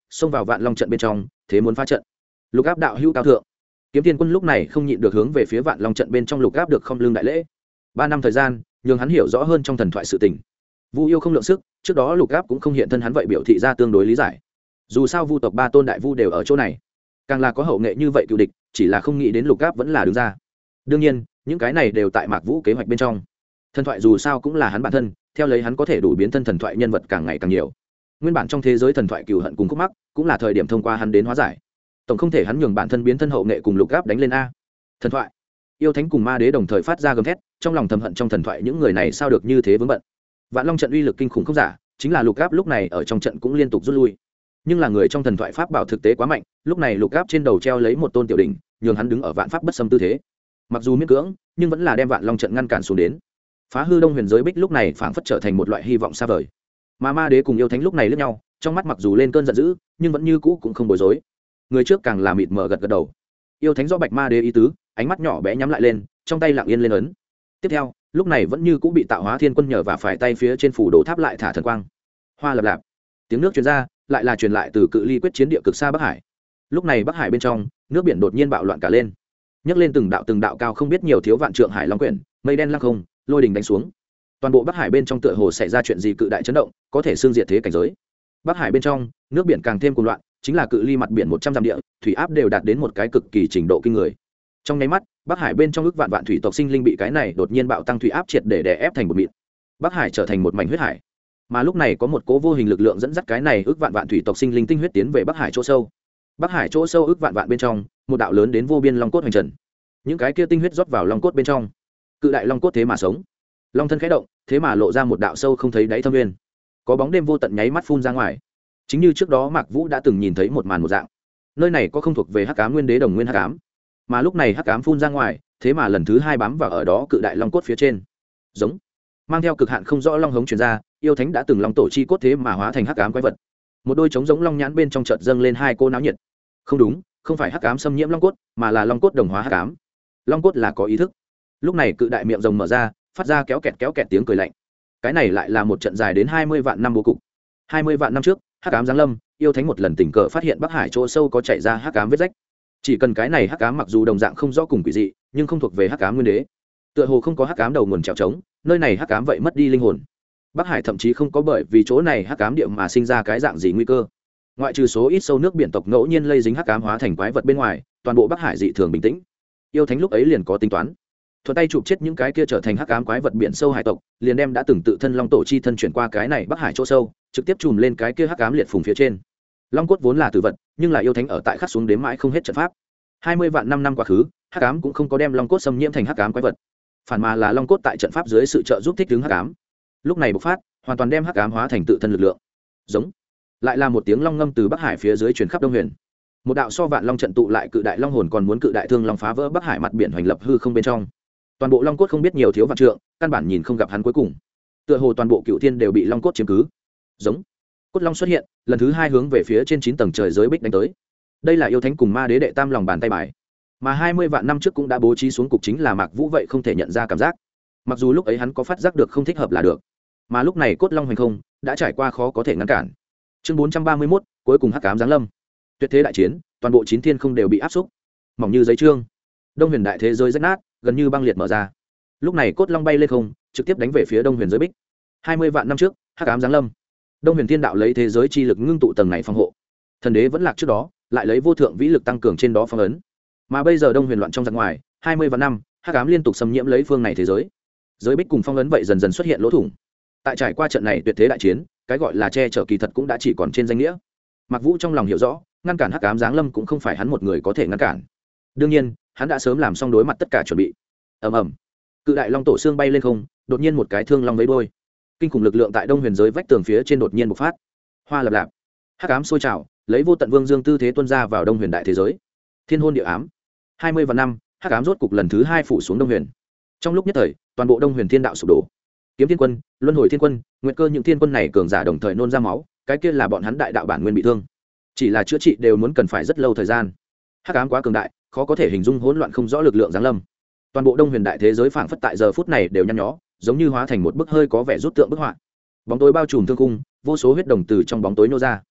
xông vào Vạn Long trận bên trong, thế muốn phá trận. Lục Áp đạo hữu cao thượng. Kiếm Thiên Quân lúc này không nhịn được hướng về phía Vạn Long trận bên trong Lục Áp được không lưng đại lễ. 3 năm thời gian, nhường hắn hiểu rõ hơn trong thần thoại sự tình. Vu yêu không lượng sức, trước đó Lục Áp cũng không hiện thân hắn vậy biểu thị ra tương đối lý giải. Dù sao Vu tộc 3 tôn đại vu đều ở chỗ này, càng là có hậu nghệ như vậy cựu địch, chỉ là không nghĩ đến Lục Áp vẫn là đứng ra. Đương nhiên, những cái này đều tại Mạc Vũ kế hoạch bên trong. Thần thoại dù sao cũng là hắn bản thân, theo lấy hắn có thể đủ biến thân thần thoại nhân vật càng ngày càng nhiều. Nguyên bản trong thế giới thần thoại cừu hận cùng khúc mắc, cũng là thời điểm thông qua hắn đến hóa giải. Tổng không thể hắn nhường bản thân biến thân hậu nghệ cùng Lục Áp đánh lên a. Thần thoại, yêu thánh cùng ma đế đồng thời phát ra gầm thét, trong lòng thầm hận trong thần thoại những người này sao được như thế vướng bận. Vạn Long trận uy lực kinh khủng không giả, chính là Lục Áp lúc này ở trong trận cũng liên tục rút lui. Nhưng là người trong thần thoại pháp bảo thực tế quá mạnh, lúc này Lục Áp trên đầu treo lấy một tôn tiểu đỉnh, nhường hắn đứng ở vạn pháp bất xâm tư thế. Mặc dù miễn cưỡng, nhưng vẫn là đem Vạn Long trận ngăn cản xuống đến. Phá hư Đông Huyền giới bích lúc này phảng phất trở thành một loại hy vọng xa vời. Mà ma đế cùng yêu thánh lúc này liếc nhau, trong mắt mặc dù lên cơn giận dữ, nhưng vẫn như cũ cũng không bối rối. Người trước càng là mịt mờ gật gật đầu. Yêu thánh rõ bạch ma đế ý tứ, ánh mắt nhỏ bé nhắm lại lên, trong tay lặng yên lên ấn. Tiếp theo, lúc này vẫn như cũ bị tạo hóa thiên quân nhờ và phải tay phía trên phủ đồ tháp lại thả thần quang. Hoa lập lạp, tiếng nước truyền ra, lại là truyền lại từ cự ly quyết chiến địa cực xa Bắc Hải. Lúc này Bắc Hải bên trong, nước biển đột nhiên bạo loạn cả lên, nhấc lên từng đạo cao không biết nhiều thiếu vạn trượng hải long quyển, mây đen lăng không, lôi đình đánh xuống. Toàn bộ Bắc Hải bên trong tựa hồ xảy ra chuyện gì cự đại chấn động, có thể xương diệt thế cảnh giới. Bắc Hải bên trong, nước biển càng thêm cuồng loạn, chính là cự ly mặt biển 100 dặm địa, thủy áp đều đạt đến một cái cực kỳ trình độ kinh người. Trong nháy mắt, Bắc Hải bên trong ước vạn vạn thủy tộc sinh linh bị cái này đột nhiên bạo tăng thủy áp triệt để đè ép thành một mịn. Bắc Hải trở thành một mảnh huyết hải. Mà lúc này có một cố vô hình lực lượng dẫn dắt cái này ước vạn vạn thủy tộc sinh linh tinh huyết tiến về Bắc Hải chỗ sâu. Bắc Hải chỗ sâu ước vạn vạn bên trong, một đạo lớn đến vô biên long cốt hoành trần. Những cái kia tinh huyết rót vào long cốt bên trong. Cự đại long cốt thế mà sống. Long thân khẽ động, thế mà lộ ra một đạo sâu không thấy đáy thâm nguyên. Có bóng đêm vô tận nháy mắt phun ra ngoài. Chính như trước đó Mạc Vũ đã từng nhìn thấy một màn một dạng. Nơi này có không thuộc về Hắc Ám Nguyên Đế đồng nguyên Hắc Ám, mà lúc này Hắc Ám phun ra ngoài, thế mà lần thứ 2 bám vào ở đó cự đại long cốt phía trên. Giống, mang theo cực hạn không rõ long hống truyền ra, yêu thánh đã từng long tổ chi cốt thế mà hóa thành Hắc Ám quái vật. Một đôi trống giống long nhãn bên trong chợt dâng lên 2 cô náo nhiệt. Không đúng, không phải Hắc Ám xâm nhiễm long cốt, mà là long cốt đồng hóa Hắc Ám. Long cốt là có ý thức. Lúc này cự đại miệng rồng mở ra, phát ra kéo kẹt tiếng cười lạnh. Cái này lại là một trận dài đến 20 vạn năm bố cục. 20 vạn năm trước, Hắc Ám giáng lâm, yêu thánh một lần tình cờ phát hiện Bắc Hải chỗ sâu có chảy ra Hắc Ám vết rách. Chỉ cần cái này Hắc Ám mặc dù đồng dạng không rõ cùng quỷ dị, nhưng không thuộc về Hắc Ám Nguyên Đế. Tựa hồ không có Hắc Ám đầu nguồn trèo trống, nơi này Hắc Ám vậy mất đi linh hồn. Bắc Hải thậm chí không có bởi vì chỗ này Hắc Ám địa mà sinh ra cái dạng gì nguy cơ. Ngoại trừ số ít sâu nước biển tộc ngẫu nhiên lây dính Hắc Ám hóa thành quái vật bên ngoài, toàn bộ Bắc Hải dị thường bình tĩnh. Yêu thánh lúc ấy liền có tính toán, thuận tay chụp chết những cái kia trở thành Hắc Ám quái vật biển sâu hải tộc, liền đem đã từng tự thân long tổ chi thân chuyển qua cái này Bắc Hải chỗ sâu, trực tiếp chùm lên cái kia Hắc Ám liệt phùng phía trên. Long cốt vốn là tử vật, nhưng là yêu thánh ở tại khắc xuống đến mãi không hết trận pháp. 20 vạn năm quá khứ, Hắc Ám cũng không có đem long cốt xâm nhiễm thành Hắc Ám quái vật, phản mà là long cốt tại trận pháp dưới sự trợ giúp thích ứng Hắc Ám. Lúc này bộc phát, hoàn toàn đem Hắc Ám hóa thành tự thân lực lượng. Giống, lại là một tiếng long ngâm từ Bắc Hải phía dưới truyền khắp Đông Huyền. Một đạo so vạn long trận tụ lại cự đại long hồn còn muốn cự đại thương long phá vỡ Bắc Hải mặt biển hoành lập hư không bên trong. Toàn bộ long cốt không biết nhiều thiếu vạn trượng, căn bản nhìn không gặp hắn cuối cùng. Tựa hồ toàn bộ cựu thiên đều bị long cốt chiếm cứ. Giống, cốt long xuất hiện, lần thứ 2 hướng về phía trên 9 tầng trời giới bích đánh tới. Đây là yêu thánh cùng ma đế đệ tam lòng bàn tay bài, mà 20 vạn năm trước cũng đã bố trí xuống cục, chính là Mạc Vũ vậy không thể nhận ra cảm giác. Mặc dù lúc ấy hắn có phát giác được không thích hợp là được, mà lúc này cốt long hoành không đã trải qua khó có thể ngăn cản. Chương 431, cuối cùng Hắc Ám giáng lâm. Tuyệt thế đại chiến, toàn bộ 9 thiên không đều bị áp xúc, mỏng như giấy trương. Đông Huyền đại thế giới rách nát, gần như băng liệt mở ra. Lúc này cốt long bay lên không, trực tiếp đánh về phía Đông Huyền giới bích. 20 vạn năm trước, Hắc Ám giáng lâm. Đông Huyền Thiên đạo lấy thế giới chi lực ngưng tụ tầng này phòng hộ. Thần đế vẫn lạc trước đó, lại lấy vô thượng vĩ lực tăng cường trên đó phong ấn. Mà bây giờ Đông Huyền loạn trong giặc ngoài, 20 vạn năm, Hắc Ám liên tục xâm nhiễm lấy phương này thế giới. Giới bích cùng phong ấn vậy dần dần xuất hiện lỗ thủng. Tại trải qua trận này tuyệt thế đại chiến, cái gọi là che chở kỳ thật cũng đã chỉ còn trên danh nghĩa. Mạc Vũ trong lòng hiểu rõ, ngăn cản Hắc Ám giáng lâm cũng không phải hắn một người có thể ngăn cản. Đương nhiên, hắn đã sớm làm xong đối mặt tất cả chuẩn bị. Ầm ầm, cự đại long tổ xương bay lên không, đột nhiên một cái thương long với đôi. Kinh khủng lực lượng tại Đông Huyền giới vách tường phía trên đột nhiên bộc phát. Hoa lập lạp, Hắc Ám sôi trào, lấy vô tận vương dương tư thế tuôn ra vào Đông Huyền đại thế giới. Thiên hôn địa ám. 20 vạn năm, Hắc Ám rốt cục lần thứ 2 phủ xuống Đông Huyền. Trong lúc nhất thời, toàn bộ Đông Huyền Thiên đạo sụp đổ. Kiếm Thiên Quân, Luân Hồi Thiên Quân, Nguyệt Cơ những thiên quân này cường giả đồng thời nôn ra máu, cái kia là bọn hắn đại đạo bản nguyên bị thương. Chỉ là chữa trị đều muốn cần phải rất lâu thời gian. Hắc Ám quá cường đại, khó có thể hình dung hỗn loạn không rõ lực lượng giáng lâm. Toàn bộ Đông Huyền đại thế giới phảng phất tại giờ phút này đều nhăn nhó, giống như hóa thành một bức hơi có vẻ rút tượng bức họa. Bóng tối bao trùm thương cung, vô số huyết đồng từ trong bóng tối nô ra.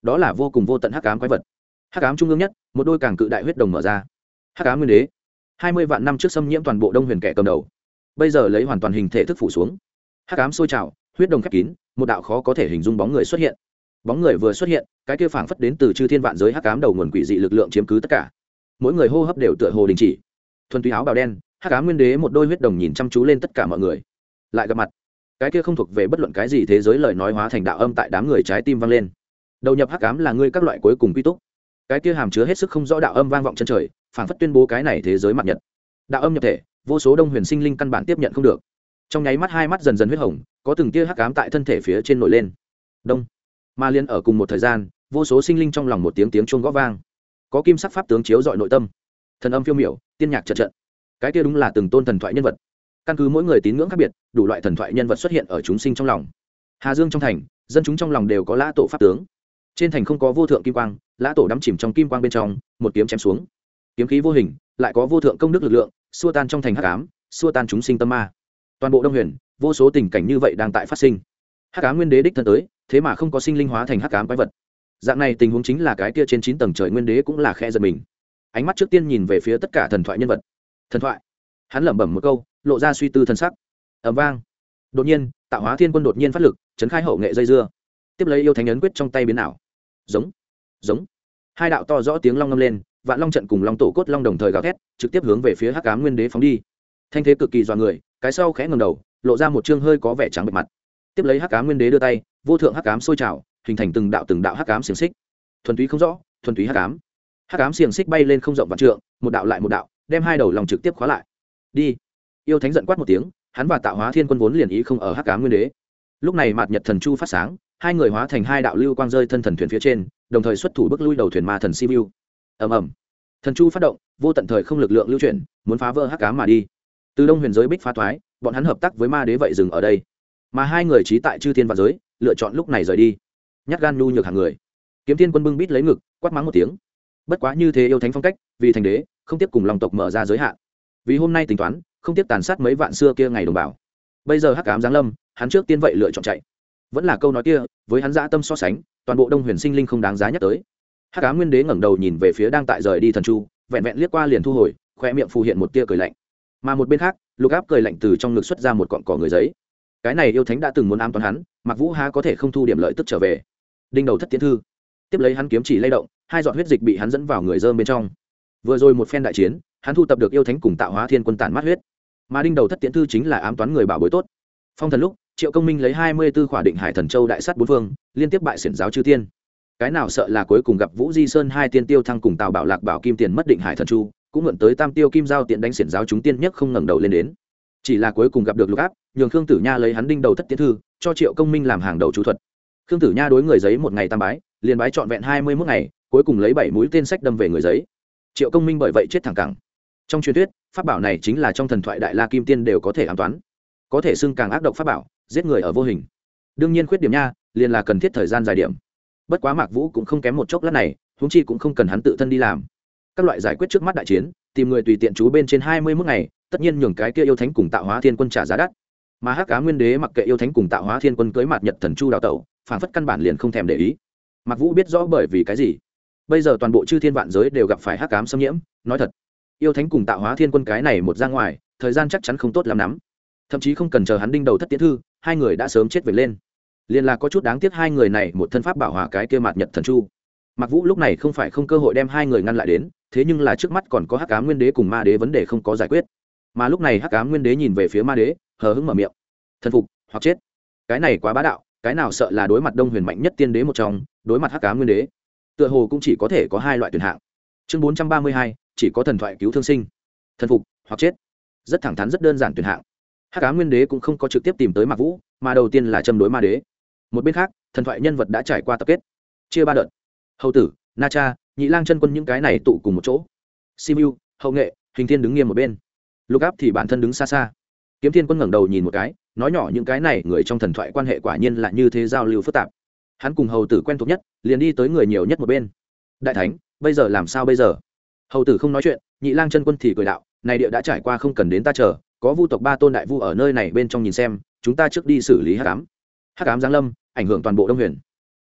đó là vô cùng vô tận hắc ám quái vật. Hắc ám trung ương nhất, một đôi càng cự đại huyết đồng mở ra. Hắc ám nguyên đế, 20 vạn năm trước xâm nhiễm toàn bộ Đông Huyền kẻ cầm đầu, bây giờ lấy hoàn toàn hình thể thức phủ xuống. Hắc ám sôi trào, huyết đồng khép kín, một đạo khó có thể hình dung bóng người xuất hiện. Bóng người vừa xuất hiện, cái kia phảng phất đến từ chư thiên vạn giới hắc ám đầu nguồn quỷ dị lực lượng chiếm cứ tất cả. Mỗi người hô hấp đều tựa hồ đình chỉ. Thuần túy áo bào đen, hắc ám nguyên đế một đôi huyết đồng nhìn chăm chú lên tất cả mọi người. Lại gặp mặt, cái kia không thuộc về bất luận cái gì thế giới lời nói hóa thành đạo âm tại đám người trái tim vang lên. Đầu nhập hắc ám là ngươi các loại cuối cùng quy túc. Cái kia hàm chứa hết sức không rõ đạo âm vang vọng chân trời, phảng phất tuyên bố cái này thế giới mặt nhật. Đạo âm nhập thể, vô số Đông Huyền sinh linh căn bản tiếp nhận không được. Trong nháy mắt hai mắt dần dần huyết hồng, có từng tia hắc ám tại thân thể phía trên nổi lên. Đông. Mà liên ở cùng một thời gian, vô số sinh linh trong lòng một tiếng chuông gõ vang. Có kim sắc pháp tướng chiếu dọi nội tâm. Thần âm phiêu miểu, tiên nhạc chợt trận. Cái kia đúng là từng tôn thần thoại nhân vật. Căn cứ mỗi người tín ngưỡng khác biệt, đủ loại thần thoại nhân vật xuất hiện ở chúng sinh trong lòng. Hà Dương trong thành, dân chúng trong lòng đều có lã tổ pháp tướng. Trên thành không có vô thượng kim quang, lã tổ đắm chìm trong kim quang bên trong, một kiếm chém xuống. Kiếm khí vô hình, lại có vô thượng công đức lực lượng, xua tan trong thành hắc ám, xua tan chúng sinh tâm ma. Toàn bộ Đông Huyền, vô số tình cảnh như vậy đang tại phát sinh. Hắc ám nguyên đế đích thân tới, thế mà không có sinh linh hóa thành hắc ám quái vật. Dạng này tình huống chính là cái kia trên 9 tầng trời nguyên đế cũng là khẽ giật mình. Ánh mắt trước tiên nhìn về phía tất cả thần thoại nhân vật. Thần thoại. Hắn lẩm bẩm một câu, lộ ra suy tư thần sắc. Ầm vang. Đột nhiên, Tạo Hóa Thiên Quân đột nhiên phát lực, trấn khai hậu nghệ dây dưa. Tiếp lấy yêu thánh ấn quyết trong tay biến ảo. Giống, giống. Hai đạo to rõ tiếng long ngâm lên, Vạn Long trận cùng Long tổ cốt long đồng thời gào thét, trực tiếp hướng về phía Hắc Ám Nguyên Đế phóng đi. Thanh thế cực kỳ dọa người, cái sau khẽ ngẩng đầu, lộ ra một trương hơi có vẻ trắng bệch mặt. Tiếp lấy Hắc Ám Nguyên Đế đưa tay, vô thượng hắc ám sôi trào, hình thành từng đạo hắc ám xiềng xích. Thuần túy không rõ, thuần túy hắc ám. Hắc ám xiềng xích bay lên không rộng vạn trượng, một đạo lại một đạo, đem hai đầu lòng trực tiếp khóa lại. Đi. Yêu thánh giận quát một tiếng, hắn và Tạo Hóa Thiên Quân vốn liền ý không ở hắc ám nguyên đế. Lúc này Mạt Nhật thần chu phát sáng, hai người hóa thành hai đạo lưu quang rơi thân thần thuyền phía trên, đồng thời xuất thủ bức lui đầu thuyền ma thần Sibiu. Ầm ầm. Thần chu phát động, vô tận thời không lực lượng lưu chuyển, muốn phá vỡ hắc ám mà đi. Từ Đông Huyền giới bích phá thoái, bọn hắn hợp tác với ma đế vậy dừng ở đây. Mà hai người trí tại chư thiên vạn giới, lựa chọn lúc này rời đi. Nhát gan nhu nhược hàng người. Kiếm Thiên Quân bưng bít lấy ngực, quát mắng một tiếng. Bất quá như thế yêu thánh phong cách, vì thành đế, không tiếp cùng Long tộc mở ra giới hạn. Vì hôm nay tính toán, không tiếp tàn sát mấy vạn xưa kia ngày đồng bào. Bây giờ hắc ám giáng lâm, hắn trước tiên vậy lựa chọn chạy. Vẫn là câu nói kia, với hắn dã tâm so sánh, toàn bộ Đông Huyền sinh linh không đáng giá nhắc tới. Hắc ám nguyên đế ngẩng đầu nhìn về phía đang tại rời đi thần chu, vẹn vẹn liếc qua liền thu hồi, khoe miệng phù hiện một tia cười lạnh. Mà một bên khác, Lục Áp cười lạnh từ trong ngực xuất ra một cọng cỏ người giấy. Cái này yêu thánh đã từng muốn ám toán hắn, Mặc Vũ há có thể không thu điểm lợi tức trở về. Đinh đầu thất tiến thư. Tiếp lấy hắn kiếm chỉ lay động, hai giọt huyết dịch bị hắn dẫn vào người dơm bên trong. Vừa rồi một phen đại chiến, hắn thu tập được yêu thánh cùng Tạo Hóa Thiên Quân tản mát huyết. Mà đinh đầu thất tiễn thư chính là ám toán người bảo bối tốt. Phong thần lúc, Triệu Công Minh lấy 24 khỏa định hải thần châu đại sát bốn phương, liên tiếp bại xiển giáo chư tiên. Cái nào sợ là cuối cùng gặp Vũ Di Sơn hai tiên tiêu thăng cùng Tào Bảo Lạc bảo kim tiền mất định hải thần chu, cũng mượn tới tam tiêu kim giao tiện đánh xiển giáo chúng tiên nhất không ngẩng đầu lên đến. Chỉ là cuối cùng gặp được Lục Áp, nhường Khương Tử Nha lấy hắn đinh đầu thất tiễn thư, cho Triệu Công Minh làm hàng đầu chú thuật. Khương Tử Nha đối người giấy một ngày tam bái, liền bái trọn vẹn 21 ngày, cuối cùng lấy 7 mũi tên sách đâm về người giấy. Triệu Công Minh bởi vậy chết thẳng cẳng. Trong truyền thuyết, pháp bảo này chính là trong thần thoại đại la kim tiên đều có thể ám toán, có thể xưng càng ác độc pháp bảo, giết người ở vô hình. Đương nhiên khuyết điểm nha, liền là cần thiết thời gian dài điểm. Bất quá Mạc Vũ cũng không kém một chốc lát này, huống chi cũng không cần hắn tự thân đi làm. Các loại giải quyết trước mắt đại chiến, tìm người tùy tiện trú bên trên 21 ngày, tất nhiên nhường cái kia yêu thánh cùng Tạo Hóa Thiên Quân trả giá đắt. Mà Hắc Ám Nguyên Đế mặc kệ yêu thánh cùng Tạo Hóa Thiên Quân cưới Mạt Nhật thần chu đào tẩu, phản phất căn bản liền không thèm để ý. Mạc Vũ biết rõ bởi vì cái gì. Bây giờ toàn bộ chư thiên vạn giới đều gặp phải hắc ám xâm nhiễm, nói thật, yêu thánh cùng Tạo Hóa Thiên Quân cái này một ra ngoài, thời gian chắc chắn không tốt lắm lắm. Thậm chí không cần chờ hắn đinh đầu thất tiễn thư, hai người đã sớm chết về lên. Liên là có chút đáng tiếc hai người này một thân pháp bảo hòa cái kia Mạt Nhật thần chu. Mạc Vũ lúc này không phải không cơ hội đem hai người ngăn lại đến, thế nhưng là trước mắt còn có Hắc Ám Nguyên Đế cùng Ma Đế vấn đề không có giải quyết. Mà lúc này Hắc Ám Nguyên Đế nhìn về phía Ma Đế, hờ hững mở miệng: "Thần phục hoặc chết." Cái này quá bá đạo, cái nào sợ là đối mặt Đông Huyền mạnh nhất tiên đế một trong, đối mặt Hắc Ám Nguyên Đế, tựa hồ cũng chỉ có thể có hai loại tuyển hạng. Chương 432, chỉ có thần thoại cứu thương sinh. Thần phục hoặc chết. Rất thẳng thắn rất đơn giản tuyển hạng. Hắc Ám Nguyên Đế cũng không có trực tiếp tìm tới Mạc Vũ, mà đầu tiên là châm đối Ma Đế. Một bên khác, thần thoại nhân vật đã trải qua tập kết, chia ba đợt. Hầu tử, Na Cha, Nhị Lang Chân Quân những cái này tụ cùng một chỗ. Sibiu, Hậu Nghệ, Hình Thiên đứng nghiêm một bên. Lục Áp thì bản thân đứng xa xa. Kiếm Thiên Quân ngẩng đầu nhìn một cái, nói nhỏ những cái này người trong thần thoại quan hệ quả nhiên là như thế giao lưu phức tạp. Hắn cùng hầu tử quen thuộc nhất, liền đi tới người nhiều nhất một bên. Đại thánh, bây giờ làm sao bây giờ? Hầu tử không nói chuyện, Nhị Lang Chân Quân thì cười đạo, này địa đã trải qua không cần đến ta chờ, có vu tộc ba tôn đại vu ở nơi này bên trong nhìn xem, chúng ta trước đi xử lý hắc ám. Hắc ám giáng lâm, ảnh hưởng toàn bộ Đông Huyền.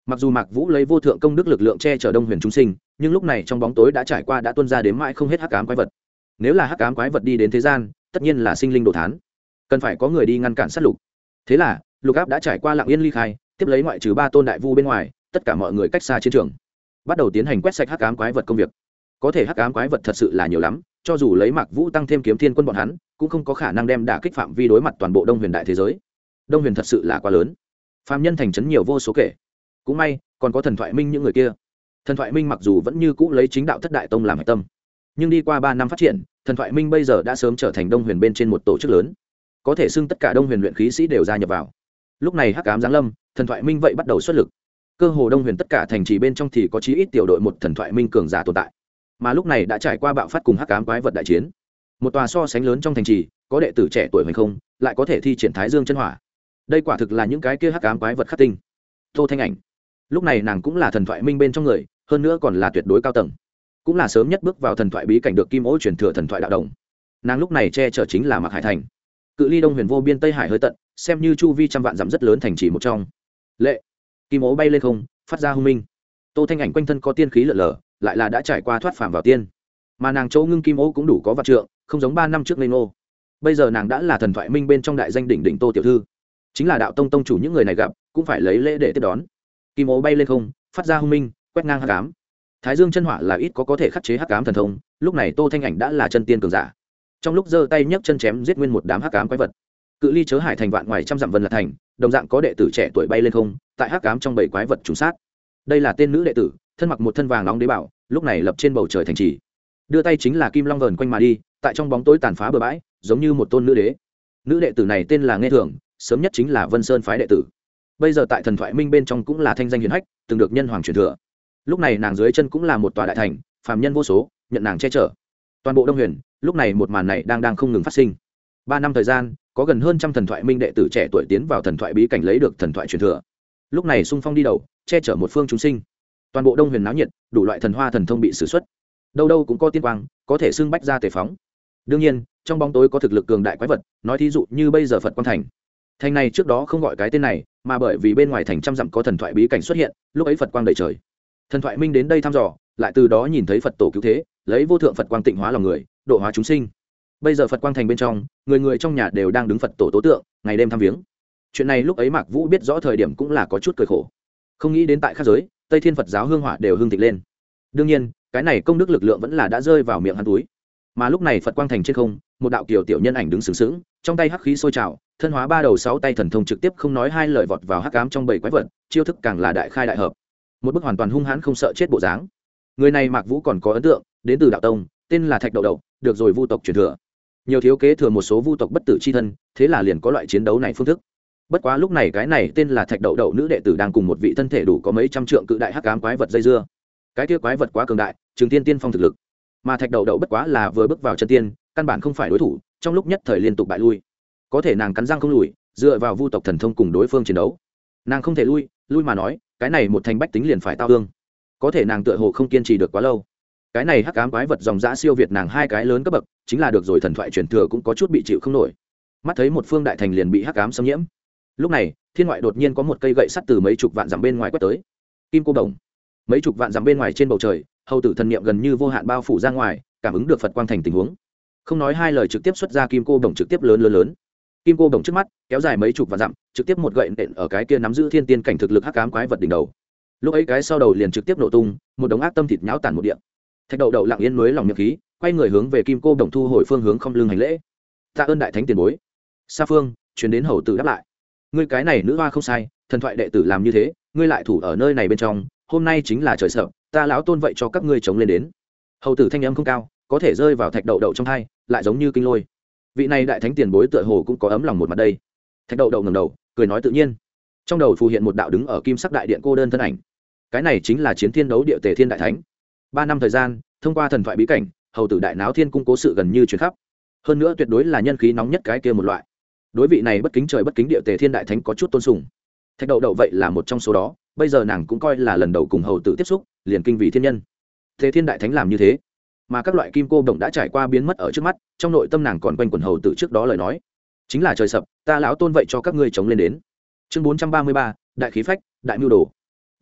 mặc dù Mạc Vũ lấy vô thượng công đức lực lượng che chở Đông Huyền chúng sinh, nhưng lúc này trong bóng tối đã trải qua đã tuôn ra đến mãi không hết hắc ám quái vật. Nếu là hắc ám quái vật đi đến thế gian, tất nhiên là sinh linh đồ thán, cần phải có người đi ngăn cản sát lục. Thế là Lục Áp đã trải qua lặng yên ly khai, tiếp lấy ngoại trừ 3 tôn đại vu bên ngoài, tất cả mọi người cách xa chiến trường, bắt đầu tiến hành quét sạch hắc ám quái vật công việc. Có thể hắc ám quái vật thật sự là nhiều lắm, cho dù lấy Mạc Vũ tăng thêm Kiếm Thiên quân bọn hắn, cũng không có khả năng đem đả kích phạm vi đối mặt toàn bộ Đông Huyền đại thế giới. Đông Huyền thật sự là quá lớn, phàm nhân thành trấn nhiều vô số kể. Cũng may còn có Thần Thoại Minh những người kia. Thần Thoại Minh mặc dù vẫn như cũ lấy chính đạo Thất Đại Tông làm hệ tâm, nhưng đi qua 3 năm phát triển, Thần Thoại Minh bây giờ đã sớm trở thành Đông Huyền bên trên một tổ chức lớn, có thể xưng tất cả Đông Huyền luyện khí sĩ đều gia nhập vào. Lúc này hắc ám giáng lâm, Thần Thoại Minh vậy bắt đầu xuất lực. Cơ hồ Đông Huyền tất cả thành trì bên trong thì có chí ít tiểu đội một Thần Thoại Minh cường giả tồn tại. Mà lúc này đã trải qua bạo phát cùng hắc ám quái vật đại chiến. Một tòa so sánh lớn trong thành trì, có đệ tử trẻ tuổi hay không, lại có thể thi triển Thái Dương chân hỏa. Đây quả thực là những cái kia hắc ám quái vật khắc tinh. Tô Thanh Ảnh, lúc này nàng cũng là Thần Thoại Minh bên trong người, hơn nữa còn là tuyệt đối cao tầng, cũng là sớm nhất bước vào thần thoại bí cảnh được Kim Ô truyền thừa thần thoại đạo đồng. Nàng lúc này che chở chính là Mạc Hải Thành, cự ly Đông Huyền vô biên Tây Hải hơi tận, xem như chu vi trăm vạn dặm rất lớn thành trì một trong. Lệ, Kim Ô bay lên không, phát ra hung minh. Tô Thanh Ảnh quanh thân có tiên khí lở lở, lại là đã trải qua thoát phàm vào tiên, mà nàng chỗ ngưng Kim Ô cũng đủ có vạn trượng, không giống 3 năm trước Ngây Ngô. Bây giờ nàng đã là Thần Thoại Minh bên trong đại danh đỉnh đỉnh Tô tiểu thư, chính là đạo tông tông chủ, những người này gặp cũng phải lấy lễ để tiếp đón. Kim Ô bay lên không, phát ra hung minh, quét ngang hắc ám. Thái Dương chân hỏa là ít có thể khắc chế hắc ám thần thông, lúc này Tô Thanh Ảnh đã là chân tiên cường giả. Trong lúc giơ tay nhấc chân chém giết nguyên một đám hắc ám quái vật, cự ly Chớ Hải thành vạn ngoài trăm dặm Vân Lạc thành, đồng dạng có đệ tử trẻ tuổi bay lên không, tại hắc ám trong 7 quái vật trùng sát. Đây là tên nữ đệ tử, thân mặc một thân vàng nóng đế bảo, lúc này lập trên bầu trời thành trì, đưa tay chính là kim long vờn quanh mà đi, tại trong bóng tối tàn phá bờ bãi, giống như một tôn nữ đế. Nữ đệ tử này tên là Nghe Thường, sớm nhất chính là Vân Sơn phái đệ tử, bây giờ tại Thần Thoại Minh bên trong cũng là thanh danh hiển hách, từng được nhân hoàng truyền thừa. Lúc này nàng dưới chân cũng là một tòa đại thành, phàm nhân vô số nhận nàng che chở. Toàn bộ Đông Huyền lúc này một màn này đang không ngừng phát sinh. 3 năm thời gian, có gần hơn trăm Thần Thoại Minh đệ tử trẻ tuổi tiến vào thần thoại bí cảnh lấy được thần thoại truyền thừa, lúc này xung phong đi đầu, che chở một phương chúng sinh. Toàn bộ Đông Huyền náo nhiệt, đủ loại thần hoa thần thông bị sử xuất, đâu đâu cũng có tiên quang, có thể xưng bách ra tề phóng. Đương nhiên trong bóng tối có thực lực cường đại quái vật, nói thí dụ như bây giờ Phật Quang thành. Thành này trước đó không gọi cái tên này, mà bởi vì bên ngoài thành trăm dặm có thần thoại bí cảnh xuất hiện, lúc ấy Phật quang đầy trời. Thần Thoại Minh đến đây thăm dò, lại từ đó nhìn thấy Phật tổ cứu thế, lấy vô thượng Phật quang tịnh hóa lòng người, độ hóa chúng sinh. Bây giờ Phật quang thành bên trong, người người trong nhà đều đang đứng Phật tổ tố tượng, ngày đêm thăm viếng. Chuyện này lúc ấy Mạc Vũ biết rõ thời điểm cũng là có chút cười khổ, không nghĩ đến tại khác giới, Tây Thiên Phật giáo hương hỏa đều hưng thịnh lên. Đương nhiên cái này công đức lực lượng vẫn là đã rơi vào miệng hắn túi. Mà lúc này Phật quang thành trên không, một đạo kiều tiểu nhân ảnh đứng sướng sướng, trong tay hắc khí sôi trào, thân hóa 3 đầu 6 tay thần thông trực tiếp không nói hai lời vọt vào hắc ám trong 7 quái vật, chiêu thức càng là đại khai đại hợp, một bức hoàn toàn hung hãn không sợ chết bộ dáng. Người này Mạc Vũ còn có ấn tượng, đến từ đạo tông, tên là Thạch Đậu Đậu, được rồi vu tộc truyền thừa, nhiều thiếu kế thừa một số vu tộc bất tử chi thân, thế là liền có loại chiến đấu này phương thức. Bất quá lúc này cái này tên là Thạch Đậu Đậu nữ đệ tử đang cùng một vị thân thể đủ có mấy trăm trượng cự đại hắc ám quái vật dây dưa. Cái kia quái vật quá cường đại, trường tiên tiên phong thực lực, mà Thạch Đậu Đậu bất quá là vừa bước vào chân tiên, căn bản không phải đối thủ, trong lúc nhất thời liên tục bại lui. Có thể nàng cắn răng không lùi, dựa vào vu tộc thần thông cùng đối phương chiến đấu. Nàng không thể lui mà nói, cái này một thành bách tính liền phải tao thương. Có thể nàng tựa hồ không kiên trì được quá lâu. Cái này hắc ám quái vật dòng dã siêu việt nàng 2 cái lớn cấp bậc, chính là được rồi thần thoại truyền thừa cũng có chút bị chịu không nổi. Mắt thấy một phương đại thành liền bị hắc ám xâm nhiễm. Lúc này, thiên ngoại đột nhiên có một cây gậy sắt từ mấy chục vạn dặm bên ngoài quét tới. Kim cô đồng. Mấy chục vạn dặm bên ngoài trên bầu trời, hầu tử thần niệm gần như vô hạn bao phủ ra ngoài, cảm ứng được Phật quang thành tình huống. Không nói hai lời trực tiếp xuất ra kim cô đồng trực tiếp lớn. Kim cô đồng trước mắt, kéo dài mấy chục vạn dặm, trực tiếp một gậy nện ở cái kia nắm giữ thiên tiên cảnh thực lực hắc ám quái vật đỉnh đầu. Lúc ấy cái sau đầu liền trực tiếp nổ tung, một đống ác tâm thịt nhão tản một địa. Thạch Đậu Đậu lặng yên núi lòng miệng khí, quay người hướng về kim cô đồng thu hồi phương hướng không lưng hành lễ. Tạ ơn đại thánh tiền bối. Sa phương truyền đến hầu tử đáp lại. Ngươi cái này nữ hoa không sai, thần thoại đệ tử làm như thế, ngươi lại thủ ở nơi này bên trong, hôm nay chính là trời sợ, ta lão tôn vậy cho các ngươi chống lên đến. Hầu tử thanh âm không cao, có thể rơi vào Thạch Đậu Đậu trong tai, lại giống như kinh lôi. Vị này đại thánh tiền bối tựa hồ cũng có ấm lòng một mặt đây. Thạch Đậu Đậu ngẩng đầu, cười nói tự nhiên. Trong đầu phù hiện một đạo đứng ở kim sắc đại điện cô đơn thân ảnh. Cái này chính là Chiến Thiên Đấu Địa Tề Thiên đại thánh. 3 năm thời gian, thông qua thần thoại bí cảnh, hầu tử đại náo thiên cung cố sự gần như truyền khắp. Hơn nữa tuyệt đối là nhân khí nóng nhất cái kia một loại. Đối vị này bất kính trời bất kính địa Tề Thiên đại thánh có chút tôn sùng. Thạch Đậu Đậu vậy là một trong số đó, bây giờ nàng cũng coi là lần đầu cùng hầu tử tiếp xúc, liền kinh vì thiên nhân. Tề Thiên đại thánh làm như thế, mà các loại kim cô đồng đã trải qua biến mất ở trước mắt, trong nội tâm nàng còn quanh quẩn hầu tử trước đó lời nói, chính là trời sập, ta lão tôn vậy cho các ngươi chống lên đến. Chương 433, đại khí phách, đại mưu đồ.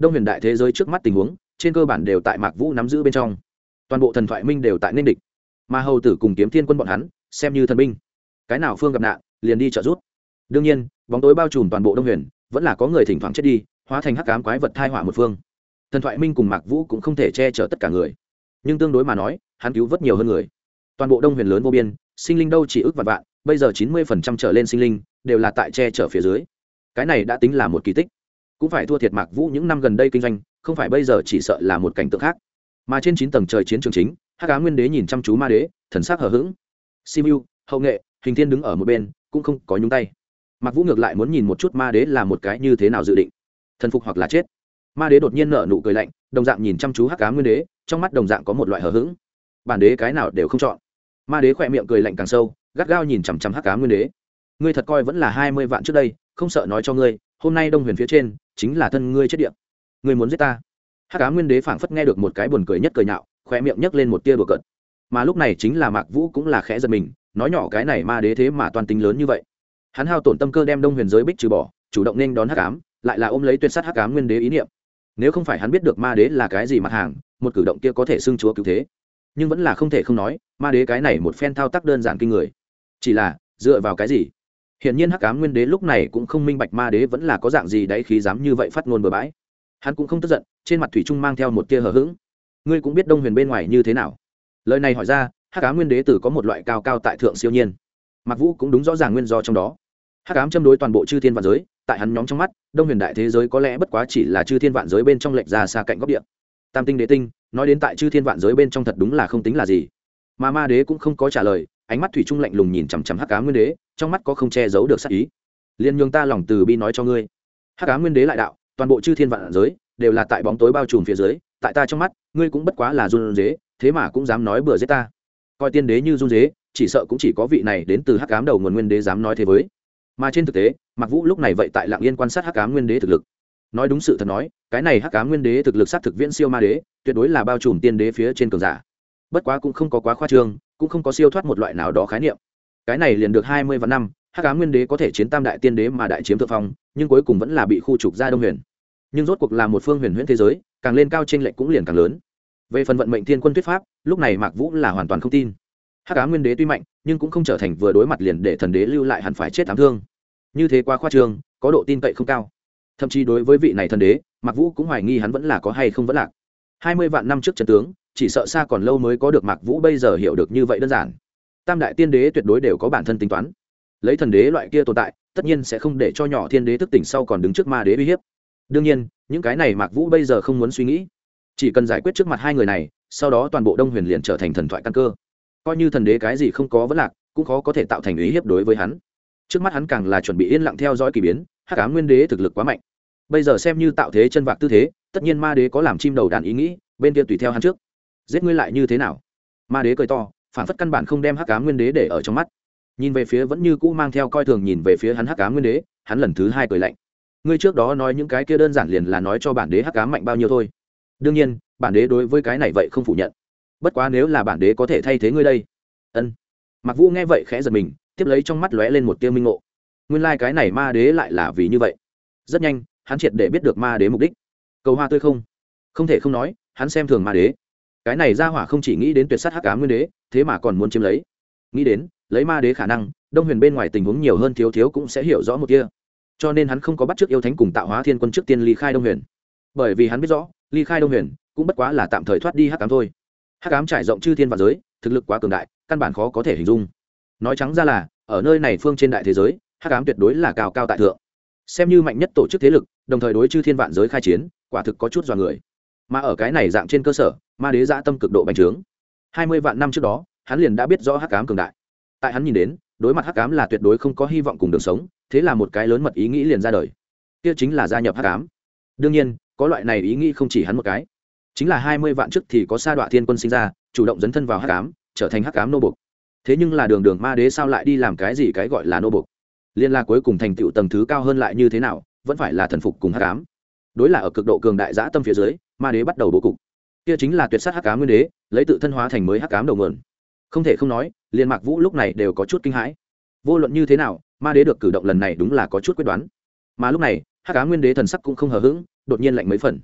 đông huyền đại thế giới trước mắt tình huống trên cơ bản đều tại mạc vũ nắm giữ bên trong, toàn bộ thần thoại minh đều tại nên địch, mà hầu tử cùng kiếm thiên quân bọn hắn xem như thần binh, cái nào phương gặp nạn liền đi trợ giúp. đương nhiên bóng tối bao trùm toàn bộ đông huyền, vẫn là có người thỉnh thoảng chết đi hóa thành hắc ám quái vật thai họa một phương. Thần thoại minh cùng mạc vũ cũng không thể che chở tất cả người, nhưng tương đối mà nói hắn cứu vớt nhiều hơn người. Toàn bộ đông huyền lớn vô biên, sinh linh đâu chỉ ước vạn vạn, bây giờ 90% trở lên sinh linh đều là tại che chở phía dưới, cái này đã tính là một kỳ tích. Cũng phải thua thiệt mạc vũ những năm gần đây kinh doanh, không phải bây giờ chỉ sợ là một cảnh tượng khác. Mà trên 9 tầng trời chiến trường chính, hắc ám nguyên đế nhìn chăm chú ma đế, thần sắc hờ hững. Simu, hậu nghệ, hình thiên đứng ở một bên cũng không có nhúng tay. Mạc vũ ngược lại muốn nhìn một chút ma đế là một cái như thế nào dự định, thần phục hoặc là chết. Ma đế đột nhiên nở nụ cười lạnh, đồng dạng nhìn chăm chú hắc ám nguyên đế, trong mắt đồng dạng có một loại hờ hững. Bản đế cái nào đều không chọn. Ma đế khỏe miệng cười lạnh càng sâu, gắt gao nhìn chằm chằm hắc ám nguyên đế. Ngươi thật coi vẫn là 20 vạn trước đây, không sợ nói cho ngươi, hôm nay đông huyền phía trên chính là thân ngươi chết địa. Ngươi muốn giết ta? Hắc ám nguyên đế phảng phất nghe được một cái buồn cười nhất cười nhạo, khóe miệng nhấc lên một tia đùa cợt. Mà lúc này chính là Mạc Vũ cũng là khẽ giật mình, nói nhỏ cái này ma đế thế mà toàn tính lớn như vậy. Hắn hao tổn tâm cơ đem đông huyền giới bích trừ bỏ, chủ động nên đón hắc ám, lại là ôm lấy tuyệt sát hắc ám nguyên đế ý niệm. Nếu không phải hắn biết được ma đế là cái gì mặt hàng, một cử động kia có thể xưng chúa cứu thế. Nhưng vẫn là không thể không nói, ma đế cái này một phen thao tác đơn giản kinh người. Chỉ là dựa vào cái gì? Hiển nhiên hắc ám nguyên đế lúc này cũng không minh bạch ma đế vẫn là có dạng gì đấy khí dám như vậy phát ngôn bừa bãi. Hắn cũng không tức giận, trên mặt thủy trung mang theo một tia hờ hững. Ngươi cũng biết đông huyền bên ngoài như thế nào. Lời này hỏi ra, hắc ám nguyên đế tử có một loại cao cao tại thượng siêu nhiên. Mạc Vũ cũng đúng rõ ràng nguyên do trong đó. Hắc ám châm đối toàn bộ chư thiên vạn giới, tại hắn nhóm trong mắt, đông huyền đại thế giới có lẽ bất quá chỉ là chư thiên vạn giới bên trong lệch ra xa cạnh góc địa. Tam tinh đế tinh, nói đến tại chư thiên vạn giới bên trong thật đúng là không tính là gì. Mà ma đế cũng không có trả lời, ánh mắt thủy trung lạnh lùng nhìn chằm chằm hắc ám nguyên đế, trong mắt có không che giấu được sát ý. Liên nhường ta lòng từ bi nói cho ngươi. Hắc ám nguyên đế lại đạo, toàn bộ chư thiên vạn giới đều là tại bóng tối bao trùm phía dưới, tại ta trong mắt, ngươi cũng bất quá là run dế, thế mà cũng dám nói bừa giết ta. Coi tiên đế như run dế, chỉ sợ cũng chỉ có vị này đến từ hắc ám đầu nguồn nguyên đế dám nói thế với. Mà trên thực tế, Mạc Vũ lúc này vậy tại lặng yên quan sát hắc ám nguyên đế thực lực. Nói đúng sự thật nói, cái này hắc ám nguyên đế thực lực sát thực viễn siêu ma đế, tuyệt đối là bao trùm tiên đế phía trên cường giả. Bất quá cũng không có quá khoa trương, cũng không có siêu thoát một loại nào đó khái niệm. Cái này liền được 20 vạn năm, hắc ám nguyên đế có thể chiến tam đại tiên đế mà đại chiếm thượng phong, nhưng cuối cùng vẫn là bị khu trục ra đông huyền. Nhưng rốt cuộc là một phương huyền huyễn thế giới, càng lên cao chênh lệch cũng liền càng lớn. Về phần vận mệnh thiên quân thuyết pháp, lúc này Mạc Vũ là hoàn toàn không tin. Hắc ám nguyên đế tuy mạnh, nhưng cũng không trở thành vừa đối mặt liền để thần đế lưu lại hẳn phải chết ám thương. Như thế quá khoa trương, có độ tin cậy không cao. Thậm chí đối với vị này thần đế, Mạc Vũ cũng hoài nghi hắn vẫn là có hay không vẫn lạc. 20 vạn năm trước trận tướng, chỉ sợ xa còn lâu mới có được Mạc Vũ bây giờ hiểu được như vậy đơn giản. Tam đại tiên đế tuyệt đối đều có bản thân tính toán. Lấy thần đế loại kia tồn tại, tất nhiên sẽ không để cho nhỏ thiên đế thức tỉnh sau còn đứng trước ma đế uy hiếp. Đương nhiên, những cái này Mạc Vũ bây giờ không muốn suy nghĩ, chỉ cần giải quyết trước mặt hai người này, sau đó toàn bộ đông huyền liền trở thành thần thoại căn cơ. Coi như thần đế cái gì không có vẫn lạc, cũng khó có thể tạo thành uy hiếp đối với hắn. Trước mắt hắn càng là chuẩn bị yên lặng theo dõi kỳ biến, hắc ám nguyên đế thực lực quá mạnh, bây giờ xem như tạo thế chân vạc tư thế, tất nhiên ma đế có làm chim đầu đàn ý nghĩ, bên kia tùy theo hắn trước. Giết ngươi lại như thế nào? Ma đế cười to, phản phất căn bản không đem hắc ám nguyên đế để ở trong mắt, nhìn về phía vẫn như cũ mang theo coi thường nhìn về phía hắn hắc ám nguyên đế, hắn lần thứ hai cười lạnh. Ngươi trước đó nói những cái kia đơn giản liền là nói cho bản đế hắc ám mạnh bao nhiêu thôi. Đương nhiên, bản đế đối với cái này vậy không phủ nhận. Bất quá nếu là bản đế có thể thay thế ngươi đây. Ân. Mạc Vũ nghe vậy khẽ giật mình, tiếp lấy trong mắt lóe lên một tia minh ngộ. Nguyên lai cái này ma đế lại là vì như vậy. Rất nhanh, hắn triệt để biết được ma đế mục đích. Cầu hoa tươi không thể không nói, hắn xem thường ma đế. Cái này ra hỏa không chỉ nghĩ đến tuyệt sát hắc ám nguyên đế, thế mà còn muốn chiếm lấy. Nghĩ đến, lấy ma đế khả năng, đông huyền bên ngoài tình huống nhiều hơn thiếu cũng sẽ hiểu rõ một tia. Cho nên hắn không có bắt trước yêu thánh cùng tạo hóa thiên quân trước tiên ly khai đông huyền. Bởi vì hắn biết rõ, ly khai đông huyền cũng bất quá là tạm thời thoát đi hắc ám thôi. Hắc ám trải rộng chư thiên vạn giới, thực lực quá cường đại, căn bản khó có thể hình dung. Nói trắng ra là, ở nơi này phương trên đại thế giới, hắc ám tuyệt đối là cao cao tại thượng, xem như mạnh nhất tổ chức thế lực, đồng thời đối chư thiên vạn giới khai chiến, quả thực có chút dọa người. Mà ở cái này dạng trên cơ sở, ma đế dã tâm cực độ bành trướng. 20 vạn năm trước đó, hắn liền đã biết rõ hắc ám cường đại. Tại hắn nhìn đến, đối mặt hắc ám là tuyệt đối không có hy vọng cùng đường sống, thế là một cái lớn mật ý nghĩ liền ra đời. Kia chính là gia nhập hắc ám. Đương nhiên, có loại này ý nghĩ không chỉ hắn một cái. Chính là 20 vạn trước thì có Sa Đọa Thiên Quân sinh ra, chủ động dấn thân vào hắc ám, trở thành hắc ám nô bộc. Thế nhưng là đường ma đế sao lại đi làm cái gì cái gọi là nô bộc? Liên la cuối cùng thành tựu tầng thứ cao hơn lại như thế nào, vẫn phải là thần phục cùng hắc ám. Đối là ở cực độ cường đại dã tâm phía dưới, ma đế bắt đầu bố cục. Kia chính là tuyệt sát hắc ám nguyên đế, lấy tự thân hóa thành mới hắc ám đầu nguồn. Không thể không nói, liên Mạc Vũ lúc này đều có chút kinh hãi. Vô luận như thế nào, ma đế được cử động lần này đúng là có chút quyết đoán. Mà lúc này, hắc ám nguyên đế thần sắc cũng không hờ hững, đột nhiên lạnh mấy phần.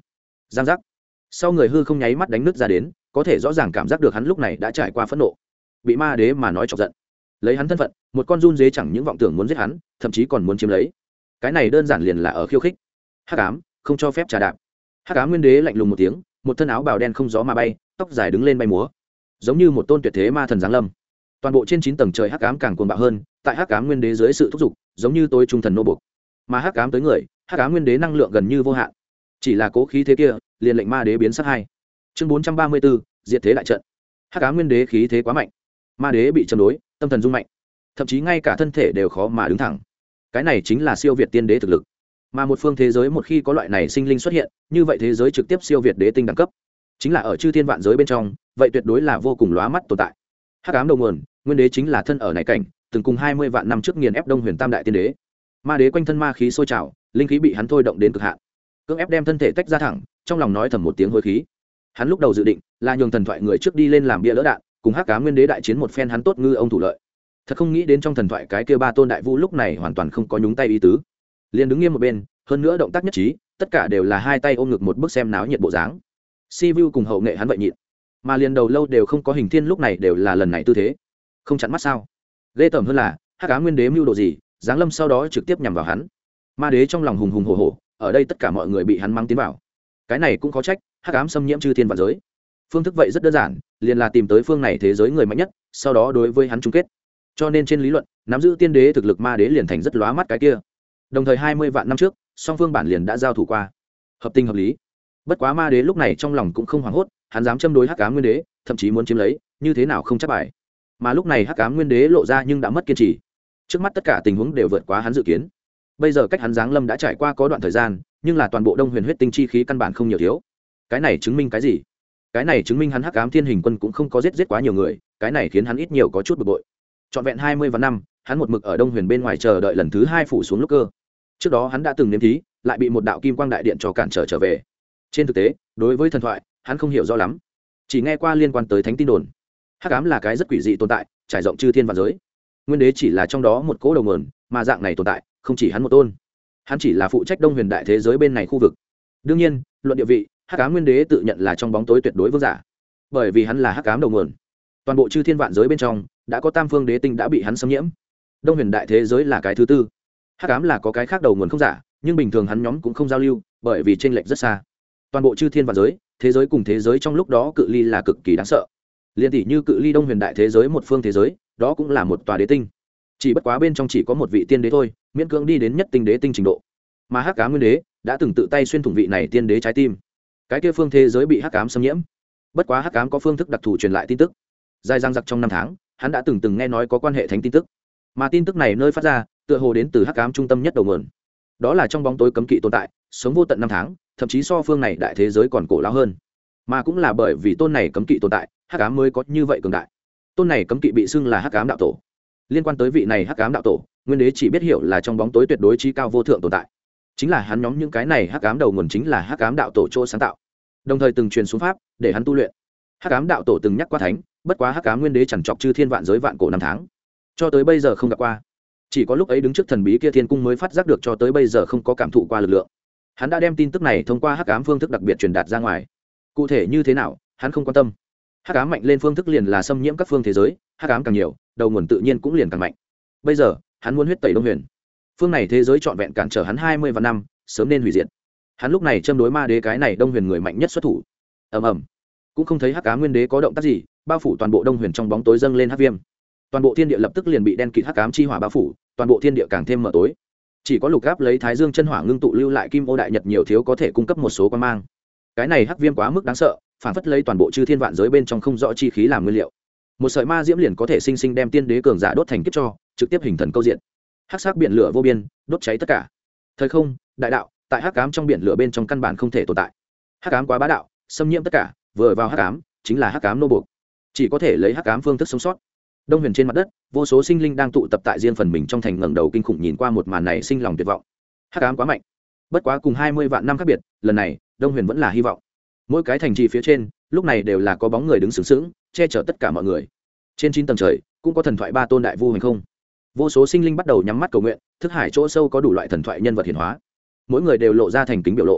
giang giác. Sau người hư không nháy mắt đánh nứt ra đến, có thể rõ ràng cảm giác được hắn lúc này đã trải qua phẫn nộ, bị ma đế mà nói chọc giận. Lấy hắn thân phận, một con run dế chẳng những vọng tưởng muốn giết hắn, thậm chí còn muốn chiếm lấy. Cái này đơn giản liền là ở khiêu khích. Hắc ám, không cho phép trà đạp. Hắc ám nguyên đế lạnh lùng một tiếng, một thân áo bào đen không gió mà bay, tóc dài đứng lên bay múa, giống như một tôn tuyệt thế ma thần giáng lâm. Toàn bộ trên 9 tầng trời hắc ám càng cuồng bạo hơn, tại hắc ám nguyên đế dưới sự thúc giục, giống như tối trung thần nô buộc. Mà hắc ám tới người, hắc ám nguyên đế năng lượng gần như vô hạn. Chỉ là cố khí thế kia, liền lệnh ma đế biến sắc hai. Chương 434, diệt thế đại trận. Hắc ám nguyên đế khí thế quá mạnh, ma đế bị châm đối, tâm thần rung mạnh, thậm chí ngay cả thân thể đều khó mà đứng thẳng. Cái này chính là siêu việt tiên đế thực lực. Mà một phương thế giới một khi có loại này sinh linh xuất hiện, như vậy thế giới trực tiếp siêu việt đế tinh đẳng cấp. Chính là ở chư thiên vạn giới bên trong, vậy tuyệt đối là vô cùng lóa mắt tồn tại. Hắc ám đầu nguồn, nguyên đế chính là thân ở này cảnh, từng cùng 20 vạn năm trước nghiền ép Đông Huyền Tam đại tiên đế. Ma đế quanh thân ma khí sôi trào, linh khí bị hắn thôi động đến cực hạn, cưỡng ép đem thân thể tách ra thẳng, trong lòng nói thầm một tiếng hối khí. Hắn lúc đầu dự định là nhường thần thoại người trước đi lên làm bia lỡ đạn, cùng hắc ám nguyên đế đại chiến một phen hắn tốt ngư ông thủ lợi. Thật không nghĩ đến trong thần thoại cái kia ba tôn đại vũ lúc này hoàn toàn không có nhúng tay ý tứ, liền đứng nghiêm một bên, hơn nữa động tác nhất trí, tất cả đều là hai tay ôm ngực một bức xem náo nhiệt bộ dáng. Sivu cùng hậu nghệ hắn vậy nhịn, mà liền đầu lâu đều không có hình thiên lúc này đều là lần này tư thế, không chặn mắt sao? Ghê tởm hơn là hắc ám nguyên đế mưu đồ gì, giáng lâm sau đó trực tiếp nhằm vào hắn. Ma đế trong lòng hùng hùng hổ hổ, ở đây tất cả mọi người bị hắn mang tiến vào. Cái này cũng có trách, hắc ám xâm nhiễm chư thiên vạn giới. Phương thức vậy rất đơn giản, liền là tìm tới phương này thế giới người mạnh nhất, sau đó đối với hắn chung kết. Cho nên trên lý luận, nắm giữ tiên đế thực lực ma đế liền thành rất lóa mắt cái kia. Đồng thời 20 vạn năm trước, song phương bản liền đã giao thủ qua, hợp tình hợp lý. Bất quá ma đế lúc này trong lòng cũng không hoảng hốt, hắn dám châm đối hắc ám nguyên đế, thậm chí muốn chiếm lấy, như thế nào không chắc bài. Mà lúc này hắc ám nguyên đế lộ ra nhưng đã mất kiên trì. Trước mắt tất cả tình huống đều vượt quá hắn dự kiến. Bây giờ cách hắn giáng lâm đã trải qua có đoạn thời gian, nhưng là toàn bộ Đông Huyền huyết tinh chi khí căn bản không nhiều thiếu. Cái này chứng minh cái gì? Cái này chứng minh hắn hắc ám thiên hình quân cũng không có giết quá nhiều người, cái này khiến hắn ít nhiều có chút bực bội. Trọn vẹn 20 vạn năm, hắn một mực ở Đông Huyền bên ngoài chờ đợi lần thứ 2 phủ xuống lúc cơ. Trước đó hắn đã từng nếm thí, lại bị một đạo kim quang đại điện cho cản trở về. Trên thực tế, đối với thần thoại, hắn không hiểu rõ lắm, chỉ nghe qua liên quan tới thánh tin đồn. Hắc ám là cái rất quỷ dị tồn tại, trải rộng chư thiên vạn giới. Nguyên đế chỉ là trong đó một cỗ đầu nguồn, mà dạng này tồn tại, không chỉ hắn một tôn. Hắn chỉ là phụ trách Đông Huyền đại thế giới bên này khu vực. Đương nhiên, luận địa vị, hắc ám nguyên đế tự nhận là trong bóng tối tuyệt đối vương giả, bởi vì hắn là hắc ám đầu nguồn. Toàn bộ chư thiên vạn giới bên trong, đã có tam phương đế tinh đã bị hắn xâm nhiễm. Đông Huyền đại thế giới là cái thứ tư. Hắc ám là có cái khác đầu nguồn không giả, nhưng bình thường hắn nhóm cũng không giao lưu, bởi vì chênh lệch rất xa. Toàn bộ chư thiên vạn giới, thế giới cùng thế giới trong lúc đó cự ly là cực kỳ đáng sợ. Liên tỷ như cự ly Đông Huyền đại thế giới một phương thế giới, đó cũng là một tòa đế tinh. Chỉ bất quá bên trong chỉ có một vị tiên đế thôi, miễn cưỡng đi đến nhất tinh đế tinh trình độ. Mà hắc ám nguyên đế đã từng tự tay xuyên thủng vị này tiên đế trái tim. Cái kia phương thế giới bị hắc ám xâm nhiễm. Bất quá hắc ám có phương thức đặc thù truyền lại tin tức. Dài dằng dặc trong năm tháng, hắn đã từng nghe nói có quan hệ thánh tin tức. Mà tin tức này nơi phát ra, tựa hồ đến từ hắc ám trung tâm nhất đầu nguồn. Đó là trong bóng tối cấm kỵ tồn tại, sống vô tận năm tháng, thậm chí so phương này đại thế giới còn cổ lão hơn. Mà cũng là bởi vì tôn này cấm kỵ tồn tại, hắc ám mới có như vậy cường đại. Tôn này cấm kỵ bị xưng là hắc ám đạo tổ. Liên quan tới vị này hắc ám đạo tổ, nguyên đế chỉ biết hiểu là trong bóng tối tuyệt đối trí cao vô thượng tồn tại. Chính là hắn nhóm những cái này hắc ám đầu nguồn chính là hắc ám đạo tổ chỗ sáng tạo, đồng thời từng truyền xuống pháp để hắn tu luyện. Hắc ám đạo tổ từng nhắc qua thánh, bất quá hắc ám nguyên đế chẳng chọc chư thiên vạn giới vạn cổ năm tháng, cho tới bây giờ không gặp qua. Chỉ có lúc ấy đứng trước thần bí kia thiên cung mới phát giác được, cho tới bây giờ không có cảm thụ qua lực lượng. Hắn đã đem tin tức này thông qua hắc ám phương thức đặc biệt truyền đạt ra ngoài. Cụ thể như thế nào, hắn không quan tâm. Hắc ám mạnh lên phương thức liền là xâm nhiễm các phương thế giới, hắc ám càng nhiều, đầu nguồn tự nhiên cũng liền càng mạnh. Bây giờ, hắn muốn huyết tẩy Đông Huyền. Phương này thế giới trọn vẹn cản trở hắn 20 vạn năm, sớm nên hủy diệt. Hắn lúc này châm đối ma đế cái này Đông Huyền người mạnh nhất xuất thủ. Ầm ầm, cũng không thấy hắc ám nguyên đế có động tác gì, bao phủ toàn bộ Đông Huyền trong bóng tối dâng lên hắc viêm. Toàn bộ thiên địa lập tức liền bị đen kịt hắc ám chi hỏa bao phủ, toàn bộ thiên địa càng thêm mờ tối. Chỉ có Lục Áp lấy Thái Dương chân hỏa ngưng tụ lưu lại kim ô đại nhật nhiều thiếu có thể cung cấp một số quan mang. Cái này hắc viêm quá mức đáng sợ, phản phất lấy toàn bộ chư thiên vạn giới bên trong không rõ chi khí làm nguyên liệu. Một sợi ma diễm liền có thể sinh sinh đem tiên đế cường giả đốt thành kiếp cho, trực tiếp hình thần câu diện. Hắc sắc biển lửa vô biên, đốt cháy tất cả. Thời không, đại đạo, tại hắc ám trong biển lửa bên trong căn bản không thể tồn tại. Hắc ám quá bá đạo, xâm nhiễm tất cả, vừa vào hắc ám, chính là hắc ám nô buộc. Chỉ có thể lấy hắc ám phương thức sống sót. Đông Huyền trên mặt đất, vô số sinh linh đang tụ tập tại riêng phần mình trong thành, ngẩng đầu kinh khủng nhìn qua một màn này sinh lòng tuyệt vọng. Hắc ám quá mạnh. Bất quá cùng 20 vạn năm khác biệt, lần này, Đông Huyền vẫn là hy vọng. Mỗi cái thành trì phía trên, lúc này đều là có bóng người đứng sướng sướng, che chở tất cả mọi người. Trên 9 tầng trời, cũng có thần thoại ba tôn đại vu hành không. Vô số sinh linh bắt đầu nhắm mắt cầu nguyện, thức hải chỗ sâu có đủ loại thần thoại nhân vật hiển hóa. Mỗi người đều lộ ra thành kính biểu lộ.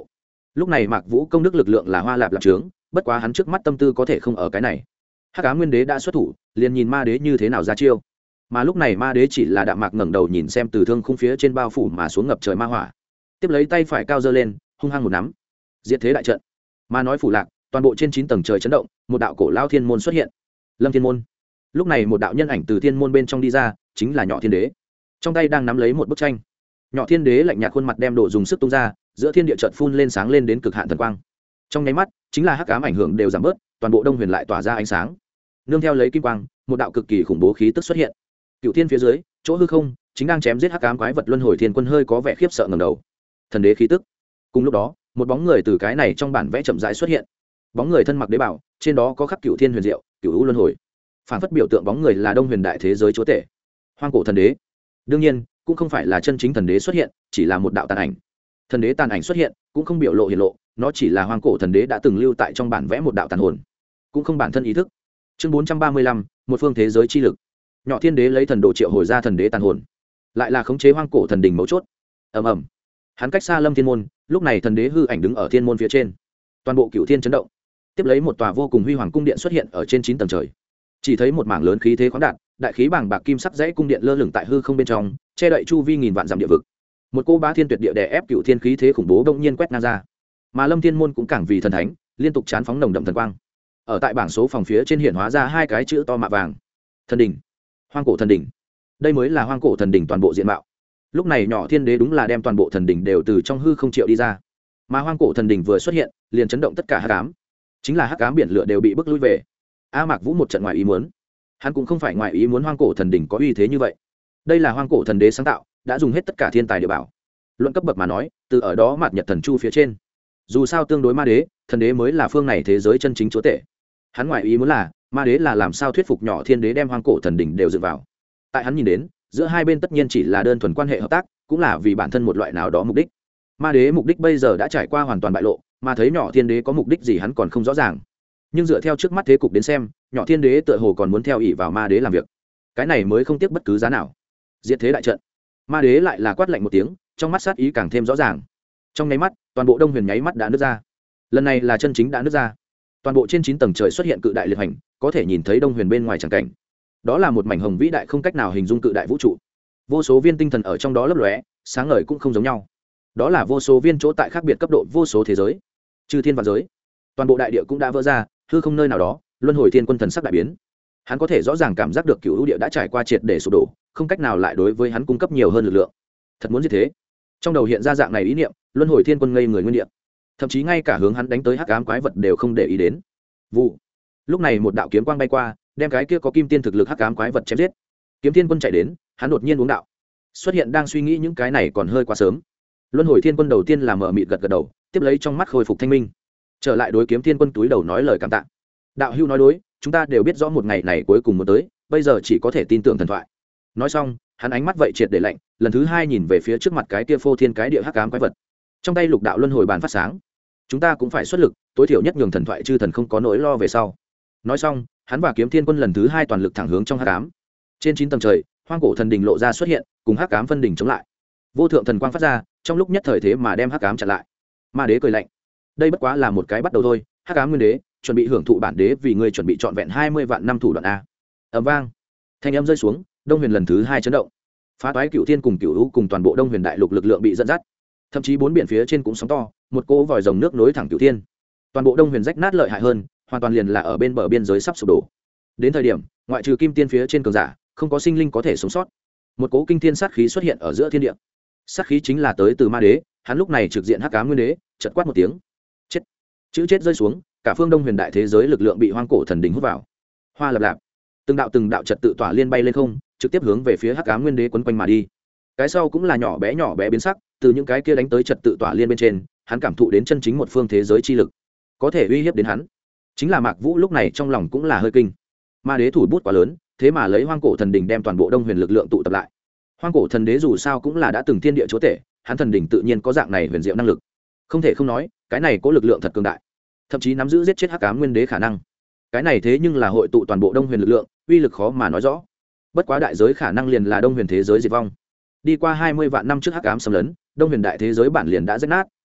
lúc này Mạc Vũ công đức lực lượng là hoa lạp lạp trướng, bất quá hắn trước mắt tâm tư có thể không ở cái này. Hắc Ám Nguyên Đế đã xuất thủ, liền nhìn ma đế như thế nào ra chiêu. Mà lúc này ma đế chỉ là đạm mạc ngẩng đầu nhìn xem từ thương khung phía trên bao phủ mà xuống ngập trời ma hỏa, tiếp lấy tay phải cao giơ lên, hung hăng một nắm, diệt thế đại trận. Ma nói phủ lạc, toàn bộ trên 9 tầng trời chấn động, một đạo cổ lao thiên môn xuất hiện. Lâm Thiên môn. Lúc này một đạo nhân ảnh từ thiên môn bên trong đi ra, chính là Nhỏ Thiên Đế. Trong tay đang nắm lấy một bức tranh. Nhỏ Thiên Đế lạnh nhạt khuôn mặt đem độ dùng sức tung ra, giữa thiên địa chợt phun lên sáng lên đến cực hạn thần quang. Trong nháy mắt, chính là hắc ám ảnh hưởng đều giảm bớt, toàn bộ Đông Huyền lại tỏa ra ánh sáng. Nương theo lấy kim quang, một đạo cực kỳ khủng bố khí tức xuất hiện. Cựu thiên phía dưới, chỗ hư không, chính đang chém giết hắc ám quái vật luân hồi thiên quân hơi có vẻ khiếp sợ ngẩng đầu. Thần đế khí tức. Cùng lúc đó, một bóng người từ cái này trong bản vẽ chậm rãi xuất hiện. Bóng người thân mặc đế bảo, trên đó có khắc cựu thiên huyền diệu, cựu u luân hồi. Phản phất biểu tượng bóng người là Đông Huyền đại thế giới chúa tể, hoang cổ thần đế. Đương nhiên, cũng không phải là chân chính thần đế xuất hiện, chỉ là một đạo tàn ảnh. Thần đế tàn ảnh xuất hiện, cũng không biểu lộ hiển lộ, nó chỉ là hoang cổ thần đế đã từng lưu tại trong bản vẽ một đạo tàn hồn, cũng không bản thân ý thức. Chương 435, một phương thế giới chi lực. Nhỏ Thiên Đế lấy thần đồ triệu hồi ra thần đế tàn hồn, lại là khống chế hoang cổ thần đỉnh mấu chốt. Ầm ầm. Hắn cách xa Lâm Thiên môn, lúc này thần đế hư ảnh đứng ở thiên môn phía trên. Toàn bộ cửu thiên chấn động. Tiếp lấy một tòa vô cùng huy hoàng cung điện xuất hiện ở trên 9 tầng trời. Chỉ thấy một mảng lớn khí thế khoáng đạt, đại khí bàng bạc kim sắc dãy cung điện lơ lửng tại hư không bên trong, che đậy chu vi nghìn vạn dặm địa vực. Một cô bá thiên tuyệt địa đè ép cửu thiên khí thế khủng bố đông nhiên quét ngang ra. Mà Lâm Thiên môn cũng càng vì thần thánh, liên tục chán phóng nồng đậm thần quang. Ở tại bảng số phòng phía trên hiện hóa ra hai cái chữ to mạ vàng: thần đỉnh, hoang cổ thần đỉnh. Đây mới là hoang cổ thần đỉnh toàn bộ diện mạo. Lúc này Nhỏ Thiên Đế đúng là đem toàn bộ thần đỉnh đều từ trong hư không triệu đi ra. Mà hoang cổ thần đỉnh vừa xuất hiện, liền chấn động tất cả hắc ám. Chính là hắc ám biển lửa đều bị bức lui về. A Mạc Vũ một trận ngoài ý muốn. Hắn cũng không phải ngoài ý muốn hoang cổ thần đỉnh có uy thế như vậy. Đây là hoang cổ thần đế sáng tạo, đã dùng hết tất cả thiên tài địa bảo. Luận cấp bậc mà nói, từ ở đó mạt nhật thần chu phía trên. Dù sao tương đối ma đế, thần đế mới là phương này thế giới chân chính chúa tể. Hắn ngoài ý muốn là, ma đế là làm sao thuyết phục Nhỏ Thiên Đế đem hoang cổ thần đỉnh đều dựng vào. Tại hắn nhìn đến, giữa hai bên tất nhiên chỉ là đơn thuần quan hệ hợp tác, cũng là vì bản thân một loại nào đó mục đích. Ma đế mục đích bây giờ đã trải qua hoàn toàn bại lộ, mà thấy Nhỏ Thiên Đế có mục đích gì hắn còn không rõ ràng. Nhưng dựa theo trước mắt thế cục đến xem, Nhỏ Thiên Đế tựa hồ còn muốn theo ỷ vào ma đế làm việc. Cái này mới không tiếc bất cứ giá nào. Diệt thế đại trận. Ma đế lại là quát lạnh một tiếng, trong mắt sát ý càng thêm rõ ràng. Trong nháy mắt, toàn bộ Đông Huyền nháy mắt đã nứt ra. Lần này là chân chính đã nứt ra. Toàn bộ trên 9 tầng trời xuất hiện cự đại liệt hành, có thể nhìn thấy Đông Huyền bên ngoài chẳng cảnh. Đó là một mảnh hồng vĩ đại không cách nào hình dung cự đại vũ trụ. Vô số viên tinh thần ở trong đó lấp lóe, sáng ngời cũng không giống nhau. Đó là vô số viên chỗ tại khác biệt cấp độ vô số thế giới, chư thiên vạn giới. Toàn bộ đại địa cũng đã vỡ ra, hư không nơi nào đó, luân hồi thiên quân thần sắc đại biến. Hắn có thể rõ ràng cảm giác được cựu lũ địa đã trải qua triệt để sụp đổ, không cách nào lại đối với hắn cung cấp nhiều hơn lực lượng. Thật muốn như thế. Trong đầu hiện ra dạng này ý niệm, luân hồi thiên quân ngây người nguyên địa, thậm chí ngay cả hướng hắn đánh tới hắc ám quái vật đều không để ý đến. Vụ. Lúc này một đạo kiếm quang bay qua, đem cái kia có kim tiên thực lực hắc ám quái vật chém giết. Kiếm thiên quân chạy đến, hắn đột nhiên uống đạo. Xuất hiện đang suy nghĩ những cái này còn hơi quá sớm. Luân hồi thiên quân đầu tiên là mở mịt gật gật đầu, tiếp lấy trong mắt khôi phục thanh minh. Trở lại đối kiếm thiên quân túi đầu nói lời cảm tạ. Đạo hữu nói đối, chúng ta đều biết rõ một ngày này cuối cùng muốn tới, bây giờ chỉ có thể tin tưởng thần thoại. Nói xong, hắn ánh mắt vậy triệt để lạnh, lần thứ hai nhìn về phía trước mặt cái kia phô thiên cái địa hắc ám quái vật. Trong tay lục đạo luân hồi bàn phát sáng. Chúng ta cũng phải xuất lực, tối thiểu nhất nhường thần thoại chư thần không có nỗi lo về sau. Nói xong, hắn và kiếm thiên quân lần thứ hai toàn lực thẳng hướng trong hắc ám. Trên 9 tầng trời, hoang cổ thần đỉnh lộ ra xuất hiện, cùng hắc ám phân đỉnh chống lại. Vô thượng thần quang phát ra, trong lúc nhất thời thế mà đem hắc ám chặn lại. Ma đế cười lạnh, đây bất quá là một cái bắt đầu thôi. Hắc ám nguyên đế, chuẩn bị hưởng thụ bản đế vì ngươi chuẩn bị trọn vẹn 20 vạn năm thủ đoạn a. Ầm vang, thanh âm rơi xuống, Đông Huyền lần thứ hai chấn động. Phá toái cựu thiên cùng cựu lũ cùng toàn bộ Đông Huyền đại lục lực lượng bị dẫn dắt, thậm chí bốn biển phía trên cũng sóng to, một cỗ vòi rồng nước nối thẳng cựu thiên. Toàn bộ Đông Huyền rách nát lợi hại hơn, hoàn toàn liền là ở bên bờ biên giới sắp sụp đổ. Đến thời điểm, ngoại trừ kim tiên phía trên cường giả, không có sinh linh có thể sống sót. Một cỗ kinh thiên sát khí xuất hiện ở giữa thiên địa. Sát khí chính là tới từ ma đế, hắn lúc này trực diện hắc ám nguyên đế, chợt quát một tiếng, chết. Chữ chết rơi xuống, cả phương Đông Huyền đại thế giới lực lượng bị hoang cổ thần đỉnh hút vào. Hoa lập lạp, từng đạo trật tự tỏa liên bay lên không, trực tiếp hướng về phía hắc ám nguyên đế quấn quanh mà đi. Cái sau cũng là nhỏ bé biến sắc, từ những cái kia đánh tới trật tự tỏa liên bên trên, hắn cảm thụ đến chân chính một phương thế giới chi lực, có thể uy hiếp đến hắn. Chính là Mạc Vũ lúc này trong lòng cũng là hơi kinh. Ma đế thủ bút quá lớn, thế mà lấy hoang cổ thần đỉnh đem toàn bộ Đông Huyền lực lượng tụ tập lại. Hoang cổ thần đế dù sao cũng là đã từng thiên địa chúa tể, hắn thần đỉnh tự nhiên có dạng này huyền diệu năng lực. Không thể không nói, cái này có lực lượng thật cường đại, thậm chí nắm giữ giết chết hắc ám nguyên đế khả năng. Cái này thế nhưng là hội tụ toàn bộ Đông Huyền lực lượng, uy lực khó mà nói rõ. Bất quá đại giới khả năng liền là Đông Huyền thế giới diệt vong. Đi qua 20 vạn năm trước hắc ám xâm lấn, Đông Huyền đại thế giới bản liền đã rách nát,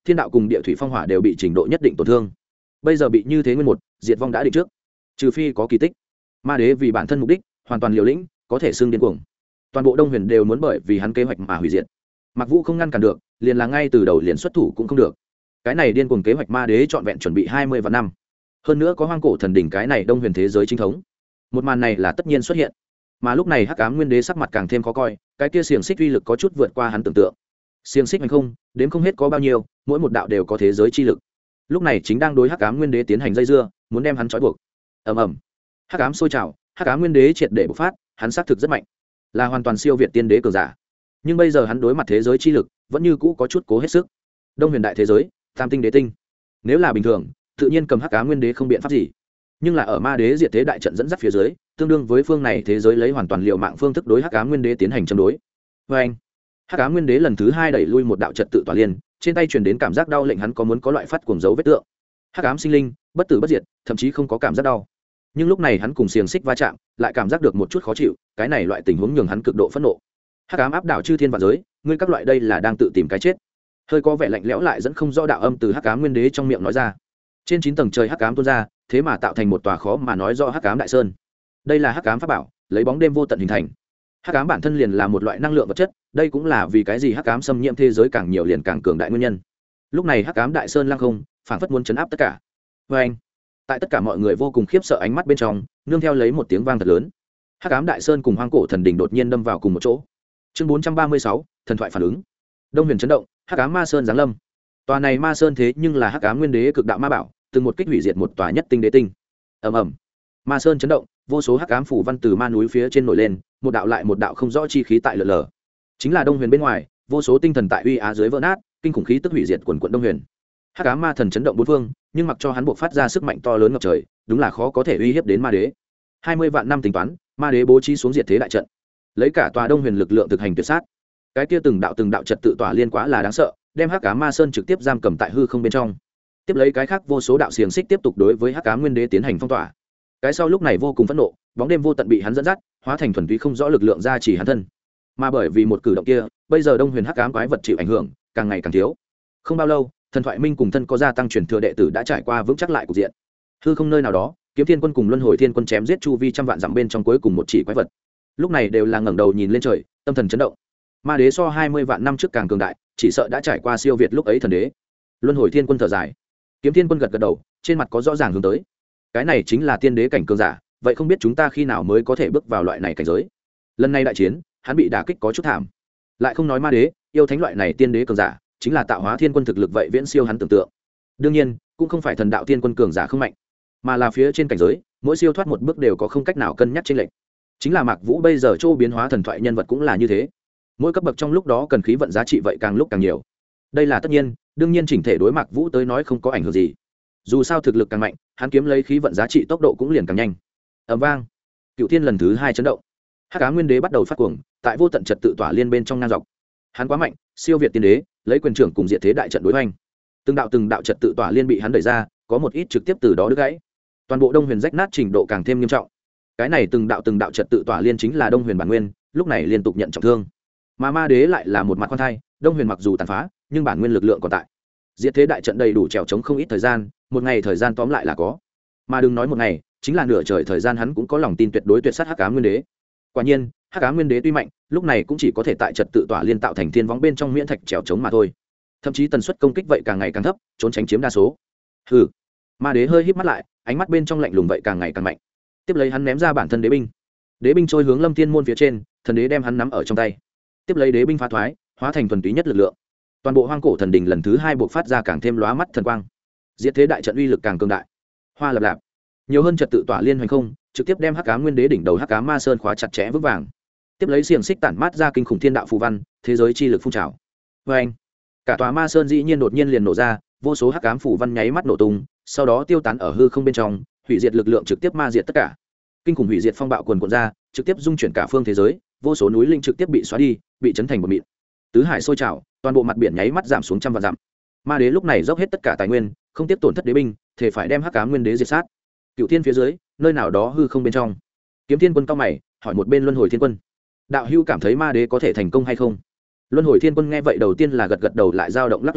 thiên đạo cùng địa thủy phong hỏa đều bị trình độ nhất định tổn thương, bây giờ bị như thế nguyên một diệt vong đã định trước, trừ phi có kỳ tích. Ma đế vì bản thân mục đích hoàn toàn liều lĩnh, có thể xưng điên cuồng, toàn bộ Đông Huyền đều muốn bởi vì hắn kế hoạch mà hủy diệt. Mặc Vũ không ngăn cản được, liền là ngay từ đầu liền xuất thủ cũng không được. Cái này điên cuồng kế hoạch ma đế trọn vẹn chuẩn bị 20 vạn năm, hơn nữa có hoang cổ thần đỉnh cái này Đông Huyền thế giới chính thống, một màn này là tất nhiên xuất hiện. Mà lúc này Hắc Ám Nguyên Đế sắc mặt càng thêm khó coi, cái kia xiềng xích uy lực có chút vượt qua hắn tưởng tượng. Xiềng xích hành không, đếm không hết có bao nhiêu, mỗi một đạo đều có thế giới chi lực. Lúc này chính đang đối Hắc Ám Nguyên Đế tiến hành dây dưa, muốn đem hắn trói buộc. Ầm ầm. Hắc ám sôi trào, Hắc Ám Nguyên Đế triệt để bộc phát, hắn xác thực rất mạnh, là hoàn toàn siêu việt tiên đế cường giả. Nhưng bây giờ hắn đối mặt thế giới chi lực, vẫn như cũ có chút cố hết sức. Đông Huyền đại thế giới, Tam tinh đế tinh. Nếu là bình thường, tự nhiên cầm Hắc Ám Nguyên Đế không biện pháp gì. Nhưng là ở ma đế diệt thế đại trận dẫn dắt phía dưới, tương đương với phương này thế giới lấy hoàn toàn liều mạng phương thức đối Hắc Ám Nguyên Đế tiến hành chống đối. Và anh, Hắc Ám Nguyên Đế lần thứ 2 đẩy lui một đạo trật tự tỏa liên, trên tay truyền đến cảm giác đau lệnh hắn có muốn có loại phát cuồng dấu vết tượng. Hắc ám sinh linh, bất tử bất diệt, thậm chí không có cảm giác đau. Nhưng lúc này hắn cùng xiềng xích va chạm, lại cảm giác được một chút khó chịu, cái này loại tình huống nhường hắn cực độ phẫn nộ. Hắc ám áp đảo chư thiên vạn giới, ngươi các loại đây là đang tự tìm cái chết. Hơi có vẻ lạnh lẽo lại dẫn không rõ đạo âm từ Hắc Ám Nguyên Đế trong miệng nói ra. Trên 9 tầng trời hắc ám tuôn ra, thế mà tạo thành một tòa khó mà nói rõ Hắc Ám Đại Sơn. Đây là Hắc Ám pháp bảo, lấy bóng đêm vô tận hình thành. Hắc ám bản thân liền là một loại năng lượng vật chất, đây cũng là vì cái gì Hắc ám xâm nhiễm thế giới càng nhiều liền càng cường đại nguyên nhân. Lúc này Hắc Ám Đại Sơn lăng không, phảng phất muốn chấn áp tất cả. Và anh, tại tất cả mọi người vô cùng khiếp sợ ánh mắt bên trong, nương theo lấy một tiếng vang thật lớn, Hắc Ám Đại Sơn cùng Hoang Cổ Thần Đỉnh đột nhiên đâm vào cùng một chỗ. Chương 436, thần thoại phản ứng. Đông Huyền chấn động, Hắc Ám Ma Sơn giáng lâm. Tòa này Ma Sơn thế nhưng là Hắc Ám Nguyên Đế cực đạo ma bảo, từng một kích hủy diệt một tòa nhất tinh đế tinh. Ầm ầm. Ma Sơn chấn động, vô số hắc ám phủ văn từ ma núi phía trên nổi lên, một đạo lại một đạo không rõ chi khí tại lở lở. Chính là Đông Huyền bên ngoài, vô số tinh thần tại uy á dưới vỡ nát, kinh khủng khí tức hủy diệt quần quần Đông Huyền. Hắc ám ma thần chấn động bốn phương, nhưng mặc cho hắn buộc phát ra sức mạnh to lớn ngập trời, đúng là khó có thể uy hiếp đến ma đế. 20 vạn năm tính toán, ma đế bố trí xuống diệt thế đại trận, lấy cả tòa Đông Huyền lực lượng thực hành tuyệt sát. Cái kia từng đạo trật tự tỏa liên quá là đáng sợ, đem Hắc ám ma sơn trực tiếp giam cầm tại hư không bên trong. Tiếp lấy cái khác vô số đạo xiềng xích tiếp tục đối với Hắc ám Nguyên Đế tiến hành phong tỏa. Cái sau lúc này vô cùng phẫn nộ, bóng đêm vô tận bị hắn dẫn dắt, hóa thành thuần túy không rõ lực lượng ra chỉ hắn thân. Mà bởi vì một cử động kia, bây giờ Đông Huyền hắc ám quái vật chịu ảnh hưởng càng ngày càng thiếu. Không bao lâu, thần thoại minh cùng thân có gia tăng truyền thừa đệ tử đã trải qua vững chắc lại cục diện. Hư không nơi nào đó, Kiếm Thiên Quân cùng Luân Hồi Thiên Quân chém giết chu vi trăm vạn dặm bên trong cuối cùng một chỉ quái vật. Lúc này đều là ngẩng đầu nhìn lên trời, tâm thần chấn động. Ma đế so 20 vạn năm trước càng cường đại, chỉ sợ đã trải qua siêu việt lúc ấy thần đế. Luân Hồi Thiên Quân thở dài, Kiếm Thiên Quân gật gật đầu, trên mặt có rõ ràng hướng tới. Cái này chính là tiên đế cảnh cường giả, vậy không biết chúng ta khi nào mới có thể bước vào loại này cảnh giới. Lần này đại chiến, hắn bị đả kích có chút thảm. Lại không nói ma đế, yêu thánh loại này tiên đế cường giả, chính là tạo hóa thiên quân thực lực vậy viễn siêu hắn tưởng tượng. Đương nhiên, cũng không phải thần đạo tiên quân cường giả không mạnh, mà là phía trên cảnh giới, mỗi siêu thoát một bước đều có không cách nào cân nhắc chênh lệch. Chính là Mạc Vũ bây giờ chỗ biến hóa thần thoại nhân vật cũng là như thế. Mỗi cấp bậc trong lúc đó cần khí vận giá trị vậy càng lúc càng nhiều. Đây là tất nhiên, đương nhiên chỉnh thể đối Mạc Vũ tới nói không có ảnh hưởng gì. Dù sao thực lực càng mạnh, hắn kiếm lấy khí vận giá trị tốc độ cũng liền càng nhanh. Ầm vang, Cựu Thiên lần thứ 2 chấn động. Hắc Ám Nguyên Đế bắt đầu phát cuồng, tại vô tận trật tự tỏa liên bên trong ngang dọc. Hắn quá mạnh, siêu việt tiên đế, lấy quyền trưởng cùng diệt thế đại trận đối hoành. Từng đạo trật tự tỏa liên bị hắn đẩy ra, có một ít trực tiếp từ đó đứt gãy. Toàn bộ Đông Huyền rách nát trình độ càng thêm nghiêm trọng. Cái này từng đạo trật tự tỏa liên chính là Đông Huyền bản nguyên, lúc này liên tục nhận trọng thương. Mà ma đế lại là một mặt quan thai, Đông Huyền mặc dù tàn phá, nhưng bản nguyên lực lượng còn tại. Diệt thế đại trận đầy đủ trèo chống không ít thời gian, một ngày thời gian tóm lại là có. Mà đừng nói một ngày, chính là nửa trời thời gian hắn cũng có lòng tin tuyệt đối tuyệt sát Hắc Ám Nguyên Đế. Quả nhiên, Hắc Ám Nguyên Đế tuy mạnh, lúc này cũng chỉ có thể tại trật tự tỏa liên tạo thành thiên võng bên trong miễn thạch trèo chống mà thôi. Thậm chí tần suất công kích vậy càng ngày càng thấp, trốn tránh chiếm đa số. Hừ. Ma đế hơi híp mắt lại, ánh mắt bên trong lạnh lùng vậy càng ngày càng mạnh. Tiếp lấy hắn ném ra bản thân đế binh. Đế binh trôi hướng Lâm Thiên môn phía trên, thần đế đem hắn nắm ở trong tay. Tiếp lấy đế binh phá thoái, hóa thành thuần túy nhất lực lượng. Toàn bộ Hoang Cổ Thần Đình lần thứ 2 buộc phát ra càng thêm lóa mắt thần quang. Diệt thế đại trận uy lực càng cường đại. Hoa lập lạp, nhiều hơn trật tự tỏa liên hoành không, trực tiếp đem Hắc Ám Nguyên Đế đỉnh đầu Hắc Ám Ma Sơn khóa chặt chẽ vững vàng. Tiếp lấy xiềng xích tản mát ra kinh khủng thiên đạo phù văn, thế giới chi lực phun trào. Và anh, cả tòa Ma Sơn dĩ nhiên đột nhiên liền nổ ra, vô số Hắc Ám phù văn nháy mắt nổ tung, sau đó tiêu tán ở hư không bên trong, hủy diệt lực lượng trực tiếp ma diệt tất cả. Kinh khủng hủy diệt phong bạo cuồn cuộn ra, trực tiếp dung chuyển cả phương thế giới, vô số núi linh trực tiếp bị xóa đi, bị chấn thành bột mịn. Tứ hải sôi trào, toàn bộ mặt biển nháy mắt giảm xuống trăm vạn dặm. Ma đế lúc này dốc hết tất cả tài nguyên, không tiếp tổn thất đế binh, thể phải đem Hắc Ám Nguyên Đế diệt sát. Cựu Thiên phía dưới, nơi nào đó hư không bên trong, Kiếm Thiên Quân cao mày, hỏi một bên Luân Hồi Thiên Quân: đạo hữu cảm thấy ma đế có thể thành công hay không? Luân Hồi Thiên Quân nghe vậy đầu tiên là gật gật đầu, lại dao động lắc lắc đầu,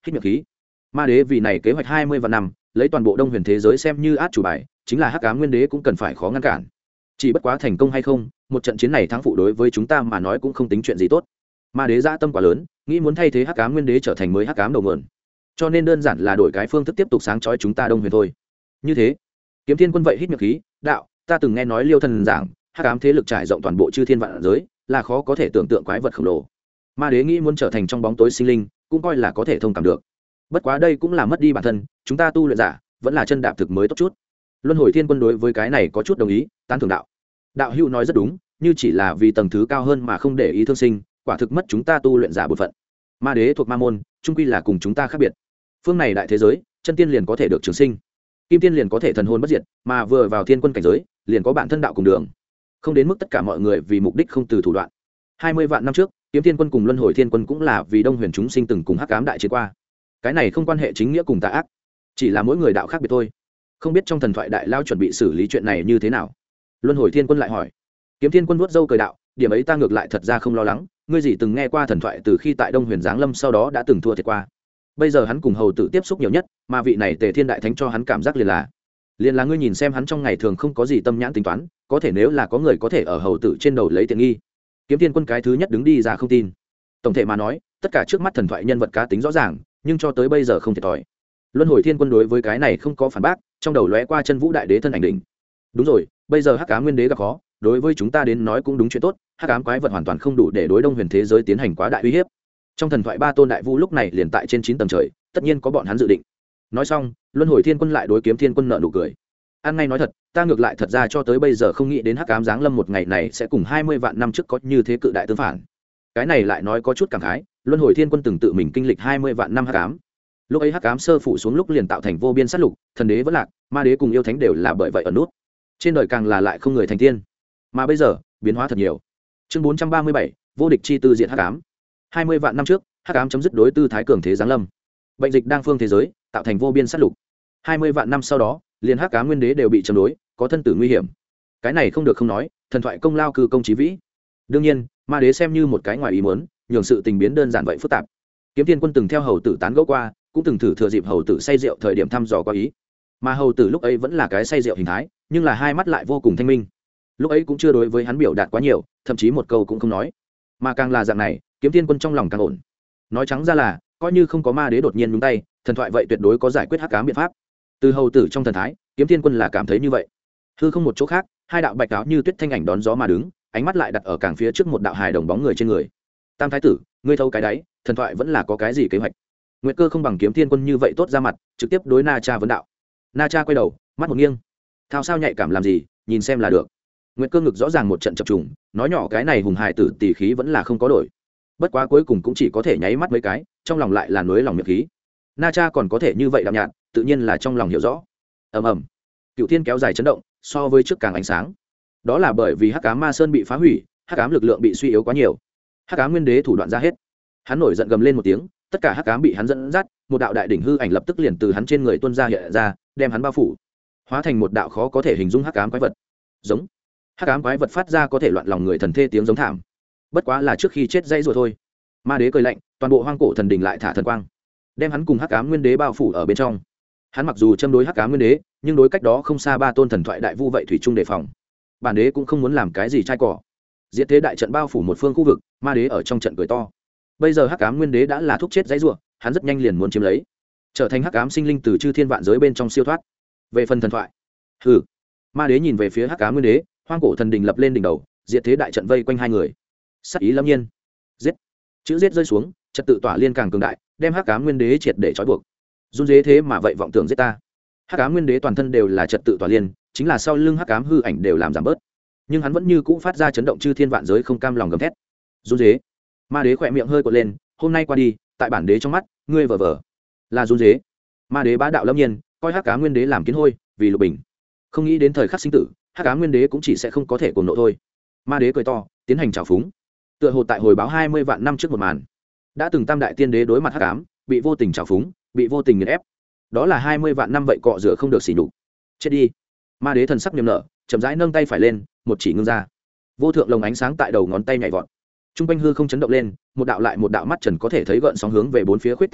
hít miệng khí. Ma đế vì này kế hoạch 20 vạn năm, lấy toàn bộ đông huyền thế giới xem như át chủ bài, chính là hắc ám nguyên đế cũng cần phải khó ngăn cản. Chỉ bất quá thành công hay không, một trận chiến này thắng phụ đối với chúng ta mà nói cũng không tính chuyện gì tốt. Ma đế dã tâm quá lớn, nghĩ muốn thay thế hắc ám nguyên đế trở thành mới hắc ám đầu nguồn, cho nên đơn giản là đổi cái phương thức tiếp tục sáng chói chúng ta đông huyền thôi. Như thế, Kiếm Thiên Quân vậy hít miệng khí, đạo, ta từng nghe nói Liêu thần giảng, hắc ám thế lực trải rộng toàn bộ chư thiên vạn giới, là khó có thể tưởng tượng quái vật khổng lồ. Ma đế nghĩ muốn trở thành trong bóng tối sinh linh, cũng coi là có thể thông cảm được. Bất quá đây cũng là mất đi bản thân, chúng ta tu luyện giả vẫn là chân đạp thực mới tốt chút. Luân Hồi Thiên Quân đối với cái này có chút đồng ý, tán thưởng đạo. Đạo hữu nói rất đúng, như chỉ là vì tầng thứ cao hơn mà không để ý thương sinh, quả thực mất chúng ta tu luyện giả bổn phận. Ma đế thuộc ma môn, chung quy là cùng chúng ta khác biệt. Phương này đại thế giới, chân tiên liền có thể được trường sinh, kim tiên liền có thể thần hồn bất diệt, mà vừa vào thiên quân cảnh giới, liền có bản thân đạo cùng đường. Không đến mức tất cả mọi người vì mục đích không từ thủ đoạn. 20 vạn năm trước, Kiếm Thiên Quân cùng Luân Hồi Thiên Quân cũng là vì đông huyền chúng sinh từng cùng hắc ám đại chiến qua. Cái này không quan hệ chính nghĩa cùng tà ác, chỉ là mỗi người đạo khác biệt thôi. Không biết trong thần thoại đại lao chuẩn bị xử lý chuyện này như thế nào. Luân Hồi Thiên Quân lại hỏi. Kiếm Thiên Quân vuốt râu cười đạo, điểm ấy ta ngược lại thật ra không lo lắng, ngươi gì từng nghe qua thần thoại từ khi tại đông huyền giáng lâm sau đó đã từng thua thiệt qua. Bây giờ hắn cùng hầu tử tiếp xúc nhiều nhất, mà vị này Tề Thiên đại thánh cho hắn cảm giác liền là ngươi nhìn xem hắn trong ngày thường không có gì tâm nhãn tính toán, có thể nếu là có người có thể ở hầu tử trên đầu lấy tiện nghi. Kiếm Thiên Quân cái thứ nhất đứng đi ra không tin. Tổng thể mà nói, tất cả trước mắt thần thoại nhân vật cá tính rõ ràng, nhưng cho tới bây giờ không thiệt thòi. Luân Hồi Thiên Quân đối với cái này không có phản bác, trong đầu lóe qua Chân Vũ đại đế thân ảnh đỉnh. Đúng rồi, bây giờ hắc ám nguyên đế gặp khó, đối với chúng ta đến nói cũng đúng chuyện tốt, hắc ám quái vật hoàn toàn không đủ để đối đông huyền thế giới tiến hành quá đại uy hiếp. Trong thần thoại ba tôn đại vu lúc này liền tại trên 9 tầng trời, tất nhiên có bọn hắn dự định. Nói xong, Luân Hồi Thiên Quân lại đối Kiếm Thiên Quân nợ nụ cười. Ăn ngay nói thật, ta ngược lại thật ra cho tới bây giờ không nghĩ đến hắc ám giáng lâm một ngày này sẽ cùng 20 vạn năm trước có như thế cự đại tương phản. Cái này lại nói có chút cảm khái, Luân Hồi Thiên Quân từng tự mình kinh lịch 20 vạn năm hắc ám. Lúc ấy hắc ám sơ phủ xuống lúc liền tạo thành vô biên sát lục, thần đế vẫn lạc, ma đế cùng yêu thánh đều là bởi vậy ở nút. Trên đời càng là lại không người thành tiên. Mà bây giờ, biến hóa thật nhiều. Chương 437, vô địch chi tư diện hắc ám. 20 vạn năm trước, hắc ám chấm dứt đối tư thái cường thế giáng lâm. Bệnh dịch đang phương thế giới, tạo thành vô biên sát lục. 20 vạn năm sau đó, liền hắc ám nguyên đế đều bị châm đối, có thân tử nguy hiểm. Cái này không được không nói, thần thoại công lao cư công chí vĩ. Đương nhiên, ma đế xem như một cái ngoài ý muốn, nhường sự tình biến đơn giản vậy phức tạp. Kiếm Thiên Quân từng theo hầu tử tán gẫu qua, cũng từng thử thừa dịp hầu tử say rượu thời điểm thăm dò qua ý. Mà hầu tử lúc ấy vẫn là cái say rượu hình thái, nhưng là hai mắt lại vô cùng thanh minh. Lúc ấy cũng chưa đối với hắn biểu đạt quá nhiều, thậm chí một câu cũng không nói. Mà càng là dạng này, Kiếm Thiên Quân trong lòng càng ổn. Nói trắng ra là, coi như không có ma đế đột nhiên nhúng tay, thần thoại vậy tuyệt đối có giải quyết hắc ám biện pháp. Từ hầu tử trong thần thái, Kiếm Thiên Quân là cảm thấy như vậy. Hư không một chỗ khác, hai đạo bạch áo như tuyết thanh ảnh đón gió mà đứng, ánh mắt lại đặt ở càng phía trước một đạo hài đồng bóng người trên người. Tam thái tử, ngươi thâu cái đáy, thần thoại vẫn là có cái gì kế hoạch? Nguyệt Cơ không bằng Kiếm Thiên Quân như vậy tốt ra mặt, trực tiếp đối Na Cha vấn đạo. Na Cha quay đầu, mắt một nghiêng. Thao sao nhạy cảm làm gì, nhìn xem là được. Nguyệt Cơ ngực rõ ràng một trận chập trùng, nói nhỏ cái này hùng hài tử tỷ khí vẫn là không có đổi. Bất quá cuối cùng cũng chỉ có thể nháy mắt mấy cái, trong lòng lại là núi lòng miệng khí. Na Cha còn có thể như vậy đạm nhạt, tự nhiên là trong lòng hiểu rõ. Ầm ầm, Cựu Thiên kéo dài chấn động, so với trước càng ánh sáng. Đó là bởi vì hắc ám ma sơn bị phá hủy, hắc ám lực lượng bị suy yếu quá nhiều. Hắc ám nguyên đế thủ đoạn ra hết. Hắn nổi giận gầm lên một tiếng, tất cả hắc ám bị hắn dẫn dắt, một đạo đại đỉnh hư ảnh lập tức liền từ hắn trên người tuôn ra hiện ra, đem hắn bao phủ, hóa thành một đạo khó có thể hình dung hắc ám quái vật. Giống. Hắc ám quái vật phát ra có thể loạn lòng người thần thê tiếng giống thảm. Bất quá là trước khi chết dây rồi thôi. Ma đế cười lạnh, toàn bộ hoang cổ thần đình lại thả thần quang, đem hắn cùng hắc ám nguyên đế bao phủ ở bên trong. Hắn mặc dù châm đối hắc ám nguyên đế, nhưng đối cách đó không xa ba tôn thần thoại đại vu vậy thủy chung đề phòng. Bản đế cũng không muốn làm cái gì trai cỏ. Diệt thế đại trận bao phủ một phương khu vực, ma đế ở trong trận cười to. Bây giờ hắc ám nguyên đế đã là thúc chết dãy rủa, hắn rất nhanh liền muốn chiếm lấy, trở thành hắc ám sinh linh từ chư thiên vạn giới bên trong siêu thoát. Về phần thần thoại, hừ. Ma đế nhìn về phía hắc ám nguyên đế, hoang cổ thần đình lập lên đỉnh đầu, diệt thế đại trận vây quanh hai người. Sát ý lâm nhiên. Giết. Chữ giết rơi xuống, trật tự tỏa liên càng cường đại, đem hắc ám nguyên đế triệt để trói buộc. Run dế thế mà vậy vọng tưởng giết ta. Hắc ám nguyên đế toàn thân đều là trật tự tỏa liên, chính là sau lưng hắc ám hư ảnh đều làm giảm bớt, nhưng hắn vẫn như cũ phát ra chấn động chư thiên vạn giới không cam lòng gầm thét. Run dế. Ma đế khỏe miệng hơi cột lên, hôm nay qua đi, tại bản đế trong mắt, ngươi vờ vờ là run dế. Ma đế bá đạo lâm nhiên, coi hắc ám nguyên đế làm kiến hôi, vì lục bình. Không nghĩ đến thời khắc sinh tử, hắc ám nguyên đế cũng chỉ sẽ không có thể cuồng nộ thôi. Ma đế cười to, tiến hành trào phúng, tựa hồ tại hồi báo 20 vạn năm trước một màn. Đã từng tam đại tiên đế đối mặt hắc ám, bị vô tình trào phúng, bị vô tình nghiền ép. Đó là 20 vạn năm vậy cọ rửa không được xỉ nhục. Chết đi. Ma đế thần sắc niềm nở, chậm rãi nâng tay phải lên, một chỉ ngưng ra. Vô thượng lồng ánh sáng tại đầu ngón tay nhảy vọt. Trung quanh hư không chấn động lên, một đạo lại một đạo mắt trần có thể thấy gợn sóng hướng về bốn phía khuyết tán ra,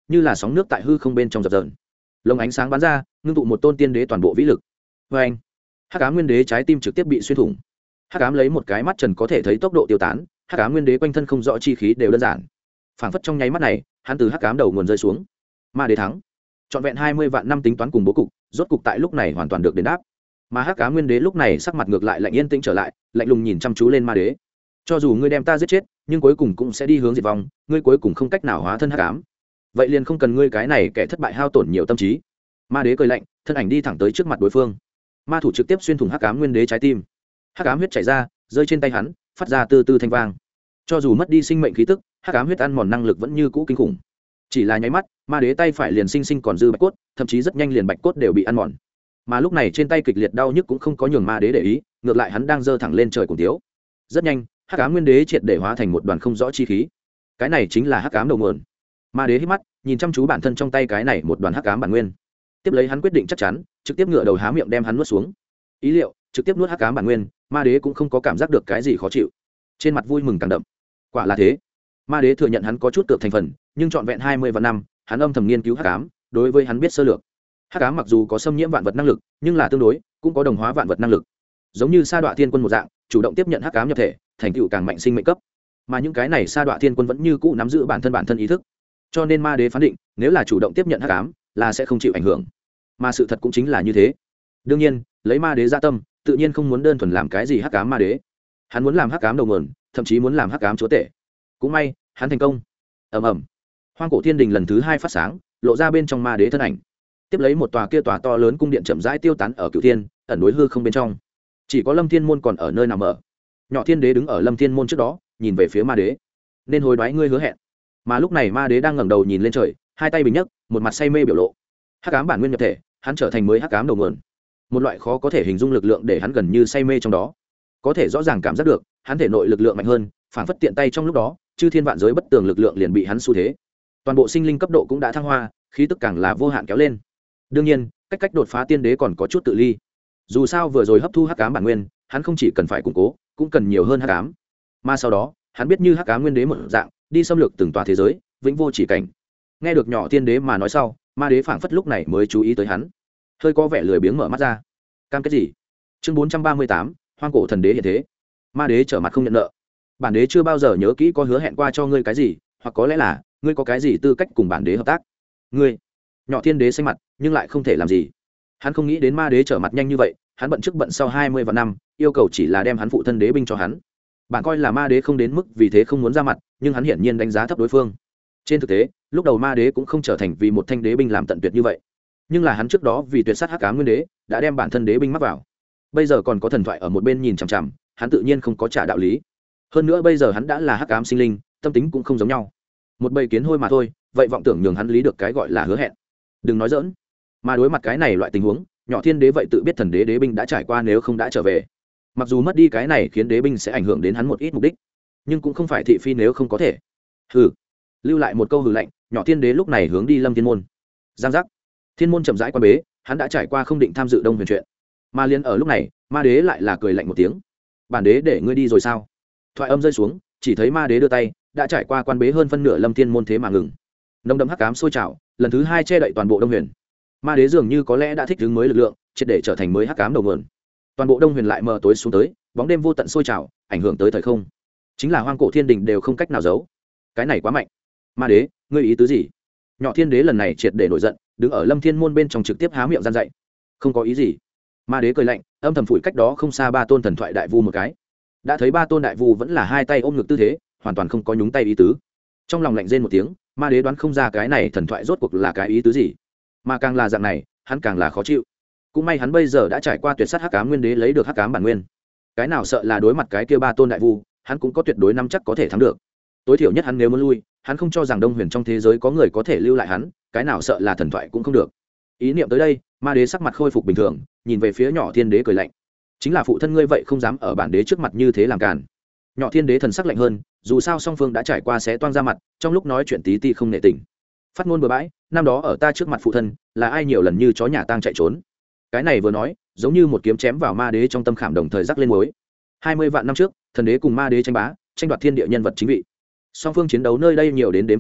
như là sóng nước tại hư không bên trong dập dờn. Lồng ánh sáng bắn ra, ngưng tụ một tôn tiên đế toàn bộ vĩ lực. Vê anh, hắc ám nguyên đế trái tim trực tiếp bị xuyên thủng. Hắc ám lấy một cái mắt trần có thể thấy tốc độ tiêu tán, hắc ám nguyên đế quanh thân không rõ chi khí đều đơn giản. Phảng phất trong nháy mắt này, hắn từ hắc ám đầu nguồn rơi xuống. Ma đế thắng. Trọn vẹn 20 vạn năm tính toán cùng bố cục, rốt cục tại lúc này hoàn toàn được đền đáp. Mà hắc ám nguyên đế lúc này sắc mặt ngược lại lạnh yên tĩnh trở lại, lạnh lùng nhìn chăm chú lên ma đế. Cho dù ngươi đem ta giết chết, nhưng cuối cùng cũng sẽ đi hướng diệt vong, ngươi cuối cùng không cách nào hóa thân hắc ám. Vậy liền không cần ngươi cái này kẻ thất bại hao tổn nhiều tâm trí. Ma đế cười lạnh, thân ảnh đi thẳng tới trước mặt đối phương. Ma thủ trực tiếp xuyên thủng hắc ám nguyên đế trái tim. Hắc ám huyết chảy ra, rơi trên tay hắn, phát ra từ từ thanh vang. Cho dù mất đi sinh mệnh khí tức, hắc ám huyết ăn mòn năng lực vẫn như cũ kinh khủng. Chỉ là nháy mắt, ma đế tay phải liền sinh còn dư bạch cốt, thậm chí rất nhanh liền bạch cốt đều bị ăn mòn. Mà lúc này trên tay kịch liệt đau nhức cũng không có nhường ma đế để ý, ngược lại hắn đang giơ thẳng lên trời cùng tiếu. Rất nhanh, hắc ám nguyên đế triệt để hóa thành một đoàn không rõ chi khí. Cái này chính là hắc ám đầu nguồn. Ma đế hít mắt, nhìn chăm chú bản thân trong tay cái này một đoàn hắc ám bản nguyên. Tiếp lấy hắn quyết định chắc chắn, trực tiếp ngửa đầu há miệng đem hắn nuốt xuống. Ý liệu, trực tiếp nuốt hắc ám bản nguyên, ma đế cũng không có cảm giác được cái gì khó chịu. Trên mặt vui mừng càng đậm. Quả là thế. Ma đế thừa nhận hắn có chút cược thành phần, nhưng trọn vẹn 20 vạn năm, hắn âm thầm nghiên cứu hắc ám, đối với hắn biết sơ lược. Hắc ám mặc dù có xâm nhiễm vạn vật năng lực, nhưng là tương đối, cũng có đồng hóa vạn vật năng lực. Giống như Sa Đọa Thiên Quân một dạng, chủ động tiếp nhận hắc ám nhập thể, thành tựu càng mạnh sinh mệnh cấp. Mà những cái này Sa Đọa Thiên Quân vẫn như cũ nắm giữ bản thân ý thức. Cho nên ma đế phán định, nếu là chủ động tiếp nhận hắc ám, là sẽ không chịu ảnh hưởng. Mà sự thật cũng chính là như thế. Đương nhiên, lấy ma đế dạ tâm, tự nhiên không muốn đơn thuần làm cái gì hắc ám ma đế. Hắn muốn làm hắc ám đầu nguồn, thậm chí muốn làm hắc ám chúa tể. Cũng may, hắn thành công. Ầm ầm. Hoang cổ thiên đình lần thứ 2 phát sáng, lộ ra bên trong ma đế thân ảnh. Tiếp lấy một tòa to lớn cung điện chậm rãi tiêu tán ở cửu thiên, ẩn đối hư không bên trong. Chỉ có Lâm Thiên môn còn ở nơi nào mở. Nhỏ Thiên đế đứng ở Lâm Thiên môn trước đó, nhìn về phía ma đế. Nên hối đoái ngươi hứa hẹn. Mà lúc này ma đế đang ngẩng đầu nhìn lên trời, hai tay bình nhấc, một mặt say mê biểu lộ. Hắc ám bản nguyên nhập thể, hắn trở thành mới hắc ám đầu nguồn. Một loại khó có thể hình dung lực lượng để hắn gần như say mê trong đó. Có thể rõ ràng cảm giác được, hắn thể nội lực lượng mạnh hơn, phản phất tiện tay trong lúc đó, chư thiên vạn giới bất tường lực lượng liền bị hắn xu thế. Toàn bộ sinh linh cấp độ cũng đã thăng hoa, khí tức càng là vô hạn kéo lên. Đương nhiên, cách đột phá tiên đế còn có chút tự ly. Dù sao vừa rồi hấp thu hắc ám bản nguyên, hắn không chỉ cần phải củng cố, cũng cần nhiều hơn hắc ám. Mà sau đó, hắn biết như hắc ám nguyên đế một dạng, đi xâm lược từng tòa thế giới, vĩnh vô chỉ cảnh. Nghe được nhỏ tiên đế mà nói sau, ma đế phảng phất lúc này mới chú ý tới hắn, hơi có vẻ lười biếng mở mắt ra. Cam kết gì? Chương 438, hoang cổ thần đế hiện thế. Ma đế trở mặt không nhận nợ. Bản đế chưa bao giờ nhớ kỹ có hứa hẹn qua cho ngươi cái gì, hoặc có lẽ là ngươi có cái gì tư cách cùng bản đế hợp tác. Ngươi? Nhỏ thiên đế xanh mặt, nhưng lại không thể làm gì. Hắn không nghĩ đến ma đế trở mặt nhanh như vậy, hắn bận trước bận sau 20 vạn năm, yêu cầu chỉ là đem hắn phụ thân đế binh cho hắn. Bạn coi là ma đế không đến mức vì thế không muốn ra mặt, nhưng hắn hiển nhiên đánh giá thấp đối phương. Trên thực tế, lúc đầu ma đế cũng không trở thành vì một thanh đế binh làm tận tuyệt như vậy, nhưng là hắn trước đó vì tuyệt sát hắc ám nguyên đế, đã đem bản thân đế binh mắc vào. Bây giờ còn có thần thoại ở một bên nhìn chằm chằm, hắn tự nhiên không có trả đạo lý. Hơn nữa bây giờ hắn đã là hắc ám sinh linh, tâm tính cũng không giống nhau. Một bầy kiến hôi mà thôi, vậy vọng tưởng nhường hắn lý được cái gọi là hứa hẹn. Đừng nói giỡn. Mà đối mặt cái này loại tình huống, nhỏ thiên đế vậy tự biết thần đế đế binh đã trải qua nếu không đã trở về. Mặc dù mất đi cái này khiến đế binh sẽ ảnh hưởng đến hắn một ít mục đích, nhưng cũng không phải thị phi nếu không có thể. Hừ. Lưu lại một câu hừ lạnh, nhỏ thiên đế lúc này hướng đi Lâm Thiên môn. Giang giác. Thiên môn chậm rãi quan bế, hắn đã trải qua không định tham dự Đông Huyền chuyện. Mà liên ở lúc này, ma đế lại là cười lạnh một tiếng. Bản đế để ngươi đi rồi sao? Thoại âm rơi xuống, chỉ thấy ma đế đưa tay, đã trải qua quan bế hơn phân nửa Lâm Thiên môn thế mà ngừng. Nồng đậm hắc ám sôi trào, lần thứ 2 che đậy toàn bộ Đông Huyền. Ma đế dường như có lẽ đã thích ứng mới lực lượng, triệt để trở thành mới hắc ám đầu nguồn. Toàn bộ Đông Huyền lại mờ tối xuống tới, bóng đêm vô tận sôi trào, ảnh hưởng tới thời không. Chính là hoang cổ thiên đình đều không cách nào giấu. Cái này quá mạnh. Ma đế, ngươi ý tứ gì? Nhỏ thiên đế lần này triệt để nổi giận, đứng ở Lâm Thiên môn bên trong trực tiếp há miệng gian dạy. Không có ý gì. Ma đế cười lạnh, âm thầm phủi cách đó không xa 3 tôn thần thoại đại vu một cái. Đã thấy 3 tôn đại vu vẫn là hai tay ôm ngực tư thế, hoàn toàn không có nhúng tay ý tứ. Trong lòng lạnh rên một tiếng, ma đế đoán không ra cái này thần thoại rốt cuộc là cái ý tứ gì. Mà càng là dạng này, hắn càng là khó chịu. Cũng may hắn bây giờ đã trải qua tuyệt sát hắc ám nguyên đế lấy được hắc ám bản nguyên. Cái nào sợ là đối mặt cái kia 3 tôn đại vu, hắn cũng có tuyệt đối nắm chắc có thể thắng được. Tối thiểu nhất hắn nếu muốn lui, hắn không cho rằng Đông Huyền trong thế giới có người có thể lưu lại hắn, cái nào sợ là thần thoại cũng không được. Ý niệm tới đây, ma đế sắc mặt khôi phục bình thường, nhìn về phía nhỏ thiên đế cười lạnh. Chính là phụ thân ngươi vậy không dám ở bản đế trước mặt như thế làm càn. Nhỏ thiên đế thần sắc lạnh hơn, dù sao song phương đã trải qua sẽ toang ra mặt, trong lúc nói chuyện tí ti không nể tình. Phát ngôn bừa bãi, năm đó ở ta trước mặt phụ thân, là ai nhiều lần như chó nhà tang chạy trốn. Cái này vừa nói, giống như một kiếm chém vào ma đế trong tâm khảm đồng thời rắc lên mối. 20 vạn năm trước, thần đế cùng ma đế tranh bá, tranh đoạt thiên địa nhân vật chính vị. Song phương chiến đấu nơi đây nhiều đến đếm không hết,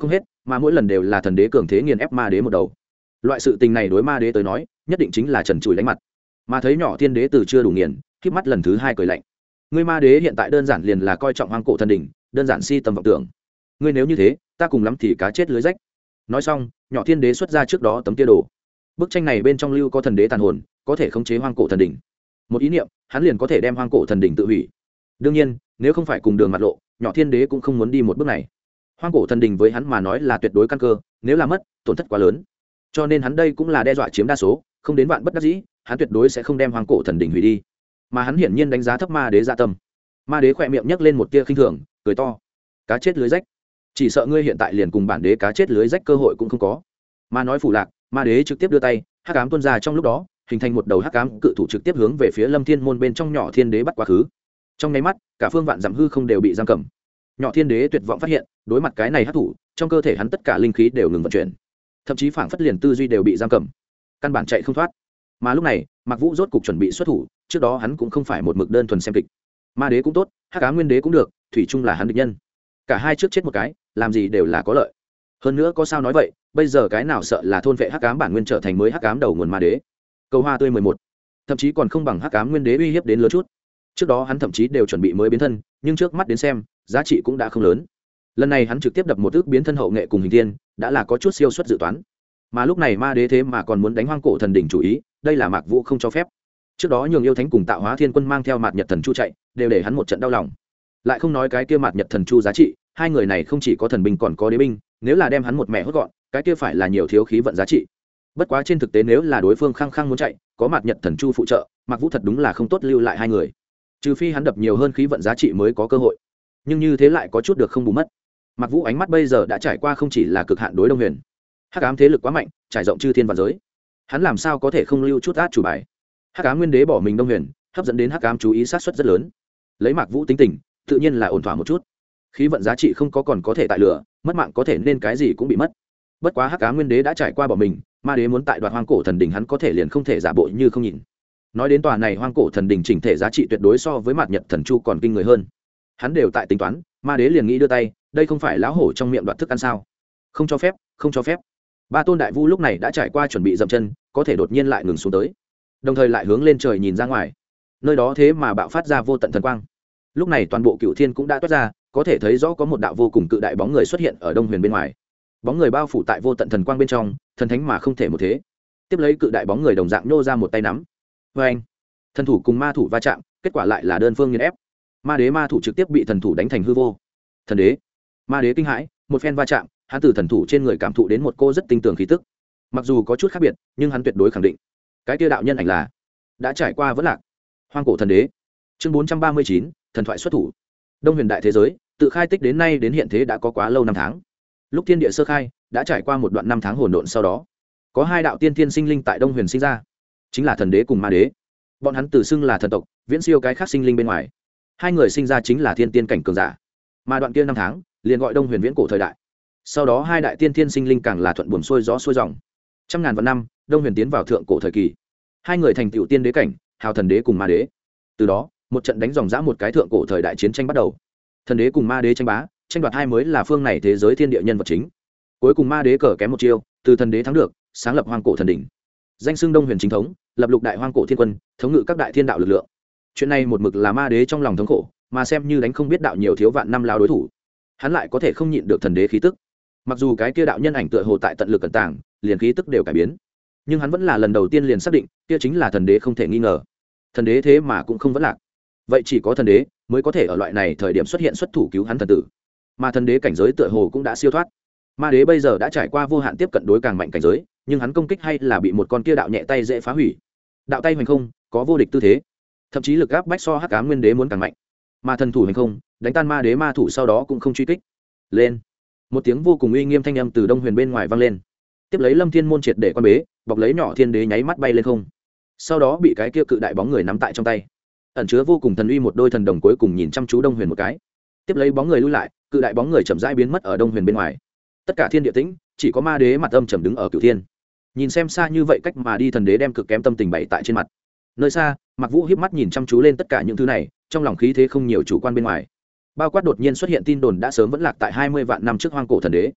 mà mỗi lần đều là thần đế cường thế nghiền ép ma đế một đầu. Loại sự tình này đối ma đế tới nói nhất định chính là trần trụi đánh mặt. Mà thấy nhỏ thiên đế từ chưa đủ nghiền, khép mắt lần thứ hai cười lạnh. Ngươi ma đế hiện tại đơn giản liền là coi trọng hoang cổ thần đỉnh, đơn giản si tầm vọng tưởng. Ngươi nếu như thế, ta cùng lắm thì cá chết lưới rách. Nói xong, nhỏ thiên đế xuất ra trước đó tấm kia đồ. Bức tranh này bên trong lưu có thần đế tàn hồn, có thể khống chế hoang cổ thần đỉnh. Một ý niệm, hắn liền có thể đem hoang cổ thần đỉnh tự hủy. Đương nhiên, nếu không phải cùng đường mặt lộ, nhỏ thiên đế cũng không muốn đi một bước này. Hoang cổ thần đỉnh với hắn mà nói là tuyệt đối căn cơ, nếu là mất, tổn thất quá lớn. Cho nên hắn đây cũng là đe dọa chiếm đa số, không đến vạn bất đắc dĩ, hắn tuyệt đối sẽ không đem hoang cổ thần đỉnh hủy đi. Mà hắn hiển nhiên đánh giá thấp ma đế dạ tâm. Ma đế khỏe miệng nhấc lên một tia khinh thường, cười to: cá chết lưới rách, chỉ sợ ngươi hiện tại liền cùng bản đế cá chết lưới rách cơ hội cũng không có. Ma nói phủ lạc, ma đế trực tiếp đưa tay, hắc ám tuôn ra trong lúc đó, hình thành một đầu hắc ám cự thủ trực tiếp hướng về phía Lâm Thiên môn bên trong nhỏ thiên đế bắt quá khứ. Trong nháy mắt, cả phương vạn dặm hư không đều bị giam cầm. Nhỏ thiên đế tuyệt vọng phát hiện, đối mặt cái này hắc thủ, trong cơ thể hắn tất cả linh khí đều ngừng vận chuyển, thậm chí phảng phất liền tư duy đều bị giam cầm, căn bản chạy không thoát. Mà lúc này, Mạc Vũ rốt cục chuẩn bị xuất thủ, trước đó hắn cũng không phải một mực đơn thuần xem kịch. Ma đế cũng tốt, hắc ám nguyên đế cũng được, thủy chung là hắn địch nhân. Cả hai trước chết một cái, làm gì đều là có lợi. Hơn nữa có sao nói vậy, bây giờ cái nào sợ là thôn vệ hắc ám bản nguyên trở thành mới hắc ám đầu nguồn ma đế. Cầu hoa tươi 11, thậm chí còn không bằng hắc ám nguyên đế uy hiếp đến lớn chút. Trước đó hắn thậm chí đều chuẩn bị mới biến thân, nhưng trước mắt đến xem, giá trị cũng đã không lớn. Lần này hắn trực tiếp đập một ước biến thân hậu nghệ cùng hình thiên, đã là có chút siêu suất dự toán. Mà lúc này ma đế thế mà còn muốn đánh hoang cổ thần đỉnh chủ ý, đây là Mạc Vũ không cho phép. Trước đó nhường yêu thánh cùng tạo hóa thiên quân mang theo mạt nhật thần chu chạy, đều để hắn một trận đau lòng. Lại không nói cái kia mạt nhật thần chu giá trị, hai người này không chỉ có thần binh còn có đế binh, nếu là đem hắn một mẹ hốt gọn, cái kia phải là nhiều thiếu khí vận giá trị. Bất quá trên thực tế nếu là đối phương khăng khăng muốn chạy, có mạt nhật thần chu phụ trợ, Mạc Vũ thật đúng là không tốt lưu lại hai người. Trừ phi hắn đập nhiều hơn khí vận giá trị mới có cơ hội. Nhưng như thế lại có chút được không bù mất. Mạc Vũ ánh mắt bây giờ đã trải qua không chỉ là cực hạn đối Đông Huyền. Hắc ám thế lực quá mạnh, trải rộng chư thiên vạn giới. Hắn làm sao có thể không lưu chút át chủ bài. Hắc ám nguyên đế bỏ mình Đông Huyền, hấp dẫn đến hắc ám chú ý sát suất rất lớn. Lấy Mạc Vũ tính tình, tự nhiên là ổn thỏa một chút. Khí vận giá trị không có còn có thể tại lửa, mất mạng có thể nên cái gì cũng bị mất. Bất quá hắc ám nguyên đế đã trải qua bỏ mình, ma đế muốn tại đoạt hoang cổ thần đỉnh hắn có thể liền không thể giả bộ như không nhìn. Nói đến tòa này hoang cổ thần đỉnh chỉnh thể giá trị tuyệt đối so với mạt nhật thần chu còn kinh người hơn. Hắn đều tại tính toán, ma đế liền nghĩ đưa tay, đây không phải lão hổ trong miệng đoạt thức ăn sao? Không cho phép, không cho phép. Ba tôn đại vu lúc này đã trải qua chuẩn bị dậm chân, có thể đột nhiên lại ngừng xuống tới, đồng thời lại hướng lên trời nhìn ra ngoài, nơi đó thế mà bạo phát ra vô tận thần quang. Lúc này toàn bộ cựu thiên cũng đã toát ra, có thể thấy rõ có một đạo vô cùng cự đại bóng người xuất hiện ở Đông Huyền bên ngoài. Bóng người bao phủ tại vô tận thần quang bên trong, thần thánh mà không thể một thế. Tiếp lấy cự đại bóng người đồng dạng nhô ra một tay nắm. Vê anh, thần thủ cùng ma thủ va chạm, kết quả lại là đơn phương nghiền ép. Ma đế ma thủ trực tiếp bị thần thủ đánh thành hư vô. Thần đế, ma đế kinh hãi, một phen va chạm, hắn từ thần thủ trên người cảm thụ đến một cô rất tinh tường khí tức. Mặc dù có chút khác biệt, nhưng hắn tuyệt đối khẳng định, cái kia đạo nhân ảnh là đã trải qua vẫn lạc hoang cổ thần đế. Chương 439, thần thoại xuất thủ. Đông Huyền đại thế giới, tự khai tích đến nay đến hiện thế đã có quá lâu năm tháng. Lúc thiên địa sơ khai, đã trải qua một đoạn năm tháng hỗn độn sau đó, có hai đạo tiên thiên sinh linh tại Đông Huyền sinh ra, chính là thần đế cùng ma đế. Bọn hắn tự xưng là thần tộc, viễn siêu cái khác sinh linh bên ngoài. Hai người sinh ra chính là thiên tiên cảnh cường giả. Mà đoạn kia năm tháng, liền gọi Đông Huyền viễn cổ thời đại. Sau đó hai đại tiên thiên sinh linh càng là thuận buồm xuôi gió xuôi dòng. Trăm ngàn vạn năm, Đông Huyền tiến vào thượng cổ thời kỳ. Hai người thành tựu tiên đế cảnh, hào thần đế cùng ma đế. Từ đó, một trận đánh dòng dã một cái thượng cổ thời đại chiến tranh bắt đầu. Thần đế cùng ma đế tranh bá, tranh đoạt hai mới là phương này thế giới thiên địa nhân vật chính. Cuối cùng ma đế cờ kém một chiêu, từ thần đế thắng được, sáng lập hoang cổ thần đỉnh. Danh xưng Đông Huyền chính thống, lập lục đại hoang cổ thiên quân, thống ngự các đại thiên đạo lực lượng. Chuyện này một mực là ma đế trong lòng thống khổ, mà xem như đánh không biết đạo nhiều thiếu vạn năm lao đối thủ. Hắn lại có thể không nhịn được thần đế khí tức. Mặc dù cái kia đạo nhân ảnh tựa hồ tại tận lực cẩn tàng, liền khí tức đều cải biến, nhưng hắn vẫn là lần đầu tiên liền xác định, kia chính là thần đế không thể nghi ngờ. Thần đế thế mà cũng không vẫn lạc. Vậy chỉ có thần đế mới có thể ở loại này thời điểm xuất hiện xuất thủ cứu hắn thần tử. Mà thần đế cảnh giới tựa hồ cũng đã siêu thoát. Ma đế bây giờ đã trải qua vô hạn tiếp cận đối càng mạnh cảnh giới, nhưng hắn công kích hay là bị một con kia đạo nhẹ tay dễ phá hủy. Đạo tay hoành không, có vô địch tư thế, thậm chí lực áp bách so hắc ám nguyên đế muốn càng mạnh. Mà thần thủ hoành không, đánh tan ma đế ma thủ sau đó cũng không truy kích. Lên. Một tiếng vô cùng uy nghiêm thanh âm từ Đông Huyền bên ngoài vang lên. Tiếp lấy Lâm Thiên môn triệt để quan bế, bọc lấy nhỏ thiên đế nháy mắt bay lên không. Sau đó bị cái kia cự đại bóng người nắm tại trong tay. Ẩn chứa vô cùng thần uy một đôi thần đồng cuối cùng nhìn chăm chú Đông Huyền một cái. Tiếp lấy bóng người lui lại, cự đại bóng người chậm rãi biến mất ở Đông Huyền bên ngoài. Tất cả thiên địa tĩnh, chỉ có ma đế mặt âm trầm đứng ở cửu thiên. Nhìn xem xa như vậy cách mà đi thần đế đem cực kém tâm tình bày tại trên mặt. Nơi xa, Mạc Vũ híp mắt nhìn chăm chú lên tất cả những thứ này, trong lòng khí thế không nhiều chủ quan bên ngoài. Bao quát đột nhiên xuất hiện tin đồn đã sớm vẫn lạc tại 20 vạn năm trước hoang cổ thần đế.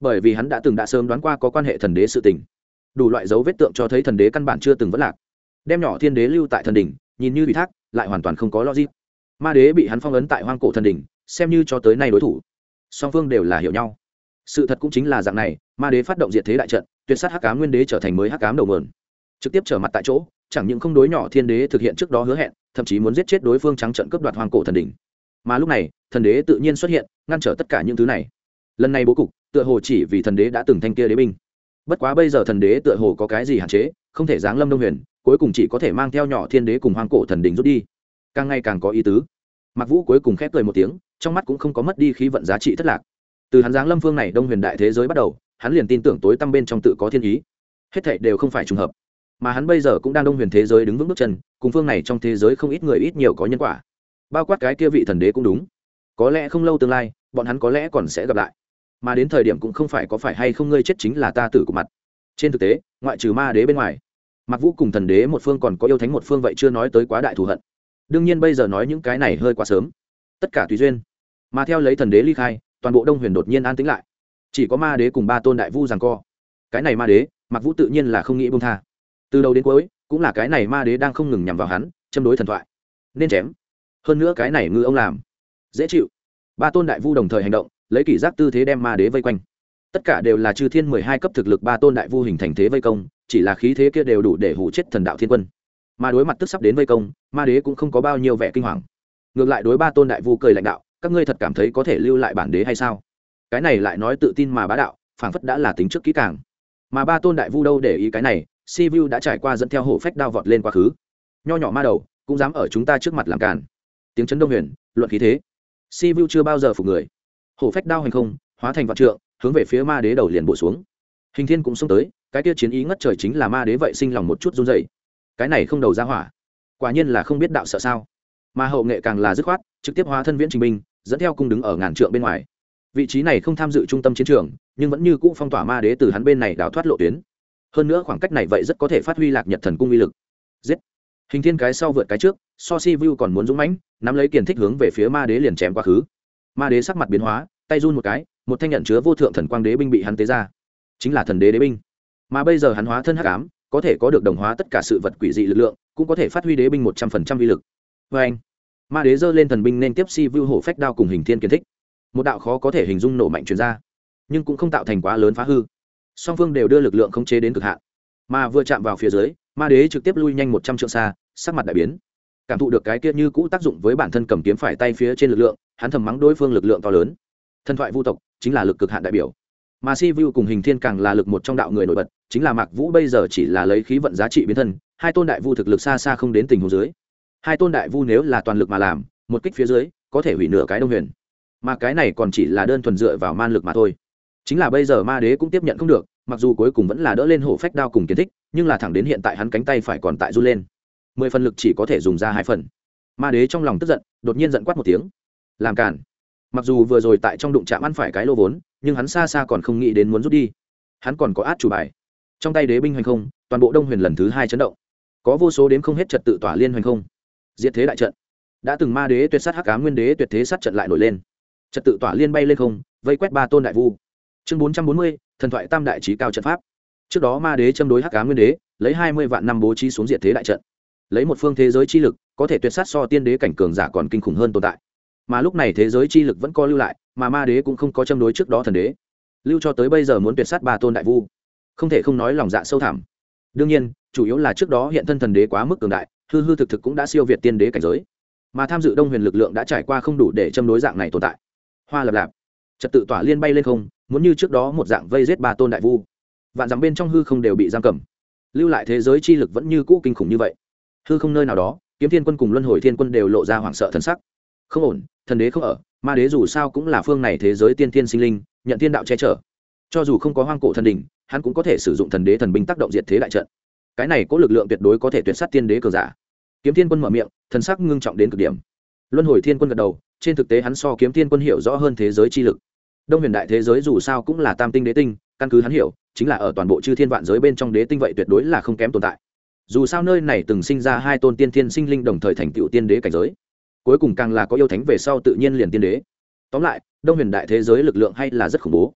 bởi vì hắn đã sớm đoán qua có quan hệ thần đế sự tình, đủ loại dấu vết tượng cho thấy thần đế căn bản chưa từng vẫn lạc. Đem nhỏ thiên đế lưu tại thần đỉnh, nhìn như ủy thác lại hoàn toàn không có logic. Ma đế bị hắn phong ấn tại hoang cổ thần đỉnh, xem như cho tới nay đối thủ song phương đều là hiểu nhau. Sự thật cũng chính là dạng này, ma đế phát động diệt thế đại trận, tuyệt sát hắc ám nguyên đế trở thành mới hắc ám đầu nguồn, trực tiếp trở mặt tại chỗ, chẳng những không đối nhỏ thiên đế thực hiện trước đó hứa hẹn, thậm chí muốn giết chết đối phương, trắng trận cướp đoạt hoang cổ thần đỉnh. Mà lúc này thần đế tự nhiên xuất hiện, ngăn trở tất cả những thứ này. Lần này bố cục tựa hồ chỉ vì thần đế đã từng thanh kia đế binh, bất quá bây giờ thần đế tựa hồ có cái gì hạn chế, không thể giáng lâm Đông Huyền, cuối cùng chỉ có thể mang theo nhỏ thiên đế cùng hoang cổ thần đỉnh rút đi. Càng ngày càng có ý tứ. Mặc Vũ cuối cùng khép cười một tiếng, trong mắt cũng không có mất đi khí vận giá trị thất lạc. Từ hắn giáng lâm phương này Đông Huyền đại thế giới bắt đầu, hắn liền tin tưởng tối tăm bên trong tự có thiên ý, hết thảy đều không phải trùng hợp. Mà hắn bây giờ cũng đang Đông Huyền thế giới đứng vững bước chân, cùng phương này trong thế giới không ít người ít nhiều có nhân quả, bao quát cái kia vị thần đế cũng đúng. Có lẽ không lâu tương lai, bọn hắn có lẽ còn sẽ gặp lại. Mà đến thời điểm cũng không phải có phải hay không ngươi chết chính là ta tử của mặt. Trên thực tế, ngoại trừ ma đế bên ngoài, Mặc Vũ cùng thần đế một phương còn có yêu thánh một phương, vậy chưa nói tới quá đại thù hận. Đương nhiên bây giờ nói những cái này hơi quá sớm, tất cả tùy duyên. Mà theo lấy thần đế ly khai, toàn bộ Đông Huyền đột nhiên an tĩnh lại, chỉ có ma đế cùng ba tôn đại vu giằng co. Cái này ma đế, Mặc Vũ tự nhiên là không nghĩ buông tha. Từ đầu đến cuối, cũng là cái này ma đế đang không ngừng nhằm vào hắn, châm đối thần thoại. Nên chém. Hơn nữa cái này ngư ông làm dễ chịu. Ba tôn đại vu đồng thời hành động, lấy kỷ giác tư thế đem ma đế vây quanh. Tất cả đều là chư thiên 12 cấp thực lực ba tôn đại vu hình thành thế vây công, chỉ là khí thế kia đều đủ để hủ chết thần đạo thiên quân. Mà đối mặt tức sắp đến vây công, ma đế cũng không có bao nhiêu vẻ kinh hoàng, ngược lại đối ba tôn đại vu cười lãnh đạo, các ngươi thật cảm thấy có thể lưu lại bản đế hay sao? Cái này lại nói tự tin mà bá đạo, phảng phất đã là tính trước kỹ càng. Mà ba tôn đại vu đâu để ý cái này, Sivu đã trải qua dẫn theo hổ phách đao vọt lên quá khứ. Nho nhỏ ma đầu, cũng dám ở chúng ta trước mặt làm cản. Tiếng chấn Đông Huyền, luận khí thế. Sivu chưa bao giờ phục người. Hổ phách đao hành không, hóa thành vạn trượng, hướng về phía ma đế đầu liền bổ xuống. Hình Thiên cũng xông tới, cái kia chiến ý ngất trời chính là ma đế vậy sinh lòng một chút run rẩy. Cái này không đầu ra hỏa, quả nhiên là không biết đạo sợ sao. Mà hậu nghệ càng là dứt khoát, trực tiếp hóa thân viễn trình binh, dẫn theo cung đứng ở ngàn trượng bên ngoài. Vị trí này không tham dự trung tâm chiến trường, nhưng vẫn như cũ phong tỏa ma đế từ hắn bên này đào thoát lộ tuyến. Hơn nữa khoảng cách này vậy rất có thể phát huy Lạc Nhật thần cung uy lực. Giết! Hình Thiên cái sau vượt cái trước, so Sivu còn muốn dũng mãnh, nắm lấy kiền thích hướng về phía ma đế liền chém quá khứ. Ma đế sắc mặt biến hóa, tay run một cái, một thanh nhận chứa vô thượng thần quang đế binh bị hắn tế ra, chính là thần đế đế binh. Mà bây giờ hắn hóa thân hắc ám, có thể có được đồng hóa tất cả sự vật quỷ dị lực lượng, cũng có thể phát huy đế binh 100% uy lực. Và anh, ma đế giơ lên thần binh nên tiếp Sivu hổ phách đao cùng Hình Thiên kiền thích. Một đạo khó có thể hình dung nổ mạnh truyền ra, nhưng cũng không tạo thành quá lớn phá hư. Song phương đều đưa lực lượng khống chế đến cực hạn, mà vừa chạm vào phía dưới, ma đế trực tiếp lui nhanh 100 trượng xa, sắc mặt đại biến. Cảm thụ được cái kia như cũ tác dụng với bản thân cầm kiếm phải tay phía trên lực lượng, hắn thầm mắng đối phương lực lượng to lớn. Thần thoại vu tộc chính là lực cực hạn đại biểu, mà Sivu cùng Hình Thiên càng là lực một trong đạo người nổi bật, chính là Mạc Vũ bây giờ chỉ là lấy khí vận giá trị biến thân, hai tôn đại vu thực lực xa xa không đến tình huống dưới. Hai tôn đại vu nếu là toàn lực mà làm, một kích phía dưới, có thể hủy nửa cái Đông Huyền. Mà cái này còn chỉ là đơn thuần dựa vào man lực mà thôi. Chính là bây giờ ma đế cũng tiếp nhận không được, mặc dù cuối cùng vẫn là đỡ lên hổ phách đao cùng kiến thích, nhưng là thẳng đến hiện tại hắn cánh tay phải còn tại run lên. 10 phần lực chỉ có thể dùng ra 2 phần. Ma đế trong lòng tức giận, đột nhiên giận quát một tiếng. Làm cản. Mặc dù vừa rồi tại trong đụng chạm ăn phải cái lô vốn, nhưng hắn xa xa còn không nghĩ đến muốn rút đi. Hắn còn có át chủ bài. Trong tay đế binh hoành không, toàn bộ Đông Huyền lần thứ 2 chấn động. Có vô số đếm không hết trật tự tỏa liên hoành không. Diệt thế đại trận. Đã từng ma đế tuyệt sát hắc ám nguyên đế tuyệt thế sát trận lại nổi lên. Trật tự tỏa liên bay lên không, vây quét ba tôn đại vu. Chương 440, thần thoại tam đại chí cao trận pháp. Trước đó ma đế châm đối hắc ám nguyên đế, lấy 20 vạn năm bố trí xuống diệt thế đại trận. Lấy một phương thế giới chi lực, có thể tuyệt sát so tiên đế cảnh cường giả còn kinh khủng hơn tồn tại. Mà lúc này thế giới chi lực vẫn có lưu lại, mà ma đế cũng không có châm đối trước đó thần đế. Lưu cho tới bây giờ muốn tuyệt sát ba tôn đại vu, không thể không nói lòng dạ sâu thẳm. Đương nhiên, chủ yếu là trước đó hiện thân thần đế quá mức cường đại, hư hư thực thực cũng đã siêu việt tiên đế cảnh giới. Mà tham dự Đông Huyền lực lượng đã trải qua không đủ để châm đối dạng này tồn tại. Hoa lập lạp, trật tự tỏa liên bay lên không, muốn như trước đó một dạng vây giết ba tôn đại vu. Vạn dặm bên trong hư không đều bị giam cầm, lưu lại thế giới chi lực vẫn như cũ kinh khủng như vậy. Hư không nơi nào đó, Kiếm Thiên Quân cùng Luân Hồi Thiên Quân đều lộ ra hoảng sợ thần sắc. Không ổn, thần đế không ở, ma đế dù sao cũng là phương này thế giới tiên thiên sinh linh, nhận thiên đạo che chở. Cho dù không có hoang cổ thần đỉnh, hắn cũng có thể sử dụng thần đế thần binh tác động diệt thế đại trận. Cái này có lực lượng tuyệt đối có thể tuyệt sát tiên đế cường giả. Kiếm Thiên Quân mở miệng, thần sắc ngưng trọng đến cực điểm. Luân Hồi Thiên Quân gật đầu, trên thực tế hắn so Kiếm Thiên Quân hiểu rõ hơn thế giới chi lực. Đông Huyền đại thế giới dù sao cũng là tam tinh đế tinh, căn cứ hắn hiểu, chính là ở toàn bộ chư thiên vạn giới bên trong đế tinh vậy tuyệt đối là không kém tồn tại. Dù sao nơi này từng sinh ra hai tôn tiên thiên sinh linh đồng thời thành tựu tiên đế cảnh giới, cuối cùng càng là có yêu thánh về sau tự nhiên liền tiên đế. Tóm lại, Đông Huyền đại thế giới lực lượng hay là rất khủng bố.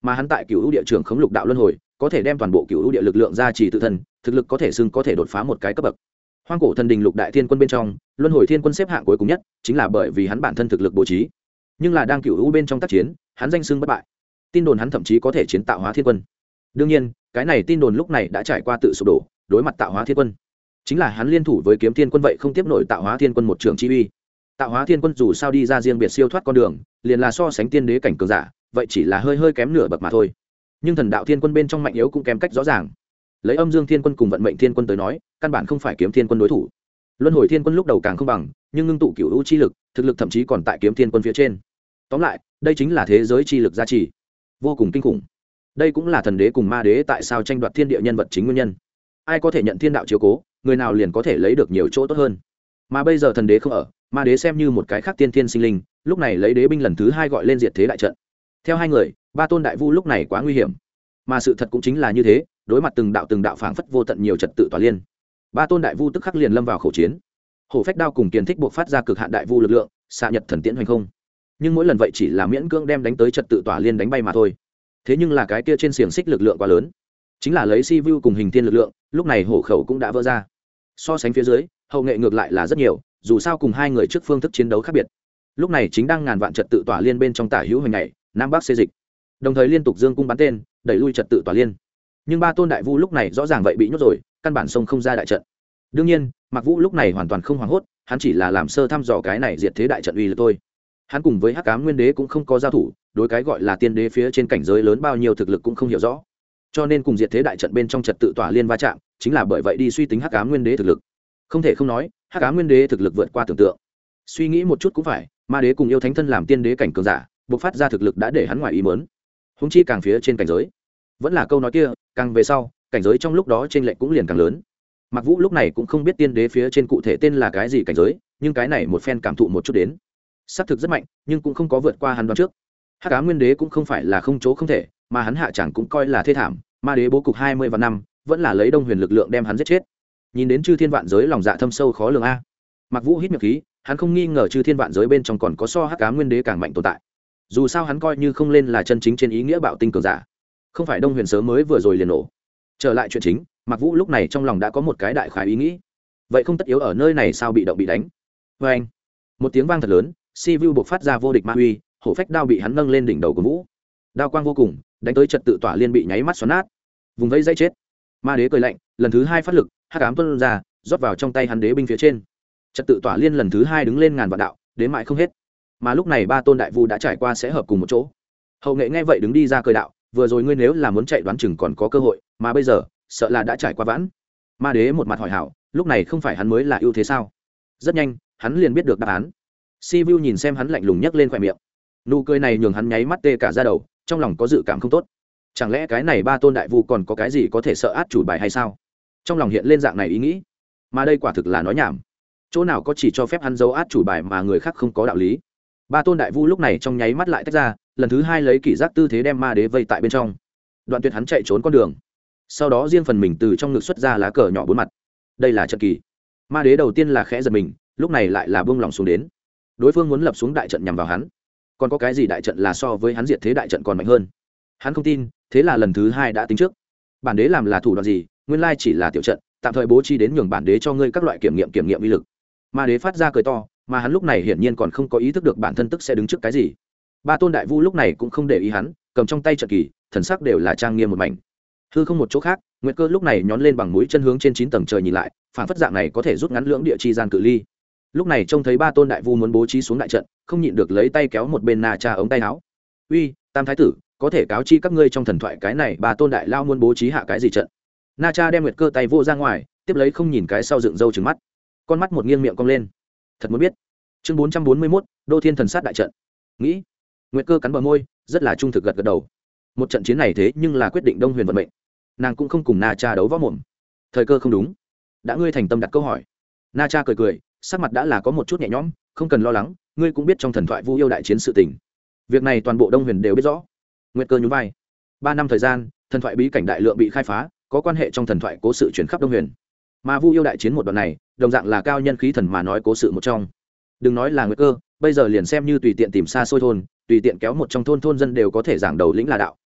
mà hắn tại cựu ưu địa trường khống lục đạo luân hồi có thể đem toàn bộ cựu ưu địa lực lượng ra trì tự thân, thực lực có thể xưng có thể đột phá một cái cấp bậc. Hoang cổ thần đình lục đại thiên quân bên trong, luân hồi thiên quân xếp hạng cuối cùng nhất, chính là bởi vì hắn bản thân thực lực bố trí. Nhưng là đang cựu ưu bên trong tác chiến, hắn danh xưng bất bại. Tin đồn hắn thậm chí có thể chiến tạo hóa thiên quân. Đương nhiên, cái này tin đồn lúc này đã trải qua tự sụp đổ, đối mặt tạo hóa thiên quân. Chính là hắn liên thủ với kiếm thiên quân vậy không tiếp nổi tạo hóa thiên quân một trường chi uy. Tạo hóa thiên quân dù sao đi ra riêng biệt siêu thoát con đường, liền là so sánh tiên đế cảnh cường giả, vậy chỉ là hơi kém nửa bậc mà thôi. Nhưng thần đạo thiên quân bên trong mạnh yếu cũng kém cách rõ ràng. Lấy âm dương thiên quân cùng vận mệnh thiên quân tới nói, căn bản không phải kiếm thiên quân đối thủ. Luân hồi thiên quân lúc đầu càng không bằng, nhưng ngưng tụ cửu u chi lực, thực lực thậm chí còn tại kiếm thiên quân phía trên. Tóm lại, đây chính là thế giới chi lực gia trì, vô cùng kinh khủng. Đây cũng là thần đế cùng ma đế tại sao tranh đoạt thiên địa nhân vật chính nguyên nhân. Ai có thể nhận thiên đạo chiếu cố, người nào liền có thể lấy được nhiều chỗ tốt hơn. Mà bây giờ thần đế không ở, ma đế xem như một cái khác tiên thiên sinh linh, lúc này lấy đế binh lần thứ 2 gọi lên diệt thế đại trận. Theo hai người, ba tôn đại vu lúc này quá nguy hiểm. Mà sự thật cũng chính là như thế, đối mặt từng đạo phảng phất vô tận nhiều trật tự tỏa liên, ba tôn đại vu tức khắc liền lâm vào khẩu chiến. Hổ phách đao cùng kiền thích buộc phát ra cực hạn đại vu lực lượng, xạ nhật thần tiễn hoành không. Nhưng mỗi lần vậy chỉ là miễn cưỡng đem đánh tới trật tự tỏa liên đánh bay mà thôi. Thế nhưng là cái kia trên xiềng xích lực lượng quá lớn, chính là lấy si vu cùng hình thiên lực lượng, lúc này hổ khẩu cũng đã vỡ ra. So sánh phía dưới, hậu nghệ ngược lại là rất nhiều, dù sao cùng hai người trước phương thức chiến đấu khác biệt. Lúc này chính đang ngàn vạn trật tự tỏa liên bên trong tả hữu hoành này, nam bắc xê dịch, đồng thời liên tục dương cung bắn tên, đẩy lui trật tự tỏa liên. Nhưng ba tôn đại vu lúc này rõ ràng vậy bị nhốt rồi, căn bản xông không ra đại trận. Đương nhiên, Mạc Vũ lúc này hoàn toàn không hoảng hốt, hắn chỉ là làm sơ thăm dò cái này diệt thế đại trận uy lực thôi. Hắn cùng với Hắc Ám Nguyên Đế cũng không có giao thủ, đối cái gọi là tiên đế phía trên cảnh giới lớn bao nhiêu thực lực cũng không hiểu rõ. Cho nên cùng diệt thế đại trận bên trong trật tự tỏa liên va chạm, chính là bởi vậy đi suy tính Hắc Ám Nguyên Đế thực lực. Không thể không nói, Hắc Ám Nguyên Đế thực lực vượt qua tưởng tượng. Suy nghĩ một chút cũng phải, ma đế cùng yêu thánh thân làm tiên đế cảnh cường giả, bộc phát ra thực lực đã để hắn ngoài ý muốn. Huống chi càng phía trên cảnh giới. Vẫn là câu nói kia, càng về sau, cảnh giới trong lúc đó chênh lệch cũng liền càng lớn. Mạc Vũ lúc này cũng không biết tiên đế phía trên cụ thể tên là cái gì cảnh giới, nhưng cái này một phen cảm thụ một chút đến, xác thực rất mạnh, nhưng cũng không có vượt qua hắn đoán trước. Hắc Ám Nguyên Đế cũng không phải là không chỗ không thể, mà hắn hạ chẳng cũng coi là thê thảm, ma đế bố cục 20 vạn năm, vẫn là lấy Đông Huyền lực lượng đem hắn giết chết. Nhìn đến chư thiên vạn giới lòng dạ thâm sâu khó lường a. Mạc Vũ hít miệng khí, hắn không nghi ngờ chư thiên vạn giới bên trong còn có so Hắc Ám Nguyên Đế càng mạnh tồn tại. Dù sao hắn coi như không lên là chân chính trên ý nghĩa bạo tinh cường giả, không phải Đông Huyền sớm mới vừa rồi liền nổ. Trở lại chuyện chính, Mạc Vũ lúc này trong lòng đã có một cái đại khái ý nghĩ. Vậy không tất yếu ở nơi này sao bị động bị đánh. Và anh, một tiếng vang thật lớn, si vu buộc phát ra vô địch ma uy, hổ phách đao bị hắn nâng lên đỉnh đầu của Vũ. Đao quang vô cùng, đánh tới trật tự tỏa liên bị nháy mắt xoắn nát. Vùng vây dây chết. Ma đế cười lạnh, lần thứ 2 phát lực, hắc ám tuôn ra, rót vào trong tay hắn đế binh phía trên. Trật tự tỏa liên lần thứ 2 đứng lên ngàn vạn đạo, đến mãi không hết. Mà lúc này ba tôn đại vu đã trải qua sẽ hợp cùng một chỗ. Hậu nghệ nghe vậy đứng đi ra cười đạo, vừa rồi ngươi nếu là muốn chạy đoán chừng còn có cơ hội, mà bây giờ sợ là đã trải qua vãn. Ma đế một mặt hỏi hảo, lúc này không phải hắn mới là ưu thế sao? Rất nhanh, hắn liền biết được đáp án. Si Vu nhìn xem hắn lạnh lùng nhấc lên khóe miệng, nụ cười này nhường hắn nháy mắt tê cả da đầu, trong lòng có dự cảm không tốt. Chẳng lẽ cái này ba tôn đại vu còn có cái gì có thể sợ át chủ bài hay sao? Trong lòng hiện lên dạng này ý nghĩ, mà đây quả thực là nói nhảm. Chỗ nào có chỉ cho phép hắn giấu át chủ bài mà người khác không có đạo lý. Ba tôn đại vu lúc này trong nháy mắt lại tách ra, lần thứ 2 lấy kỷ giác tư thế đem ma đế vây tại bên trong, đoạn tuyệt hắn chạy trốn con đường. Sau đó riêng phần mình từ trong ngực xuất ra lá cờ nhỏ 4 mặt. Đây là trận kỳ. Ma đế đầu tiên là khẽ giật mình, lúc này lại là buông lòng xuống đến. Đối phương muốn lập xuống đại trận nhằm vào hắn, còn có cái gì đại trận là so với hắn diệt thế đại trận còn mạnh hơn? Hắn không tin, thế là lần thứ 2 đã tính trước. Bản đế làm là thủ đoạn gì, nguyên lai chỉ là tiểu trận, tạm thời bố trí đến nhường bản đế cho ngươi các loại kiểm nghiệm uy lực. Ma đế phát ra cười to, mà hắn lúc này hiển nhiên còn không có ý thức được bản thân tức sẽ đứng trước cái gì. Ba tôn đại vu lúc này cũng không để ý hắn, cầm trong tay trận kỳ, thần sắc đều là trang nghiêm một mảnh. Hư không một chỗ khác, Nguyệt Cơ lúc này nhón lên bằng mũi chân hướng trên 9 tầng trời nhìn lại, phản phất dạng này có thể rút ngắn lưỡng địa chi gian cự ly. Lúc này trông thấy ba tôn đại vu muốn bố trí xuống đại trận, không nhịn được lấy tay kéo một bên Na Cha ống tay áo. "Uy, Tam thái tử, có thể cáo chi các ngươi trong thần thoại cái này ba tôn đại lao muốn bố trí hạ cái gì trận?" Na Cha đem Nguyệt Cơ tay vô ra ngoài, tiếp lấy không nhìn cái sau dựng râu trừng mắt, con mắt một nghiêng miệng cong lên. "Thật muốn biết." Chương 441, Đô Thiên Thần Sát đại trận. Nghĩ. Nguyệt Cơ cắn bờ môi, rất là trung thực gật gật đầu. Một trận chiến này thế nhưng là quyết định Đông Huyền vận mệnh. Nàng cũng không cùng Na Cha đấu võ mồm. Thời cơ không đúng. Đã ngươi thành tâm đặt câu hỏi. Na Cha cười cười, sắc mặt đã là có một chút nhẹ nhõm, không cần lo lắng, ngươi cũng biết trong thần thoại Vu yêu đại chiến sự tình. Việc này toàn bộ Đông Huyền đều biết rõ. Nguyệt Cơ nhún vai. 3 năm thời gian, thần thoại bí cảnh đại lượng bị khai phá, có quan hệ trong thần thoại cố sự truyền khắp Đông Huyền. Mà Vu yêu đại chiến một đoạn này, đồng dạng là cao nhân khí thần mà nói cố sự một trong. Đừng nói là Nguyệt Cơ, bây giờ liền xem như tùy tiện tìm xa xôi thôn, tùy tiện kéo một trong thôn dân đều có thể giảng đầu lĩnh là đạo,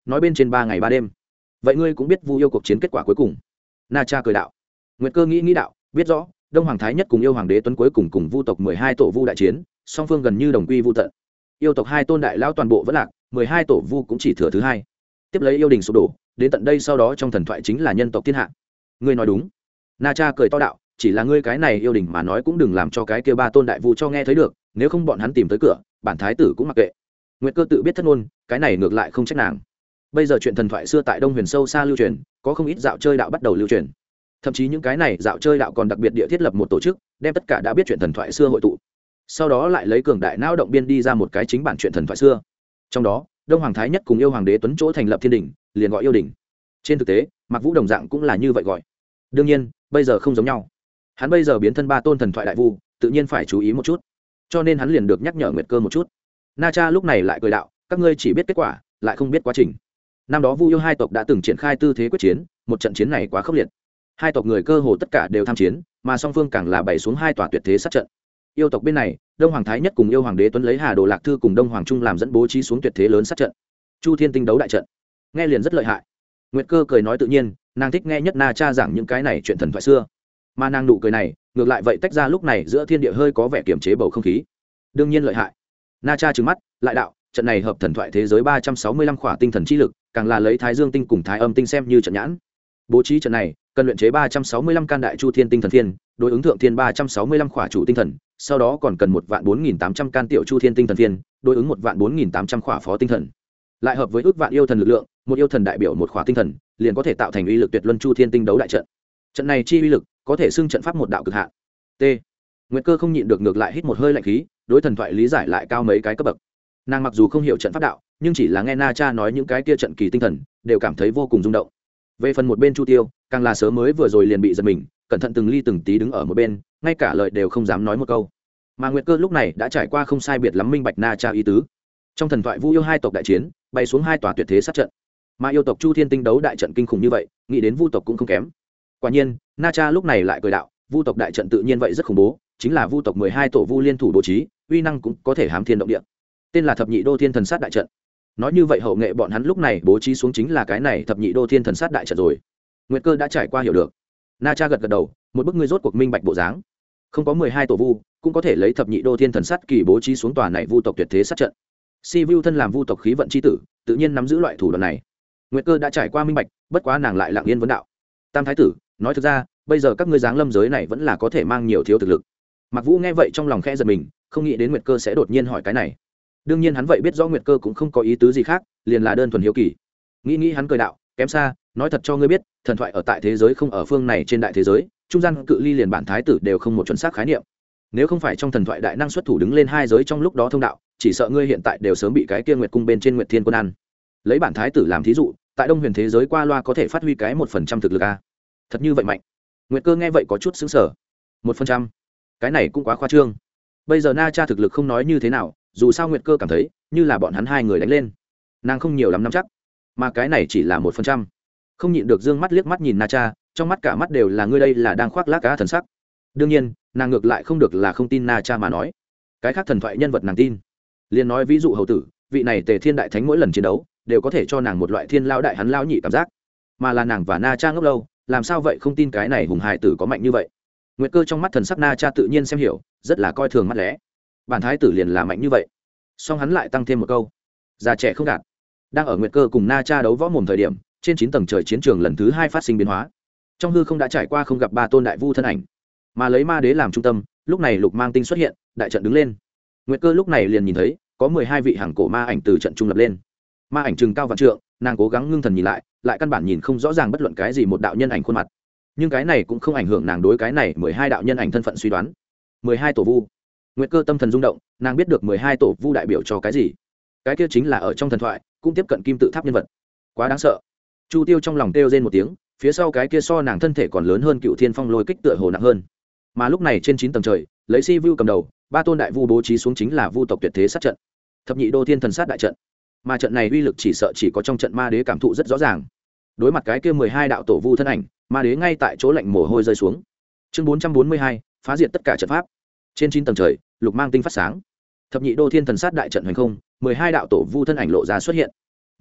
nói bên trên 3 ngày 3 đêm. Vậy ngươi cũng biết Vu yêu cuộc chiến kết quả cuối cùng? Na Cha cười đạo. Nguyệt Cơ nghĩ đạo, biết rõ, Đông Hoàng Thái Nhất cùng yêu Hoàng Đế Tuấn cuối cùng Vu tộc 12 tổ Vu đại chiến, song phương gần như đồng quy vu tận. Yêu tộc 2 tôn đại lão toàn bộ vẫn lạc, 12 tổ Vu cũng chỉ thừa thứ 2. Tiếp lấy yêu đình sụp đổ, đến tận đây sau đó trong thần thoại chính là nhân tộc thiên hạ. Ngươi nói đúng. Na Cha cười to đạo, chỉ là ngươi cái này yêu đình mà nói cũng đừng làm cho cái kia 3 tôn đại Vu cho nghe thấy được, nếu không bọn hắn tìm tới cửa, bản thái tử cũng mặc kệ. Nguyệt Cơ tự biết thất ngôn, cái này ngược lại không trách nàng. Bây giờ chuyện thần thoại xưa tại Đông Huyền sâu xa lưu truyền, có không ít dạo chơi đạo bắt đầu lưu truyền. Thậm chí những cái này dạo chơi đạo còn đặc biệt địa thiết lập một tổ chức, đem tất cả đã biết chuyện thần thoại xưa hội tụ. Sau đó lại lấy cường đại não động biên đi ra một cái chính bản chuyện thần thoại xưa. Trong đó, Đông Hoàng Thái Nhất cùng yêu Hoàng Đế Tuấn chỗ thành lập thiên đỉnh, liền gọi yêu đỉnh. Trên thực tế, Mạc Vũ đồng dạng cũng là như vậy gọi. Đương nhiên, bây giờ không giống nhau. Hắn bây giờ biến thân 3 tôn thần thoại đại vu, tự nhiên phải chú ý một chút. Cho nên hắn liền được nhắc nhở Nguyệt Cơ một chút. Na Cha lúc này lại cười đạo, các ngươi chỉ biết kết quả, lại không biết quá trình. Năm đó Vu yêu 2 tộc đã từng triển khai tư thế quyết chiến, một trận chiến này quá khốc liệt. 2 tộc người cơ hồ tất cả đều tham chiến, mà song phương càng là bày xuống 2 tòa tuyệt thế sát trận. Yêu tộc bên này, Đông Hoàng Thái Nhất cùng yêu Hoàng Đế Tuấn lấy Hà Đồ Lạc Thư cùng Đông Hoàng Trung làm dẫn bố trí xuống tuyệt thế lớn sát trận. Chu Thiên Tinh đấu đại trận. Nghe liền rất lợi hại. Nguyệt Cơ cười nói tự nhiên, nàng thích nghe nhất Na Cha giảng những cái này chuyện thần thoại xưa. Mà nàng nụ cười này, ngược lại vậy tách ra lúc này giữa thiên địa hơi có vẻ kiềm chế bầu không khí. Đương nhiên lợi hại. Na Cha trừng mắt, lại đạo, trận này hợp thần thoại thế giới 365 khỏa tinh thần chi lực, càng là lấy Thái Dương tinh cùng Thái Âm tinh xem như trận nhãn. Bố trí trận này, cần luyện chế 365 can đại Chu Thiên tinh thần thiên, đối ứng thượng thiên 365 khỏa chủ tinh thần, sau đó còn cần 1.4800 can tiểu Chu Thiên tinh thần thiên, đối ứng 1.4800 khỏa phó tinh thần. Lại hợp với ước vạn yêu thần lực lượng, một yêu thần đại biểu một khỏa tinh thần, liền có thể tạo thành uy lực tuyệt luân Chu Thiên tinh đấu đại trận. Trận này chi uy lực, có thể xưng trận pháp một đạo cực hạn. T. Nguyệt Cơ không nhịn được ngược lại hít một hơi lạnh khí, đối thần thoại lý giải lại cao mấy cái cấp bậc. Nàng mặc dù không hiểu trận pháp đạo, nhưng chỉ là nghe Na Cha nói những cái kia trận kỳ tinh thần, đều cảm thấy vô cùng rung động. Về phần một bên Chu Tiêu, càng là sớm mới vừa rồi liền bị giật mình, cẩn thận từng ly từng tí đứng ở một bên, ngay cả lời đều không dám nói một câu. Mà Nguyệt Cơ lúc này đã trải qua không sai biệt lắm minh bạch Na Cha ý tứ. Trong thần thoại Vu yêu 2 tộc đại chiến, bay xuống 2 tòa tuyệt thế sát trận, mà yêu tộc Chu Thiên tinh đấu đại trận kinh khủng như vậy, nghĩ đến Vu tộc cũng không kém. Quả nhiên, Na Cha lúc này lại cười đạo, Vu tộc đại trận tự nhiên vậy rất khủng bố, chính là Vu tộc 12 tổ Vu liên thủ bố trí, uy năng cũng có thể hám thiên động địa. Tên là Thập Nhị Đô Thiên Thần Sát đại trận. Nói như vậy hậu nghệ bọn hắn lúc này bố trí xuống chính là cái này Thập Nhị Đô Thiên Thần Sát đại trận rồi. Nguyệt Cơ đã trải qua hiểu được. Na Cha gật gật đầu, một bức ngươi rốt cuộc minh bạch bộ dáng. Không có 12 tổ Vu, cũng có thể lấy Thập Nhị Đô Thiên Thần Sát kỳ bố trí xuống tòa này Vu tộc tuyệt thế sát trận. Si Vu thân làm Vu tộc khí vận chi tử, tự nhiên nắm giữ loại thủ đoạn này. Nguyệt Cơ đã trải qua minh bạch, bất quá nàng lại lặng yên vấn đạo. Tam thái tử, nói thực ra, bây giờ các ngươi giáng lâm giới này vẫn là có thể mang nhiều thiếu thực lực. Mạc Vũ nghe vậy trong lòng khẽ giật mình, không nghĩ đến Nguyệt Cơ sẽ đột nhiên hỏi cái này. Đương nhiên hắn vậy biết rõ Nguyệt Cơ cũng không có ý tứ gì khác, liền là đơn thuần hiếu kỳ. Nghĩ hắn cười đạo, kém xa, nói thật cho ngươi biết, thần thoại ở tại thế giới không ở phương này trên đại thế giới, trung gian cự ly liền bản thái tử đều không một chuẩn xác khái niệm. Nếu không phải trong thần thoại đại năng xuất thủ đứng lên hai giới trong lúc đó thông đạo, chỉ sợ ngươi hiện tại đều sớm bị cái kia Nguyệt cung bên trên Nguyệt Thiên quân ăn. Lấy bản thái tử làm thí dụ, tại Đông Huyền thế giới qua loa có thể phát huy cái 1% thực lực a. Thật như vậy mạnh. Nguyệt Cơ nghe vậy có chút sững sờ. 1%? Cái này cũng quá khoa trương. Bây giờ Na Cha thực lực không nói như thế nào, dù sao Nguyệt Cơ cảm thấy như là bọn hắn hai người đánh lên, nàng không nhiều lắm nắm chắc, mà cái này chỉ là 1%. Không nhịn được dương mắt liếc mắt nhìn Na Cha, trong mắt cả mắt đều là ngươi đây là đang khoác lác cá thần sắc. Đương nhiên, nàng ngược lại không được là không tin Na Cha mà nói. Cái khác thần thoại nhân vật nàng tin. Liên nói ví dụ hầu tử, vị này Tề Thiên đại thánh mỗi lần chiến đấu đều có thể cho nàng một loại thiên lao đại hắn lao nhị cảm giác, mà là nàng và Na Cha ngốc lâu, làm sao vậy không tin cái này hùng hài tử có mạnh như vậy. Nguyệt Cơ trong mắt thần sắc Na Cha tự nhiên xem hiểu, rất là coi thường mắt lẽ. Bản thái tử liền là mạnh như vậy. Song hắn lại tăng thêm một câu, già trẻ không gạt. Đang ở Nguyệt Cơ cùng Na Cha đấu võ mồm thời điểm, trên 9 tầng trời chiến trường lần thứ 2 phát sinh biến hóa. Trong hư không đã trải qua không gặp 3 tôn đại vu thân ảnh, mà lấy ma đế làm trung tâm, lúc này Lục Mang Tinh xuất hiện, đại trận đứng lên. Nguyệt Cơ lúc này liền nhìn thấy, có 12 vị hàng cổ ma ảnh từ trận trung lập lên. Ma ảnh chừng cao vạn trượng, nàng cố gắng ngưng thần nhìn lại, lại căn bản nhìn không rõ ràng bất luận cái gì một đạo nhân ảnh khuôn mặt. Nhưng cái này cũng không ảnh hưởng nàng đối cái này 12 đạo nhân ảnh thân phận suy đoán. 12 tổ vu. Nguyệt Cơ tâm thần rung động, nàng biết được 12 tổ vu đại biểu cho cái gì. Cái kia chính là ở trong thần thoại, cũng tiếp cận kim tự tháp nhân vật. Quá đáng sợ. Chu Tiêu trong lòng kêu rên một tiếng, phía sau cái kia so nàng thân thể còn lớn hơn Cựu Thiên Phong lôi kích tựa hồ nặng hơn. Mà lúc này trên 9 tầng trời, lấy Si Vu cầm đầu, 3 tôn đại vu bố trí xuống chính là vu tộc tuyệt thế sát trận. Thập Nhị Đô Thiên Thần Sát đại trận. Mà trận này uy lực chỉ sợ chỉ có trong trận ma đế cảm thụ rất rõ ràng. Đối mặt cái kia 12 đạo tổ vu thân ảnh, ma đế ngay tại chỗ lạnh mồ hôi rơi xuống. Chương 442, phá diệt tất cả trận pháp. Trên 9 tầng trời, Lục Mang Tinh phát sáng. Thập Nhị Đô Thiên Thần Sát đại trận hành không, 12 đạo tổ vu thân ảnh lộ ra xuất hiện.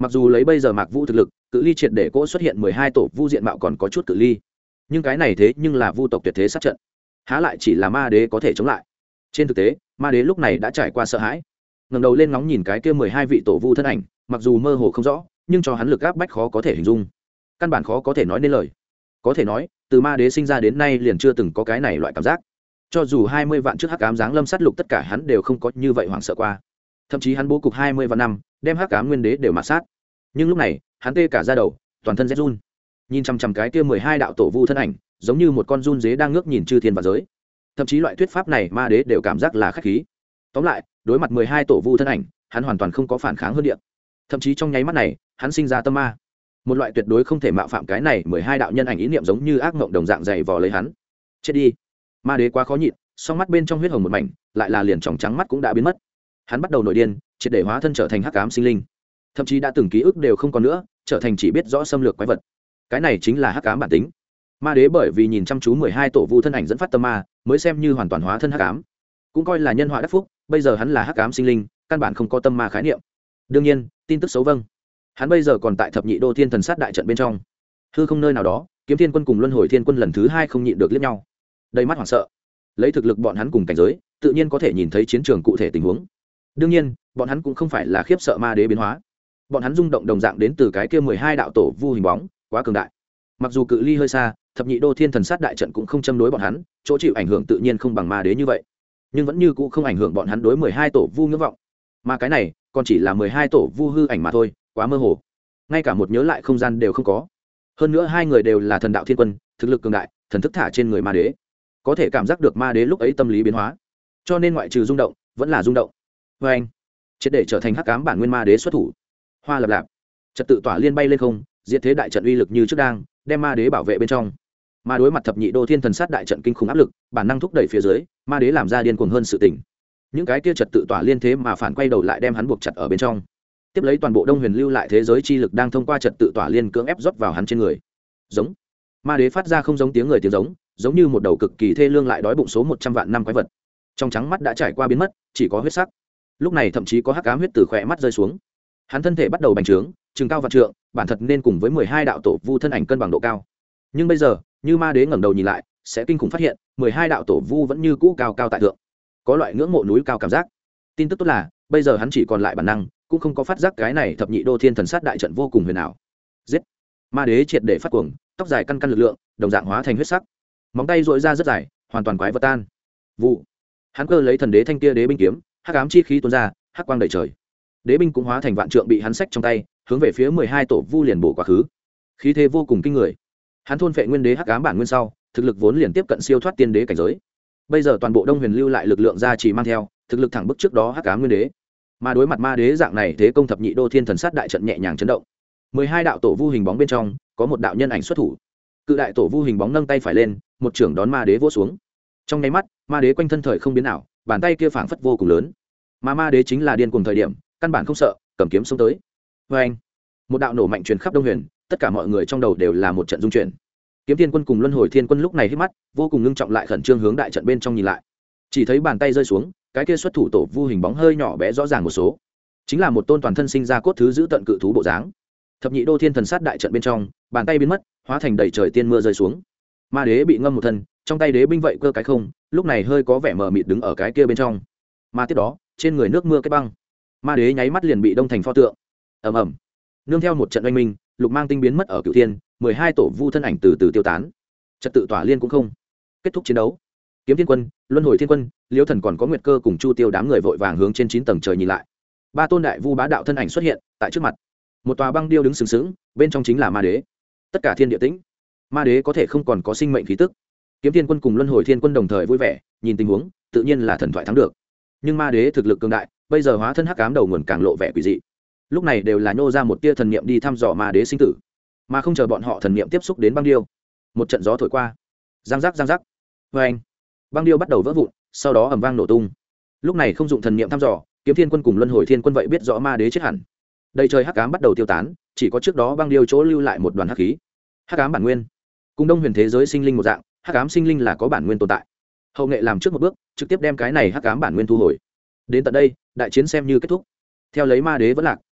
mặc dù lấy bây giờ mạc vũ thực lực cự ly triệt để cỗ xuất hiện 12 tổ vu diện mạo còn có chút cự ly, nhưng cái này thế nhưng là vu tộc tuyệt thế sát trận, há lại chỉ là ma đế có thể chống lại. Trên thực tế ma đế lúc này đã trải qua sợ hãi, ngẩng đầu lên ngóng nhìn cái kia 12 vị tổ vu thân ảnh, mặc dù mơ hồ không rõ nhưng cho hắn lực áp bách khó có thể hình dung, căn bản khó có thể nói nên lời. Có thể nói từ ma đế sinh ra đến nay liền chưa từng có cái này loại cảm giác, cho dù 20 vạn trước hắc ám giáng lâm sát lục tất cả hắn đều không có như vậy hoảng sợ qua, thậm chí hắn bố cục 20 vạn năm đem hắc ám nguyên đế đều mạt sát, nhưng lúc này hắn tê cả da đầu, toàn thân rét run, nhìn chằm chằm cái kia 12 đạo tổ vu thân ảnh giống như một con run dế đang ngước nhìn chư thiên và giới. Thậm chí loại thuyết pháp này ma đế đều cảm giác là khách khí. Tóm lại đối mặt 12 tổ vu thân ảnh hắn hoàn toàn không có phản kháng hơn điện, thậm chí trong nháy mắt này hắn sinh ra tâm ma, một loại tuyệt đối không thể mạo phạm cái này 12 đạo nhân ảnh ý niệm giống như ác mộng đồng dạng dày vò lấy hắn. Chết đi. Ma đế quá khó nhịn, song mắt bên trong huyết hồng một mảnh, lại là liền tròng trắng mắt cũng đã biến mất. Hắn bắt đầu nổi điên, triệt để hóa thân trở thành hắc ám sinh linh, thậm chí đã từng ký ức đều không còn nữa, trở thành chỉ biết rõ xâm lược quái vật. Cái này chính là hắc ám bản tính. Ma đế bởi vì nhìn chăm chú 12 tổ vu thân ảnh dẫn phát tâm ma, mới xem như hoàn toàn hóa thân hắc ám, cũng coi là nhân họa đắc phúc. Bây giờ hắn là hắc ám sinh linh, căn bản không có tâm ma khái niệm. Đương nhiên tin tức xấu vâng, hắn bây giờ còn tại thập nhị đô thiên thần sát đại trận bên trong, hư không nơi nào đó kiếm thiên quân cùng luân hồi thiên quân lần thứ hai không nhịn được liếc nhau, đầy mắt hoảng sợ. Lấy thực lực bọn hắn cùng cảnh giới tự nhiên có thể nhìn thấy chiến trường cụ thể tình huống. Đương nhiên bọn hắn cũng không phải là khiếp sợ ma đế biến hóa, bọn hắn rung động đồng dạng đến từ cái kia 12 đạo tổ vu hình bóng quá cường đại. Mặc dù cự ly hơi xa, thập nhị đô thiên thần sát đại trận cũng không châm đối bọn hắn, chỗ chịu ảnh hưởng tự nhiên không bằng ma đế như vậy, nhưng vẫn như cũ không ảnh hưởng bọn hắn đối 12 tổ vu ngưỡng vọng. Mà cái này còn chỉ là 12 tổ vu hư ảnh mà thôi, quá mơ hồ, ngay cả một nhớ lại không gian đều không có. Hơn nữa hai người đều là thần đạo thiên quân, thực lực cường đại, thần thức thả trên người ma đế, có thể cảm giác được ma đế lúc ấy tâm lý biến hóa, cho nên ngoại trừ rung động vẫn là rung động. Vê anh, triệt để trở thành hắc ám bản nguyên ma đế xuất thủ, hoa lập lạp, trật tự tỏa liên bay lên không, diệt thế đại trận uy lực như trước đang đem ma đế bảo vệ bên trong. Ma đối mặt thập nhị đô thiên thần sát đại trận kinh khủng áp lực, bản năng thúc đẩy phía dưới, ma đế làm ra điên cuồng hơn sự tình. Những cái kia trật tự tỏa liên thế mà phản quay đầu lại đem hắn buộc chặt ở bên trong. Tiếp lấy toàn bộ Đông Huyền lưu lại thế giới chi lực đang thông qua trật tự tỏa liên cưỡng ép rót vào hắn trên người. Giống. Ma đế phát ra không giống tiếng người tiếng giống, giống như một đầu cực kỳ thê lương lại đói bụng số 100 vạn năm quái vật. Trong trắng mắt đã trải qua biến mất, chỉ có huyết sắc. Lúc này thậm chí có hắc ám huyết từ khóe mắt rơi xuống. Hắn thân thể bắt đầu bành trướng, chừng cao vạn trượng, bản thật nên cùng với 12 đạo tổ vu thân ảnh cân bằng độ cao. Nhưng bây giờ, như ma đế ngẩng đầu nhìn lại, sẽ kinh khủng phát hiện, 12 đạo tổ vu vẫn như cũ cao cao tại thượng. Có loại ngưỡng mộ núi cao cảm giác. Tin tức tốt là, bây giờ hắn chỉ còn lại bản năng, cũng không có phát giác cái này thập nhị đô thiên thần sát đại trận vô cùng huyền ảo. Giết. Ma đế triệt để phát cuồng, tóc dài căn căn lực lượng, đồng dạng hóa thành huyết sắc. Móng tay duỗi ra rất dài, hoàn toàn quái vật tan. Vụ. Hắn cơ lấy thần đế thanh kia đế binh kiếm, hắc ám chi khí tuôn ra, hắc quang đầy trời. Đế binh cũng hóa thành vạn trượng bị hắn xách trong tay, hướng về phía 12 tổ vu liền bổ quá khứ. Khí thế vô cùng kinh người. Hắn thôn phệ nguyên đế hắc ám bản nguyên sau, thực lực vốn liền tiếp cận siêu thoát tiên đế cảnh giới. Bây giờ toàn bộ Đông Huyền lưu lại lực lượng ra chỉ mang theo, thực lực thẳng bức trước đó hắc ám nguyên đế. Mà đối mặt ma đế dạng này, thế công thập nhị đô thiên thần sát đại trận nhẹ nhàng chấn động. 12 đạo tổ vu hình bóng bên trong, có một đạo nhân ảnh xuất thủ. Cự đại tổ vu hình bóng nâng tay phải lên, một chưởng đón ma đế vỗ xuống. Trong nháy mắt, ma đế quanh thân thời không biến ảo, bàn tay kia phảng phất vô cùng lớn. Mà ma đế chính là điên cuồng thời điểm, căn bản không sợ, cầm kiếm xông tới. Oeng! Một đạo nổ mạnh truyền khắp Đông Huyền, tất cả mọi người trong đầu đều là một trận rung chuyển. Kiếm Thiên Quân cùng Luân Hồi Thiên Quân lúc này hít mắt, vô cùng ngưng trọng lại khẩn trương hướng đại trận bên trong nhìn lại. Chỉ thấy bàn tay rơi xuống, cái kia xuất thủ tổ vu hình bóng hơi nhỏ bé rõ ràng một số, chính là một tôn toàn thân sinh ra cốt thứ giữ tận cự thú bộ dáng. Thập nhị đô thiên thần sát đại trận bên trong, bàn tay biến mất, hóa thành đầy trời tiên mưa rơi xuống. Ma đế bị ngâm một thân, trong tay đế binh vậy cơ cái không, lúc này hơi có vẻ mờ mịt đứng ở cái kia bên trong. Mà tiếp đó, trên người nước mưa cái băng, ma đế nháy mắt liền bị đông thành pho tượng. Ầm ầm. Nương theo một trận oanh minh, lục mang tinh biến mất ở cửu thiên, 12 tổ vu thân ảnh từ từ tiêu tán. Trật tự tỏa liên cũng không. Kết thúc chiến đấu. Kiếm Thiên Quân, Luân Hồi Thiên Quân, Liễu Thần còn có Nguyệt Cơ cùng Chu Tiêu đám người vội vàng hướng trên 9 tầng trời nhìn lại. Ba tôn đại vu bá đạo thân ảnh xuất hiện tại trước mặt. Một tòa băng điêu đứng sừng sững, bên trong chính là ma đế. Tất cả thiên địa tĩnh. Ma đế có thể không còn có sinh mệnh khí tức. Kiếm Thiên Quân cùng Luân Hồi Thiên Quân đồng thời vui vẻ, nhìn tình huống, tự nhiên là thần thoại thắng được. Nhưng ma đế thực lực cường đại, bây giờ hóa thân hắc ám đầu nguồn càng lộ vẻ quỷ dị. Lúc này đều là nhô ra một tia thần niệm đi thăm dò ma đế sinh tử, mà không chờ bọn họ thần niệm tiếp xúc đến băng điêu. Một trận gió thổi qua, giang giác giang giác. Oeng! Băng điêu bắt đầu vỡ vụn, sau đó ầm vang nổ tung. Lúc này không dụng thần niệm thăm dò, Kiếm Thiên Quân cùng Luân Hồi Thiên Quân vậy biết rõ ma đế chết hẳn. Đầy trời hắc ám bắt đầu tiêu tán, chỉ có trước đó băng điêu chỗ lưu lại một đoàn hắc khí. Hắc ám bản nguyên, cùng Đông Huyền thế giới sinh linh một dạng, hắc ám sinh linh là có bản nguyên tồn tại. Hậu nghệ làm trước một bước, trực tiếp đem cái này hắc ám bản nguyên thu hồi. Đến tận đây, đại chiến xem như kết thúc. Theo lấy ma đế vẫn lạc,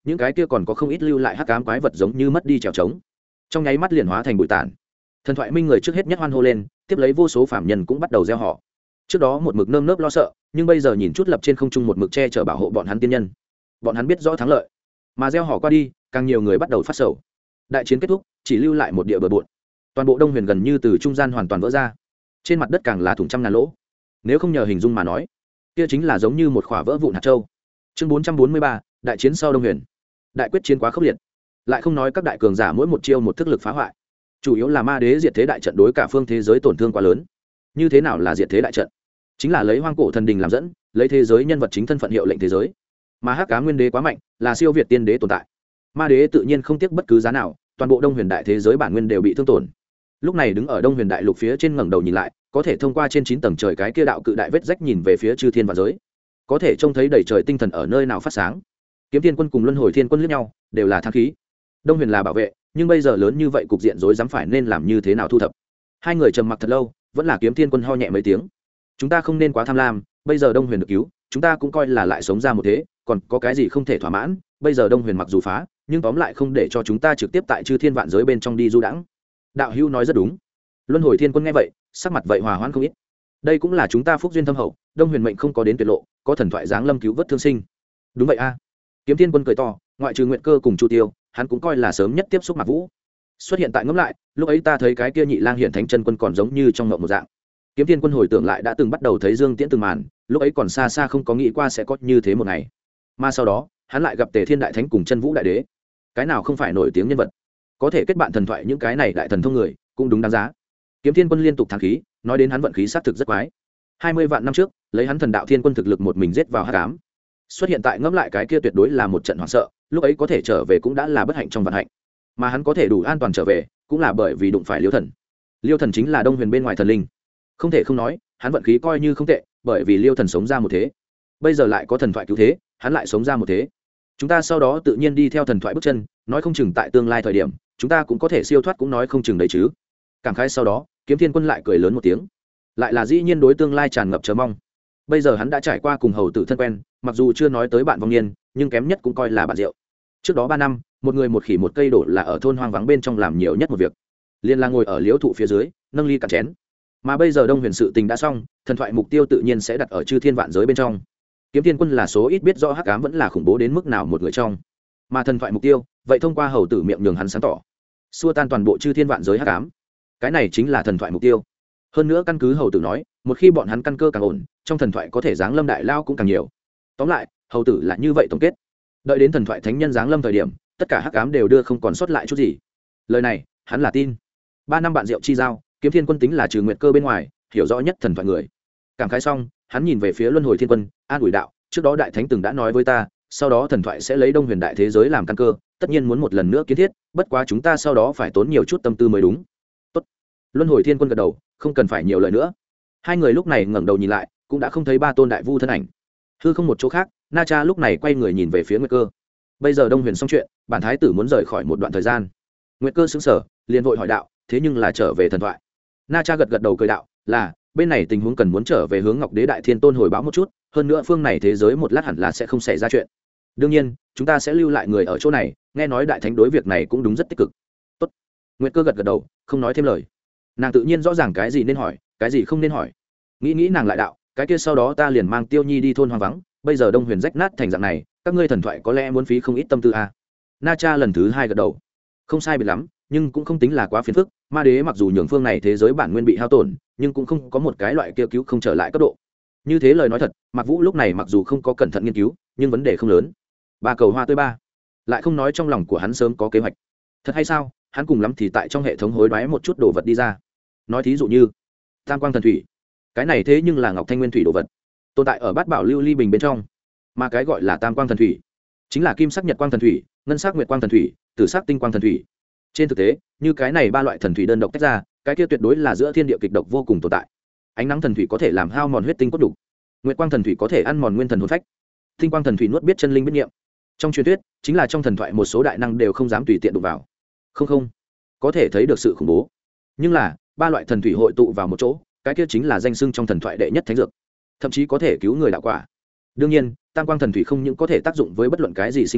những cái kia còn có không ít lưu lại hắc ám quái vật giống như mất đi trèo trống, trong nháy mắt liền hóa thành bụi tàn. Thần thoại minh người trước hết nhất hoan hô lên, tiếp lấy vô số phạm nhân cũng bắt đầu gieo họ. Trước đó một mực nơm nớp lo sợ, nhưng bây giờ nhìn chút lập trên không trung một mực che chở bảo hộ bọn hắn tiên nhân, bọn hắn biết rõ thắng lợi, mà gieo họ qua đi, càng nhiều người bắt đầu phát sầu. Đại chiến kết thúc, chỉ lưu lại một địa bờ bộn, toàn bộ Đông Huyền gần như từ trung gian hoàn toàn vỡ ra, trên mặt đất càng là thủng trăm ngàn lỗ. Nếu không nhờ hình dung mà nói, kia chính là giống như một khỏa vỡ vụn hạt châu. Chương 443, đại chiến sau Đông Huyền. Đại quyết chiến quá khốc liệt, lại không nói các đại cường giả mỗi một chiêu một thức lực phá hoại, chủ yếu là ma đế diệt thế đại trận đối cả phương thế giới tổn thương quá lớn. Như thế nào là diệt thế đại trận? Chính là lấy hoang cổ thần đình làm dẫn, lấy thế giới nhân vật chính thân phận hiệu lệnh thế giới. Mà hắc ám nguyên đế quá mạnh, là siêu việt tiên đế tồn tại. Ma đế tự nhiên không tiếc bất cứ giá nào, toàn bộ Đông Huyền đại thế giới bản nguyên đều bị thương tổn. Lúc này đứng ở Đông Huyền đại lục phía trên ngẩng đầu nhìn lại, có thể thông qua trên 9 tầng trời cái kia đạo cự đại vết rách nhìn về phía chư thiên và giới, có thể trông thấy đầy trời tinh thần ở nơi nào phát sáng. Kiếm Thiên Quân cùng Luân Hồi Thiên Quân liếc nhau, đều là thang khí. Đông Huyền là bảo vệ, nhưng bây giờ lớn như vậy cục diện rối rắm phải nên làm như thế nào thu thập. Hai người trầm mặc thật lâu, vẫn là Kiếm Thiên Quân ho nhẹ mấy tiếng. Chúng ta không nên quá tham lam, bây giờ Đông Huyền được cứu, chúng ta cũng coi là lại sống ra một thế, còn có cái gì không thể thỏa mãn, bây giờ Đông Huyền mặc dù phá, nhưng tóm lại không để cho chúng ta trực tiếp tại chư thiên vạn giới bên trong đi du đãng. Đạo hữu nói rất đúng. Luân Hồi Thiên Quân nghe vậy, sắc mặt vậy hòa hoãn không ít. Đây cũng là chúng ta phúc duyên thâm hậu, Đông Huyền mệnh không có đến tuyệt lộ, có thần thoại giáng lâm cứu vớt thương sinh. Đúng vậy a. Kiếm Thiên Quân cười to, ngoại trừ Nguyệt Cơ cùng Chu Tiêu, hắn cũng coi là sớm nhất tiếp xúc Mạc Vũ. Xuất hiện tại ngẫm lại, lúc ấy ta thấy cái kia nhị lang hiện thánh chân quân còn giống như trong ngộng một dạng. Kiếm Thiên Quân hồi tưởng lại đã từng bắt đầu thấy Dương Tiễn từng màn, lúc ấy còn xa xa không có nghĩ qua sẽ có như thế một ngày. Mà sau đó, hắn lại gặp Tề Thiên đại thánh cùng Chân Vũ đại đế. Cái nào không phải nổi tiếng nhân vật, có thể kết bạn thần thoại những cái này đại thần thông người, cũng đúng đáng giá. Kiếm Thiên Quân liên tục thắng khí, nói đến hắn vận khí xác thực rất quái. 20 vạn năm trước, lấy hắn Thần Đạo Thiên Quân thực lực một mình giết vào hắc ám. Xuất hiện tại ngẫm lại cái kia tuyệt đối là một trận hoảng sợ, lúc ấy có thể trở về cũng đã là bất hạnh trong vận hạnh. Mà hắn có thể đủ an toàn trở về, cũng là bởi vì đụng phải Liêu Thần. Liêu Thần chính là Đông Huyền bên ngoài thần linh. Không thể không nói, hắn vận khí coi như không tệ, bởi vì Liêu Thần sống ra một thế. Bây giờ lại có thần thoại cứu thế, hắn lại sống ra một thế. Chúng ta sau đó tự nhiên đi theo thần thoại bước chân, nói không chừng tại tương lai thời điểm, chúng ta cũng có thể siêu thoát cũng nói không chừng đấy chứ. Cảm khái sau đó, Kiếm Thiên Quân lại cười lớn một tiếng. Lại là dĩ nhiên đối tương lai tràn ngập chờ mong. Bây giờ hắn đã trải qua cùng hầu tử thân quen, mặc dù chưa nói tới bạn vong niên, nhưng kém nhất cũng coi là bạn rượu. Trước đó 3 năm, một người một khỉ một cây đổ là ở thôn hoang vắng bên trong làm nhiều nhất một việc, liên là ngồi ở liễu thụ phía dưới, nâng ly cạn chén. Mà bây giờ Đông Huyền sự tình đã xong, thần thoại mục tiêu tự nhiên sẽ đặt ở chư thiên vạn giới bên trong. Kiếm Thiên Quân là số ít biết rõ hắc ám vẫn là khủng bố đến mức nào một người trong, mà thần thoại mục tiêu, vậy thông qua hầu tử miệng nhường hắn sáng tỏ, xua tan toàn bộ chư thiên vạn giới hắc ám. Cái này chính là thần thoại mục tiêu. Hơn nữa căn cứ hầu tử nói, một khi bọn hắn căn cơ càng ổn, trong thần thoại có thể giáng lâm đại lao cũng càng nhiều. Tóm lại, hầu tử là như vậy tổng kết. Đợi đến thần thoại thánh nhân giáng lâm thời điểm, tất cả hắc ám đều đưa không còn sót lại chút gì. Lời này, hắn là tin. 3 năm bạn rượu chi giao, Kiếm Thiên Quân tính là trừ Nguyệt Cơ bên ngoài, hiểu rõ nhất thần thoại người. Cảm khái xong, hắn nhìn về phía Luân Hồi Thiên Quân, an ủi đạo, trước đó đại thánh từng đã nói với ta, sau đó thần thoại sẽ lấy Đông Huyền đại thế giới làm căn cơ, tất nhiên muốn một lần nữa kiến thiết, bất quá chúng ta sau đó phải tốn nhiều chút tâm tư mới đúng. Tốt. Luân Hồi Thiên Quân gật đầu, không cần phải nhiều lời nữa. Hai người lúc này ngẩng đầu nhìn lại, cũng đã không thấy 3 tôn đại vu thân ảnh. Hư không một chỗ khác, Na Cha lúc này quay người nhìn về phía Nguyệt Cơ. Bây giờ Đông Huyền xong chuyện, bản thái tử muốn rời khỏi một đoạn thời gian. Nguyệt Cơ sững sờ, liền vội hỏi đạo, thế nhưng là trở về thần thoại. Na Cha gật gật đầu cười đạo, là bên này tình huống cần muốn trở về hướng Ngọc Đế Đại Thiên Tôn hồi báo một chút, hơn nữa phương này thế giới một lát hẳn là sẽ không xảy ra chuyện. Đương nhiên, chúng ta sẽ lưu lại người ở chỗ này, nghe nói đại thánh đối việc này cũng đúng rất tích cực. Tốt. Nguyệt Cơ gật gật đầu, không nói thêm lời. Nàng tự nhiên rõ ràng cái gì nên hỏi, cái gì không nên hỏi. Nghĩ nàng lại đạo, cái kia sau đó ta liền mang Tiêu Nhi đi thôn hoang vắng, bây giờ Đông Huyền rách nát thành dạng này, các ngươi thần thoại có lẽ muốn phí không ít tâm tư a. Na Cha lần thứ 2 gật đầu. Không sai biệt lắm, nhưng cũng không tính là quá phiền phức, ma đế mặc dù nhường phương này thế giới bản nguyên bị hao tổn, nhưng cũng không có một cái loại kia cứu không trở lại cấp độ. Như thế lời nói thật, Mạc Vũ lúc này mặc dù không có cẩn thận nghiên cứu, nhưng vấn đề không lớn. 3 cầu hoa tươi 3. Lại không nói trong lòng của hắn sớm có kế hoạch. Thật hay sao, hắn cùng lắm thì tại trong hệ thống hối đoái một chút đồ vật đi ra. Nói thí dụ như Tam Quang Thần Thủy. Cái này thế nhưng là Ngọc Thanh Nguyên Thủy đồ vật, tồn tại ở Bát Bảo Lưu Ly Bình bên trong. Mà cái gọi là Tam Quang Thần Thủy, chính là Kim sắc Nhật Quang Thần Thủy, Ngân sắc Nguyệt Quang Thần Thủy, Tử sắc Tinh Quang Thần Thủy. Trên thực tế, như cái này 3 loại thần thủy đơn độc tách ra, cái kia tuyệt đối là giữa thiên địa kịch độc vô cùng tồn tại. Ánh nắng thần thủy có thể làm hao mòn huyết tinh cốt đủ, Nguyệt Quang Thần Thủy có thể ăn mòn nguyên thần hồn phách, Tinh Quang Thần Thủy nuốt biết chân linh biết niệm. Trong truyền thuyết, chính là trong thần thoại một số đại năng đều không dám tùy tiện đụng vào. Không, có thể thấy được sự khủng bố. Nhưng là 3 loại thần thủy hội tụ vào một chỗ, cái kia chính là danh xưng trong thần thoại đệ nhất thánh dược, thậm chí có thể cứu người đạo quả. Đương nhiên, Tam Quang Thần Thủy không những có thể tác dụng với bất luận cái gì sinh linh,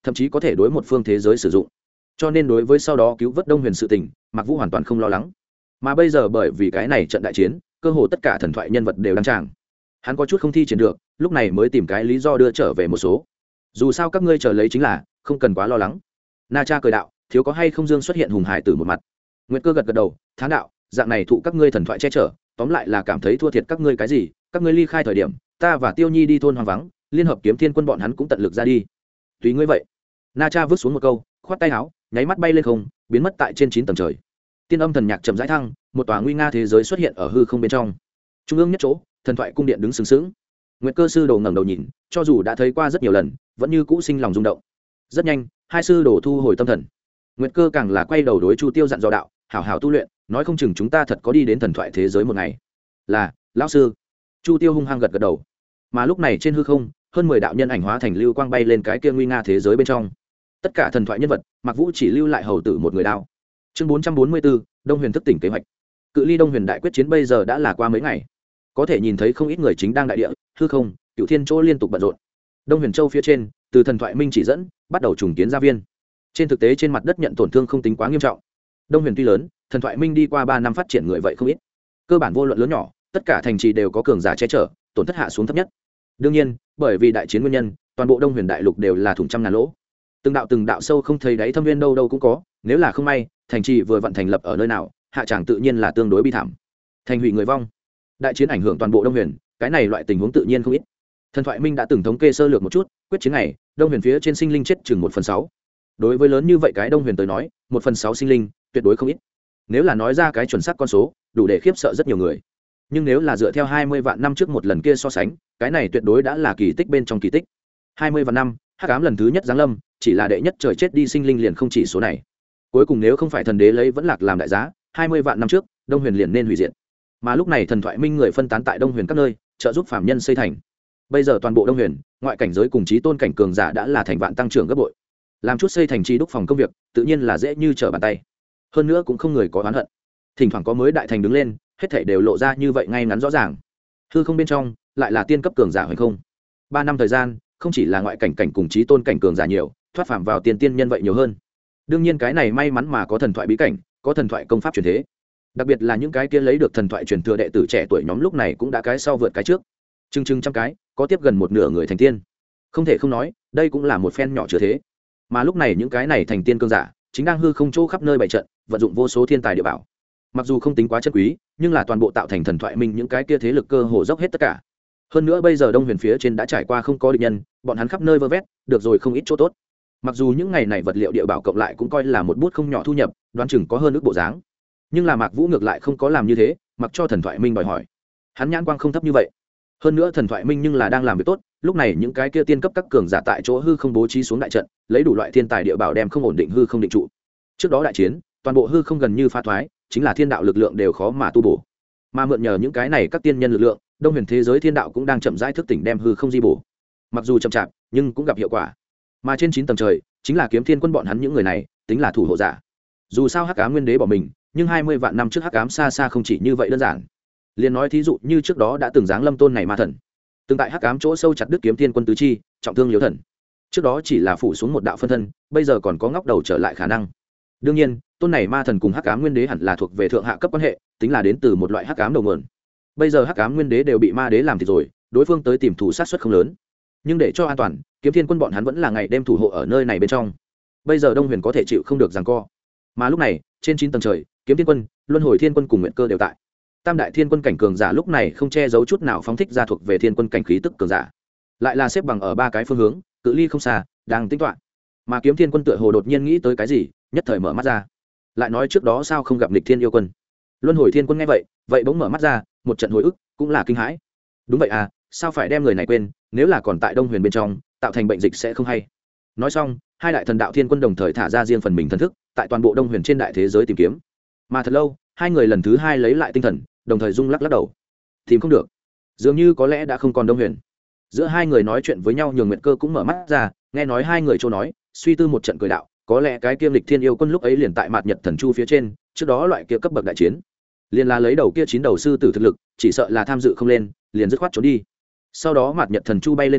thậm chí có thể đối một phương thế giới sử dụng. Cho nên đối với sau đó cứu vớt Đông Huyền sự tình, Mạc Vũ hoàn toàn không lo lắng. Mà bây giờ bởi vì cái này trận đại chiến, cơ hồ tất cả thần thoại nhân vật đều đang tràng. Hắn có chút không thi triển được, lúc này mới tìm cái lý do đưa trở về một số. Dù sao các ngươi chờ lấy chính là, không cần quá lo lắng. Na Cha cười đạo, thiếu có hay không Dương xuất hiện hùng hải tử một mặt. Nguyệt Cơ gật gật đầu, thán đạo, dạng này thụ các ngươi thần thoại che chở, tóm lại là cảm thấy thua thiệt các ngươi cái gì, các ngươi ly khai thời điểm, ta và Tiêu Nhi đi thôn hoang vắng, liên hợp kiếm thiên quân bọn hắn cũng tận lực ra đi. Tùy ngươi vậy. Na Cha vứt xuống một câu, khoát tay áo, nháy mắt bay lên không, biến mất tại trên 9 tầng trời. Tiên âm thần nhạc chậm rãi thăng, một tòa nguy nga thế giới xuất hiện ở hư không bên trong. Trung ương nhất chỗ, thần thoại cung điện đứng sừng sững. Nguyệt Cơ sư đồ ngẩng đầu nhìn, cho dù đã thấy qua rất nhiều lần, vẫn như cũ sinh lòng rung động. Rất nhanh, hai sư đồ thu hồi tâm thần. Nguyệt Cơ càng là quay đầu đối Chu Tiêu dặn dò đạo, hảo hảo tu luyện, nói không chừng chúng ta thật có đi đến thần thoại thế giới một ngày. Là, lão sư. Chu Tiêu hung hăng gật gật đầu. Mà lúc này trên hư không, hơn 10 đạo nhân ảnh hóa thành lưu quang bay lên cái kia nguy nga thế giới bên trong. Tất cả thần thoại nhân vật, Mạc Vũ chỉ lưu lại hầu tử một người đao. Chương 444, Đông Huyền thức tỉnh kế hoạch. Cự ly Đông Huyền đại quyết chiến bây giờ đã là qua mấy ngày, có thể nhìn thấy không ít người chính đang đại địa, hư không, Cửu Thiên chỗ liên tục bận rộn. Đông Huyền Châu phía trên, từ thần thoại minh chỉ dẫn, bắt đầu trùng kiến gia viên. Trên thực tế trên mặt đất nhận tổn thương không tính quá nghiêm trọng. Đông Huyền tuy lớn, thần thoại minh đi qua 3 năm phát triển người vậy không ít. Cơ bản vô luận lớn nhỏ, tất cả thành trì đều có cường giả che chở, tổn thất hạ xuống thấp nhất. Đương nhiên, bởi vì đại chiến nguyên nhân, toàn bộ Đông Huyền đại lục đều là thủng trăm ngàn lỗ. Từng đạo sâu không thấy đáy thâm viên đâu đâu cũng có, nếu là không may, thành trì vừa vận thành lập ở nơi nào, hạ tràng tự nhiên là tương đối bi thảm. Thành hủy người vong. Đại chiến ảnh hưởng toàn bộ Đông Huyền, cái này loại tình huống tự nhiên không ít. Thần thoại minh đã từng thống kê sơ lược một chút, quyết chiến này, Đông Huyền phía trên sinh linh chết chừng 1/6. Đối với lớn như vậy cái Đông Huyền tới nói, 1/6 sinh linh, tuyệt đối không ít. Nếu là nói ra cái chuẩn xác con số, đủ để khiếp sợ rất nhiều người. Nhưng nếu là dựa theo 20 vạn năm trước một lần kia so sánh, cái này tuyệt đối đã là kỳ tích bên trong kỳ tích. 20 vạn năm, hắc ám lần thứ nhất giáng lâm, chỉ là đệ nhất trời chết đi sinh linh liền không chỉ số này. Cuối cùng nếu không phải thần đế lấy vẫn lạc làm đại giá, 20 vạn năm trước, Đông Huyền liền nên hủy diệt. Mà lúc này thần thoại minh người phân tán tại Đông Huyền các nơi, trợ giúp phàm nhân xây thành. Bây giờ toàn bộ Đông Huyền, ngoại cảnh giới cùng chí tôn cảnh cường giả đã là thành vạn tăng trưởng gấp bội. Làm chút xây thành trì đúc phòng công việc, tự nhiên là dễ như trở bàn tay. Hơn nữa cũng không người có oán hận. Thỉnh thoảng có mới đại thành đứng lên, hết thảy đều lộ ra như vậy ngay ngắn rõ ràng. Hư không bên trong, lại là tiên cấp cường giả hay không? 3 năm thời gian, không chỉ là ngoại cảnh cảnh cùng chí tôn cảnh cường giả nhiều, thoát phàm vào tiên nhân vậy nhiều hơn. Đương nhiên cái này may mắn mà có thần thoại bí cảnh, có thần thoại công pháp truyền thế. Đặc biệt là những cái kia lấy được thần thoại truyền thừa đệ tử trẻ tuổi nhóm lúc này cũng đã cái sau vượt cái trước. Chừng trăm cái, có tiếp gần một nửa người thành tiên. Không thể không nói, đây cũng là một phen nhỏ chứa thế. Mà lúc này những cái này thành tiên cường giả, chính đang hư không chỗ khắp nơi bày trận, vận dụng vô số thiên tài địa bảo. Mặc dù không tính quá chân quý, nhưng là toàn bộ tạo thành thần thoại minh những cái kia thế lực cơ hồ dốc hết tất cả. Hơn nữa bây giờ Đông Huyền phía trên đã trải qua không có địch nhân, bọn hắn khắp nơi vơ vét, được rồi không ít chỗ tốt. Mặc dù những ngày này vật liệu địa bảo cộng lại cũng coi là một bút không nhỏ thu nhập, đoán chừng có hơn ước bộ dáng. Nhưng là Mạc Vũ ngược lại không có làm như thế, mặc cho thần thoại minh đòi hỏi. Hắn nhãn quang không thấp như vậy. Hơn nữa thần thoại minh nhưng là đang làm việc tốt, lúc này những cái kia tiên cấp các cường giả tại chỗ hư không bố trí xuống đại trận, lấy đủ loại thiên tài địa bảo đem không ổn định hư không định trụ. Trước đó đại chiến, toàn bộ hư không gần như phá thoái, chính là thiên đạo lực lượng đều khó mà tu bổ. Mà mượn nhờ những cái này các tiên nhân lực lượng, Đông Huyền thế giới thiên đạo cũng đang chậm rãi thức tỉnh đem hư không di bổ. Mặc dù chậm chạp, nhưng cũng gặp hiệu quả. Mà trên 9 tầng trời, chính là kiếm thiên quân bọn hắn những người này, tính là thủ hộ giả. Dù sao Hắc Ám Nguyên Đế bỏ mình, nhưng 20 vạn năm trước Hắc Ám xa xa không chỉ như vậy đơn giản. Liên nói thí dụ như trước đó đã từng giáng lâm tôn này ma thần, từng tại Hắc Ám chỗ sâu chặt đứt kiếm thiên quân tứ chi, trọng thương Liễu Thần. Trước đó chỉ là phủ xuống một đạo phân thân, bây giờ còn có ngóc đầu trở lại khả năng. Đương nhiên, tôn này ma thần cùng Hắc Ám Nguyên Đế hẳn là thuộc về thượng hạ cấp quan hệ, tính là đến từ một loại Hắc Ám đầu nguồn. Bây giờ Hắc Ám Nguyên Đế đều bị ma đế làm thịt rồi, đối phương tới tìm thủ sát suất không lớn. Nhưng để cho an toàn, kiếm thiên quân bọn hắn vẫn là ngày đêm thủ hộ ở nơi này bên trong. Bây giờ Đông Huyền có thể chịu không được giằng co. Mà lúc này, trên 9 tầng trời, kiếm thiên quân, luân hồi thiên quân cùng nguyện cơ đều tại. Tam đại thiên quân cảnh cường giả lúc này không che giấu chút nào phóng thích ra thuộc về thiên quân cảnh khí tức cường giả, lại là xếp bằng ở 3 cái phương hướng, cự ly không xa, đang tính toán. Mà kiếm thiên quân tựa hồ đột nhiên nghĩ tới cái gì, nhất thời mở mắt ra. Lại nói trước đó sao không gặp nghịch thiên yêu quân? Luân hồi thiên quân nghe vậy bỗng mở mắt ra, một trận hồi ức, cũng là kinh hãi. Đúng vậy à, sao phải đem người này quên, nếu là còn tại Đông Huyền bên trong, tạo thành bệnh dịch sẽ không hay. Nói xong, hai đại thần đạo thiên quân đồng thời thả ra riêng phần mình thần thức, tại toàn bộ Đông Huyền trên đại thế giới tìm kiếm. Mà thật lâu, hai người lần thứ 2 lấy lại tinh thần, đồng thời rung lắc đầu. Tìm không được, dường như có lẽ đã không còn Đông Huyền. Giữa hai người nói chuyện với nhau, nhường Nguyệt Cơ cũng mở mắt ra, nghe nói hai người châu nói, suy tư một trận cười đạo, có lẽ cái kia lịch thiên yêu quân lúc ấy liền tại Mạt Nhật Thần Chu phía trên, trước đó loại kia cấp bậc đại chiến, liền là lấy đầu kia 9 đầu sư tử thực lực, chỉ sợ là tham dự không lên, liền dứt khoát trốn đi. Sau đó Mạt Nhật Thần Chu bay lên không,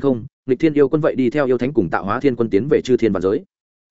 nghịch thiên yêu quân vậy đi theo yêu thánh cùng tạo hóa thiên quân tiến về chư thiên vạn giới.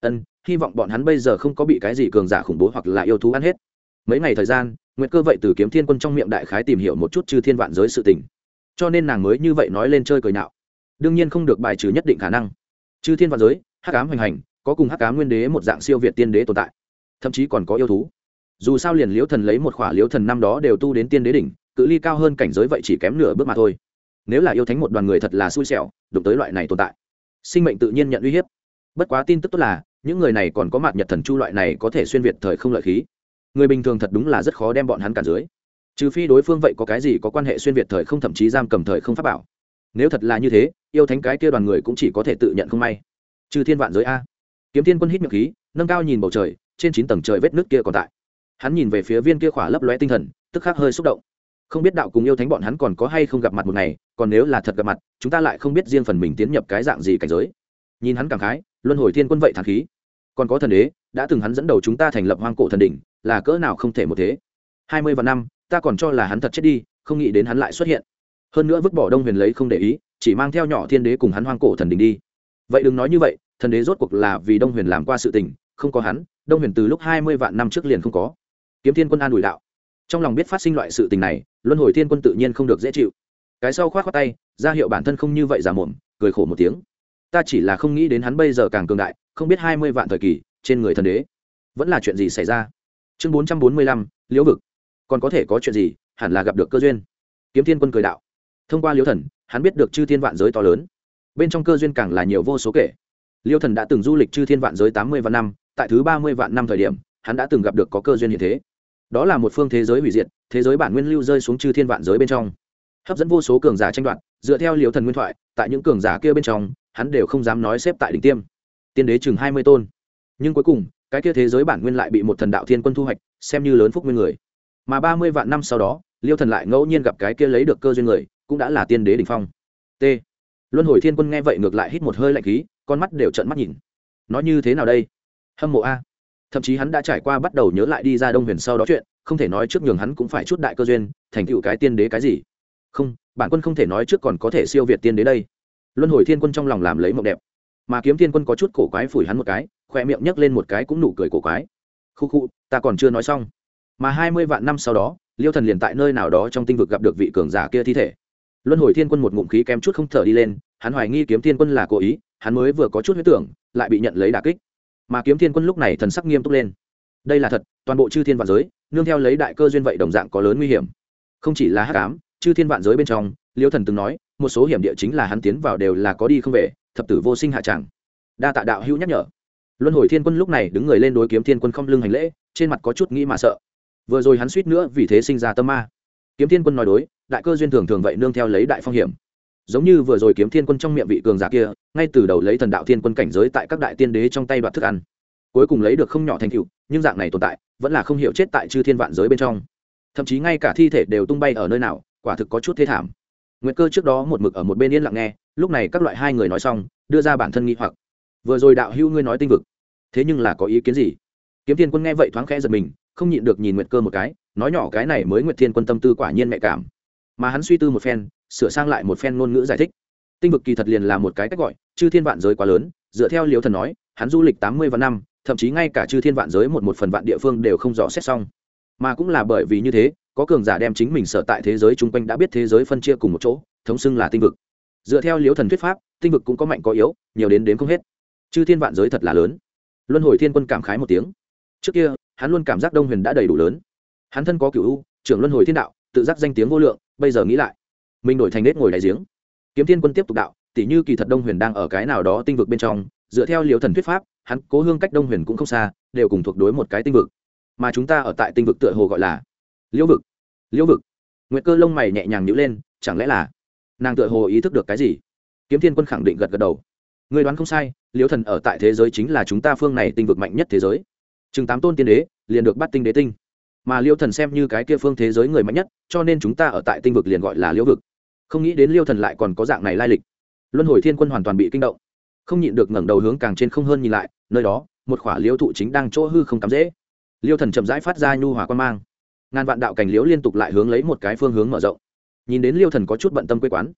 Hy vọng bọn hắn bây giờ không có bị cái gì cường giả khủng bố hoặc là yêu thú ăn hết. Mấy ngày thời gian, Nguyệt Cơ vậy từ Kiếm Thiên Quân trong miệng đại khái tìm hiểu một chút chư thiên vạn giới sự tình, cho nên nàng mới như vậy nói lên chơi cười nhạo. Đương nhiên không được bài trừ nhất định khả năng. Chư thiên vạn giới, hắc ám hoành hành, có cùng hắc ám nguyên đế một dạng siêu việt tiên đế tồn tại, thậm chí còn có yêu thú. Dù sao liền Liễu Thần lấy một khỏa Liễu Thần năm đó đều tu đến tiên đế đỉnh, cự ly cao hơn cảnh giới vậy chỉ kém nửa bước mà thôi. Nếu là yêu thánh một đoàn người thật là xui xẻo, đụng tới loại này tồn tại, sinh mệnh tự nhiên nhận uy hiếp. Bất quá tin tức tốt là, những người này còn có Mạt Nhật Thần Chu loại này có thể xuyên việt thời không lợi khí. Người bình thường thật đúng là rất khó đem bọn hắn cản dưới. Trừ phi đối phương vậy có cái gì có quan hệ xuyên việt thời không, thậm chí giam cầm thời không pháp bảo. Nếu thật là như thế, yêu thánh cái kia đoàn người cũng chỉ có thể tự nhận không may. Chư thiên vạn giới a. Kiếm Thiên Quân hít miệng khí, nâng cao nhìn bầu trời, trên 9 tầng trời vết nước kia còn tại. Hắn nhìn về phía viên kia khỏa lấp lóe tinh thần, tức khắc hơi xúc động. Không biết đạo cùng yêu thánh bọn hắn còn có hay không gặp mặt một ngày, còn nếu là thật gặp mặt, chúng ta lại không biết riêng phần mình tiến nhập cái dạng gì cảnh giới. Nhìn hắn cảm khái, Luân Hồi Thiên Quân vậy thản khí. Còn có thần đế, đã từng hắn dẫn đầu chúng ta thành lập Hoang Cổ Thần Đỉnh, là cỡ nào không thể một thế. 20 vạn năm, ta còn cho là hắn thật chết đi, không nghĩ đến hắn lại xuất hiện. Hơn nữa vứt bỏ Đông Huyền lấy không để ý, chỉ mang theo nhỏ Thiên Đế cùng hắn Hoang Cổ Thần Đỉnh đi. Vậy đừng nói như vậy, thần đế rốt cuộc là vì Đông Huyền làm qua sự tình, không có hắn, Đông Huyền từ lúc 20 vạn năm trước liền không có. Kiếm Thiên Quân an ủi đạo. Trong lòng biết phát sinh loại sự tình này, Luân Hồi Thiên Quân tự nhiên không được dễ chịu. Cái sau khoát khoát tay, ra hiệu bản thân không như vậy giả mồm, cười khổ một tiếng. Ta chỉ là không nghĩ đến hắn bây giờ càng cường đại, không biết 20 vạn thời kỳ, trên người thần đế, vẫn là chuyện gì xảy ra. Chương 445, Liễu vực. Còn có thể có chuyện gì, hẳn là gặp được cơ duyên. Kiếm Thiên Quân cười đạo. Thông qua Liễu Thần, hắn biết được chư thiên vạn giới to lớn, bên trong cơ duyên càng là nhiều vô số kể. Liễu Thần đã từng du lịch chư thiên vạn giới 80 vạn năm, tại thứ 30 vạn năm thời điểm, hắn đã từng gặp được có cơ duyên như thế. Đó là một phương thế giới hủy diệt, thế giới bản nguyên lưu rơi xuống chư thiên vạn giới bên trong, hấp dẫn vô số cường giả tranh đoạt. Dựa theo Liễu Thần nguyên thoại, tại những cường giả kia bên trong, hắn đều không dám nói xếp tại đỉnh tiêm, tiên đế chừng 20 tôn. Nhưng cuối cùng, cái kia thế giới bản nguyên lại bị một thần đạo thiên quân thu hoạch, xem như lớn phúc nguyên người. Mà 30 vạn năm sau đó, Liêu Thần lại ngẫu nhiên gặp cái kia lấy được cơ duyên người, cũng đã là tiên đế đỉnh phong. T. Luân Hồi Thiên Quân nghe vậy ngược lại hít một hơi lạnh khí, con mắt đều trợn mắt nhìn. Nói như thế nào đây? Hâm mộ a. Thậm chí hắn đã trải qua bắt đầu nhớ lại đi ra Đông Huyền sau đó chuyện, không thể nói trước nhường hắn cũng phải chút đại cơ duyên, thành tựu cái tiên đế cái gì. Không, bản quân không thể nói trước còn có thể siêu việt tiên đế đây. Luân Hồi Thiên Quân trong lòng làm lấy mộng đẹp. Mà Kiếm Thiên Quân có chút cổ quái phủi hắn một cái, khoe miệng nhấc lên một cái cũng nụ cười cổ quái. Khu khu, ta còn chưa nói xong. Mà 20 vạn năm sau đó, Liêu Thần liền tại nơi nào đó trong tinh vực gặp được vị cường giả kia thi thể. Luân Hồi Thiên Quân một ngụm khí kém chút không thở đi lên, hắn hoài nghi Kiếm Thiên Quân là cố ý, hắn mới vừa có chút huyết tưởng, lại bị nhận lấy đả kích. Mà Kiếm Thiên Quân lúc này thần sắc nghiêm túc lên. Đây là thật, toàn bộ chư thiên vạn giới, nương theo lấy đại cơ duyên vậy đồng dạng có lớn nguy hiểm. Không chỉ là hắc ám, chư thiên vạn giới bên trong, Liêu Thần từng nói, một số hiểm địa chính là hắn tiến vào đều là có đi không về, thập tử vô sinh hạ tràng. Đa tạ đạo hữu nhắc nhở. Luân Hồi Thiên Quân lúc này đứng người lên đối Kiếm Thiên Quân không lưng hành lễ, trên mặt có chút nghĩ mà sợ. Vừa rồi hắn suýt nữa vì thế sinh ra tâm ma. Kiếm Thiên Quân nói đối, đại cơ duyên thường thường vậy nương theo lấy đại phong hiểm. Giống như vừa rồi Kiếm Thiên Quân trong miệng vị cường giả kia, ngay từ đầu lấy thần đạo thiên quân cảnh giới tại các đại tiên đế trong tay đoạt thức ăn, cuối cùng lấy được không nhỏ thành tựu, nhưng dạng này tồn tại, vẫn là không hiểu chết tại chư thiên vạn giới bên trong. Thậm chí ngay cả thi thể đều tung bay ở nơi nào, quả thực có chút thê thảm. Nguyệt Cơ trước đó một mực ở một bên yên lặng nghe, lúc này các loại hai người nói xong, đưa ra bản thân nghi hoặc. Vừa rồi đạo hữu ngươi nói tinh vực, thế nhưng là có ý kiến gì? Kiếm Thiên Quân nghe vậy thoáng khẽ giật mình, không nhịn được nhìn Nguyệt Cơ một cái, nói nhỏ cái này mới Nguyệt Thiên Quân tâm tư quả nhiên nhạy cảm. Mà hắn suy tư một phen, sửa sang lại một phen ngôn ngữ giải thích. Tinh vực kỳ thật liền là một cái cách gọi, chư thiên vạn giới quá lớn, dựa theo Liễu Thần nói, hắn du lịch 80 vạn năm, thậm chí ngay cả chư thiên vạn giới một phần vạn địa phương đều không rõ xét xong. Mà cũng là bởi vì như thế, có cường giả đem chính mình sở tại thế giới chung quanh đã biết thế giới phân chia cùng một chỗ, thống xưng là tinh vực. Dựa theo Liễu Thần thuyết pháp, tinh vực cũng có mạnh có yếu, nhiều đến đếm không hết. Chư thiên vạn giới thật là lớn. Luân Hồi Thiên Quân cảm khái một tiếng. Trước kia, hắn luôn cảm giác Đông Huyền đã đầy đủ lớn. Hắn thân có cửu u, trưởng Luân Hồi Thiên Đạo, tự giác danh tiếng vô lượng, bây giờ nghĩ lại, mình đổi thành nết ngồi đáy giếng. Kiếm Thiên Quân tiếp tục đạo, tỉ như kỳ thật Đông Huyền đang ở cái nào đó tinh vực bên trong, dựa theo Liễu Thần thuyết pháp, hắn Cố Hương cách Đông Huyền cũng không xa, đều cùng thuộc đối một cái tinh vực. Mà chúng ta ở tại tinh vực tựa hồ gọi là Liễu vực. Liễu vực. Nguyệt Cơ lông mày nhẹ nhàng nhíu lên, chẳng lẽ là nàng tựa hồ ý thức được cái gì? Kiếm Thiên Quân khẳng định gật gật đầu. Ngươi đoán không sai, Liễu Thần ở tại thế giới chính là chúng ta phương này tinh vực mạnh nhất thế giới. Chừng 8 tôn tiên đế, liền được bắt tinh đế tinh. Mà Liễu Thần xem như cái kia phương thế giới người mạnh nhất, cho nên chúng ta ở tại tinh vực liền gọi là Liễu vực. Không nghĩ đến Liễu Thần lại còn có dạng này lai lịch. Luân Hồi Thiên Quân hoàn toàn bị kinh động, không nhịn được ngẩng đầu hướng càng trên không hơn nhìn lại, nơi đó, một khỏa liễu thụ chính đang chỗ hư không cắm dễ. Liễu Thần chậm rãi phát ra nhu hòa quan mang, ngàn vạn đạo cảnh liễu liên tục lại hướng lấy một cái phương hướng mở rộng. Nhìn đến Liễu Thần có chút bận tâm quê quán.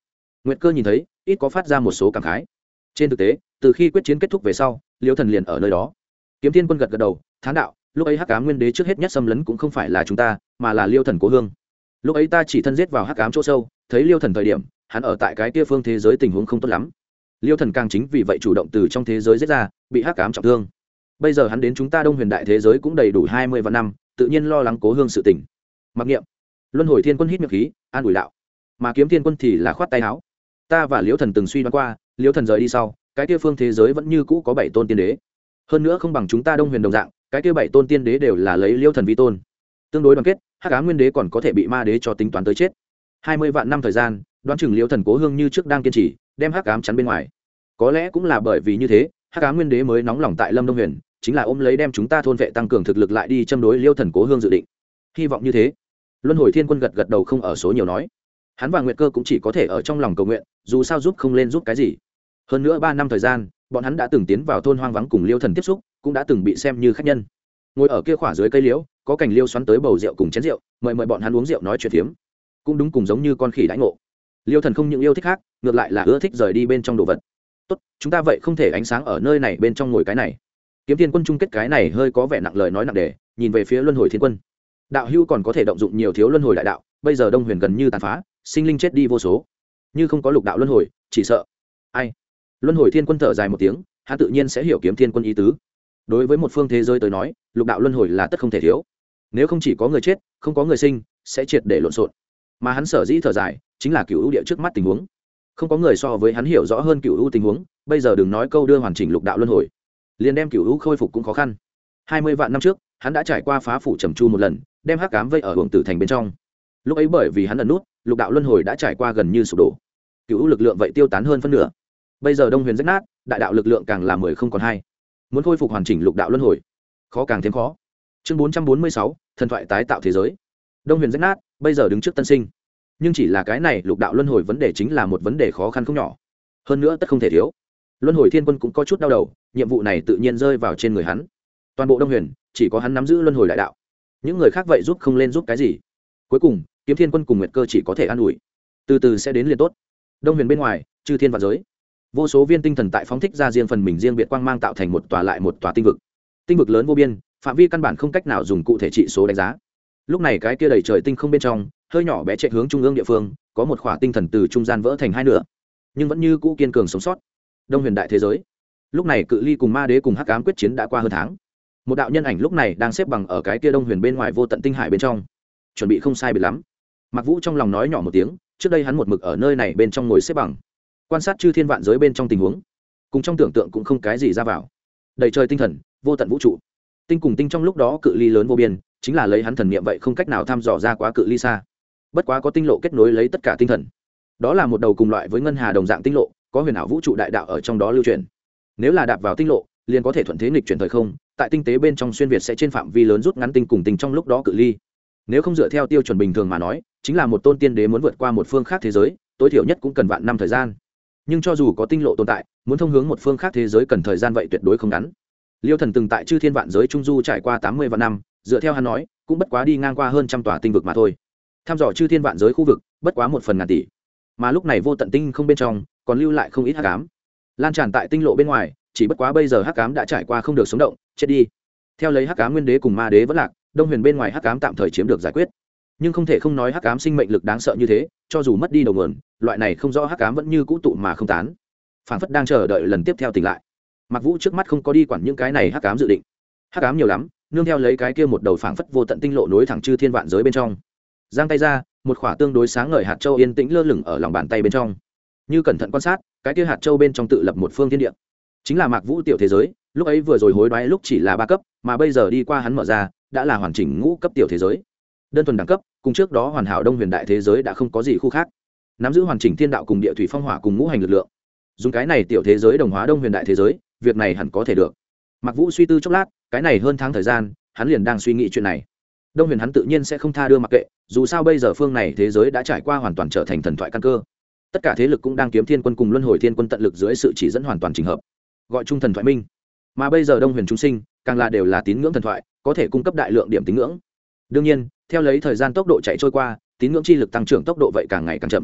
Nguyệt Cơ nhìn thấy ít có phát ra một số cảm khái. Trên thực tế từ khi quyết chiến kết thúc về sau Liêu Thần liền ở nơi đó. Kiếm Thiên Quân gật gật đầu thán đạo, lúc ấy hắc ám nguyên đế trước hết nhất xâm lấn cũng không phải là chúng ta mà là Liêu Thần cố hương. Lúc ấy ta chỉ thân giết vào hắc ám chỗ sâu, thấy Liêu Thần thời điểm hắn ở tại cái kia phương thế giới tình huống không tốt lắm. Liêu Thần càng chính vì vậy chủ động từ trong thế giới giết ra, bị hắc ám trọng thương. Bây giờ hắn đến chúng ta Đông Huyền đại thế giới cũng đầy đủ 20 vạn năm, tự nhiên lo lắng cố hương sự tình. Mặc niệm, Luân Hồi Thiên Quân hít miệng khí an ủi đạo, mà Kiếm Thiên Quân thì là khoát tay áo. Ta và Liêu Thần từng suy đoán qua, Liêu Thần rời đi sau cái kia phương thế giới vẫn như cũ có 7 tôn tiên đế, hơn nữa không bằng chúng ta Đông Huyền đồng dạng, cái kia 7 tôn tiên đế đều là lấy Liêu Thần vi tôn, tương đối đoàn kết. hắc ám nguyên đế còn có thể bị ma đế cho tính toán tới chết. 20 vạn năm thời gian, đoán chừng Liêu Thần cố hương như trước đang kiên trì đem hắc ám chắn bên ngoài. Có lẽ cũng là bởi vì như thế, hắc ám nguyên đế mới nóng lòng tại Lâm Đông Huyền, chính là ôm lấy đem chúng ta thôn vệ tăng cường thực lực lại đi châm đối Liêu Thần cố hương dự định. Hy vọng như thế. Luân Hồi Thiên Quân gật gật đầu không ở số nhiều nói. Hắn và Nguyệt Cơ cũng chỉ có thể ở trong lòng cầu nguyện, dù sao giúp không lên giúp cái gì. Hơn nữa 3 năm thời gian, bọn hắn đã từng tiến vào thôn hoang vắng cùng Liêu Thần tiếp xúc, cũng đã từng bị xem như khách nhân. Ngồi ở kia khỏa dưới cây liễu, có cảnh liêu xoắn tới bầu rượu cùng chén rượu, mời bọn hắn uống rượu nói chuyện phiếm. Cũng đúng cùng giống như con khỉ đãi ngộ. Liêu Thần không những yêu thích khác, ngược lại là ưa thích rời đi bên trong đồ vật. Tốt, chúng ta vậy không thể ánh sáng ở nơi này bên trong ngồi cái này. Kiếm Thiên Quân chung kết cái này hơi có vẻ nặng lời nói nặng đề, nhìn về phía Luân Hồi Thiên Quân. Đạo hữu còn có thể động dụng nhiều thiếu luân hồi đại đạo, bây giờ Đông Huyền gần như tàn phá, sinh linh chết đi vô số, như không có lục đạo luân hồi, chỉ sợ ai. Luân Hồi Thiên Quân thở dài một tiếng, hắn tự nhiên sẽ hiểu Kiếm Thiên Quân ý tứ. Đối với một phương thế giới tới nói, lục đạo luân hồi là tất không thể thiếu. Nếu không chỉ có người chết, không có người sinh, sẽ triệt để lộn xộn. Mà hắn sở dĩ thở dài, chính là cửu u địa trước mắt tình huống. Không có người so với hắn hiểu rõ hơn cửu u tình huống, bây giờ đừng nói câu đưa hoàn chỉnh lục đạo luân hồi, liền đem cửu u khôi phục cũng khó khăn. 20 vạn năm trước, hắn đã trải qua phá phủ trầm chu một lần, đem hắc ám vây ở Hưởng Tử Thành bên trong. Lúc ấy bởi vì hắn ẩn nút, lục đạo luân hồi đã trải qua gần như sụp đổ, cửu u lực lượng vậy tiêu tán hơn phân nửa. Bây giờ Đông Huyền rách nát, đại đạo lực lượng càng là 10 không còn 2. Muốn khôi phục hoàn chỉnh lục đạo luân hồi, khó càng thêm khó. Chương 446, thần thoại tái tạo thế giới. Đông Huyền rách nát, bây giờ đứng trước tân sinh. Nhưng chỉ là cái này lục đạo luân hồi vấn đề chính là một vấn đề khó khăn không nhỏ. Hơn nữa tất không thể thiếu. Luân Hồi Thiên Quân cũng có chút đau đầu, nhiệm vụ này tự nhiên rơi vào trên người hắn. Toàn bộ Đông Huyền, chỉ có hắn nắm giữ luân hồi đại đạo. Những người khác vậy giúp không lên giúp cái gì. Cuối cùng, Kiếm Thiên Quân cùng Nguyệt Cơ chỉ có thể an ủi. Từ từ sẽ đến liền tốt. Đông Huyền bên ngoài, chư thiên vạn giới. Vô số viên tinh thần tại phóng thích ra riêng phần mình riêng biệt quang mang tạo thành một tòa lại một tòa tinh vực. Tinh vực lớn vô biên, phạm vi căn bản không cách nào dùng cụ thể trị số đánh giá. Lúc này cái kia đầy trời tinh không bên trong, hơi nhỏ bé chạy hướng trung ương địa phương, có một khỏa tinh thần từ trung gian vỡ thành hai nửa, nhưng vẫn như cũ kiên cường sống sót. Đông Huyền đại thế giới. Lúc này cự ly cùng ma đế cùng hắc ám quyết chiến đã qua hơn tháng. Một đạo nhân ảnh lúc này đang xếp bằng ở cái kia Đông Huyền bên ngoài vô tận tinh hải bên trong, chuẩn bị không sai biệt lắm. Mặc Vũ trong lòng nói nhỏ một tiếng, trước đây hắn một mực ở nơi này bên trong ngồi xếp bằng, quan sát chư thiên vạn giới bên trong tình huống, cùng trong tưởng tượng cũng không cái gì ra vào. Đầy trời tinh thần, vô tận vũ trụ, tinh cùng tinh trong lúc đó cự ly lớn vô biên, chính là lấy hắn thần niệm vậy không cách nào thăm dò ra quá cự ly xa. Bất quá có tinh lộ kết nối lấy tất cả tinh thần, đó là một đầu cùng loại với ngân hà đồng dạng tinh lộ, có huyền ảo vũ trụ đại đạo ở trong đó lưu truyền. Nếu là đạp vào tinh lộ, liền có thể thuận thế nghịch chuyển thời không, tại tinh tế bên trong xuyên việt sẽ trên phạm vi lớn rút ngắn tinh cùng tinh trong lúc đó cự ly. Nếu không dựa theo tiêu chuẩn bình thường mà nói, chính là một tôn tiên đế muốn vượt qua một phương khác thế giới, tối thiểu nhất cũng cần vạn năm thời gian. Nhưng cho dù có tinh lộ tồn tại, muốn thông hướng một phương khác thế giới cần thời gian vậy tuyệt đối không ngắn. Liêu Thần từng tại chư thiên vạn giới trung du trải qua 80 vạn năm, dựa theo hắn nói, cũng bất quá đi ngang qua hơn trăm tòa tinh vực mà thôi. Tham dò chư thiên vạn giới khu vực, bất quá 1/1000 tỷ. Mà lúc này vô tận tinh không bên trong, còn lưu lại không ít hắc ám. Lan tràn tại tinh lộ bên ngoài, chỉ bất quá bây giờ hắc ám đã trải qua không được sống động, chết đi. Theo lấy hắc ám nguyên đế cùng ma đế vẫn lạc, Đông Huyền bên ngoài hắc ám tạm thời chiếm được giải quyết. Nhưng không thể không nói hắc ám sinh mệnh lực đáng sợ như thế, cho dù mất đi đầu nguồn, loại này không rõ hắc ám vẫn như cũ tụ mà không tán. Phản phất đang chờ đợi lần tiếp theo tỉnh lại. Mặc Vũ trước mắt không có đi quản những cái này hắc ám dự định. Hắc ám nhiều lắm, nương theo lấy cái kia một đầu phảng phất vô tận tinh lộ nối thẳng chư thiên vạn giới bên trong. Giang tay ra, một khỏa tương đối sáng ngời hạt châu yên tĩnh lơ lửng ở lòng bàn tay bên trong. Như cẩn thận quan sát, cái kia hạt châu bên trong tự lập một phương thiên địa. Chính là Mạc Vũ tiểu thế giới, lúc ấy vừa rồi hối đoái lúc chỉ là 3 cấp, mà bây giờ đi qua hắn mở ra, đã là hoàn chỉnh ngũ cấp tiểu thế giới. Đơn thuần đẳng cấp, cùng trước đó hoàn hảo Đông Huyền đại thế giới đã không có gì khu khác. Nắm giữ hoàn chỉnh thiên đạo cùng địa thủy phong hỏa cùng ngũ hành lực lượng. Dùng cái này tiểu thế giới đồng hóa Đông Huyền đại thế giới, việc này hẳn có thể được. Mạc Vũ suy tư chốc lát, cái này hơn tháng thời gian, hắn liền đang suy nghĩ chuyện này. Đông Huyền hắn tự nhiên sẽ không tha đưa mặc kệ, dù sao bây giờ phương này thế giới đã trải qua hoàn toàn trở thành thần thoại căn cơ. Tất cả thế lực cũng đang Kiếm Thiên Quân cùng Luân Hồi Thiên Quân tận lực dưới sự chỉ dẫn hoàn toàn chỉnh hợp, gọi chung thần thoại minh. Mà bây giờ Đông Huyền chúng sinh, càng là đều là tín ngưỡng thần thoại, có thể cung cấp đại lượng điểm tín ngưỡng. Đương nhiên, theo lấy thời gian tốc độ chạy trôi qua, tín ngưỡng chi lực tăng trưởng tốc độ vậy càng ngày càng chậm.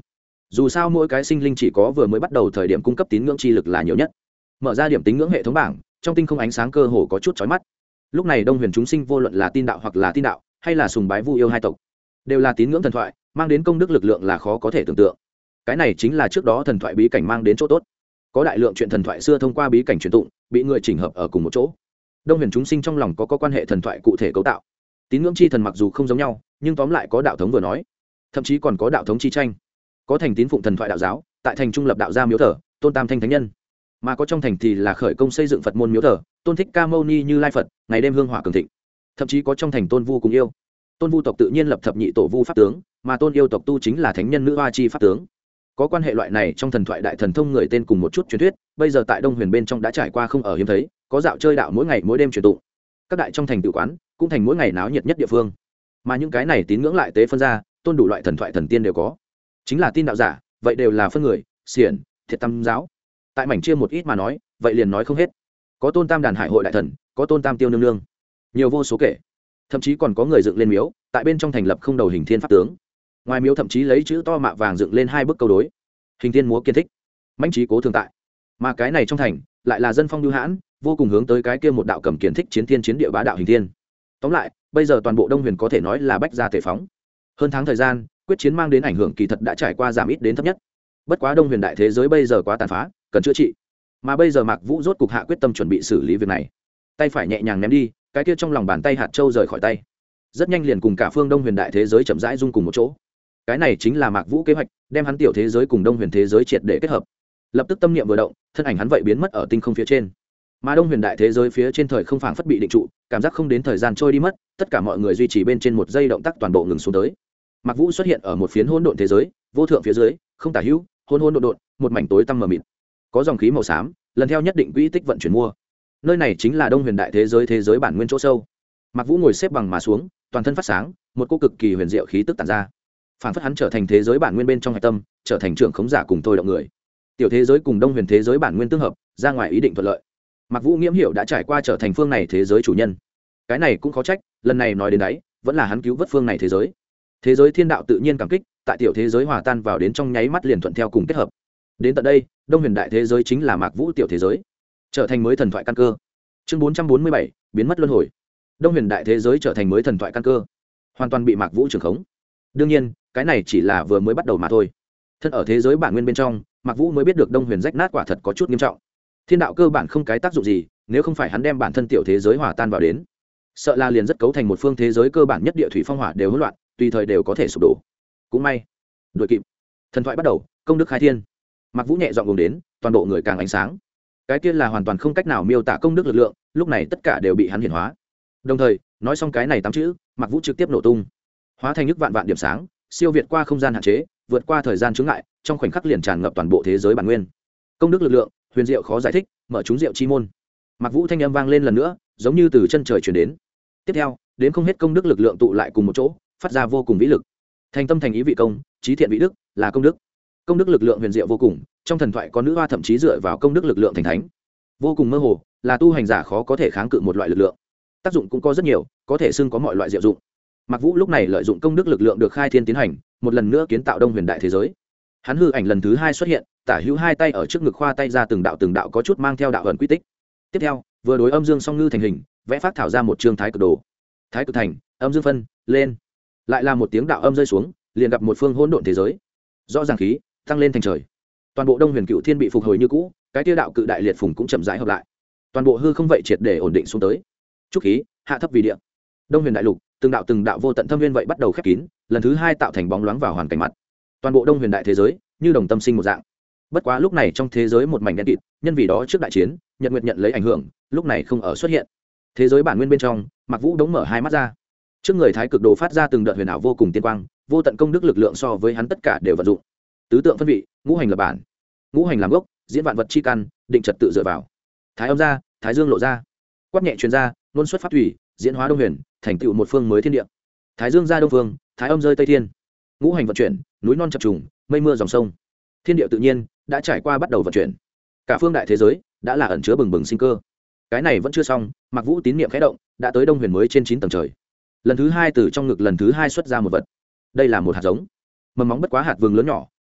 dù sao mỗi cái sinh linh chỉ có vừa mới bắt đầu thời điểm cung cấp tín ngưỡng chi lực là nhiều nhất. Mở ra điểm tín ngưỡng hệ thống bảng, trong tinh không ánh sáng cơ hồ có chút chói mắt. Lúc này đông huyền chúng sinh vô luận là tin đạo hoặc là tin đạo hay là sùng bái vu yêu hai tộc, đều là tín ngưỡng thần thoại, mang đến công đức lực lượng là khó có thể tưởng tượng. Cái này chính là trước đó thần thoại bí cảnh mang đến chỗ tốt. Có đại lượng chuyện thần thoại xưa thông qua bí cảnh truyền tụng, bị người chỉnh hợp ở cùng một chỗ. Đông huyền chúng sinh trong lòng có quan hệ thần thoại cụ thể cấu tạo. Tín ngưỡng chi thần mặc dù không giống nhau, nhưng tóm lại có đạo thống vừa nói, thậm chí còn có đạo thống chi tranh. Có thành tín phụng thần thoại đạo giáo, tại thành trung lập đạo gia miếu thờ, tôn tam thanh thánh nhân, mà có trong thành thì là khởi công xây dựng Phật môn miếu thờ, tôn thích ca mâu ni như lai Phật, ngày đêm hương hỏa cường thịnh. Thậm chí có trong thành tôn vu cùng yêu, tôn vu tộc tự nhiên lập thập nhị tổ vu pháp tướng, mà tôn yêu tộc tu chính là thánh nhân nữ hoa chi pháp tướng. Có quan hệ loại này trong thần thoại đại thần thông người tên cùng một chút truyền thuyết, bây giờ tại đông huyền bên trong đã trải qua không ở hiếm thấy. Có dạo chơi đạo mỗi ngày mỗi đêm truyền tụng, các đại trong thành tự quán cũng thành mỗi ngày náo nhiệt nhất địa phương. Mà những cái này tín ngưỡng lại tế phân ra, tôn đủ loại thần thoại thần tiên đều có, chính là tin đạo giả, vậy đều là phân người xiển thiệt tam giáo. Tại mảnh chia một ít mà nói, vậy liền nói không hết. Có tôn tam đàn hải hội đại thần, có tôn tam tiêu nương nương, nhiều vô số kể. Thậm chí còn có người dựng lên miếu, tại bên trong thành lập không đầu hình thiên pháp tướng. Ngoài miếu thậm chí lấy chữ to mạ vàng dựng lên hai bức câu đối, hình thiên múa kiên thích, mãnh trí cố thường tại. Mà cái này trong thành lại là dân phong lưu hãn, vô cùng hướng tới cái kia một đạo cầm kiến thích chiến thiên chiến địa bá đạo hình thiên. Tóm lại, bây giờ toàn bộ đông huyền có thể nói là bách gia tề phóng. Hơn tháng thời gian, quyết chiến mang đến ảnh hưởng kỳ thật đã trải qua giảm ít đến thấp nhất. Bất quá đông huyền đại thế giới bây giờ quá tàn phá, cần chữa trị. Mà bây giờ Mạc Vũ rốt cục hạ quyết tâm chuẩn bị xử lý việc này. Tay phải nhẹ nhàng ném đi, cái kia trong lòng bàn tay hạt châu rời khỏi tay, rất nhanh liền cùng cả phương đông huyền đại thế giới chậm rãi dung cùng một chỗ. Cái này chính là Mạc Vũ kế hoạch, đem hắn tiểu thế giới cùng đông huyền thế giới triệt để kết hợp. Lập tức tâm niệm vừa động, thân ảnh hắn vậy biến mất ở tinh không phía trên. Mà đông huyền đại thế giới phía trên thời không phảng phất bị định trụ, cảm giác không đến thời gian trôi đi mất, tất cả mọi người duy trì bên trên một giây động tác toàn bộ ngừng xuống tới. Mạc Vũ xuất hiện ở một phiến hỗn độn thế giới, vô thượng phía dưới, không tả hữu, hỗn hỗn độn độn, một mảnh tối tăm mờ mịt. Có dòng khí màu xám, lần theo nhất định quỹ tích vận chuyển mua. Nơi này chính là đông huyền đại thế giới bản nguyên chỗ sâu. Mạc Vũ ngồi xếp bằng mà xuống, toàn thân phát sáng, một cô cực kỳ huyền diệu khí tức tản ra. Phảng phất hắn trở thành thế giới bản nguyên bên trong hạch tâm, trở thành trưởng khống giả cùng tôi động người. Tiểu thế giới cùng đông huyền thế giới bản nguyên tương hợp, ra ngoài ý định thuận lợi. Mạc Vũ nghiễm hiểu đã trải qua trở thành phương này thế giới chủ nhân. Cái này cũng khó trách, lần này nói đến đấy, vẫn là hắn cứu vớt phương này thế giới. Thế giới thiên đạo tự nhiên cảm kích, tại tiểu thế giới hòa tan vào đến trong nháy mắt liền thuận theo cùng kết hợp. Đến tận đây, đông huyền đại thế giới chính là Mạc Vũ tiểu thế giới, trở thành mới thần thoại căn cơ. Chương 447, biến mất luân hồi. Đông huyền đại thế giới trở thành mới thần thoại căn cơ, hoàn toàn bị Mạc Vũ trưởng khống. Đương nhiên, cái này chỉ là vừa mới bắt đầu mà thôi. Thân ở thế giới bản nguyên bên trong, Mạc Vũ mới biết được đông huyền rách nát quả thật có chút nghiêm trọng. Thiên đạo cơ bản không cái tác dụng gì, nếu không phải hắn đem bản thân tiểu thế giới hòa tan vào đến, sợ là liền rất cấu thành một phương thế giới cơ bản nhất địa thủy phong hỏa đều hỗn loạn, tùy thời đều có thể sụp đổ. Cũng may, đuổi kịp. Thần thoại bắt đầu, công đức khai thiên. Mạc Vũ nhẹ dọn gồm đến, toàn bộ người càng ánh sáng. Cái kia là hoàn toàn không cách nào miêu tả công đức lực lượng, lúc này tất cả đều bị hắn hiển hóa. Đồng thời, nói xong cái này tám chữ, Mạc Vũ trực tiếp nổ tung, hóa thành nước vạn vạn điểm sáng, siêu việt qua không gian hạn chế, vượt qua thời gian chướng ngại, trong khoảnh khắc liền tràn ngập toàn bộ thế giới bản nguyên. Công đức lực lượng, huyền diệu khó giải thích, mở chúng diệu chi môn. Mạc Vũ thanh âm vang lên lần nữa, giống như từ chân trời truyền đến. Tiếp theo, đến không hết công đức lực lượng tụ lại cùng một chỗ, phát ra vô cùng vĩ lực. Thành tâm thành ý vị công, trí thiện vị đức, là công đức. Công đức lực lượng huyền diệu vô cùng, trong thần thoại có nữ hoa thậm chí dựa vào công đức lực lượng thành thánh. Vô cùng mơ hồ, là tu hành giả khó có thể kháng cự một loại lực lượng. Tác dụng cũng có rất nhiều, có thể xưng có mọi loại diệu dụng. Mạc Vũ lúc này lợi dụng công đức lực lượng được khai thiên tiến hành, một lần nữa kiến tạo đông huyền đại thế giới. Hắn hư ảnh lần thứ hai xuất hiện, tả hữu hai tay ở trước ngực khoa tay ra từng đạo có chút mang theo đạo ẩn quy tích. Tiếp theo, vừa đối âm dương song ngư thành hình, vẽ phát thảo ra một chương thái cực đồ. Thái cực thành, âm dương phân, lên. Lại là một tiếng đạo âm rơi xuống, liền gặp một phương hỗn độn thế giới. Rõ ràng khí tăng lên thành trời. Toàn bộ đông huyền cựu thiên bị phục hồi như cũ, cái tiêu đạo cự đại liệt phùng cũng chậm rãi hợp lại. Toàn bộ hư không vậy triệt để ổn định xuống tới. Trúc khí hạ thấp vì địa. Đông huyền đại lục, từng đạo vô tận thâm viên vậy bắt đầu khép kín, lần thứ hai tạo thành bóng loáng vào hoàn cảnh mặt. Toàn bộ đông huyền đại thế giới như đồng tâm sinh một dạng. Bất quá lúc này trong thế giới một mảnh đen kịt, nhân vì đó trước đại chiến, Nhật Nguyệt nhận lấy ảnh hưởng, lúc này không ở xuất hiện. Thế giới bản nguyên bên trong, Mạc Vũ đống mở hai mắt ra. Trước người thái cực đồ phát ra từng đợt huyền ảo vô cùng tiên quang, vô tận công đức lực lượng so với hắn tất cả đều vận dụng. Tứ tượng phân vị, ngũ hành lập bản, ngũ hành làm gốc, diễn vạn vật chi căn, định trật tự dựa vào. Thái âm ra, thái dương lộ ra. Quát nhẹ truyền ra, luân xuất pháp thủy, diễn hóa đông huyền, thành tựu một phương mới thiên địa. Thái dương ra đông phương, thái âm rơi tây thiên. Ngũ hành vận chuyển, núi non chập trùng, mây mưa dòng sông. Thiên địa tự nhiên đã trải qua bắt đầu vận chuyển. Cả phương đại thế giới đã là ẩn chứa bừng bừng sinh cơ. Cái này vẫn chưa xong, Mạc Vũ tín niệm khẽ động, đã tới đông huyền mới trên 9 tầng trời. Lần thứ hai từ trong ngực lần thứ hai xuất ra một vật. Đây là một hạt giống. Mầm móng bất quá hạt vừng lớn nhỏ,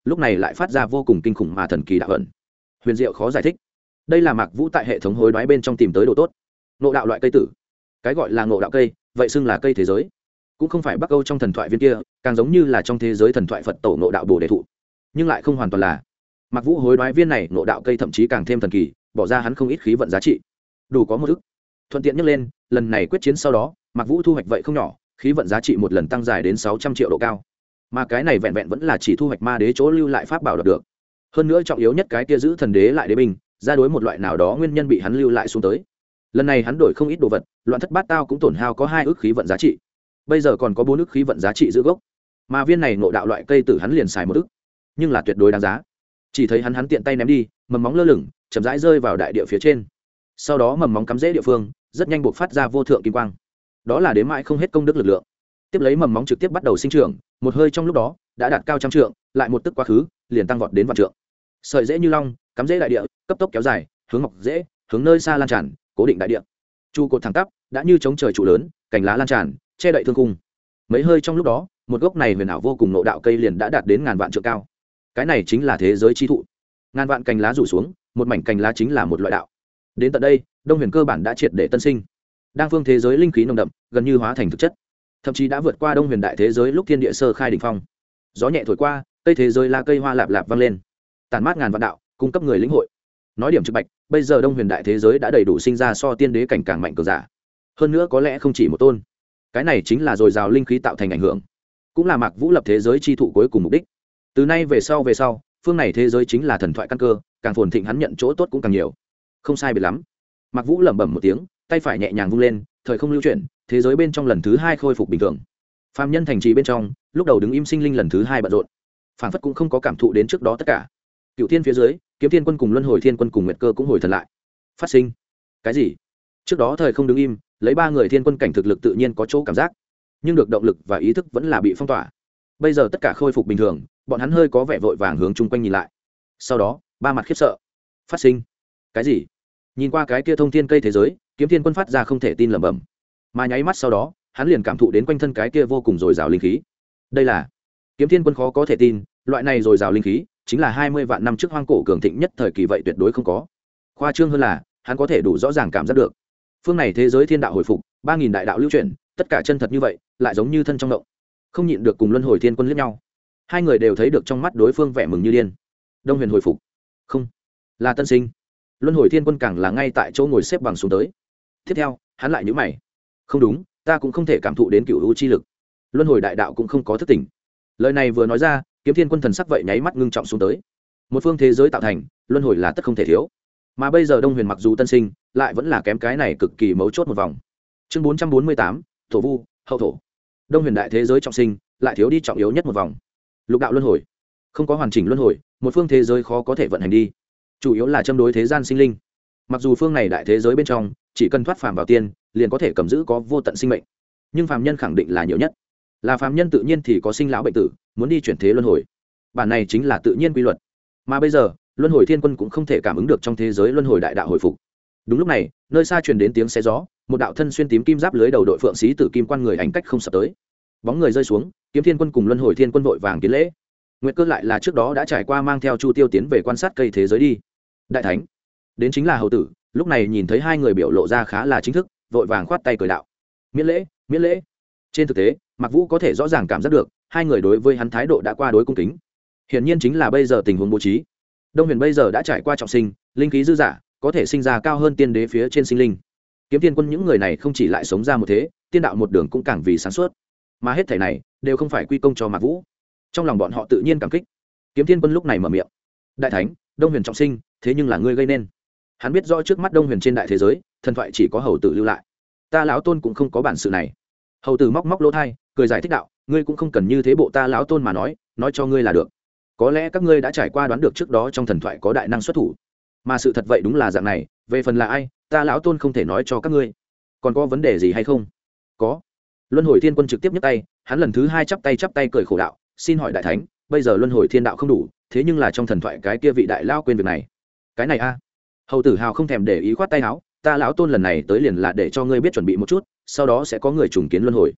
lúc này lại phát ra vô cùng kinh khủng mà thần kỳ đạo ẩn huyền diệu khó giải thích. Đây là Mạc Vũ tại hệ thống hối đoái bên trong tìm tới đồ tốt. Ngộ đạo loại cây tử, cái gọi là ngộ đạo cây vậy xưng là cây thế giới, cũng không phải Bắc Âu trong thần thoại viên kia, càng giống như là trong thế giới thần thoại Phật tổ ngộ đạo bồ đề thụ, nhưng lại không hoàn toàn là. Mạc Vũ hối đoái viên này ngộ đạo cây thậm chí càng thêm thần kỳ, bỏ ra hắn không ít khí vận giá trị, đủ có một ức. Thuận tiện nhắc lên, lần này quyết chiến sau đó Mạc Vũ thu hoạch vậy không nhỏ, khí vận giá trị một lần tăng dài đến 600 triệu độ cao, mà cái này vẹn vẹn vẫn là chỉ thu hoạch ma đế chỗ lưu lại pháp bảo được. Hơn nữa trọng yếu nhất cái kia giữ thần đế lại đế binh, ra đối một loại nào đó nguyên nhân bị hắn lưu lại xuống tới. Lần này hắn đổi không ít đồ vật, loạn thất bát tao cũng tổn hao có 2 ức khí vận giá trị, bây giờ còn có 4 ức khí vận giá trị giữ gốc, mà viên này ngộ đạo loại cây tử hắn liền xài 1 ức, nhưng là tuyệt đối đáng giá. Chỉ thấy hắn tiện tay ném đi, mầm móng lơ lửng chậm rãi rơi vào đại địa phía trên, sau đó mầm móng cắm rễ địa phương rất nhanh buộc phát ra vô thượng kim quang, đó là đến mãi không hết công đức lực lượng. Tiếp lấy mầm móng trực tiếp bắt đầu sinh trưởng, một hơi trong lúc đó đã đạt cao trăm trượng, lại một tức quá khứ liền tăng vọt đến vạn trượng. Sợi rễ như long cắm rễ đại địa, cấp tốc kéo dài hướng mọc rễ hướng nơi xa lan tràn, cố định đại địa. Trụ cột thẳng tắp đã như chống trời trụ lớn, cành lá lan tràn che đậy thương cung. Mấy hơi trong lúc đó một gốc này huyền ảo vô cùng nộ đạo cây liền đã đạt đến ngàn vạn trượng cao. Cái này chính là thế giới chi thụ, ngàn vạn cành lá rủ xuống, một mảnh cành lá chính là một loại đạo. Đến tận đây Đông Huyền cơ bản đã triệt để tân sinh, đang phương thế giới linh khí nồng đậm gần như hóa thành thực chất, thậm chí đã vượt qua Đông Huyền đại thế giới lúc thiên địa sơ khai đỉnh phong. Gió nhẹ thổi qua, cây thế giới la cây hoa lạp lạp vang lên, tản mát ngàn vạn đạo, cung cấp người lĩnh hội. Nói điểm trực bạch, bây giờ Đông Huyền đại thế giới đã đầy đủ sinh ra so tiên đế cảnh càng mạnh cường giả, hơn nữa có lẽ không chỉ một tôn. Cái này chính là dồi dào linh khí tạo thành ảnh hưởng, cũng là Mạc Vũ lập thế giới chi thụ cuối cùng mục đích. Từ nay về sau phương này thế giới chính là thần thoại căn cơ, càng phồn thịnh hắn nhận chỗ tốt cũng càng nhiều. Không sai biệt lắm. Mạc Vũ lẩm bẩm một tiếng, tay phải nhẹ nhàng vung lên, thời không lưu chuyển, thế giới bên trong lần thứ 2 khôi phục bình thường. Phàm nhân thành trì bên trong, lúc đầu đứng im sinh linh lần thứ 2 bận rộn, phản phất cũng không có cảm thụ đến trước đó tất cả. Cựu thiên phía dưới, Kiếm Thiên Quân cùng Luân Hồi Thiên Quân cùng Nguyệt Cơ cũng hồi thần lại. Phát sinh cái gì? Trước đó thời không đứng im, lấy 3 người thiên quân cảnh thực lực tự nhiên có chỗ cảm giác, nhưng được động lực và ý thức vẫn là bị phong tỏa. Bây giờ tất cả khôi phục bình thường, bọn hắn hơi có vẻ vội vàng hướng chung quanh nhìn lại. Sau đó, ba mặt khiếp sợ. Phát sinh cái gì? Nhìn qua cái kia thông thiên cây thế giới, Kiếm Thiên Quân phát ra không thể tin lẩm bẩm, mà nháy mắt sau đó hắn liền cảm thụ đến quanh thân cái kia vô cùng dồi dào linh khí. Đây là Kiếm Thiên Quân khó có thể tin, loại này dồi dào linh khí chính là 20 vạn năm trước hoang cổ cường thịnh nhất thời kỳ vậy tuyệt đối không có. Khoa trương hơn là hắn có thể đủ rõ ràng cảm giác được phương này thế giới thiên đạo hồi phục, 3000 đại đạo lưu chuyển, tất cả chân thật như vậy, lại giống như thân trong động. Không nhịn được cùng Luân Hồi Thiên Quân liếc nhau, hai người đều thấy được trong mắt đối phương vẻ mừng như điên. Đông Huyền hồi phục, không là tân sinh. Luân Hồi Thiên Quân càng là ngay tại chỗ ngồi xếp bằng xuống tới. Tiếp theo hắn lại nhíu mày, không đúng, ta cũng không thể cảm thụ đến cửu u chi lực, luân hồi đại đạo cũng không có thức tỉnh. Lời này vừa nói ra, Kiếm Thiên Quân thần sắc vậy nháy mắt ngưng trọng xuống tới. Một phương thế giới tạo thành, luân hồi là tất không thể thiếu, mà bây giờ Đông Huyền mặc dù tân sinh, lại vẫn là kém cái này cực kỳ mấu chốt một vòng. Chương 448, thổ vu hậu thổ. Đông Huyền đại thế giới trọng sinh, lại thiếu đi trọng yếu nhất một vòng, lục đạo luân hồi. Không có hoàn chỉnh luân hồi, một phương thế giới khó có thể vận hành đi, chủ yếu là châm đối thế gian sinh linh. Mặc dù phương này đại thế giới bên trong chỉ cần thoát phàm vào tiên, liền có thể cầm giữ có vô tận sinh mệnh, nhưng phàm nhân khẳng định là nhiều nhất. Là phàm nhân tự nhiên thì có sinh lão bệnh tử, muốn đi chuyển thế luân hồi, bản này chính là tự nhiên quy luật. Mà bây giờ Luân Hồi Thiên Quân cũng không thể cảm ứng được trong thế giới luân hồi đại đạo hồi phục. Đúng lúc này, nơi xa truyền đến tiếng xé gió, một đạo thân xuyên tím kim giáp lưới đầu đội phượng sĩ tử kim quan người ảnh cách không sập tới. Bóng người rơi xuống, Kiếm Thiên Quân cùng Luân Hồi Thiên Quân vội vàng kiến lễ. Nguyệt Cơ lại là trước đó đã trải qua mang theo Chu Tiêu tiến về quan sát cây thế giới đi. Đại thánh đến chính là hầu tử, lúc này nhìn thấy hai người biểu lộ ra khá là chính thức, vội vàng khoát tay cười đạo: miễn lễ, miễn lễ. Trên thực tế, Mạc Vũ có thể rõ ràng cảm giác được hai người đối với hắn thái độ đã qua đối cung kính. Hiển nhiên chính là bây giờ tình huống bố trí. Đông Huyền bây giờ đã trải qua trọng sinh, linh khí dư dả, có thể sinh ra cao hơn tiên đế phía trên sinh linh. Kiếm Thiên Quân những người này không chỉ lại sống ra một thế, tiên đạo một đường cũng càng vì sáng suốt. Mà hết thảy này đều không phải quy công cho Mạc Vũ. Trong lòng bọn họ tự nhiên cảm kích. Kiếm Thiên Quân lúc này mở miệng: đại thánh, Đông Huyền trọng sinh, thế nhưng là ngươi gây nên. Hắn biết rõ trước mắt Đông Huyền trên đại thế giới, thần thoại chỉ có hầu tử lưu lại, ta lão tôn cũng không có bản sự này. Hầu tử móc móc lỗ thai, cười giải thích đạo: ngươi cũng không cần như thế bộ, ta lão tôn mà nói cho ngươi là được. Có lẽ các ngươi đã trải qua đoán được trước đó trong thần thoại có đại năng xuất thủ, mà sự thật vậy đúng là dạng này. Về phần là ai, ta lão tôn không thể nói cho các ngươi. Còn có vấn đề gì hay không? Có. Luân Hồi Thiên Quân trực tiếp nhấc tay, hắn lần thứ 2 chắp tay cười khổ đạo: xin hỏi đại thánh, bây giờ luân hồi thiên đạo không đủ, thế nhưng là trong thần thoại cái kia vị đại lao quên việc này. Cái này a? Hầu tử hào không thèm để ý, khoát tay áo: ta lão tôn lần này tới liền là để cho ngươi biết chuẩn bị một chút, sau đó sẽ có người trùng kiến luân hồi.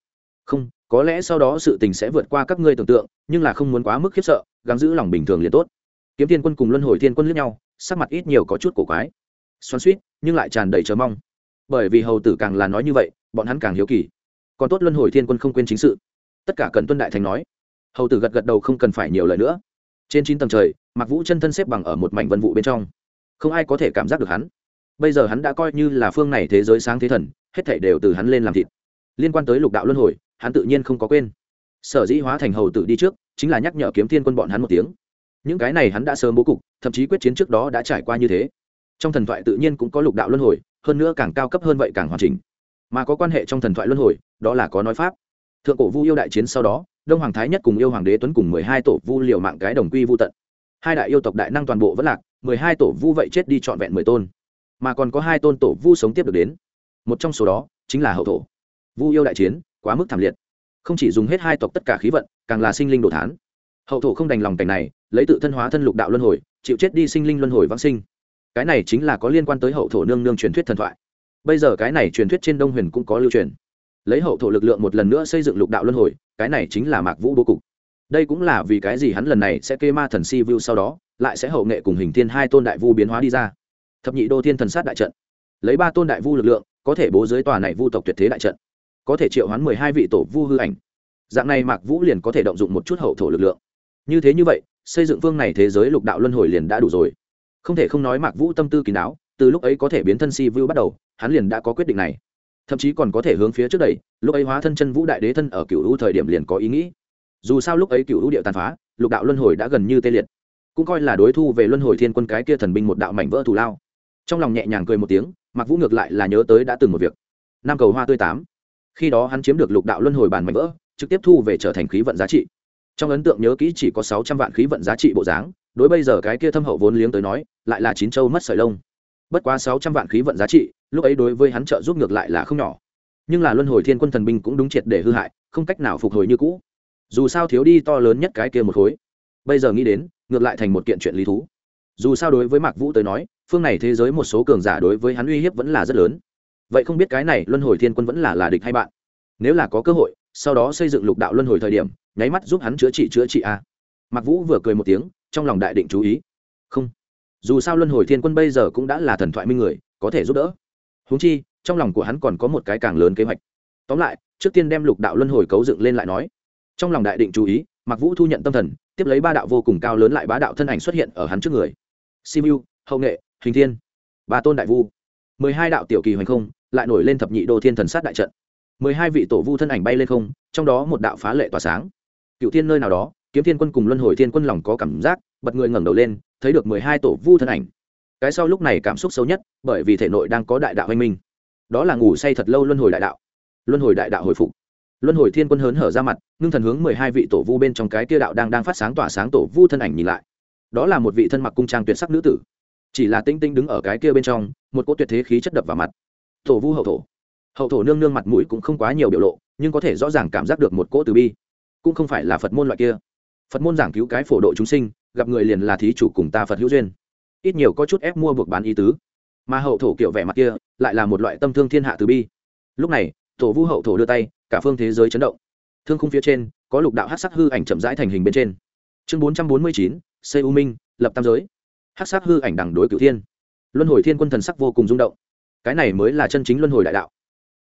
không, có lẽ sau đó sự tình sẽ vượt qua các ngươi tưởng tượng, nhưng là không muốn quá mức khiếp sợ, gắng giữ lòng bình thường liền tốt. Kiếm Thiên Quân cùng Luân Hồi Thiên Quân liếc nhau, sắc mặt ít nhiều có chút cổ quái, xoắn xuýt nhưng lại tràn đầy chờ mong, bởi vì hầu tử càng là nói như vậy, bọn hắn càng hiếu kỳ. Còn tốt Luân Hồi Thiên Quân không quên chính sự, tất cả cần tuân đại thành nói. Hầu tử gật gật đầu, không cần phải nhiều lời nữa. Trên 9 tầng trời, Mạc Vũ chân thân xếp bằng ở một mảnh vân vụ bên trong, không ai có thể cảm giác được hắn. Bây giờ hắn đã coi như là phương này thế giới sáng thế thần, hết thảy đều từ hắn lên làm thịt. Liên quan tới lục đạo luân hồi, hắn tự nhiên không có quên. Sở dĩ hóa thành hầu tử đi trước, chính là nhắc nhở Kiếm Thiên Quân bọn hắn một tiếng. Những cái này hắn đã sớm bố cục, thậm chí quyết chiến trước đó đã trải qua như thế. Trong thần thoại tự nhiên cũng có lục đạo luân hồi, hơn nữa càng cao cấp hơn vậy càng hoàn chỉnh. Mà có quan hệ trong thần thoại luân hồi, đó là có nói pháp. Thượng cổ Vu yêu đại chiến sau đó, Đông Hoàng Thái Nhất cùng yêu hoàng đế Tuấn cùng 12 tổ Vu liều mạng cái đồng quy vu tận. Hai đại yêu tộc đại năng toàn bộ vẫn lạc, 12 tổ Vu vậy chết đi trọn vẹn 10 tôn. Mà còn có 2 tôn tổ Vu sống tiếp được đến. Một trong số đó chính là hậu thổ. Vu yêu đại chiến quá mức thảm liệt, không chỉ dùng hết hai tộc tất cả khí vận, càng là sinh linh đổ thán. Hậu thổ không đành lòng cảnh này, lấy tự thân hóa thân lục đạo luân hồi, chịu chết đi sinh linh luân hồi vãng sinh. Cái này chính là có liên quan tới hậu thổ nương nương truyền thuyết thần thoại. Bây giờ cái này truyền thuyết trên Đông Huyền cũng có lưu truyền. Lấy hậu thổ lực lượng một lần nữa xây dựng lục đạo luân hồi, cái này chính là Mạc Vũ bố cục. Đây cũng là vì cái gì hắn lần này sẽ kê ma thần si vu, sau đó lại sẽ hậu nghệ cùng hình thiên hai tôn đại vu biến hóa đi ra. Thập nhị đô thiên thần sát đại trận, lấy 3 tôn đại vu lực lượng, có thể bố dưới tòa này vu tộc tuyệt thế đại trận, có thể triệu hoán 12 vị tổ vu hư ảnh. Dạng này Mạc Vũ liền có thể động dụng một chút hậu thổ lực lượng. Như vậy, xây dựng phương này thế giới lục đạo luân hồi liền đã đủ rồi. Không thể không nói Mạc Vũ tâm tư kín đáo, từ lúc ấy có thể biến thân si vu bắt đầu, hắn liền đã có quyết định này. Thậm chí còn có thể hướng phía trước đẩy, lúc ấy hóa thân chân vũ đại đế thân ở Cửu U thời điểm liền có ý nghĩ. Dù sao lúc ấy Cửu U điệu tàn phá, lục đạo luân hồi đã gần như tê liệt, cũng coi là đối thu về Luân Hồi Thiên Quân cái kia thần binh một đạo mảnh vỡ thù lao. Trong lòng nhẹ nhàng cười một tiếng, Mạc Vũ ngược lại là nhớ tới đã từng một việc. Nam cầu hoa tươi 8. Khi đó hắn chiếm được lục đạo luân hồi bản mảnh vỡ, trực tiếp thu về trở thành khí vận giá trị. Trong ấn tượng nhớ kỹ chỉ có 600 vạn khí vận giá trị bộ dáng, đối bây giờ cái kia thâm hậu vốn liếng tới nói, lại là chín châu mất sợi lông. Bất quá 600 vạn khí vận giá trị, lúc ấy đối với hắn trợ giúp ngược lại là không nhỏ. Nhưng là Luân Hồi Thiên Quân thần binh cũng đúng triệt để hư hại, không cách nào phục hồi như cũ. Dù sao thiếu đi to lớn nhất cái kia một khối. Bây giờ nghĩ đến, ngược lại thành một kiện chuyện lý thú. Dù sao đối với Mạc Vũ tới nói, phương này thế giới một số cường giả đối với hắn uy hiếp vẫn là rất lớn. Vậy không biết cái này Luân Hồi Thiên Quân vẫn là địch hay bạn? Nếu là có cơ hội, sau đó xây dựng lục đạo luân hồi thời điểm, nháy mắt giúp hắn chữa trị a. Mạc Vũ vừa cười một tiếng, trong lòng đại định chú ý. Không, dù sao Luân Hồi Thiên Quân bây giờ cũng đã là thần thoại minh người, có thể giúp đỡ. Huống chi, trong lòng của hắn còn có một cái càng lớn kế hoạch. Tóm lại, trước tiên đem lục đạo luân hồi cấu dựng lên lại nói. Trong lòng đại định chú ý, Mạc Vũ thu nhận tâm thần, tiếp lấy 3 đạo vô cùng cao lớn lại bá đạo thân ảnh xuất hiện ở hắn trước người. Simu, hậu nghệ, hình thiên, 3 tôn đại vu, 12 đạo tiểu kỳ hoành không, lại nổi lên thập nhị đô thiên thần sát đại trận. 12 vị tổ vu thân ảnh bay lên không, trong đó một đạo phá lệ tỏa sáng. Cựu thiên nơi nào đó, Kiếm Thiên Quân cùng Luân Hồi Thiên Quân lòng có cảm giác, bật người ngẩng đầu lên, thấy được 12 tổ vu thân ảnh. Cái sau lúc này cảm xúc xấu nhất, bởi vì thể nội đang có đại đạo hoành minh. Đó là ngủ say thật lâu luân hồi đại đạo. Luân hồi đại đạo hồi phục. Luân Hồi Thiên Quân hớn hở ra mặt, ngưng thần hướng 12 vị tổ vu bên trong cái kia đạo đang phát sáng tỏa sáng tổ vu thân ảnh nhìn lại. Đó là một vị thân mặc cung trang tuyệt sắc nữ tử, chỉ là tinh tinh đứng ở cái kia bên trong, một cỗ tuyệt thế khí chất đập vào mặt. Tổ vu hậu thổ nương nương mặt mũi cũng không quá nhiều biểu lộ, nhưng có thể rõ ràng cảm giác được một cỗ từ bi. Cũng không phải là Phật môn loại kia. Phật môn giảng cứu cái phổ độ chúng sinh, gặp người liền là thí chủ cùng ta Phật hữu duyên, ít nhiều có chút ép mua buộc bán ý tứ. Mà hậu thổ kiểu vẻ mặt kia, lại là một loại tâm thương thiên hạ từ bi. Lúc này, tổ vu hậu thổ đưa tay, cả phương thế giới chấn động. Thương khung phía trên có lục đạo hắc sắc hư ảnh chậm rãi thành hình bên trên. Chương 449, xây u minh, lập tam giới. Hắc sắc hư ảnh đằng đối cửu thiên. Luân Hồi Thiên Quân thần sắc vô cùng rung động. Cái này mới là chân chính luân hồi đại đạo.